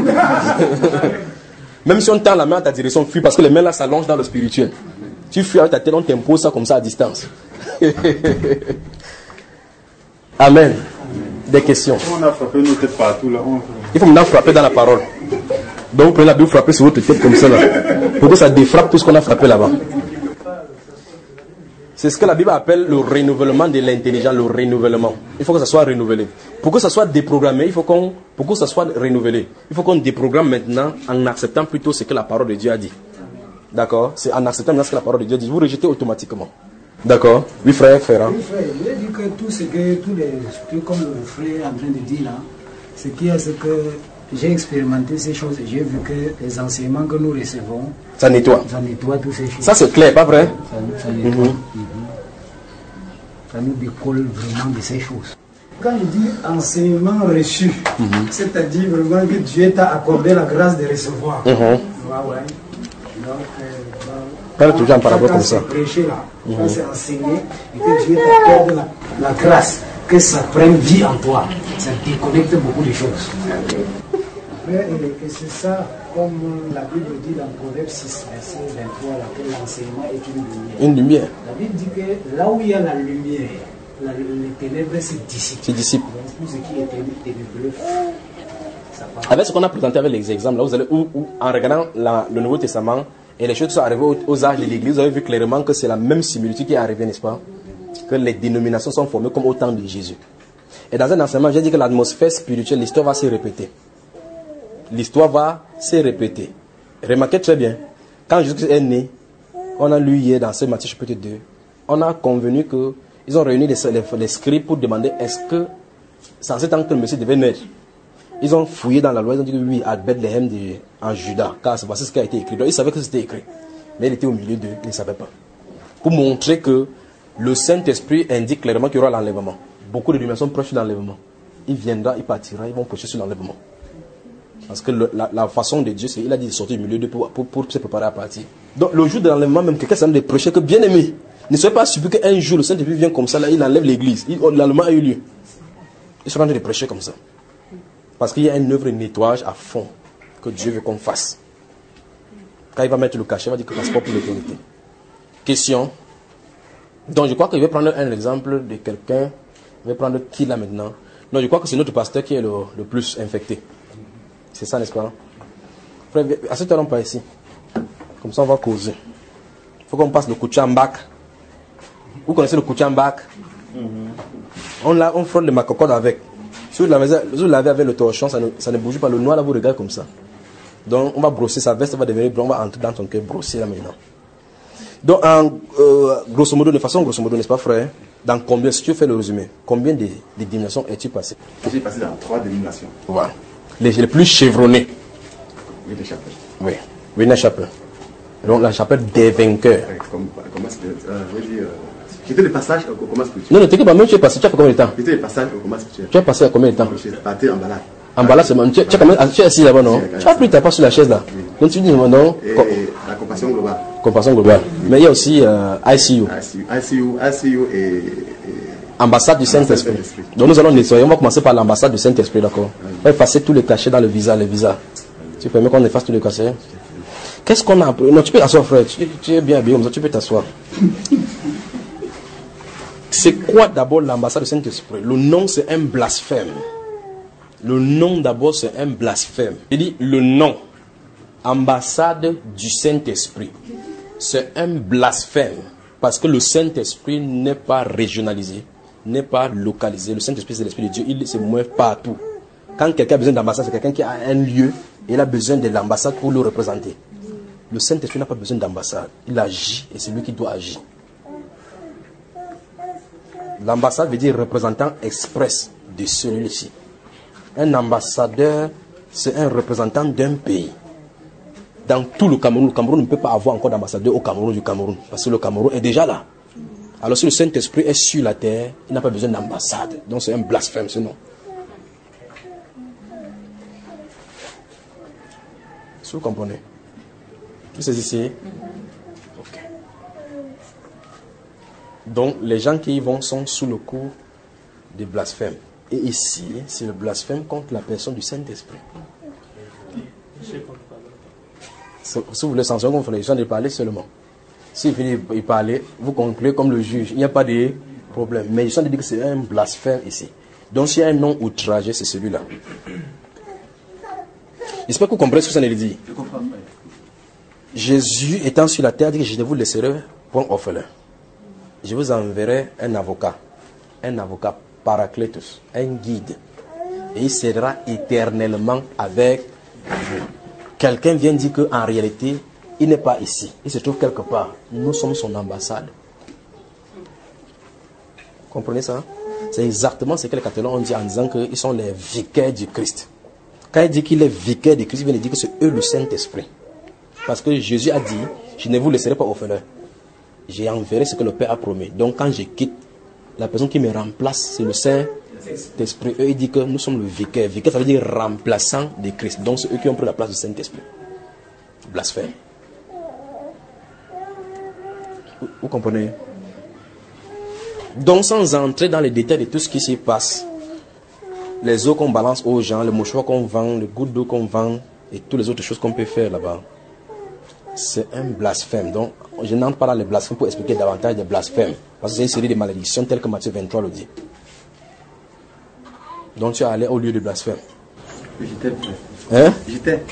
Même si on tend la main à ta direction, fuis parce que les mains là s'allongent dans le spirituel. Tu fuis avec ta tête, on t'impose ça comme ça à distance. Amen. Des questions. On a frappé nos têtes partout là. On... Il faut maintenant frapper dans la parole. Donc vous prenez la Bible, vous frappez sur votre tête comme ça là. Pour que ça défrappe tout ce qu'on a frappé là-bas. C'est ce que la Bible appelle le renouvellement de l'intelligence, le renouvellement. Il faut que ça soit renouvelé. Pour que ça soit déprogrammé, il faut qu'on, pour que ça soit renouvelé, il faut qu'on déprogramme maintenant en acceptant plutôt ce que la parole de Dieu a dit. D'accord? C'est en acceptant maintenant ce que la parole de Dieu dit. Vous rejetez automatiquement. D'accord? Oui, frère, frère. Oui, frère, je veux dire que tout ce que, tous les trucs comme le frère est en train de dire là, ce qui est ce que j'ai expérimenté ces choses et j'ai vu que les enseignements que nous recevons, ça nettoie. Ça nettoie toutes ces choses. Ça c'est clair, pas vrai? Ça, ça nettoie. Mm-hmm. Mm-hmm. Ça nous décolle vraiment de ces choses. Quand je dis enseignement reçu, mm-hmm. c'est-à-dire vraiment que Dieu t'a accordé la grâce de recevoir. Mm-hmm. Ouais, ouais. Donc, euh, Parle toujours en parabole quand comme ça. c'est prêché là, Mhm. quand c'est enseigné, et que Dieu t'accorde la, la grâce, que ça prenne vie en toi, ça déconnecte beaucoup de choses. Après, et, et c'est ça, comme la Bible dit dans Proverbe six, verset vingt-trois, là, que l'enseignement est une lumière. Une lumière. La Bible dit que là où il y a la lumière, la, les ténèbres se dissipent. Se dissipent. Donc, tout ce qui est ténébreux, ça part. Avec ce qu'on a présenté avec les exemples, là, vous allez, où, où, en regardant la- le Nouveau Testament et les choses qui sont arrivées aux, aux âges de l'Église, vous avez vu clairement que c'est la même similitude qui est arrivée, n'est-ce pas? Que les dénominations sont formées comme au temps de Jésus. Et dans un enseignement, j'ai dit que l'atmosphère spirituelle, l'histoire va se répéter. L'histoire va se répéter. Remarquez très bien, quand Jésus est né, on a lu hier dans ce Matthieu chapitre deux, on a convenu que ils ont réuni les, les, les scribes pour demander est-ce que c'est en ce temps que le Messie devait naître. Ils ont fouillé dans la loi, ils ont dit que oui, à Bethléem de, en Juda, car c'est voici ce qui a été écrit. Donc ils savaient que c'était écrit, mais il était au milieu d'eux, ils ne savaient pas. Pour montrer que le Saint-Esprit indique clairement qu'il y aura l'enlèvement. Beaucoup de dénominations prêchent sur l'enlèvement. Il viendra, il partira, ils vont prêcher sur l'enlèvement. Parce que le, la, la façon de Dieu, c'est il a dit de sortir du milieu d'eux pour, pour, pour se préparer à partir. Donc le jour de l'enlèvement, même quelqu'un s'en de prêcher que bien aimé, ne soyez pas surpris qu'un jour le Saint-Esprit vient comme ça, là, il enlève l'église. Il- L'enlèvement a eu lieu. Ils sont en train de prêcher comme ça. Parce qu'il y a une œuvre de nettoyage à fond que Dieu veut qu'on fasse. Quand il va mettre le cachet, il va dire que c'est pas pour l'éternité. Question. Donc je crois que je vais prendre un exemple de quelqu'un. Je vais prendre qui là maintenant. Non, je crois que c'est notre pasteur qui est le, le plus infecté. C'est ça, n'est-ce pas? Frère, assieds-toi pas ici. Comme ça, on va causer. Il faut qu'on passe le Kuchambak. Vous connaissez le Kuchambak? On, l'a, on frôle le macocode avec. Si vous l'avez, si vous l'avez avec le torchon, ça ne, ça ne bouge pas. Le noir là vous regarde comme ça. Donc on va brosser sa veste, va devenir blanc, on va entrer dans ton cœur, brosser là maintenant. Donc en euh, grosso modo, de façon grosso modo, n'est-ce pas frère? Dans combien, si tu fais le résumé, combien de, de dénominations es-tu passé? J'ai passé dans trois dénominations. Voilà. Les, les plus chevronnés. Oui, les chapelles. Oui. Oui, la chapelle. Donc la chapelle des vainqueurs. Ouais, comme, comment spirituel. Euh, je veux dire, euh, j'étais le passage au comment spirituel. Non, ne t'inquiète pas, même tu es passé, tu as fait combien de temps? J'étais le passage au comment spirituel. Tu as passé à combien de temps? Je suis parti en balade. En bas là, c'est tu, tu, as quand même, tu es assis là-bas, non? Tu as pris ta part sur la chaise là. Donc tu dis non, Et com- la compassion globale. compassion globale. Mais il y a aussi euh, I C U, I C U, I C U, I C U et, et ambassade du Saint-Esprit. Saint-Esprit. Donc nous allons nettoyer, on va commencer par l'ambassade du Saint-Esprit, d'accord? On va effacer tous les cachets dans le visa, le visa. Tu permets qu'on efface tous les cachets? Qu'est-ce qu'on a appris? Non, tu peux t'asseoir, frère. Tu, tu es bien habillé comme ça, tu peux t'asseoir. C'est quoi d'abord l'ambassade du Saint-Esprit? Le nom, c'est un blasphème. Le nom d'abord, c'est un blasphème. Il dit le nom, ambassade du Saint-Esprit, c'est un blasphème. Parce que le Saint-Esprit n'est pas régionalisé, n'est pas localisé. Le Saint-Esprit, c'est l'Esprit de Dieu, il se mouve partout. Quand quelqu'un a besoin d'ambassade, c'est quelqu'un qui a un lieu et il a besoin de l'ambassade pour le représenter. Le Saint-Esprit n'a pas besoin d'ambassade. Il agit et c'est lui qui doit agir. L'ambassade veut dire représentant express de celui-ci. Un ambassadeur, c'est un représentant d'un pays. Dans tout le Cameroun, le Cameroun ne peut pas avoir encore d'ambassadeur au Cameroun du Cameroun. Parce que le Cameroun est déjà là. Alors si le Saint-Esprit est sur la terre, il n'a pas besoin d'ambassade. Donc c'est un blasphème ce nom. Est-ce que vous comprenez? Vous saisissez? Ok. Donc les gens qui y vont sont sous le coup des blasphèmes. Et ici, c'est le blasphème contre la personne du Saint-Esprit. Si vous voulez sanctionner, il faut les gens de parler seulement. S'il finit de parler, vous concluez comme le juge. Il n'y a pas de problème. Mais ils sont dit que c'est un blasphème ici. Donc s'il y a un nom outragé, c'est celui-là. J'espère que vous comprenez ce que ça veut dire. Je comprends pas. Jésus étant sur la terre, dit que je ne vous laisserai point orphelin. Je vous enverrai un avocat. Un avocat paraclétus. Un guide. Et il sera éternellement avec vous. Quelqu'un vient dire qu'en réalité, il n'est pas ici. Il se trouve quelque part. Nous sommes son ambassade. Comprenez ça? C'est exactement ce que les catholiques ont dit en disant qu'ils sont les vicaires du Christ. Quand il dit qu'il est vicaire du Christ, il vient de dire que c'est eux le Saint-Esprit. Parce que Jésus a dit, je ne vous laisserai pas orphelin. J'ai enverré ce que le Père a promis. Donc quand je quitte, la personne qui me remplace, c'est le Saint-Esprit. Eux, ils disent que nous sommes le vicaire. Vicaire, ça veut dire remplaçant de Christ. Donc c'est eux qui ont pris la place du Saint-Esprit. Blasphème. Vous, vous comprenez? Donc, sans entrer dans les détails de tout ce qui se passe, les eaux qu'on balance aux gens, les mouchoirs qu'on vend, les gouttes d'eau qu'on vend et toutes les autres choses qu'on peut faire là-bas, c'est un blasphème. Donc, je n'entre pas dans les blasphèmes pour expliquer davantage des blasphèmes. Parce que c'est une série de malédictions telles que Matthieu vingt-trois le dit. Donc, tu es allé au lieu de blasphème. J'étais. Hein? J'étais.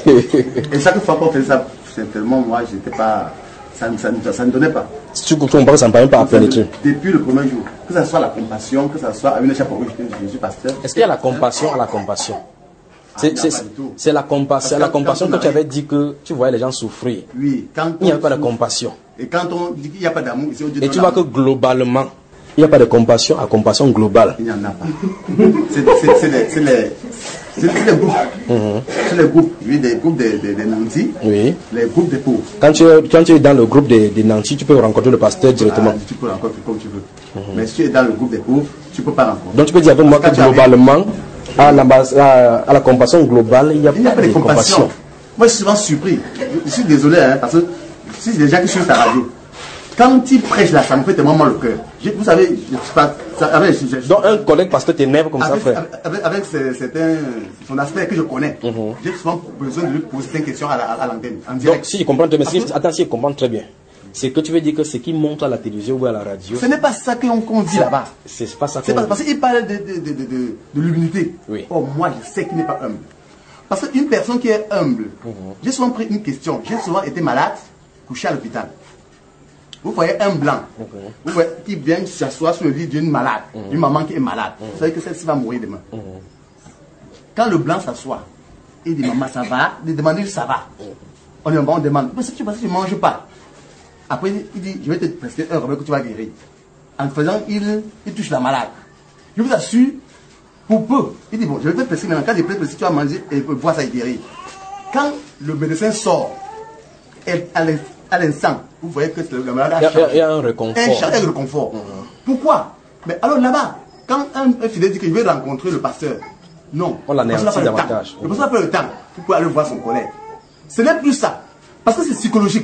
Et chaque fois qu'on faisait ça, simplement, moi, j'étais pas. Ça ne ça, ça, ça ne donnait pas. Si tu comprends pas, ça ne parle pas à pénétrer. Depuis le premier jour, que ce soit la compassion, que ce soit à une échappe où je suis pasteur. Est-ce qu'il y a la compassion à la compassion? C'est, c'est, c'est la compassion, la compassion que tu avais dit que tu voyais les gens souffrir. Oui, quand il n'y a pas de compassion. Et quand on dit qu'il n'y a pas d'amour, ici on dit et tu vois que globalement, il n'y a pas de compassion à compassion globale. Il n'y en a pas. C'est, c'est, c'est les, c'est les, c'est les groupes. Mm-hmm. C'est les groupes, oui, des groupes des, des, des nantis, oui. Les groupes des pauvres. Quand tu, quand tu es dans le groupe des, des nantis, tu peux rencontrer le pasteur directement. Ah, tu peux rencontrer comme tu veux. Mm-hmm. Mais si tu es dans le groupe des pauvres, tu ne peux pas rencontrer. Donc tu peux dire avec moi que globalement, à la, à, à la compassion globale, il n'y a, il n'y a pas de compassion. compassion. Moi, je suis souvent surpris. Je, je suis désolé, hein, parce que si les gens qui suivent ta radio, quand ils prêchent là, ça me fait tellement mal au cœur. Je, vous savez, je sais pas. Ça, avec, je, je, Donc un collègue pasteur t'énerve comme avec, ça, frère. Avec, avec, avec certains, son aspect que je connais, mm-hmm. J'ai souvent besoin de lui poser certaines questions à, à, à l'antenne. Donc si je comprends très bien, si, attends, si je comprends très bien. C'est que tu veux dire que ce qui monte à la télévision ou à la radio. Ce n'est pas ça qu'on qu dit là-bas. C'est pas ça qu'on dit. Parce qu'il parle de, de, de, de, de, de l'humilité. Oui. Oh, moi, je sais qu'il n'est pas humble. Parce qu'une personne qui est humble, mm-hmm. J'ai souvent pris une question. J'ai souvent été malade, couché à l'hôpital. Vous voyez un blanc, mm-hmm. Vous voyez, qui vient s'asseoir sur le lit d'une malade, mm-hmm. D'une maman qui est malade. Mm-hmm. Vous savez que celle-ci va mourir demain. Mm-hmm. Quand le blanc s'assoit, il dit maman, ça va? Il demande, ça va. Mm-hmm. On lui on demande, mais si tu ne manges pas. Après, il dit, je vais te prescrire un remède que tu vas guérir. En faisant, il, il touche la malade. Je vous assure, pour peu, il dit, bon, je vais te prescrire maintenant. Quand il prescrit, tu vas manger et voir ça guérir. Quand le médecin sort, et à l'instant, vous voyez que la malade a changé. Il y a un réconfort. Un changé de réconfort. Mm-hmm. Pourquoi? Mais alors là-bas, quand un, un fidèle dit qu'il veut rencontrer le pasteur, non. On l'anéantit davantage. Le pasteur n'a pas le temps pour aller voir son collègue. Ce n'est plus ça. Parce que c'est psychologique.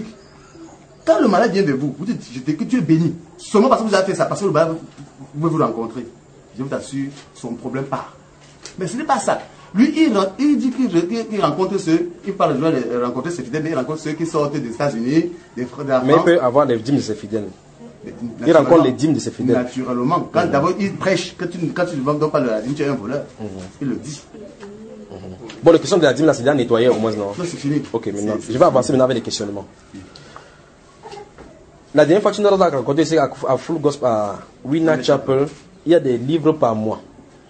Quand le malade vient de vous, vous dites, je dis que tu es béni. Seulement parce que vous avez fait ça, parce que le malade, vous pouvez vous rencontrer. Je vous assure, son problème part. Mais ce n'est pas ça. Lui, il, il dit qu'il rencontre ceux, il parle de rencontrer ses fidèles, mais il rencontre ceux qui sortent des États-Unis, des frères de la France. Mais il peut avoir les dîmes de ses fidèles. Il rencontre les dîmes de ses fidèles. Naturellement. Quand mm-hmm. D'abord il prêche, quand tu, quand tu ne donnes pas de la dîme, tu es un voleur. Mm-hmm. Il le dit. Mm-hmm. Bon, la question de la dîme, là, c'est déjà nettoyé au moins, non? Non, c'est fini. Ok, maintenant, je vais avancer maintenant avec les questionnements. La dernière fois que tu nous as raconté, c'est à Full Gospel, à Winner Chapel, il y a des livres par mois.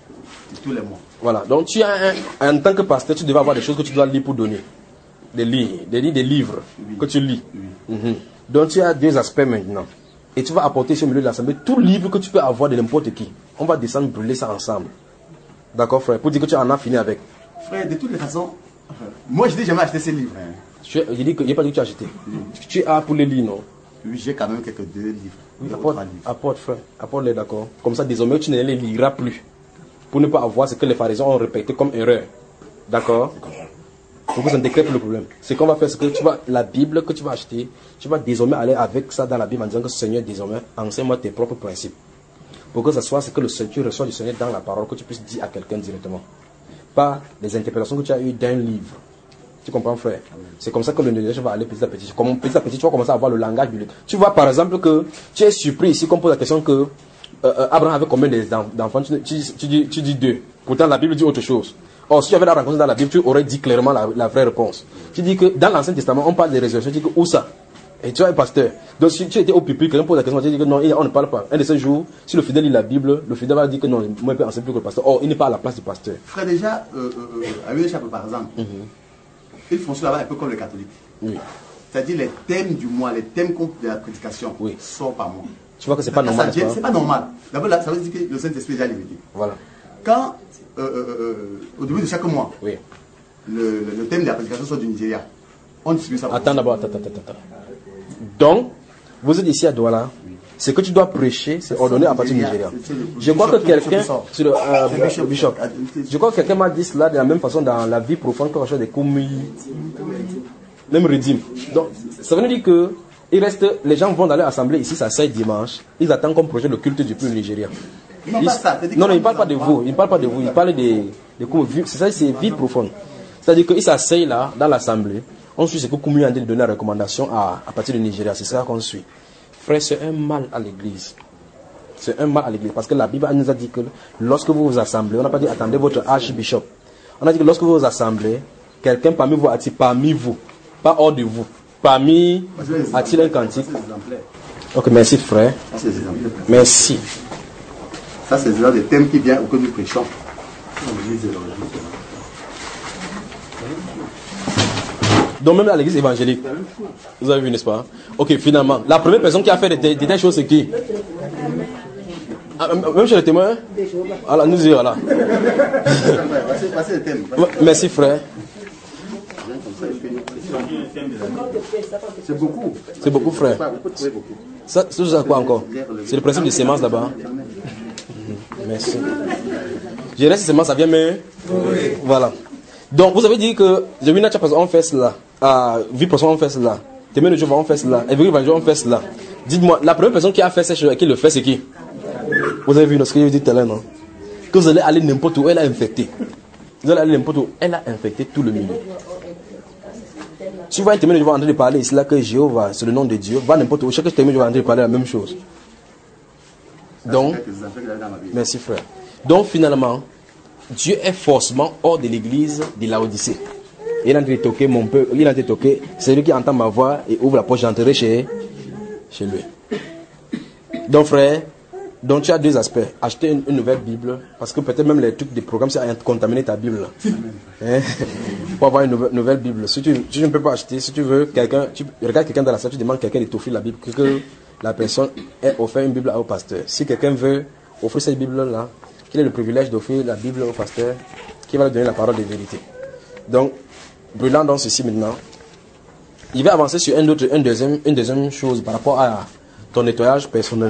Tous les mois. Voilà. Donc, tu as un, en tant que pasteur, tu devais avoir des choses que tu dois lire pour donner. Des livres, des, des livres oui. Que tu lis. Oui. Mm-hmm. Donc, tu as deux aspects maintenant. Et tu vas apporter sur le milieu de l'assemblée tout livre que tu peux avoir de n'importe qui. On va descendre brûler ça ensemble. D'accord, frère? Pour dire que tu en as fini avec. Frère, de toutes les façons, moi, je n'ai jamais acheté ces livres. Hein. Je, je dis qu'il n'y a pas dit que tu as acheté. Oui. Tu as pour les lire, non? Oui, j'ai quand même quelques deux livres. Oui, apporte, apporte, frère. Apporte-les, d'accord. Comme ça, désormais, tu ne les liras plus. Pour ne pas avoir ce que les pharisiens ont répété comme erreur. D'accord? Pour que ça ne décrète plus le problème. Ce qu'on va faire, c'est que tu vas, la Bible que tu vas acheter, tu vas désormais aller avec ça dans la Bible en disant que Seigneur, désormais, enseigne-moi tes propres principes. Pour que ce soit ce que le Seigneur, tu reçois du Seigneur dans la parole, que tu puisses dire à quelqu'un directement. Pas les interprétations que tu as eues d'un livre. Tu comprends, frère? C'est comme ça que le négociation va aller petit à petit. Comme petit à petit, tu vas commencer à avoir le langage biblique. Tu vois, par exemple, que tu es surpris ici qu'on pose la question que euh, Abraham avait combien d'enfants? Tu, tu, tu, dis, tu dis deux. Pourtant, la Bible dit autre chose. Or, si tu avais la rencontre dans la Bible, tu aurais dit clairement la, la vraie réponse. Tu dis que dans l'Ancien Testament, on parle des résurrections. Tu dis que où ça? Et tu es un pasteur. Donc, si tu étais au pupitre, quelqu'un pose la question, tu dis que non, on ne parle pas. Un de ces jours, si le fidèle lit la Bible, le fidèle va dire que non, moi, je peux enseigner plus que le pasteur. Or, il n'est pas à la place du pasteur. Frère, déjà, euh, euh, à une échappe, par exemple, mm-hmm. Ils font cela un peu comme les catholiques. Oui. C'est-à-dire les thèmes du mois, les thèmes de la prédication, oui. Sortent par mois. Tu vois que c'est pas normal. Ça, c'est pas normal. D'abord, ça veut dire que le Saint-Esprit est déjà limité. Voilà. Quand, euh, euh, au début de chaque mois, oui. le, le, le thème de la prédication sort du Nigeria, on distribue ça. Attends d'abord, attends, attends, attends. Donc, vous êtes ici à Douala. Oui. Ce que tu dois prêcher, c'est ordonné à partir du Nigeria. Je crois que quelqu'un, euh, Bishop, je crois que quelqu'un m'a dit cela de la même façon dans la vie profonde quand on cherche des commis, même Redim. Donc, ça veut dire que Il reste, les gens vont dans leur assemblée ici, ça c'est dimanche. Ils attendent comme projet le culte du peuple nigérien. Non, Ils- pas ça. C'est-à-dire non, non, que il ne parle pas de vous. Il ne parle pas de vous. Il parle des, des coups. C'est ça, c'est vie profonde. C'est-à-dire qu'ils s'asseyent là, dans l'assemblée. On suit ce que Koumu a dit de donner la recommandation à, à partir du Nigeria. C'est ça qu'on suit. Frère, c'est un mal à l'église. C'est un mal à l'église. Parce que la Bible nous a dit que lorsque vous vous assemblez, on n'a pas dit attendez votre archbishop. On a dit que lorsque vous vous assemblez, quelqu'un parmi vous a-t-il parmi vous, pas hors de vous, parmi a-t-il un cantique? Ok, merci frère. Ça, c'est exemplaire. Merci. Ça, c'est le thème qui vient au que nous prêchons. Donc même à l'église évangélique, vous avez vu, n'est-ce pas? Ok, finalement, la première personne qui a fait des, des, des choses, c'est qui? Ah, même chez les témoins? Alors, nous y voilà. Passez- passez le thème. Merci frère. C'est beaucoup. C'est beaucoup frère. Pas beaucoup, très beaucoup. Ça, c'est ça quoi encore? C'est le principe des semences là-bas. Mhm. Merci. Je laisse les semences, ça vient, mais... Voilà. Donc, vous avez dit que j'ai vu Nacha, on fait cela. Ah, vie pour on fait cela. Témoin de Jéhovah, on fait cela. Évangile, on fait cela. Dites-moi, la première personne qui a fait ces choses, qui le fait, c'est qui? Vous avez vu ce que je dis tout à l'heure, non? Que vous allez aller n'importe où, elle a infecté. Vous allez aller n'importe où, elle a infecté tout le milieu. Si vous voyez un témoin de Jéhovah en train de parler ici, là que Jéhovah, c'est le nom de Dieu, va n'importe où, chaque témoin de Jéhovah en train de parler la même chose. Donc, merci frère. Donc finalement, Dieu est forcément hors de l'église de Laodicée. Il a été toqué, mon peuple, il a été toqué, c'est lui qui entend ma voix et ouvre la porte, j'entrerai chez, chez lui. Donc frère, donc tu as deux aspects. Acheter une, une nouvelle Bible, parce que peut-être même les trucs des programmes, ça a contaminé ta Bible. Hein? Pour avoir une nouvelle, nouvelle Bible. Si tu, si tu ne peux pas acheter, si tu veux, quelqu'un, tu regardes quelqu'un dans la salle, tu demandes à quelqu'un de t'offrir la Bible, que, que la personne ait offert une Bible au pasteur. Si quelqu'un veut offrir cette Bible-là, qu'il ait le privilège d'offrir la Bible au pasteur, qui va lui donner la parole de vérité. Donc, brûlant dans ceci maintenant, il va avancer sur un autre, un deuxième, une deuxième chose par rapport à ton nettoyage personnel.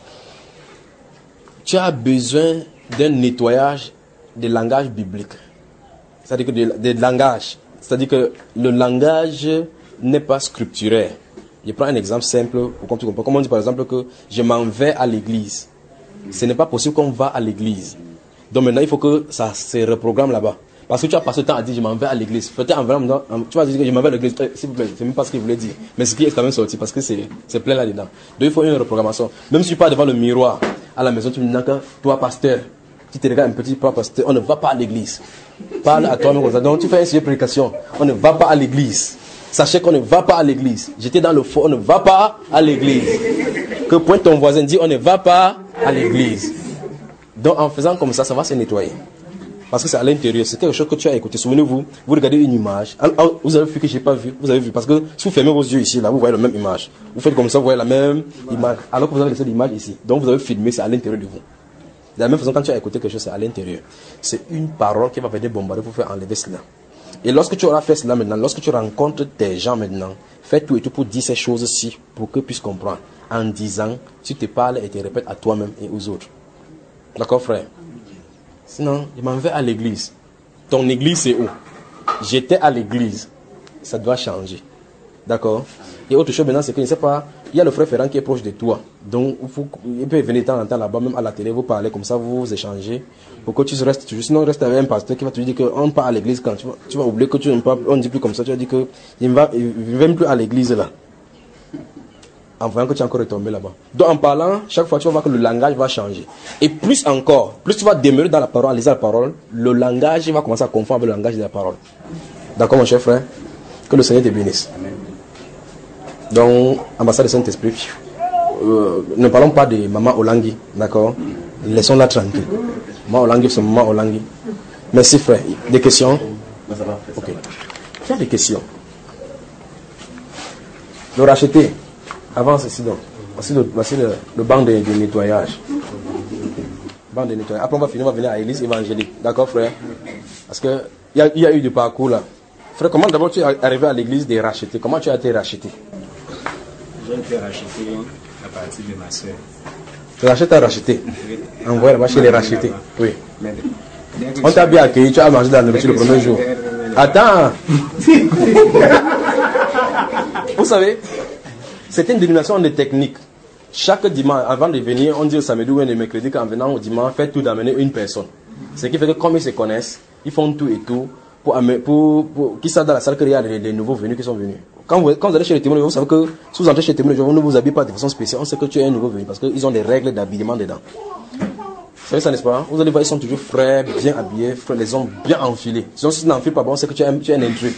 Tu as besoin d'un nettoyage des langages bibliques. C'est-à-dire que des, des langages. C'est-à-dire que le langage n'est pas scripturaire. Je prends un exemple simple pour qu'on comprenne. Comme on dit par exemple que je m'en vais à l'église. Ce n'est pas possible qu'on va à l'église. Donc maintenant, il faut que ça se reprogramme là-bas. Parce que tu as passé le temps à dire je m'en vais à l'église. Peut-être en vraiment, tu vas dire que je m'en vais à l'église. Eh, s'il vous plaît, c'est même pas ce qu'il voulait dire. Mais ce qui est quand même sorti parce que c'est, c'est plein là-dedans. Donc il faut une reprogrammation. Même si tu pars devant le miroir à la maison, tu me dis que toi, pasteur, tu te regardes un petit peu, pasteur, on ne va pas à l'église. Parle à toi-même comme ça. Donc tu fais une série de prédication. On ne va pas à l'église. Sachez qu'on ne va pas à l'église. J'étais dans le fond, on ne va pas à l'église. Que pointe ton voisin, dit on ne va pas à l'église. Donc en faisant comme ça, ça va se nettoyer. Parce que c'est à l'intérieur, c'est quelque chose que tu as écouté. Souvenez-vous, vous regardez une image, vous avez vu que je n'ai pas vu, vous avez vu, parce que si vous fermez vos yeux ici, là, vous voyez la même image. Vous faites comme ça, vous voyez la même image, alors que vous avez laissé l'image ici. Donc vous avez filmé, c'est à l'intérieur de vous. De la même façon, quand tu as écouté quelque chose, c'est à l'intérieur. C'est une parole qui va venir bombarder pour faire enlever cela. Et lorsque tu auras fait cela maintenant, lorsque tu rencontres tes gens maintenant, fais tout et tout pour dire ces choses-ci, pour qu'ils puissent comprendre. En disant, tu te parles et te répètes à toi-même et aux autres. D'accord, frère? Sinon, je m'en vais à l'église. Ton église, c'est où? J'étais à l'église. Ça doit changer. D'accord? Et autre chose maintenant, c'est que je ne sais pas, il y a le frère Ferrand qui est proche de toi. Donc, vous, il peut venir de temps en temps là-bas, même à la télé, vous parlez comme ça, vous, vous échangez. Pour que tu restes toujours. Sinon, reste avec un pasteur qui va te dire qu'on part à l'église quand tu vas, tu vas oublier que tu n'aimes pas, on ne dit plus comme ça, tu vas dire que il ne va, il ne va même plus à l'église là. En voyant que tu es encore retombé là-bas. Donc en parlant, chaque fois tu vas voir que le langage va changer. Et plus encore, plus tu vas demeurer dans la parole, en lisant la parole, le langage va commencer à confondre avec le langage de la parole. D'accord mon cher frère? Que le Seigneur te bénisse. Donc, ambassade de Saint-Esprit, euh, ne parlons pas de Maman Olangui, d'accord? Laissons-la tranquille. Maman Olangui, c'est Maman Olangui. Merci frère. Des questions? Ok. Tu as des questions? Le racheter. Avance ici donc. Voici le, voici le, le banc de, de nettoyage. Banc de nettoyage. Après on va finir, on va venir à l'église évangélique. D'accord frère? Parce que il y, y a eu du parcours là. Frère, comment d'abord tu es arrivé à l'église de racheter? Comment tu as été racheté? J'ai été racheté à partir de ma soeur. Tu rachètes à racheter? Oui. Envoyé là-bas chez les rachetés. Oui. On t'a bien accueilli, tu as mangé dans la nourriture le premier jour. Attends. Vous savez, C'est une dénomination de technique. Chaque dimanche, avant de venir, on dit au samedi ou le mercredi qu'en venant au dimanche, faites tout d'amener une personne. Ce qui fait que comme ils se connaissent, ils font tout et tout pour, amener, pour, pour qu'ils savent dans la salle qu'il y a des, des nouveaux venus qui sont venus. Quand vous, quand vous allez chez les témoins, vous savez que si vous entrez chez les témoins, on ne vous habille pas de façon spéciale. On sait que tu es un nouveau venu parce qu'ils ont des règles d'habillement dedans. Vous savez ça, n'est-ce pas? Vous allez voir, ils sont toujours frais, bien habillés, frais, les hommes bien enfilés. Sinon, si tu n'enfiles pas, bon, on sait que tu es un, tu es un intrus.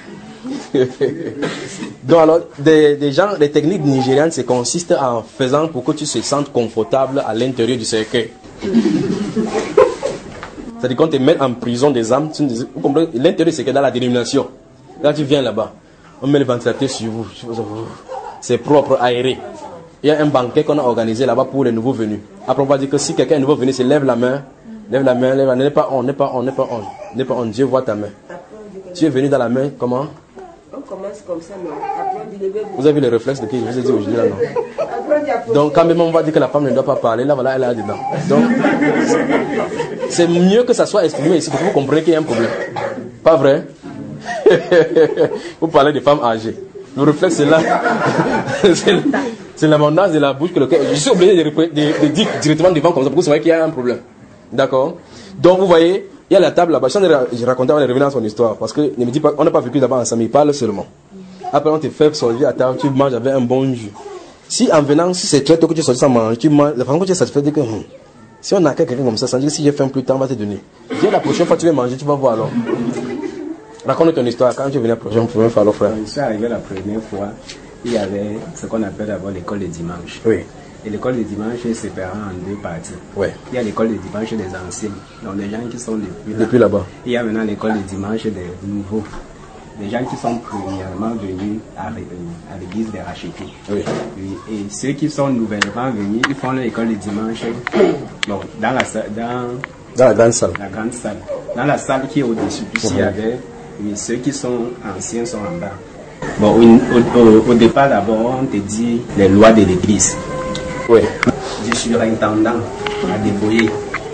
Donc alors, des, des gens, les techniques nigérianes, c'est consiste en faisant pour que tu te sentes confortable à l'intérieur du cercueil. C'est-à-dire qu'on te met en prison des âmes, tu, vous comprenez, l'intérieur c'est que dans la dénomination. Quand tu viens là-bas, on met le ventilateur sur vous, c'est propre, aéré. Il y a un banquet qu'on a organisé là-bas pour les nouveaux venus. Après on va dire que si quelqu'un est nouveau venu, c'est lève la main, lève la main, lève la main, n'est pas on, n'est pas on, n'est pas on, n'est pas on, Dieu voit ta main. Tu es venu dans la main, comment? On commence comme ça, non? Après, on dit le bébé. Vous avez les réflexes de qui je vous ai dit aujourd'hui là, non? Donc quand même on va dire que la femme ne doit pas parler, là voilà, elle est là-dedans. Donc c'est mieux que ça soit exprimé ici pour que vous compreniez qu'il y a un problème. Pas vrai? Vous parlez des femmes âgées. Le réflexe c'est là. C'est l'abondance de la bouche que le cœur. Je suis obligé de, de, de, de dire directement devant comme ça pour que vous voyez qu'il y a un problème. D'accord? Donc vous voyez, il y a la table là-bas. Je racontais avant de revenir à son histoire. Parce que ne me dis pas, on n'a pas vécu là-bas ensemble, il parle seulement. Après on te fait sortir à table, tu manges avec un bon jus. Si en venant, si c'est très tôt que tu sortis sans manger, tu manges, la façon que tu es satisfait, dit que hum, si on a quelqu'un comme ça, ça veut dire que si j'ai faim plus tard, on va te donner. Viens la prochaine fois tu vas manger, tu vas voir alors. Raconte ton histoire, quand tu es venu la prochaine fois, alors frère. Je suis arrivé la première fois, il y avait ce qu'on appelle d'abord l'école de dimanche. Oui. Et l'école de dimanche est séparée en deux parties. Ouais. Il y a l'école de dimanche des anciens, donc les gens qui sont depuis là. Depuis là-bas. Il y a maintenant l'école de dimanche des nouveaux. Les gens qui sont premièrement venus à, à l'église des rachetés. Oui. Oui. Et ceux qui sont nouvellement venus, ils font l'école de dimanche bon, dans, la, dans, dans la grande salle. La grande salle. Dans la salle qui est au-dessus, puisqu'il mmh. y avait oui, ceux qui sont anciens sont en bas. Bon, au, au, au départ d'abord, on te dit les lois de l'église. Oui. Du surintendant à débrouiller.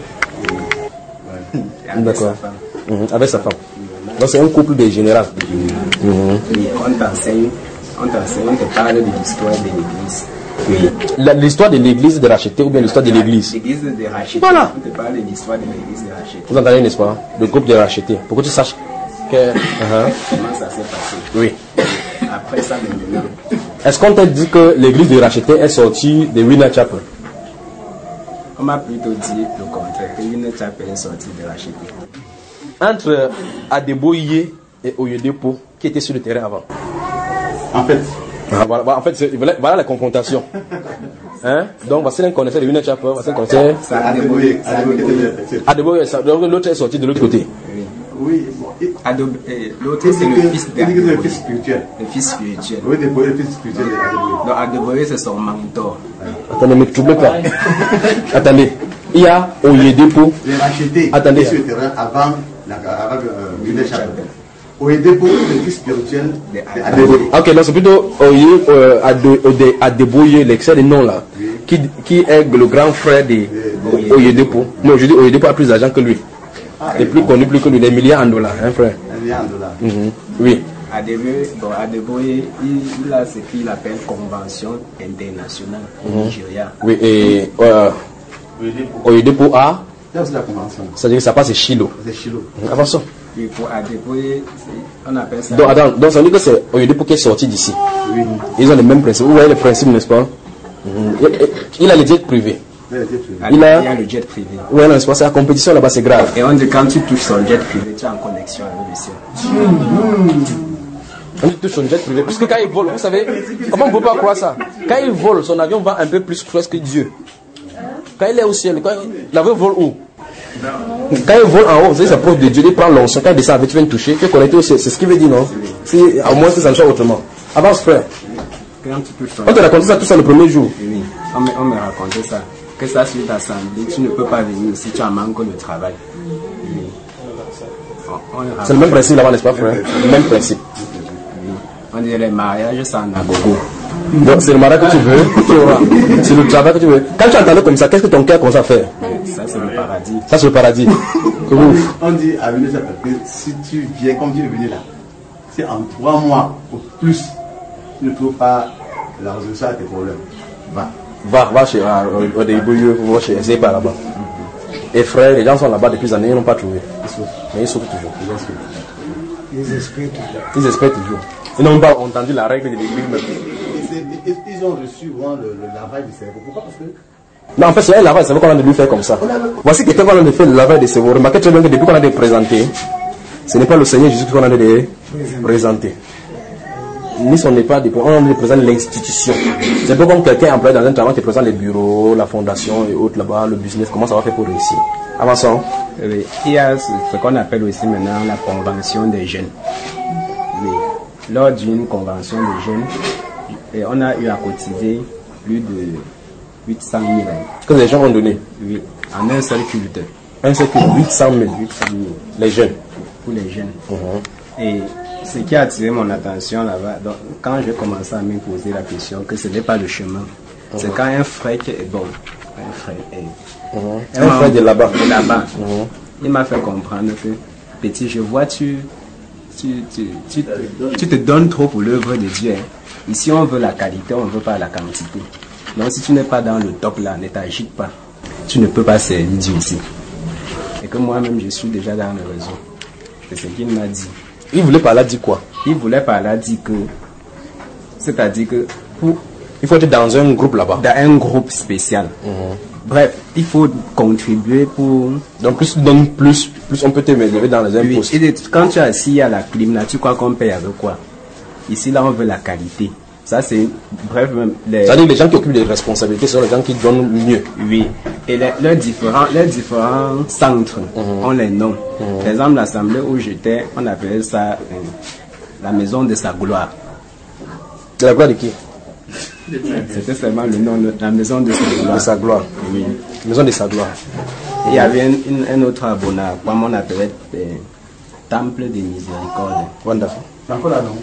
D'accord. Mmh. Avec sa femme. Donc c'est un couple de général. Mmh. Oui, on t'enseigne, on t'enseigne, on te parle de l'histoire de l'église. Oui. L'histoire de l'église de racheter ou bien l'histoire de l'église? L'église de racheter. Voilà. On te parle de l'histoire de l'église de racheter. Vous entendez, n'est-ce pas? Le groupe de racheter. Pour que tu saches que. Uh-huh. Comment ça s'est passé? Oui. Après ça, maintenant. Est-ce qu'on t'a dit que l'église de racheter est sortie de Winner Chapel? On m'a plutôt dit le contraire, que Winner Chapel est sortie de racheter. Entre Adeboye et Oyedepo, qui étaient sur le terrain avant? En fait. Ah, voilà, en fait, voilà la confrontation. Hein? Donc, voici un connaisseur de Winner Chapel, voici un connaisseur. Adeboye. Adeboye, donc l'autre est sorti de l'autre côté. Oui, l'autre c'est le fils le fils spirituel. Le fils spirituel. Oui, le fils spirituel de Donc Adeboye c'est son mentor. Attendez, mais troublez pas. Attendez, il y a Oyedepo. Les rachetés. Attendez. Sur le terrain avant Winner Chapel. Oyedepo, le fils spirituel de Adeboye. Ok, donc c'est plutôt Adeboye, l'excès de nom là, qui, qui est le grand frère de Oyedepo. Non, je dis Oyedepo a plus d'argent que lui. C'est plus connu, plus que lui, des milliards en dollars, hein frère? Un milliard en dollars. Mm-hmm. Oui. Adeboye, bon, Adeboye, il, il a ce qu'il appelle Convention internationale au mm-hmm. Nigeria. Oui, et euh, Oyedepo a. C'est aussi la convention. C'est-à-dire que ça passe, c'est Chilo. C'est Chilo. Avançons. Oui, pour Adeboye, on appelle ça. Donc, attends, donc ça veut dire que c'est Oyedepo qui est sorti d'ici. Oui. Ils ont les mêmes principes. Vous voyez les principes, n'est-ce pas? Mm-hmm. Il, il a les jets privés. Il a, il a le jet privé. Oui, non, c'est pas ça. La compétition là-bas, c'est grave. Et on dit quand tu touches son jet privé, tu es en connexion avec le ciel. Mmh. On touche son jet privé. Puisque quand il vole, vous savez, comment on ne peut pas croire ça? Quand il vole, son avion va un peu plus proche que Dieu. Quand il est au ciel, quand il... l'avion vole où? Quand il vole en haut, vous savez, c'est proche de Dieu. Il prend l'onction. Quand il descend avec, tu viens toucher. Tu es connecté au ciel. C'est ce qu'il veut dire, non? Si, au moins que ça ne soit autrement. Avance, frère. On te racontait ça tout ça le premier jour. Oui, on me, on me racontait ça. Que ça suite assemblée, tu ne peux pas venir si tu as manque de travail. Oui. C'est le même principe là-bas, n'est-ce pas, frère? Le même principe. Oui. On dirait les mariages, c'est en agogo. Donc c'est le mariage que tu veux, c'est le travail que tu veux. Quand tu entends comme ça, qu'est-ce que ton cœur commence à faire? Ça c'est le paradis. Ça c'est le paradis. On dit à venir ça parce que si tu viens comme tu es venu là, c'est en trois mois ou plus, tu ne trouves pas la résolution à tes problèmes. Va. Va, va chez ah, au, au début, va chez Zéba là-bas. Mm-hmm. Et frère, les gens sont là-bas depuis des années, ils n'ont pas trouvé. Mais ils souffrent toujours. Ils espèrent toujours. Ils espèrent toujours. Ils n'ont pas entendu la règle de l'église même. Ils ont reçu vraiment le, le lavage du cerveau. Pourquoi? Parce que. Non, en fait, c'est un lavage de cerveau qu'on a de lui faire comme ça. Voici quelqu'un qu'on a de faire le lavage de cerveau. Remarquez très bien que depuis qu'on a de présenter, ce n'est pas le Seigneur Jésus qu'on a de présenter. Ni son n'est pas de on a de présenter l'institution. C'est pas comme quelqu'un employé dans un travail qui présente les bureaux, la fondation et autres là-bas, le business, comment ça va faire pour réussir. Avançons. Oui, il y a ce, ce qu'on appelle aussi maintenant la convention des jeunes. Oui. Lors d'une convention des jeunes, et on a eu à cotiser plus de huit cent mille. Que les gens ont donné? Oui, en un seul culte. Un seul culte, huit cent mille. Les jeunes. Pour les jeunes. Uh-huh. Et ce qui a attiré mon attention là-bas, donc, quand j'ai commencé à me poser la question que ce n'est pas le chemin, uh-huh. c'est quand un frère qui est bon, un frère est. Uh-huh. Un frère de là-bas. De là-bas. Uh-huh. Il m'a fait comprendre que, petit, je vois, tu, tu, tu, tu, tu te donnes trop pour l'œuvre de Dieu. Hein. Ici, on veut la qualité, on ne veut pas la quantité. Donc, si tu n'es pas dans le top là, ne t'agite pas. Tu ne peux pas servir Dieu ici. Et que moi-même, je suis déjà dans le réseau. C'est ce qu'il m'a dit. Il voulait par là dire quoi? Il voulait par là dire que, c'est-à-dire que, pour, il faut être dans un groupe là-bas. Dans un groupe spécial. Mm-hmm. Bref, il faut contribuer pour. Donc, plus tu donnes plus, plus on peut te mettre dans les impôts. Oui, et quand tu es assis à la clim, là, tu crois qu'on paye avec quoi? Ici, là, on veut la qualité. Ça, c'est. Bref, même. Les... C'est-à-dire que les gens qui occupent des responsabilités sont les gens qui donnent mieux. Oui. Et les, leurs, différents, leurs différents centres mm-hmm. ont les noms. Mm-hmm. Par exemple, l'assemblée où j'étais, on appelait ça euh, la maison de sa gloire. De la gloire de qui? C'était seulement le nom de la maison de sa gloire. De sa gloire. Oui. Maison de sa gloire. Et il y avait un, un autre abonné, comme on appelait euh, Temple de Miséricorde. Wonderful. C'est encore là, non?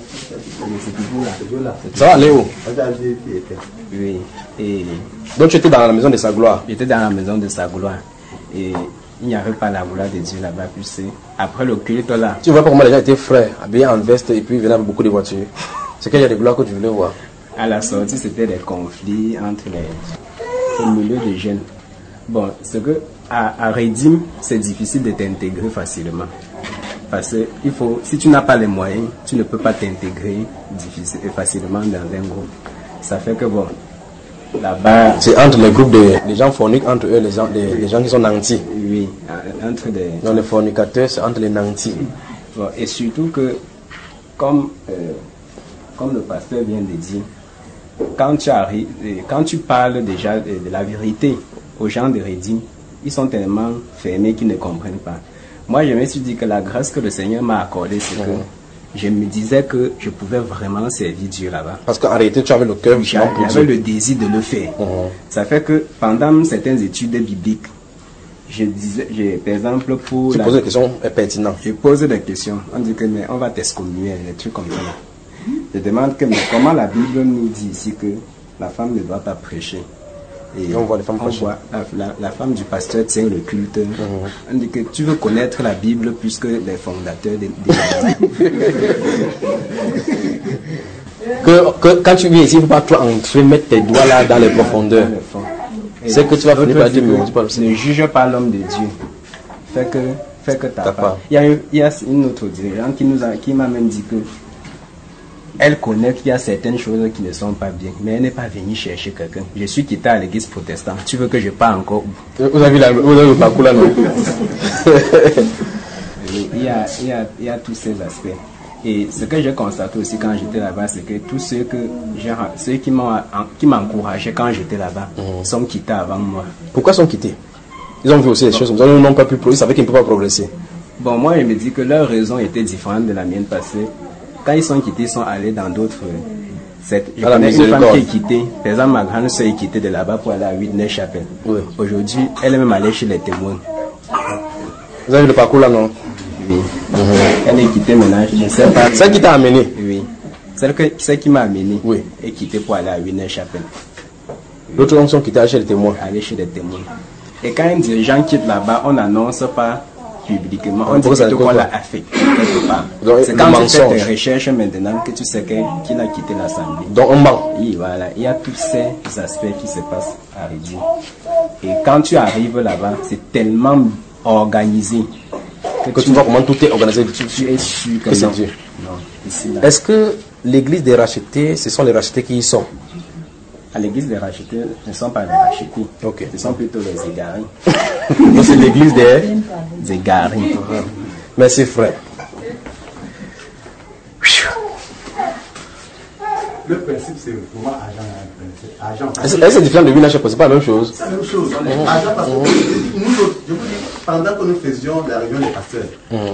Ça va aller où? Oui. Et donc tu étais dans la maison de sa gloire? J'étais dans la maison de sa gloire. Et il n'y avait pas la gloire de Dieu là-bas. Puis c'est après le culte là. Tu vois pas comment les gens étaient frères, habillés en veste et puis ils venaient avec beaucoup de voitures. C'est qu'il y a des gloires que tu voulais voir. À la sortie, c'était des conflits entre les, les milieux des jeunes. Bon, c'est que à, à Redim, c'est difficile de t'intégrer facilement. Parce que il faut, si tu n'as pas les moyens, tu ne peux pas t'intégrer difficile, facilement dans un groupe. Ça fait que bon, là-bas. C'est entre les groupes de les gens forniquent entre eux, les gens, les, les gens qui sont nantis. Oui, entre des. Donc les fornicateurs, c'est entre les nantis. Bon, et surtout que, comme, euh, comme le pasteur vient de dire, quand tu arrives, quand tu parles déjà de, de la vérité aux gens de Redim, ils sont tellement fermés qu'ils ne comprennent pas. Moi, je me suis dit que la grâce que le Seigneur m'a accordée, c'est mmh. que je me disais que je pouvais vraiment servir Dieu là-bas. Parce qu'en réalité, tu avais le cœur. J'avais le désir de le faire. Mmh. Ça fait que pendant certaines études bibliques, je disais, je, par exemple, pour... Tu la, poses des questions pertinentes. Je pose des questions. On dit que mais on va t'excommunier, des trucs comme ça. Je demande que mais comment la Bible nous dit ici que la femme ne doit pas prêcher. Et on voit les femmes on voit la, la, la femme du pasteur tient le culte. Mm-hmm. On dit que tu veux connaître la Bible plus que les fondateurs des de que, que quand tu viens ici, il ne faut pas trop entrer, mettre tes doigts là dans les profondeurs. C'est que tu vas finir par dire ne juge pas l'homme de Dieu. Fait que, fait que ta part. Il y a, il y a une autre dirigeante qui nous a, qui m'a même dit que elle connaît qu'il y a certaines choses qui ne sont pas bien, mais elle n'est pas venue chercher quelqu'un. Je suis quitté à l'église protestante. Tu veux que je parte encore? Vous avez, la, vous avez le parcours là, non? il, y a, il, y a, il y a tous ces aspects. Et ce que j'ai constaté aussi quand j'étais là-bas, c'est que tous ceux, que ceux qui m'ont qui m'encourageaient quand j'étais là-bas mmh. sont quittés avant moi. Pourquoi sont quittés? Ils ont vu aussi les bon. choses, ils n'ont pas pu progresser, ils savaient qu'ils ne peuvent pas progresser. Bon, moi, je me dis que leur raison était différente de la mienne parce que quand ils sont quittés, ils sont allés dans d'autres. Cette, je connais une femme qui est quittée. Par exemple, ma grande soeur est quittée de là-bas pour aller à Whitney-Chapel. Oui. Aujourd'hui, elle est même allée chez les témoins. Vous avez le parcours là, non? Oui. Mm-hmm. Elle est quittée maintenant. Je ne sais pas. Celle qui t'a amené? Oui. Celle, que, celle qui m'a amené oui. est quittée pour aller à Whitney-Chapel. L'autre gens sont quittés chez les témoins. Aller chez les témoins. Et quand un dirigeant quitte là-bas, on n'annonce pas publiquement. Ah, On dit pourquoi ça plutôt ne qu'on compte l'a pas? affecté quelque part. Donc, C'est le quand tu fais mensonge. tes recherches maintenant que tu sais que- qu'il a quitté l'Assemblée. Donc on ment. Oui, voilà. Il y a tous ces aspects qui se passent à Rédine. Et quand tu arrives là-bas, c'est tellement organisé Que tu vois comment tout est organisé. Tu, tu es sûr que que c'est non. Dieu. Non, ici, là. Est-ce que l'église des rachetés, ce sont les rachetés qui y sont? À l'église des rachetés, ce ne sont pas les rachetés. Ok. Ce sont plutôt les égarés. Donc c'est l'église des... Des égarés. Merci frère. Le principe, c'est vraiment agent. Agent. Est-ce est-ce que c'est différent de Winner Shepherd? C'est pas la même chose. C'est la même chose. Mhm. Agent, parce que Mhm. nous, autres, je vous dis, pendant que nous faisions la réunion des pasteurs, Mhm.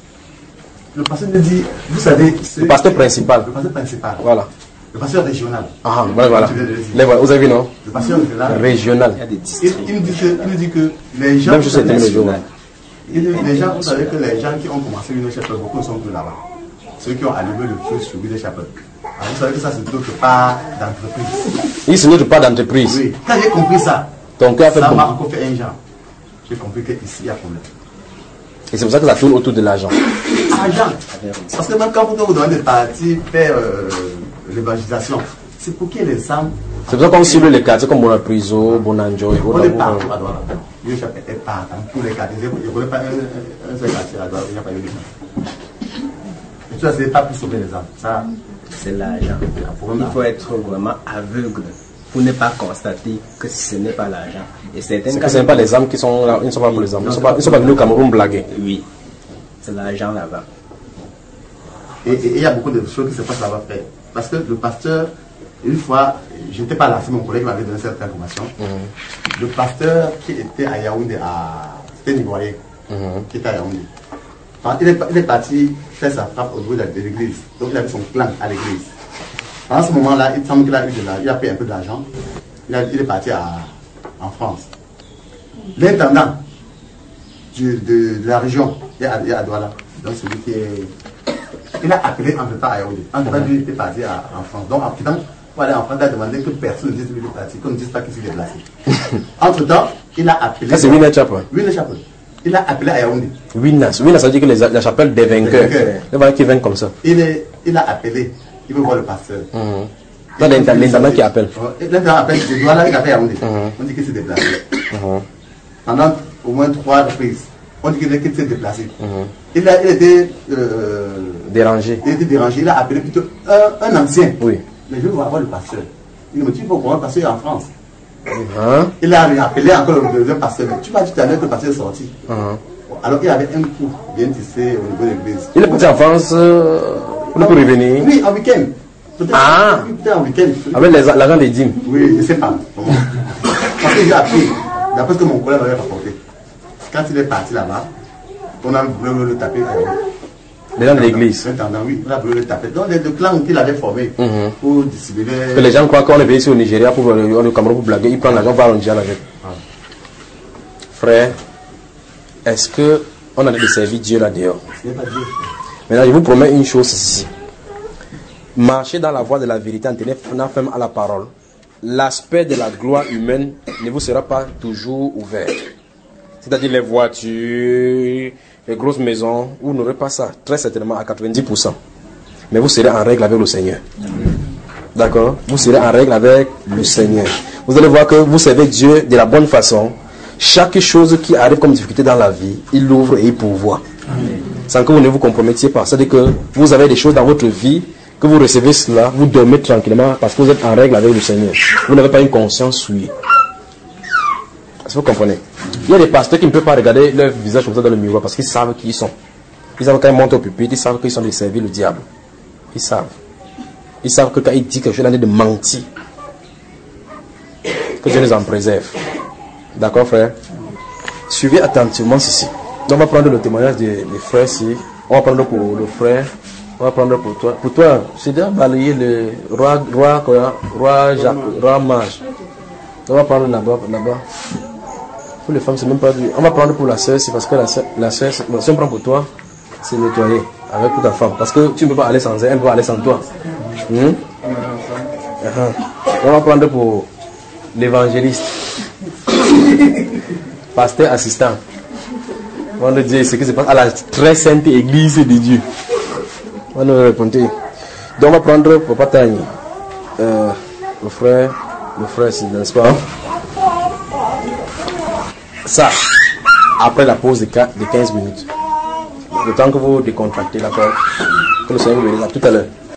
le pasteur nous dit, vous savez, c'est- Le pasteur principal. Le pasteur principal. Voilà. Le pasteur régional. Ah, voilà, voilà. Tu viens de le dire. Les voilà, vous avez vu, non? Le pasteur régional. Régional. Il, il, nous dit que, il nous dit que les gens. Même chose, c'est le jour. Il dit, les gens, vous savez que les gens qui ont commencé une chapelle, beaucoup ne sont plus là-bas. Ceux qui ont allumé le feu sur une chapelle. Alors vous savez que ça, c'est d'autre part d'entreprise. Il se note pas d'entreprise. Oui. Quand j'ai compris ça, Ton cœur a fait ça bon. m'a encore fait un genre. J'ai compris qu'ici, il y a problème. Et c'est pour ça que ça tourne autour de l'argent. Argent. Parce que même quand vous vous donnez des partis, faire euh, l'évangélisation, c'est pour qu'il y ait les âmes. C'est pour ça qu'on cible les quartiers comme Bonapriso, Bonanjo et On est autres. partout à Douala. Une chapelle est partout, dans tous les quartiers. Je ne connais pas un, un, un seul quartier à Douala, il n'y a pas eu de gens. Et tout ça, ce n'est pas pour sauver les âmes. Ça, c'est l'argent. Il faut être vraiment aveugle pour ne pas constater que ce n'est pas l'argent. Et certains C'est cas, que ce n'est pas les âmes qui sont là, ils ne sont pas pour les âmes. Ils ne sont pas, ils sont pas venus au Cameroun blaguer. Oui, c'est l'argent là-bas. et il y a beaucoup de choses qui se passent là-bas, frère. Parce que le pasteur, une fois, je n'étais pas là, c'est mon collègue qui m'avait donné cette information. Mm-hmm. Le pasteur qui était à Yaoundé, à... c'était Nivoyé, mm-hmm. qui était à Yaoundé. Enfin, il, est, il est parti faire sa frappe au niveau de l'église. Donc il avait son clan à l'église. À ce moment-là, il semble qu'il a eu de la, il a pris un peu d'argent. Il, il est parti à, en France. L'intendant de, de, de la région, il est à, à Douala. Donc celui qui est... Il a appelé en même temps à Yaoundé. En tout cas, lui, il était parti à, en France. Donc, en temps, pour aller en France, il a demandé que personne ne dise qu'il est parti, qu'on ne dise pas qu'il s'est déplacé. Entre temps, il a appelé. Ah, c'est Winner Chapel. Winner Chapel. Il a appelé à Yaoundé. Winner, Winner, ça veut dire que les, la chapelle des vainqueurs. Les vainqueurs qui viennent comme ça. Il, est, il a appelé. Il veut voir le pasteur. Mm-hmm. C'est l'intendant qui appelle. L'intendant appelle, je dois là, il appelle Yaoundé. Mm-hmm. On dit qu'il s'est déplacé. Mm-hmm. Pendant au moins trois reprises. On dit qu'il s'est déplacé. Mm-hmm. Il a il était euh, dérangé. Il était dérangé. Il a appelé plutôt un, un ancien. Oui. Mais je veux voir le pasteur. Il me dit, il faut voir le pasteur en France. Hein? Il a appelé encore le deuxième pasteur. Mais tu m'as dit tout à l'heure que le pasteur est sorti. Uh-huh. Alors il avait un coup bien tissé au niveau de l'église. Il est parti en France euh, pour revenir. Oui, en week-end. Peut-être ah. peut-être en week-end. Avec l'argent des dîmes. Oui, je ne sais pas. Parce que j'ai appris, d'après ce que mon collègue m'avait rapporté. Quand il est parti là-bas, on a voulu le taper. Les gens de l'église. Oui, on a voulu le taper. Donc, les deux clans qu'il avait formés mm-hmm. pour dissimuler. Que les gens croient qu'on est venu ici au Nigeria pour le Cameroun pour blaguer, ils prennent l'argent pour aller au Nigeria avec. Ah. Frère, est-ce qu'on a de servir Dieu là dehors? Ce n'est pas Dieu. Maintenant, je vous promets une chose ici. Marchez dans la voie de la vérité en tenant ferme à la parole. L'aspect de la gloire humaine ne vous sera pas toujours ouvert. C'est-à-dire les voitures, les grosses maisons, vous n'aurez pas ça, très certainement à quatre-vingt-dix pour cent. Mais vous serez en règle avec le Seigneur. D'accord? Vous serez en règle avec le Seigneur. Vous allez voir que vous servez Dieu de la bonne façon. Chaque chose qui arrive comme difficulté dans la vie, il l'ouvre et il pourvoit. Sans que vous ne vous compromettiez pas. C'est-à-dire que vous avez des choses dans votre vie, que vous recevez cela, vous dormez tranquillement parce que vous êtes en règle avec le Seigneur. Vous n'avez pas une conscience souillée. Est-ce que vous comprenez? Il y a des pasteurs qui ne peuvent pas regarder leur visage comme ça dans le miroir parce qu'ils savent qui ils sont. Ils savent quand ils montent au pupitre, ils savent qu'ils sont de servir le diable. Ils savent. Ils savent que quand ils disent quelque chose, il est de mentir. Que Dieu les en préserve. D'accord, frère? Suivez attentivement ceci. Donc, on va prendre le témoignage des, des frères ici. On va prendre pour le frère. On va prendre pour toi. Pour toi, c'est déjà balayer le roi, roi, roi, roi, Jacques, roi mage. On va prendre là-bas, là-bas. Pour les femmes, c'est même pas du. On va prendre pour la sœur, c'est parce que la sœur, la sœur, bon, si on prend pour toi, c'est nettoyer avec toute ta femme. Parce que tu ne peux pas aller sans elle, elle ne peut pas aller sans toi. Hmm? Uh-huh. On va prendre pour l'évangéliste. Pasteur assistant. On va dire ce qui se passe à la très sainte église de Dieu. On va nous répondre. Donc on va prendre Papa Tani. Euh, le frère, le frère, c'est n'est-ce pas? Ça, après la pause de quinze minutes. Le temps que vous décontractez la corde, que le Seigneur vous bénisse. À tout à l'heure.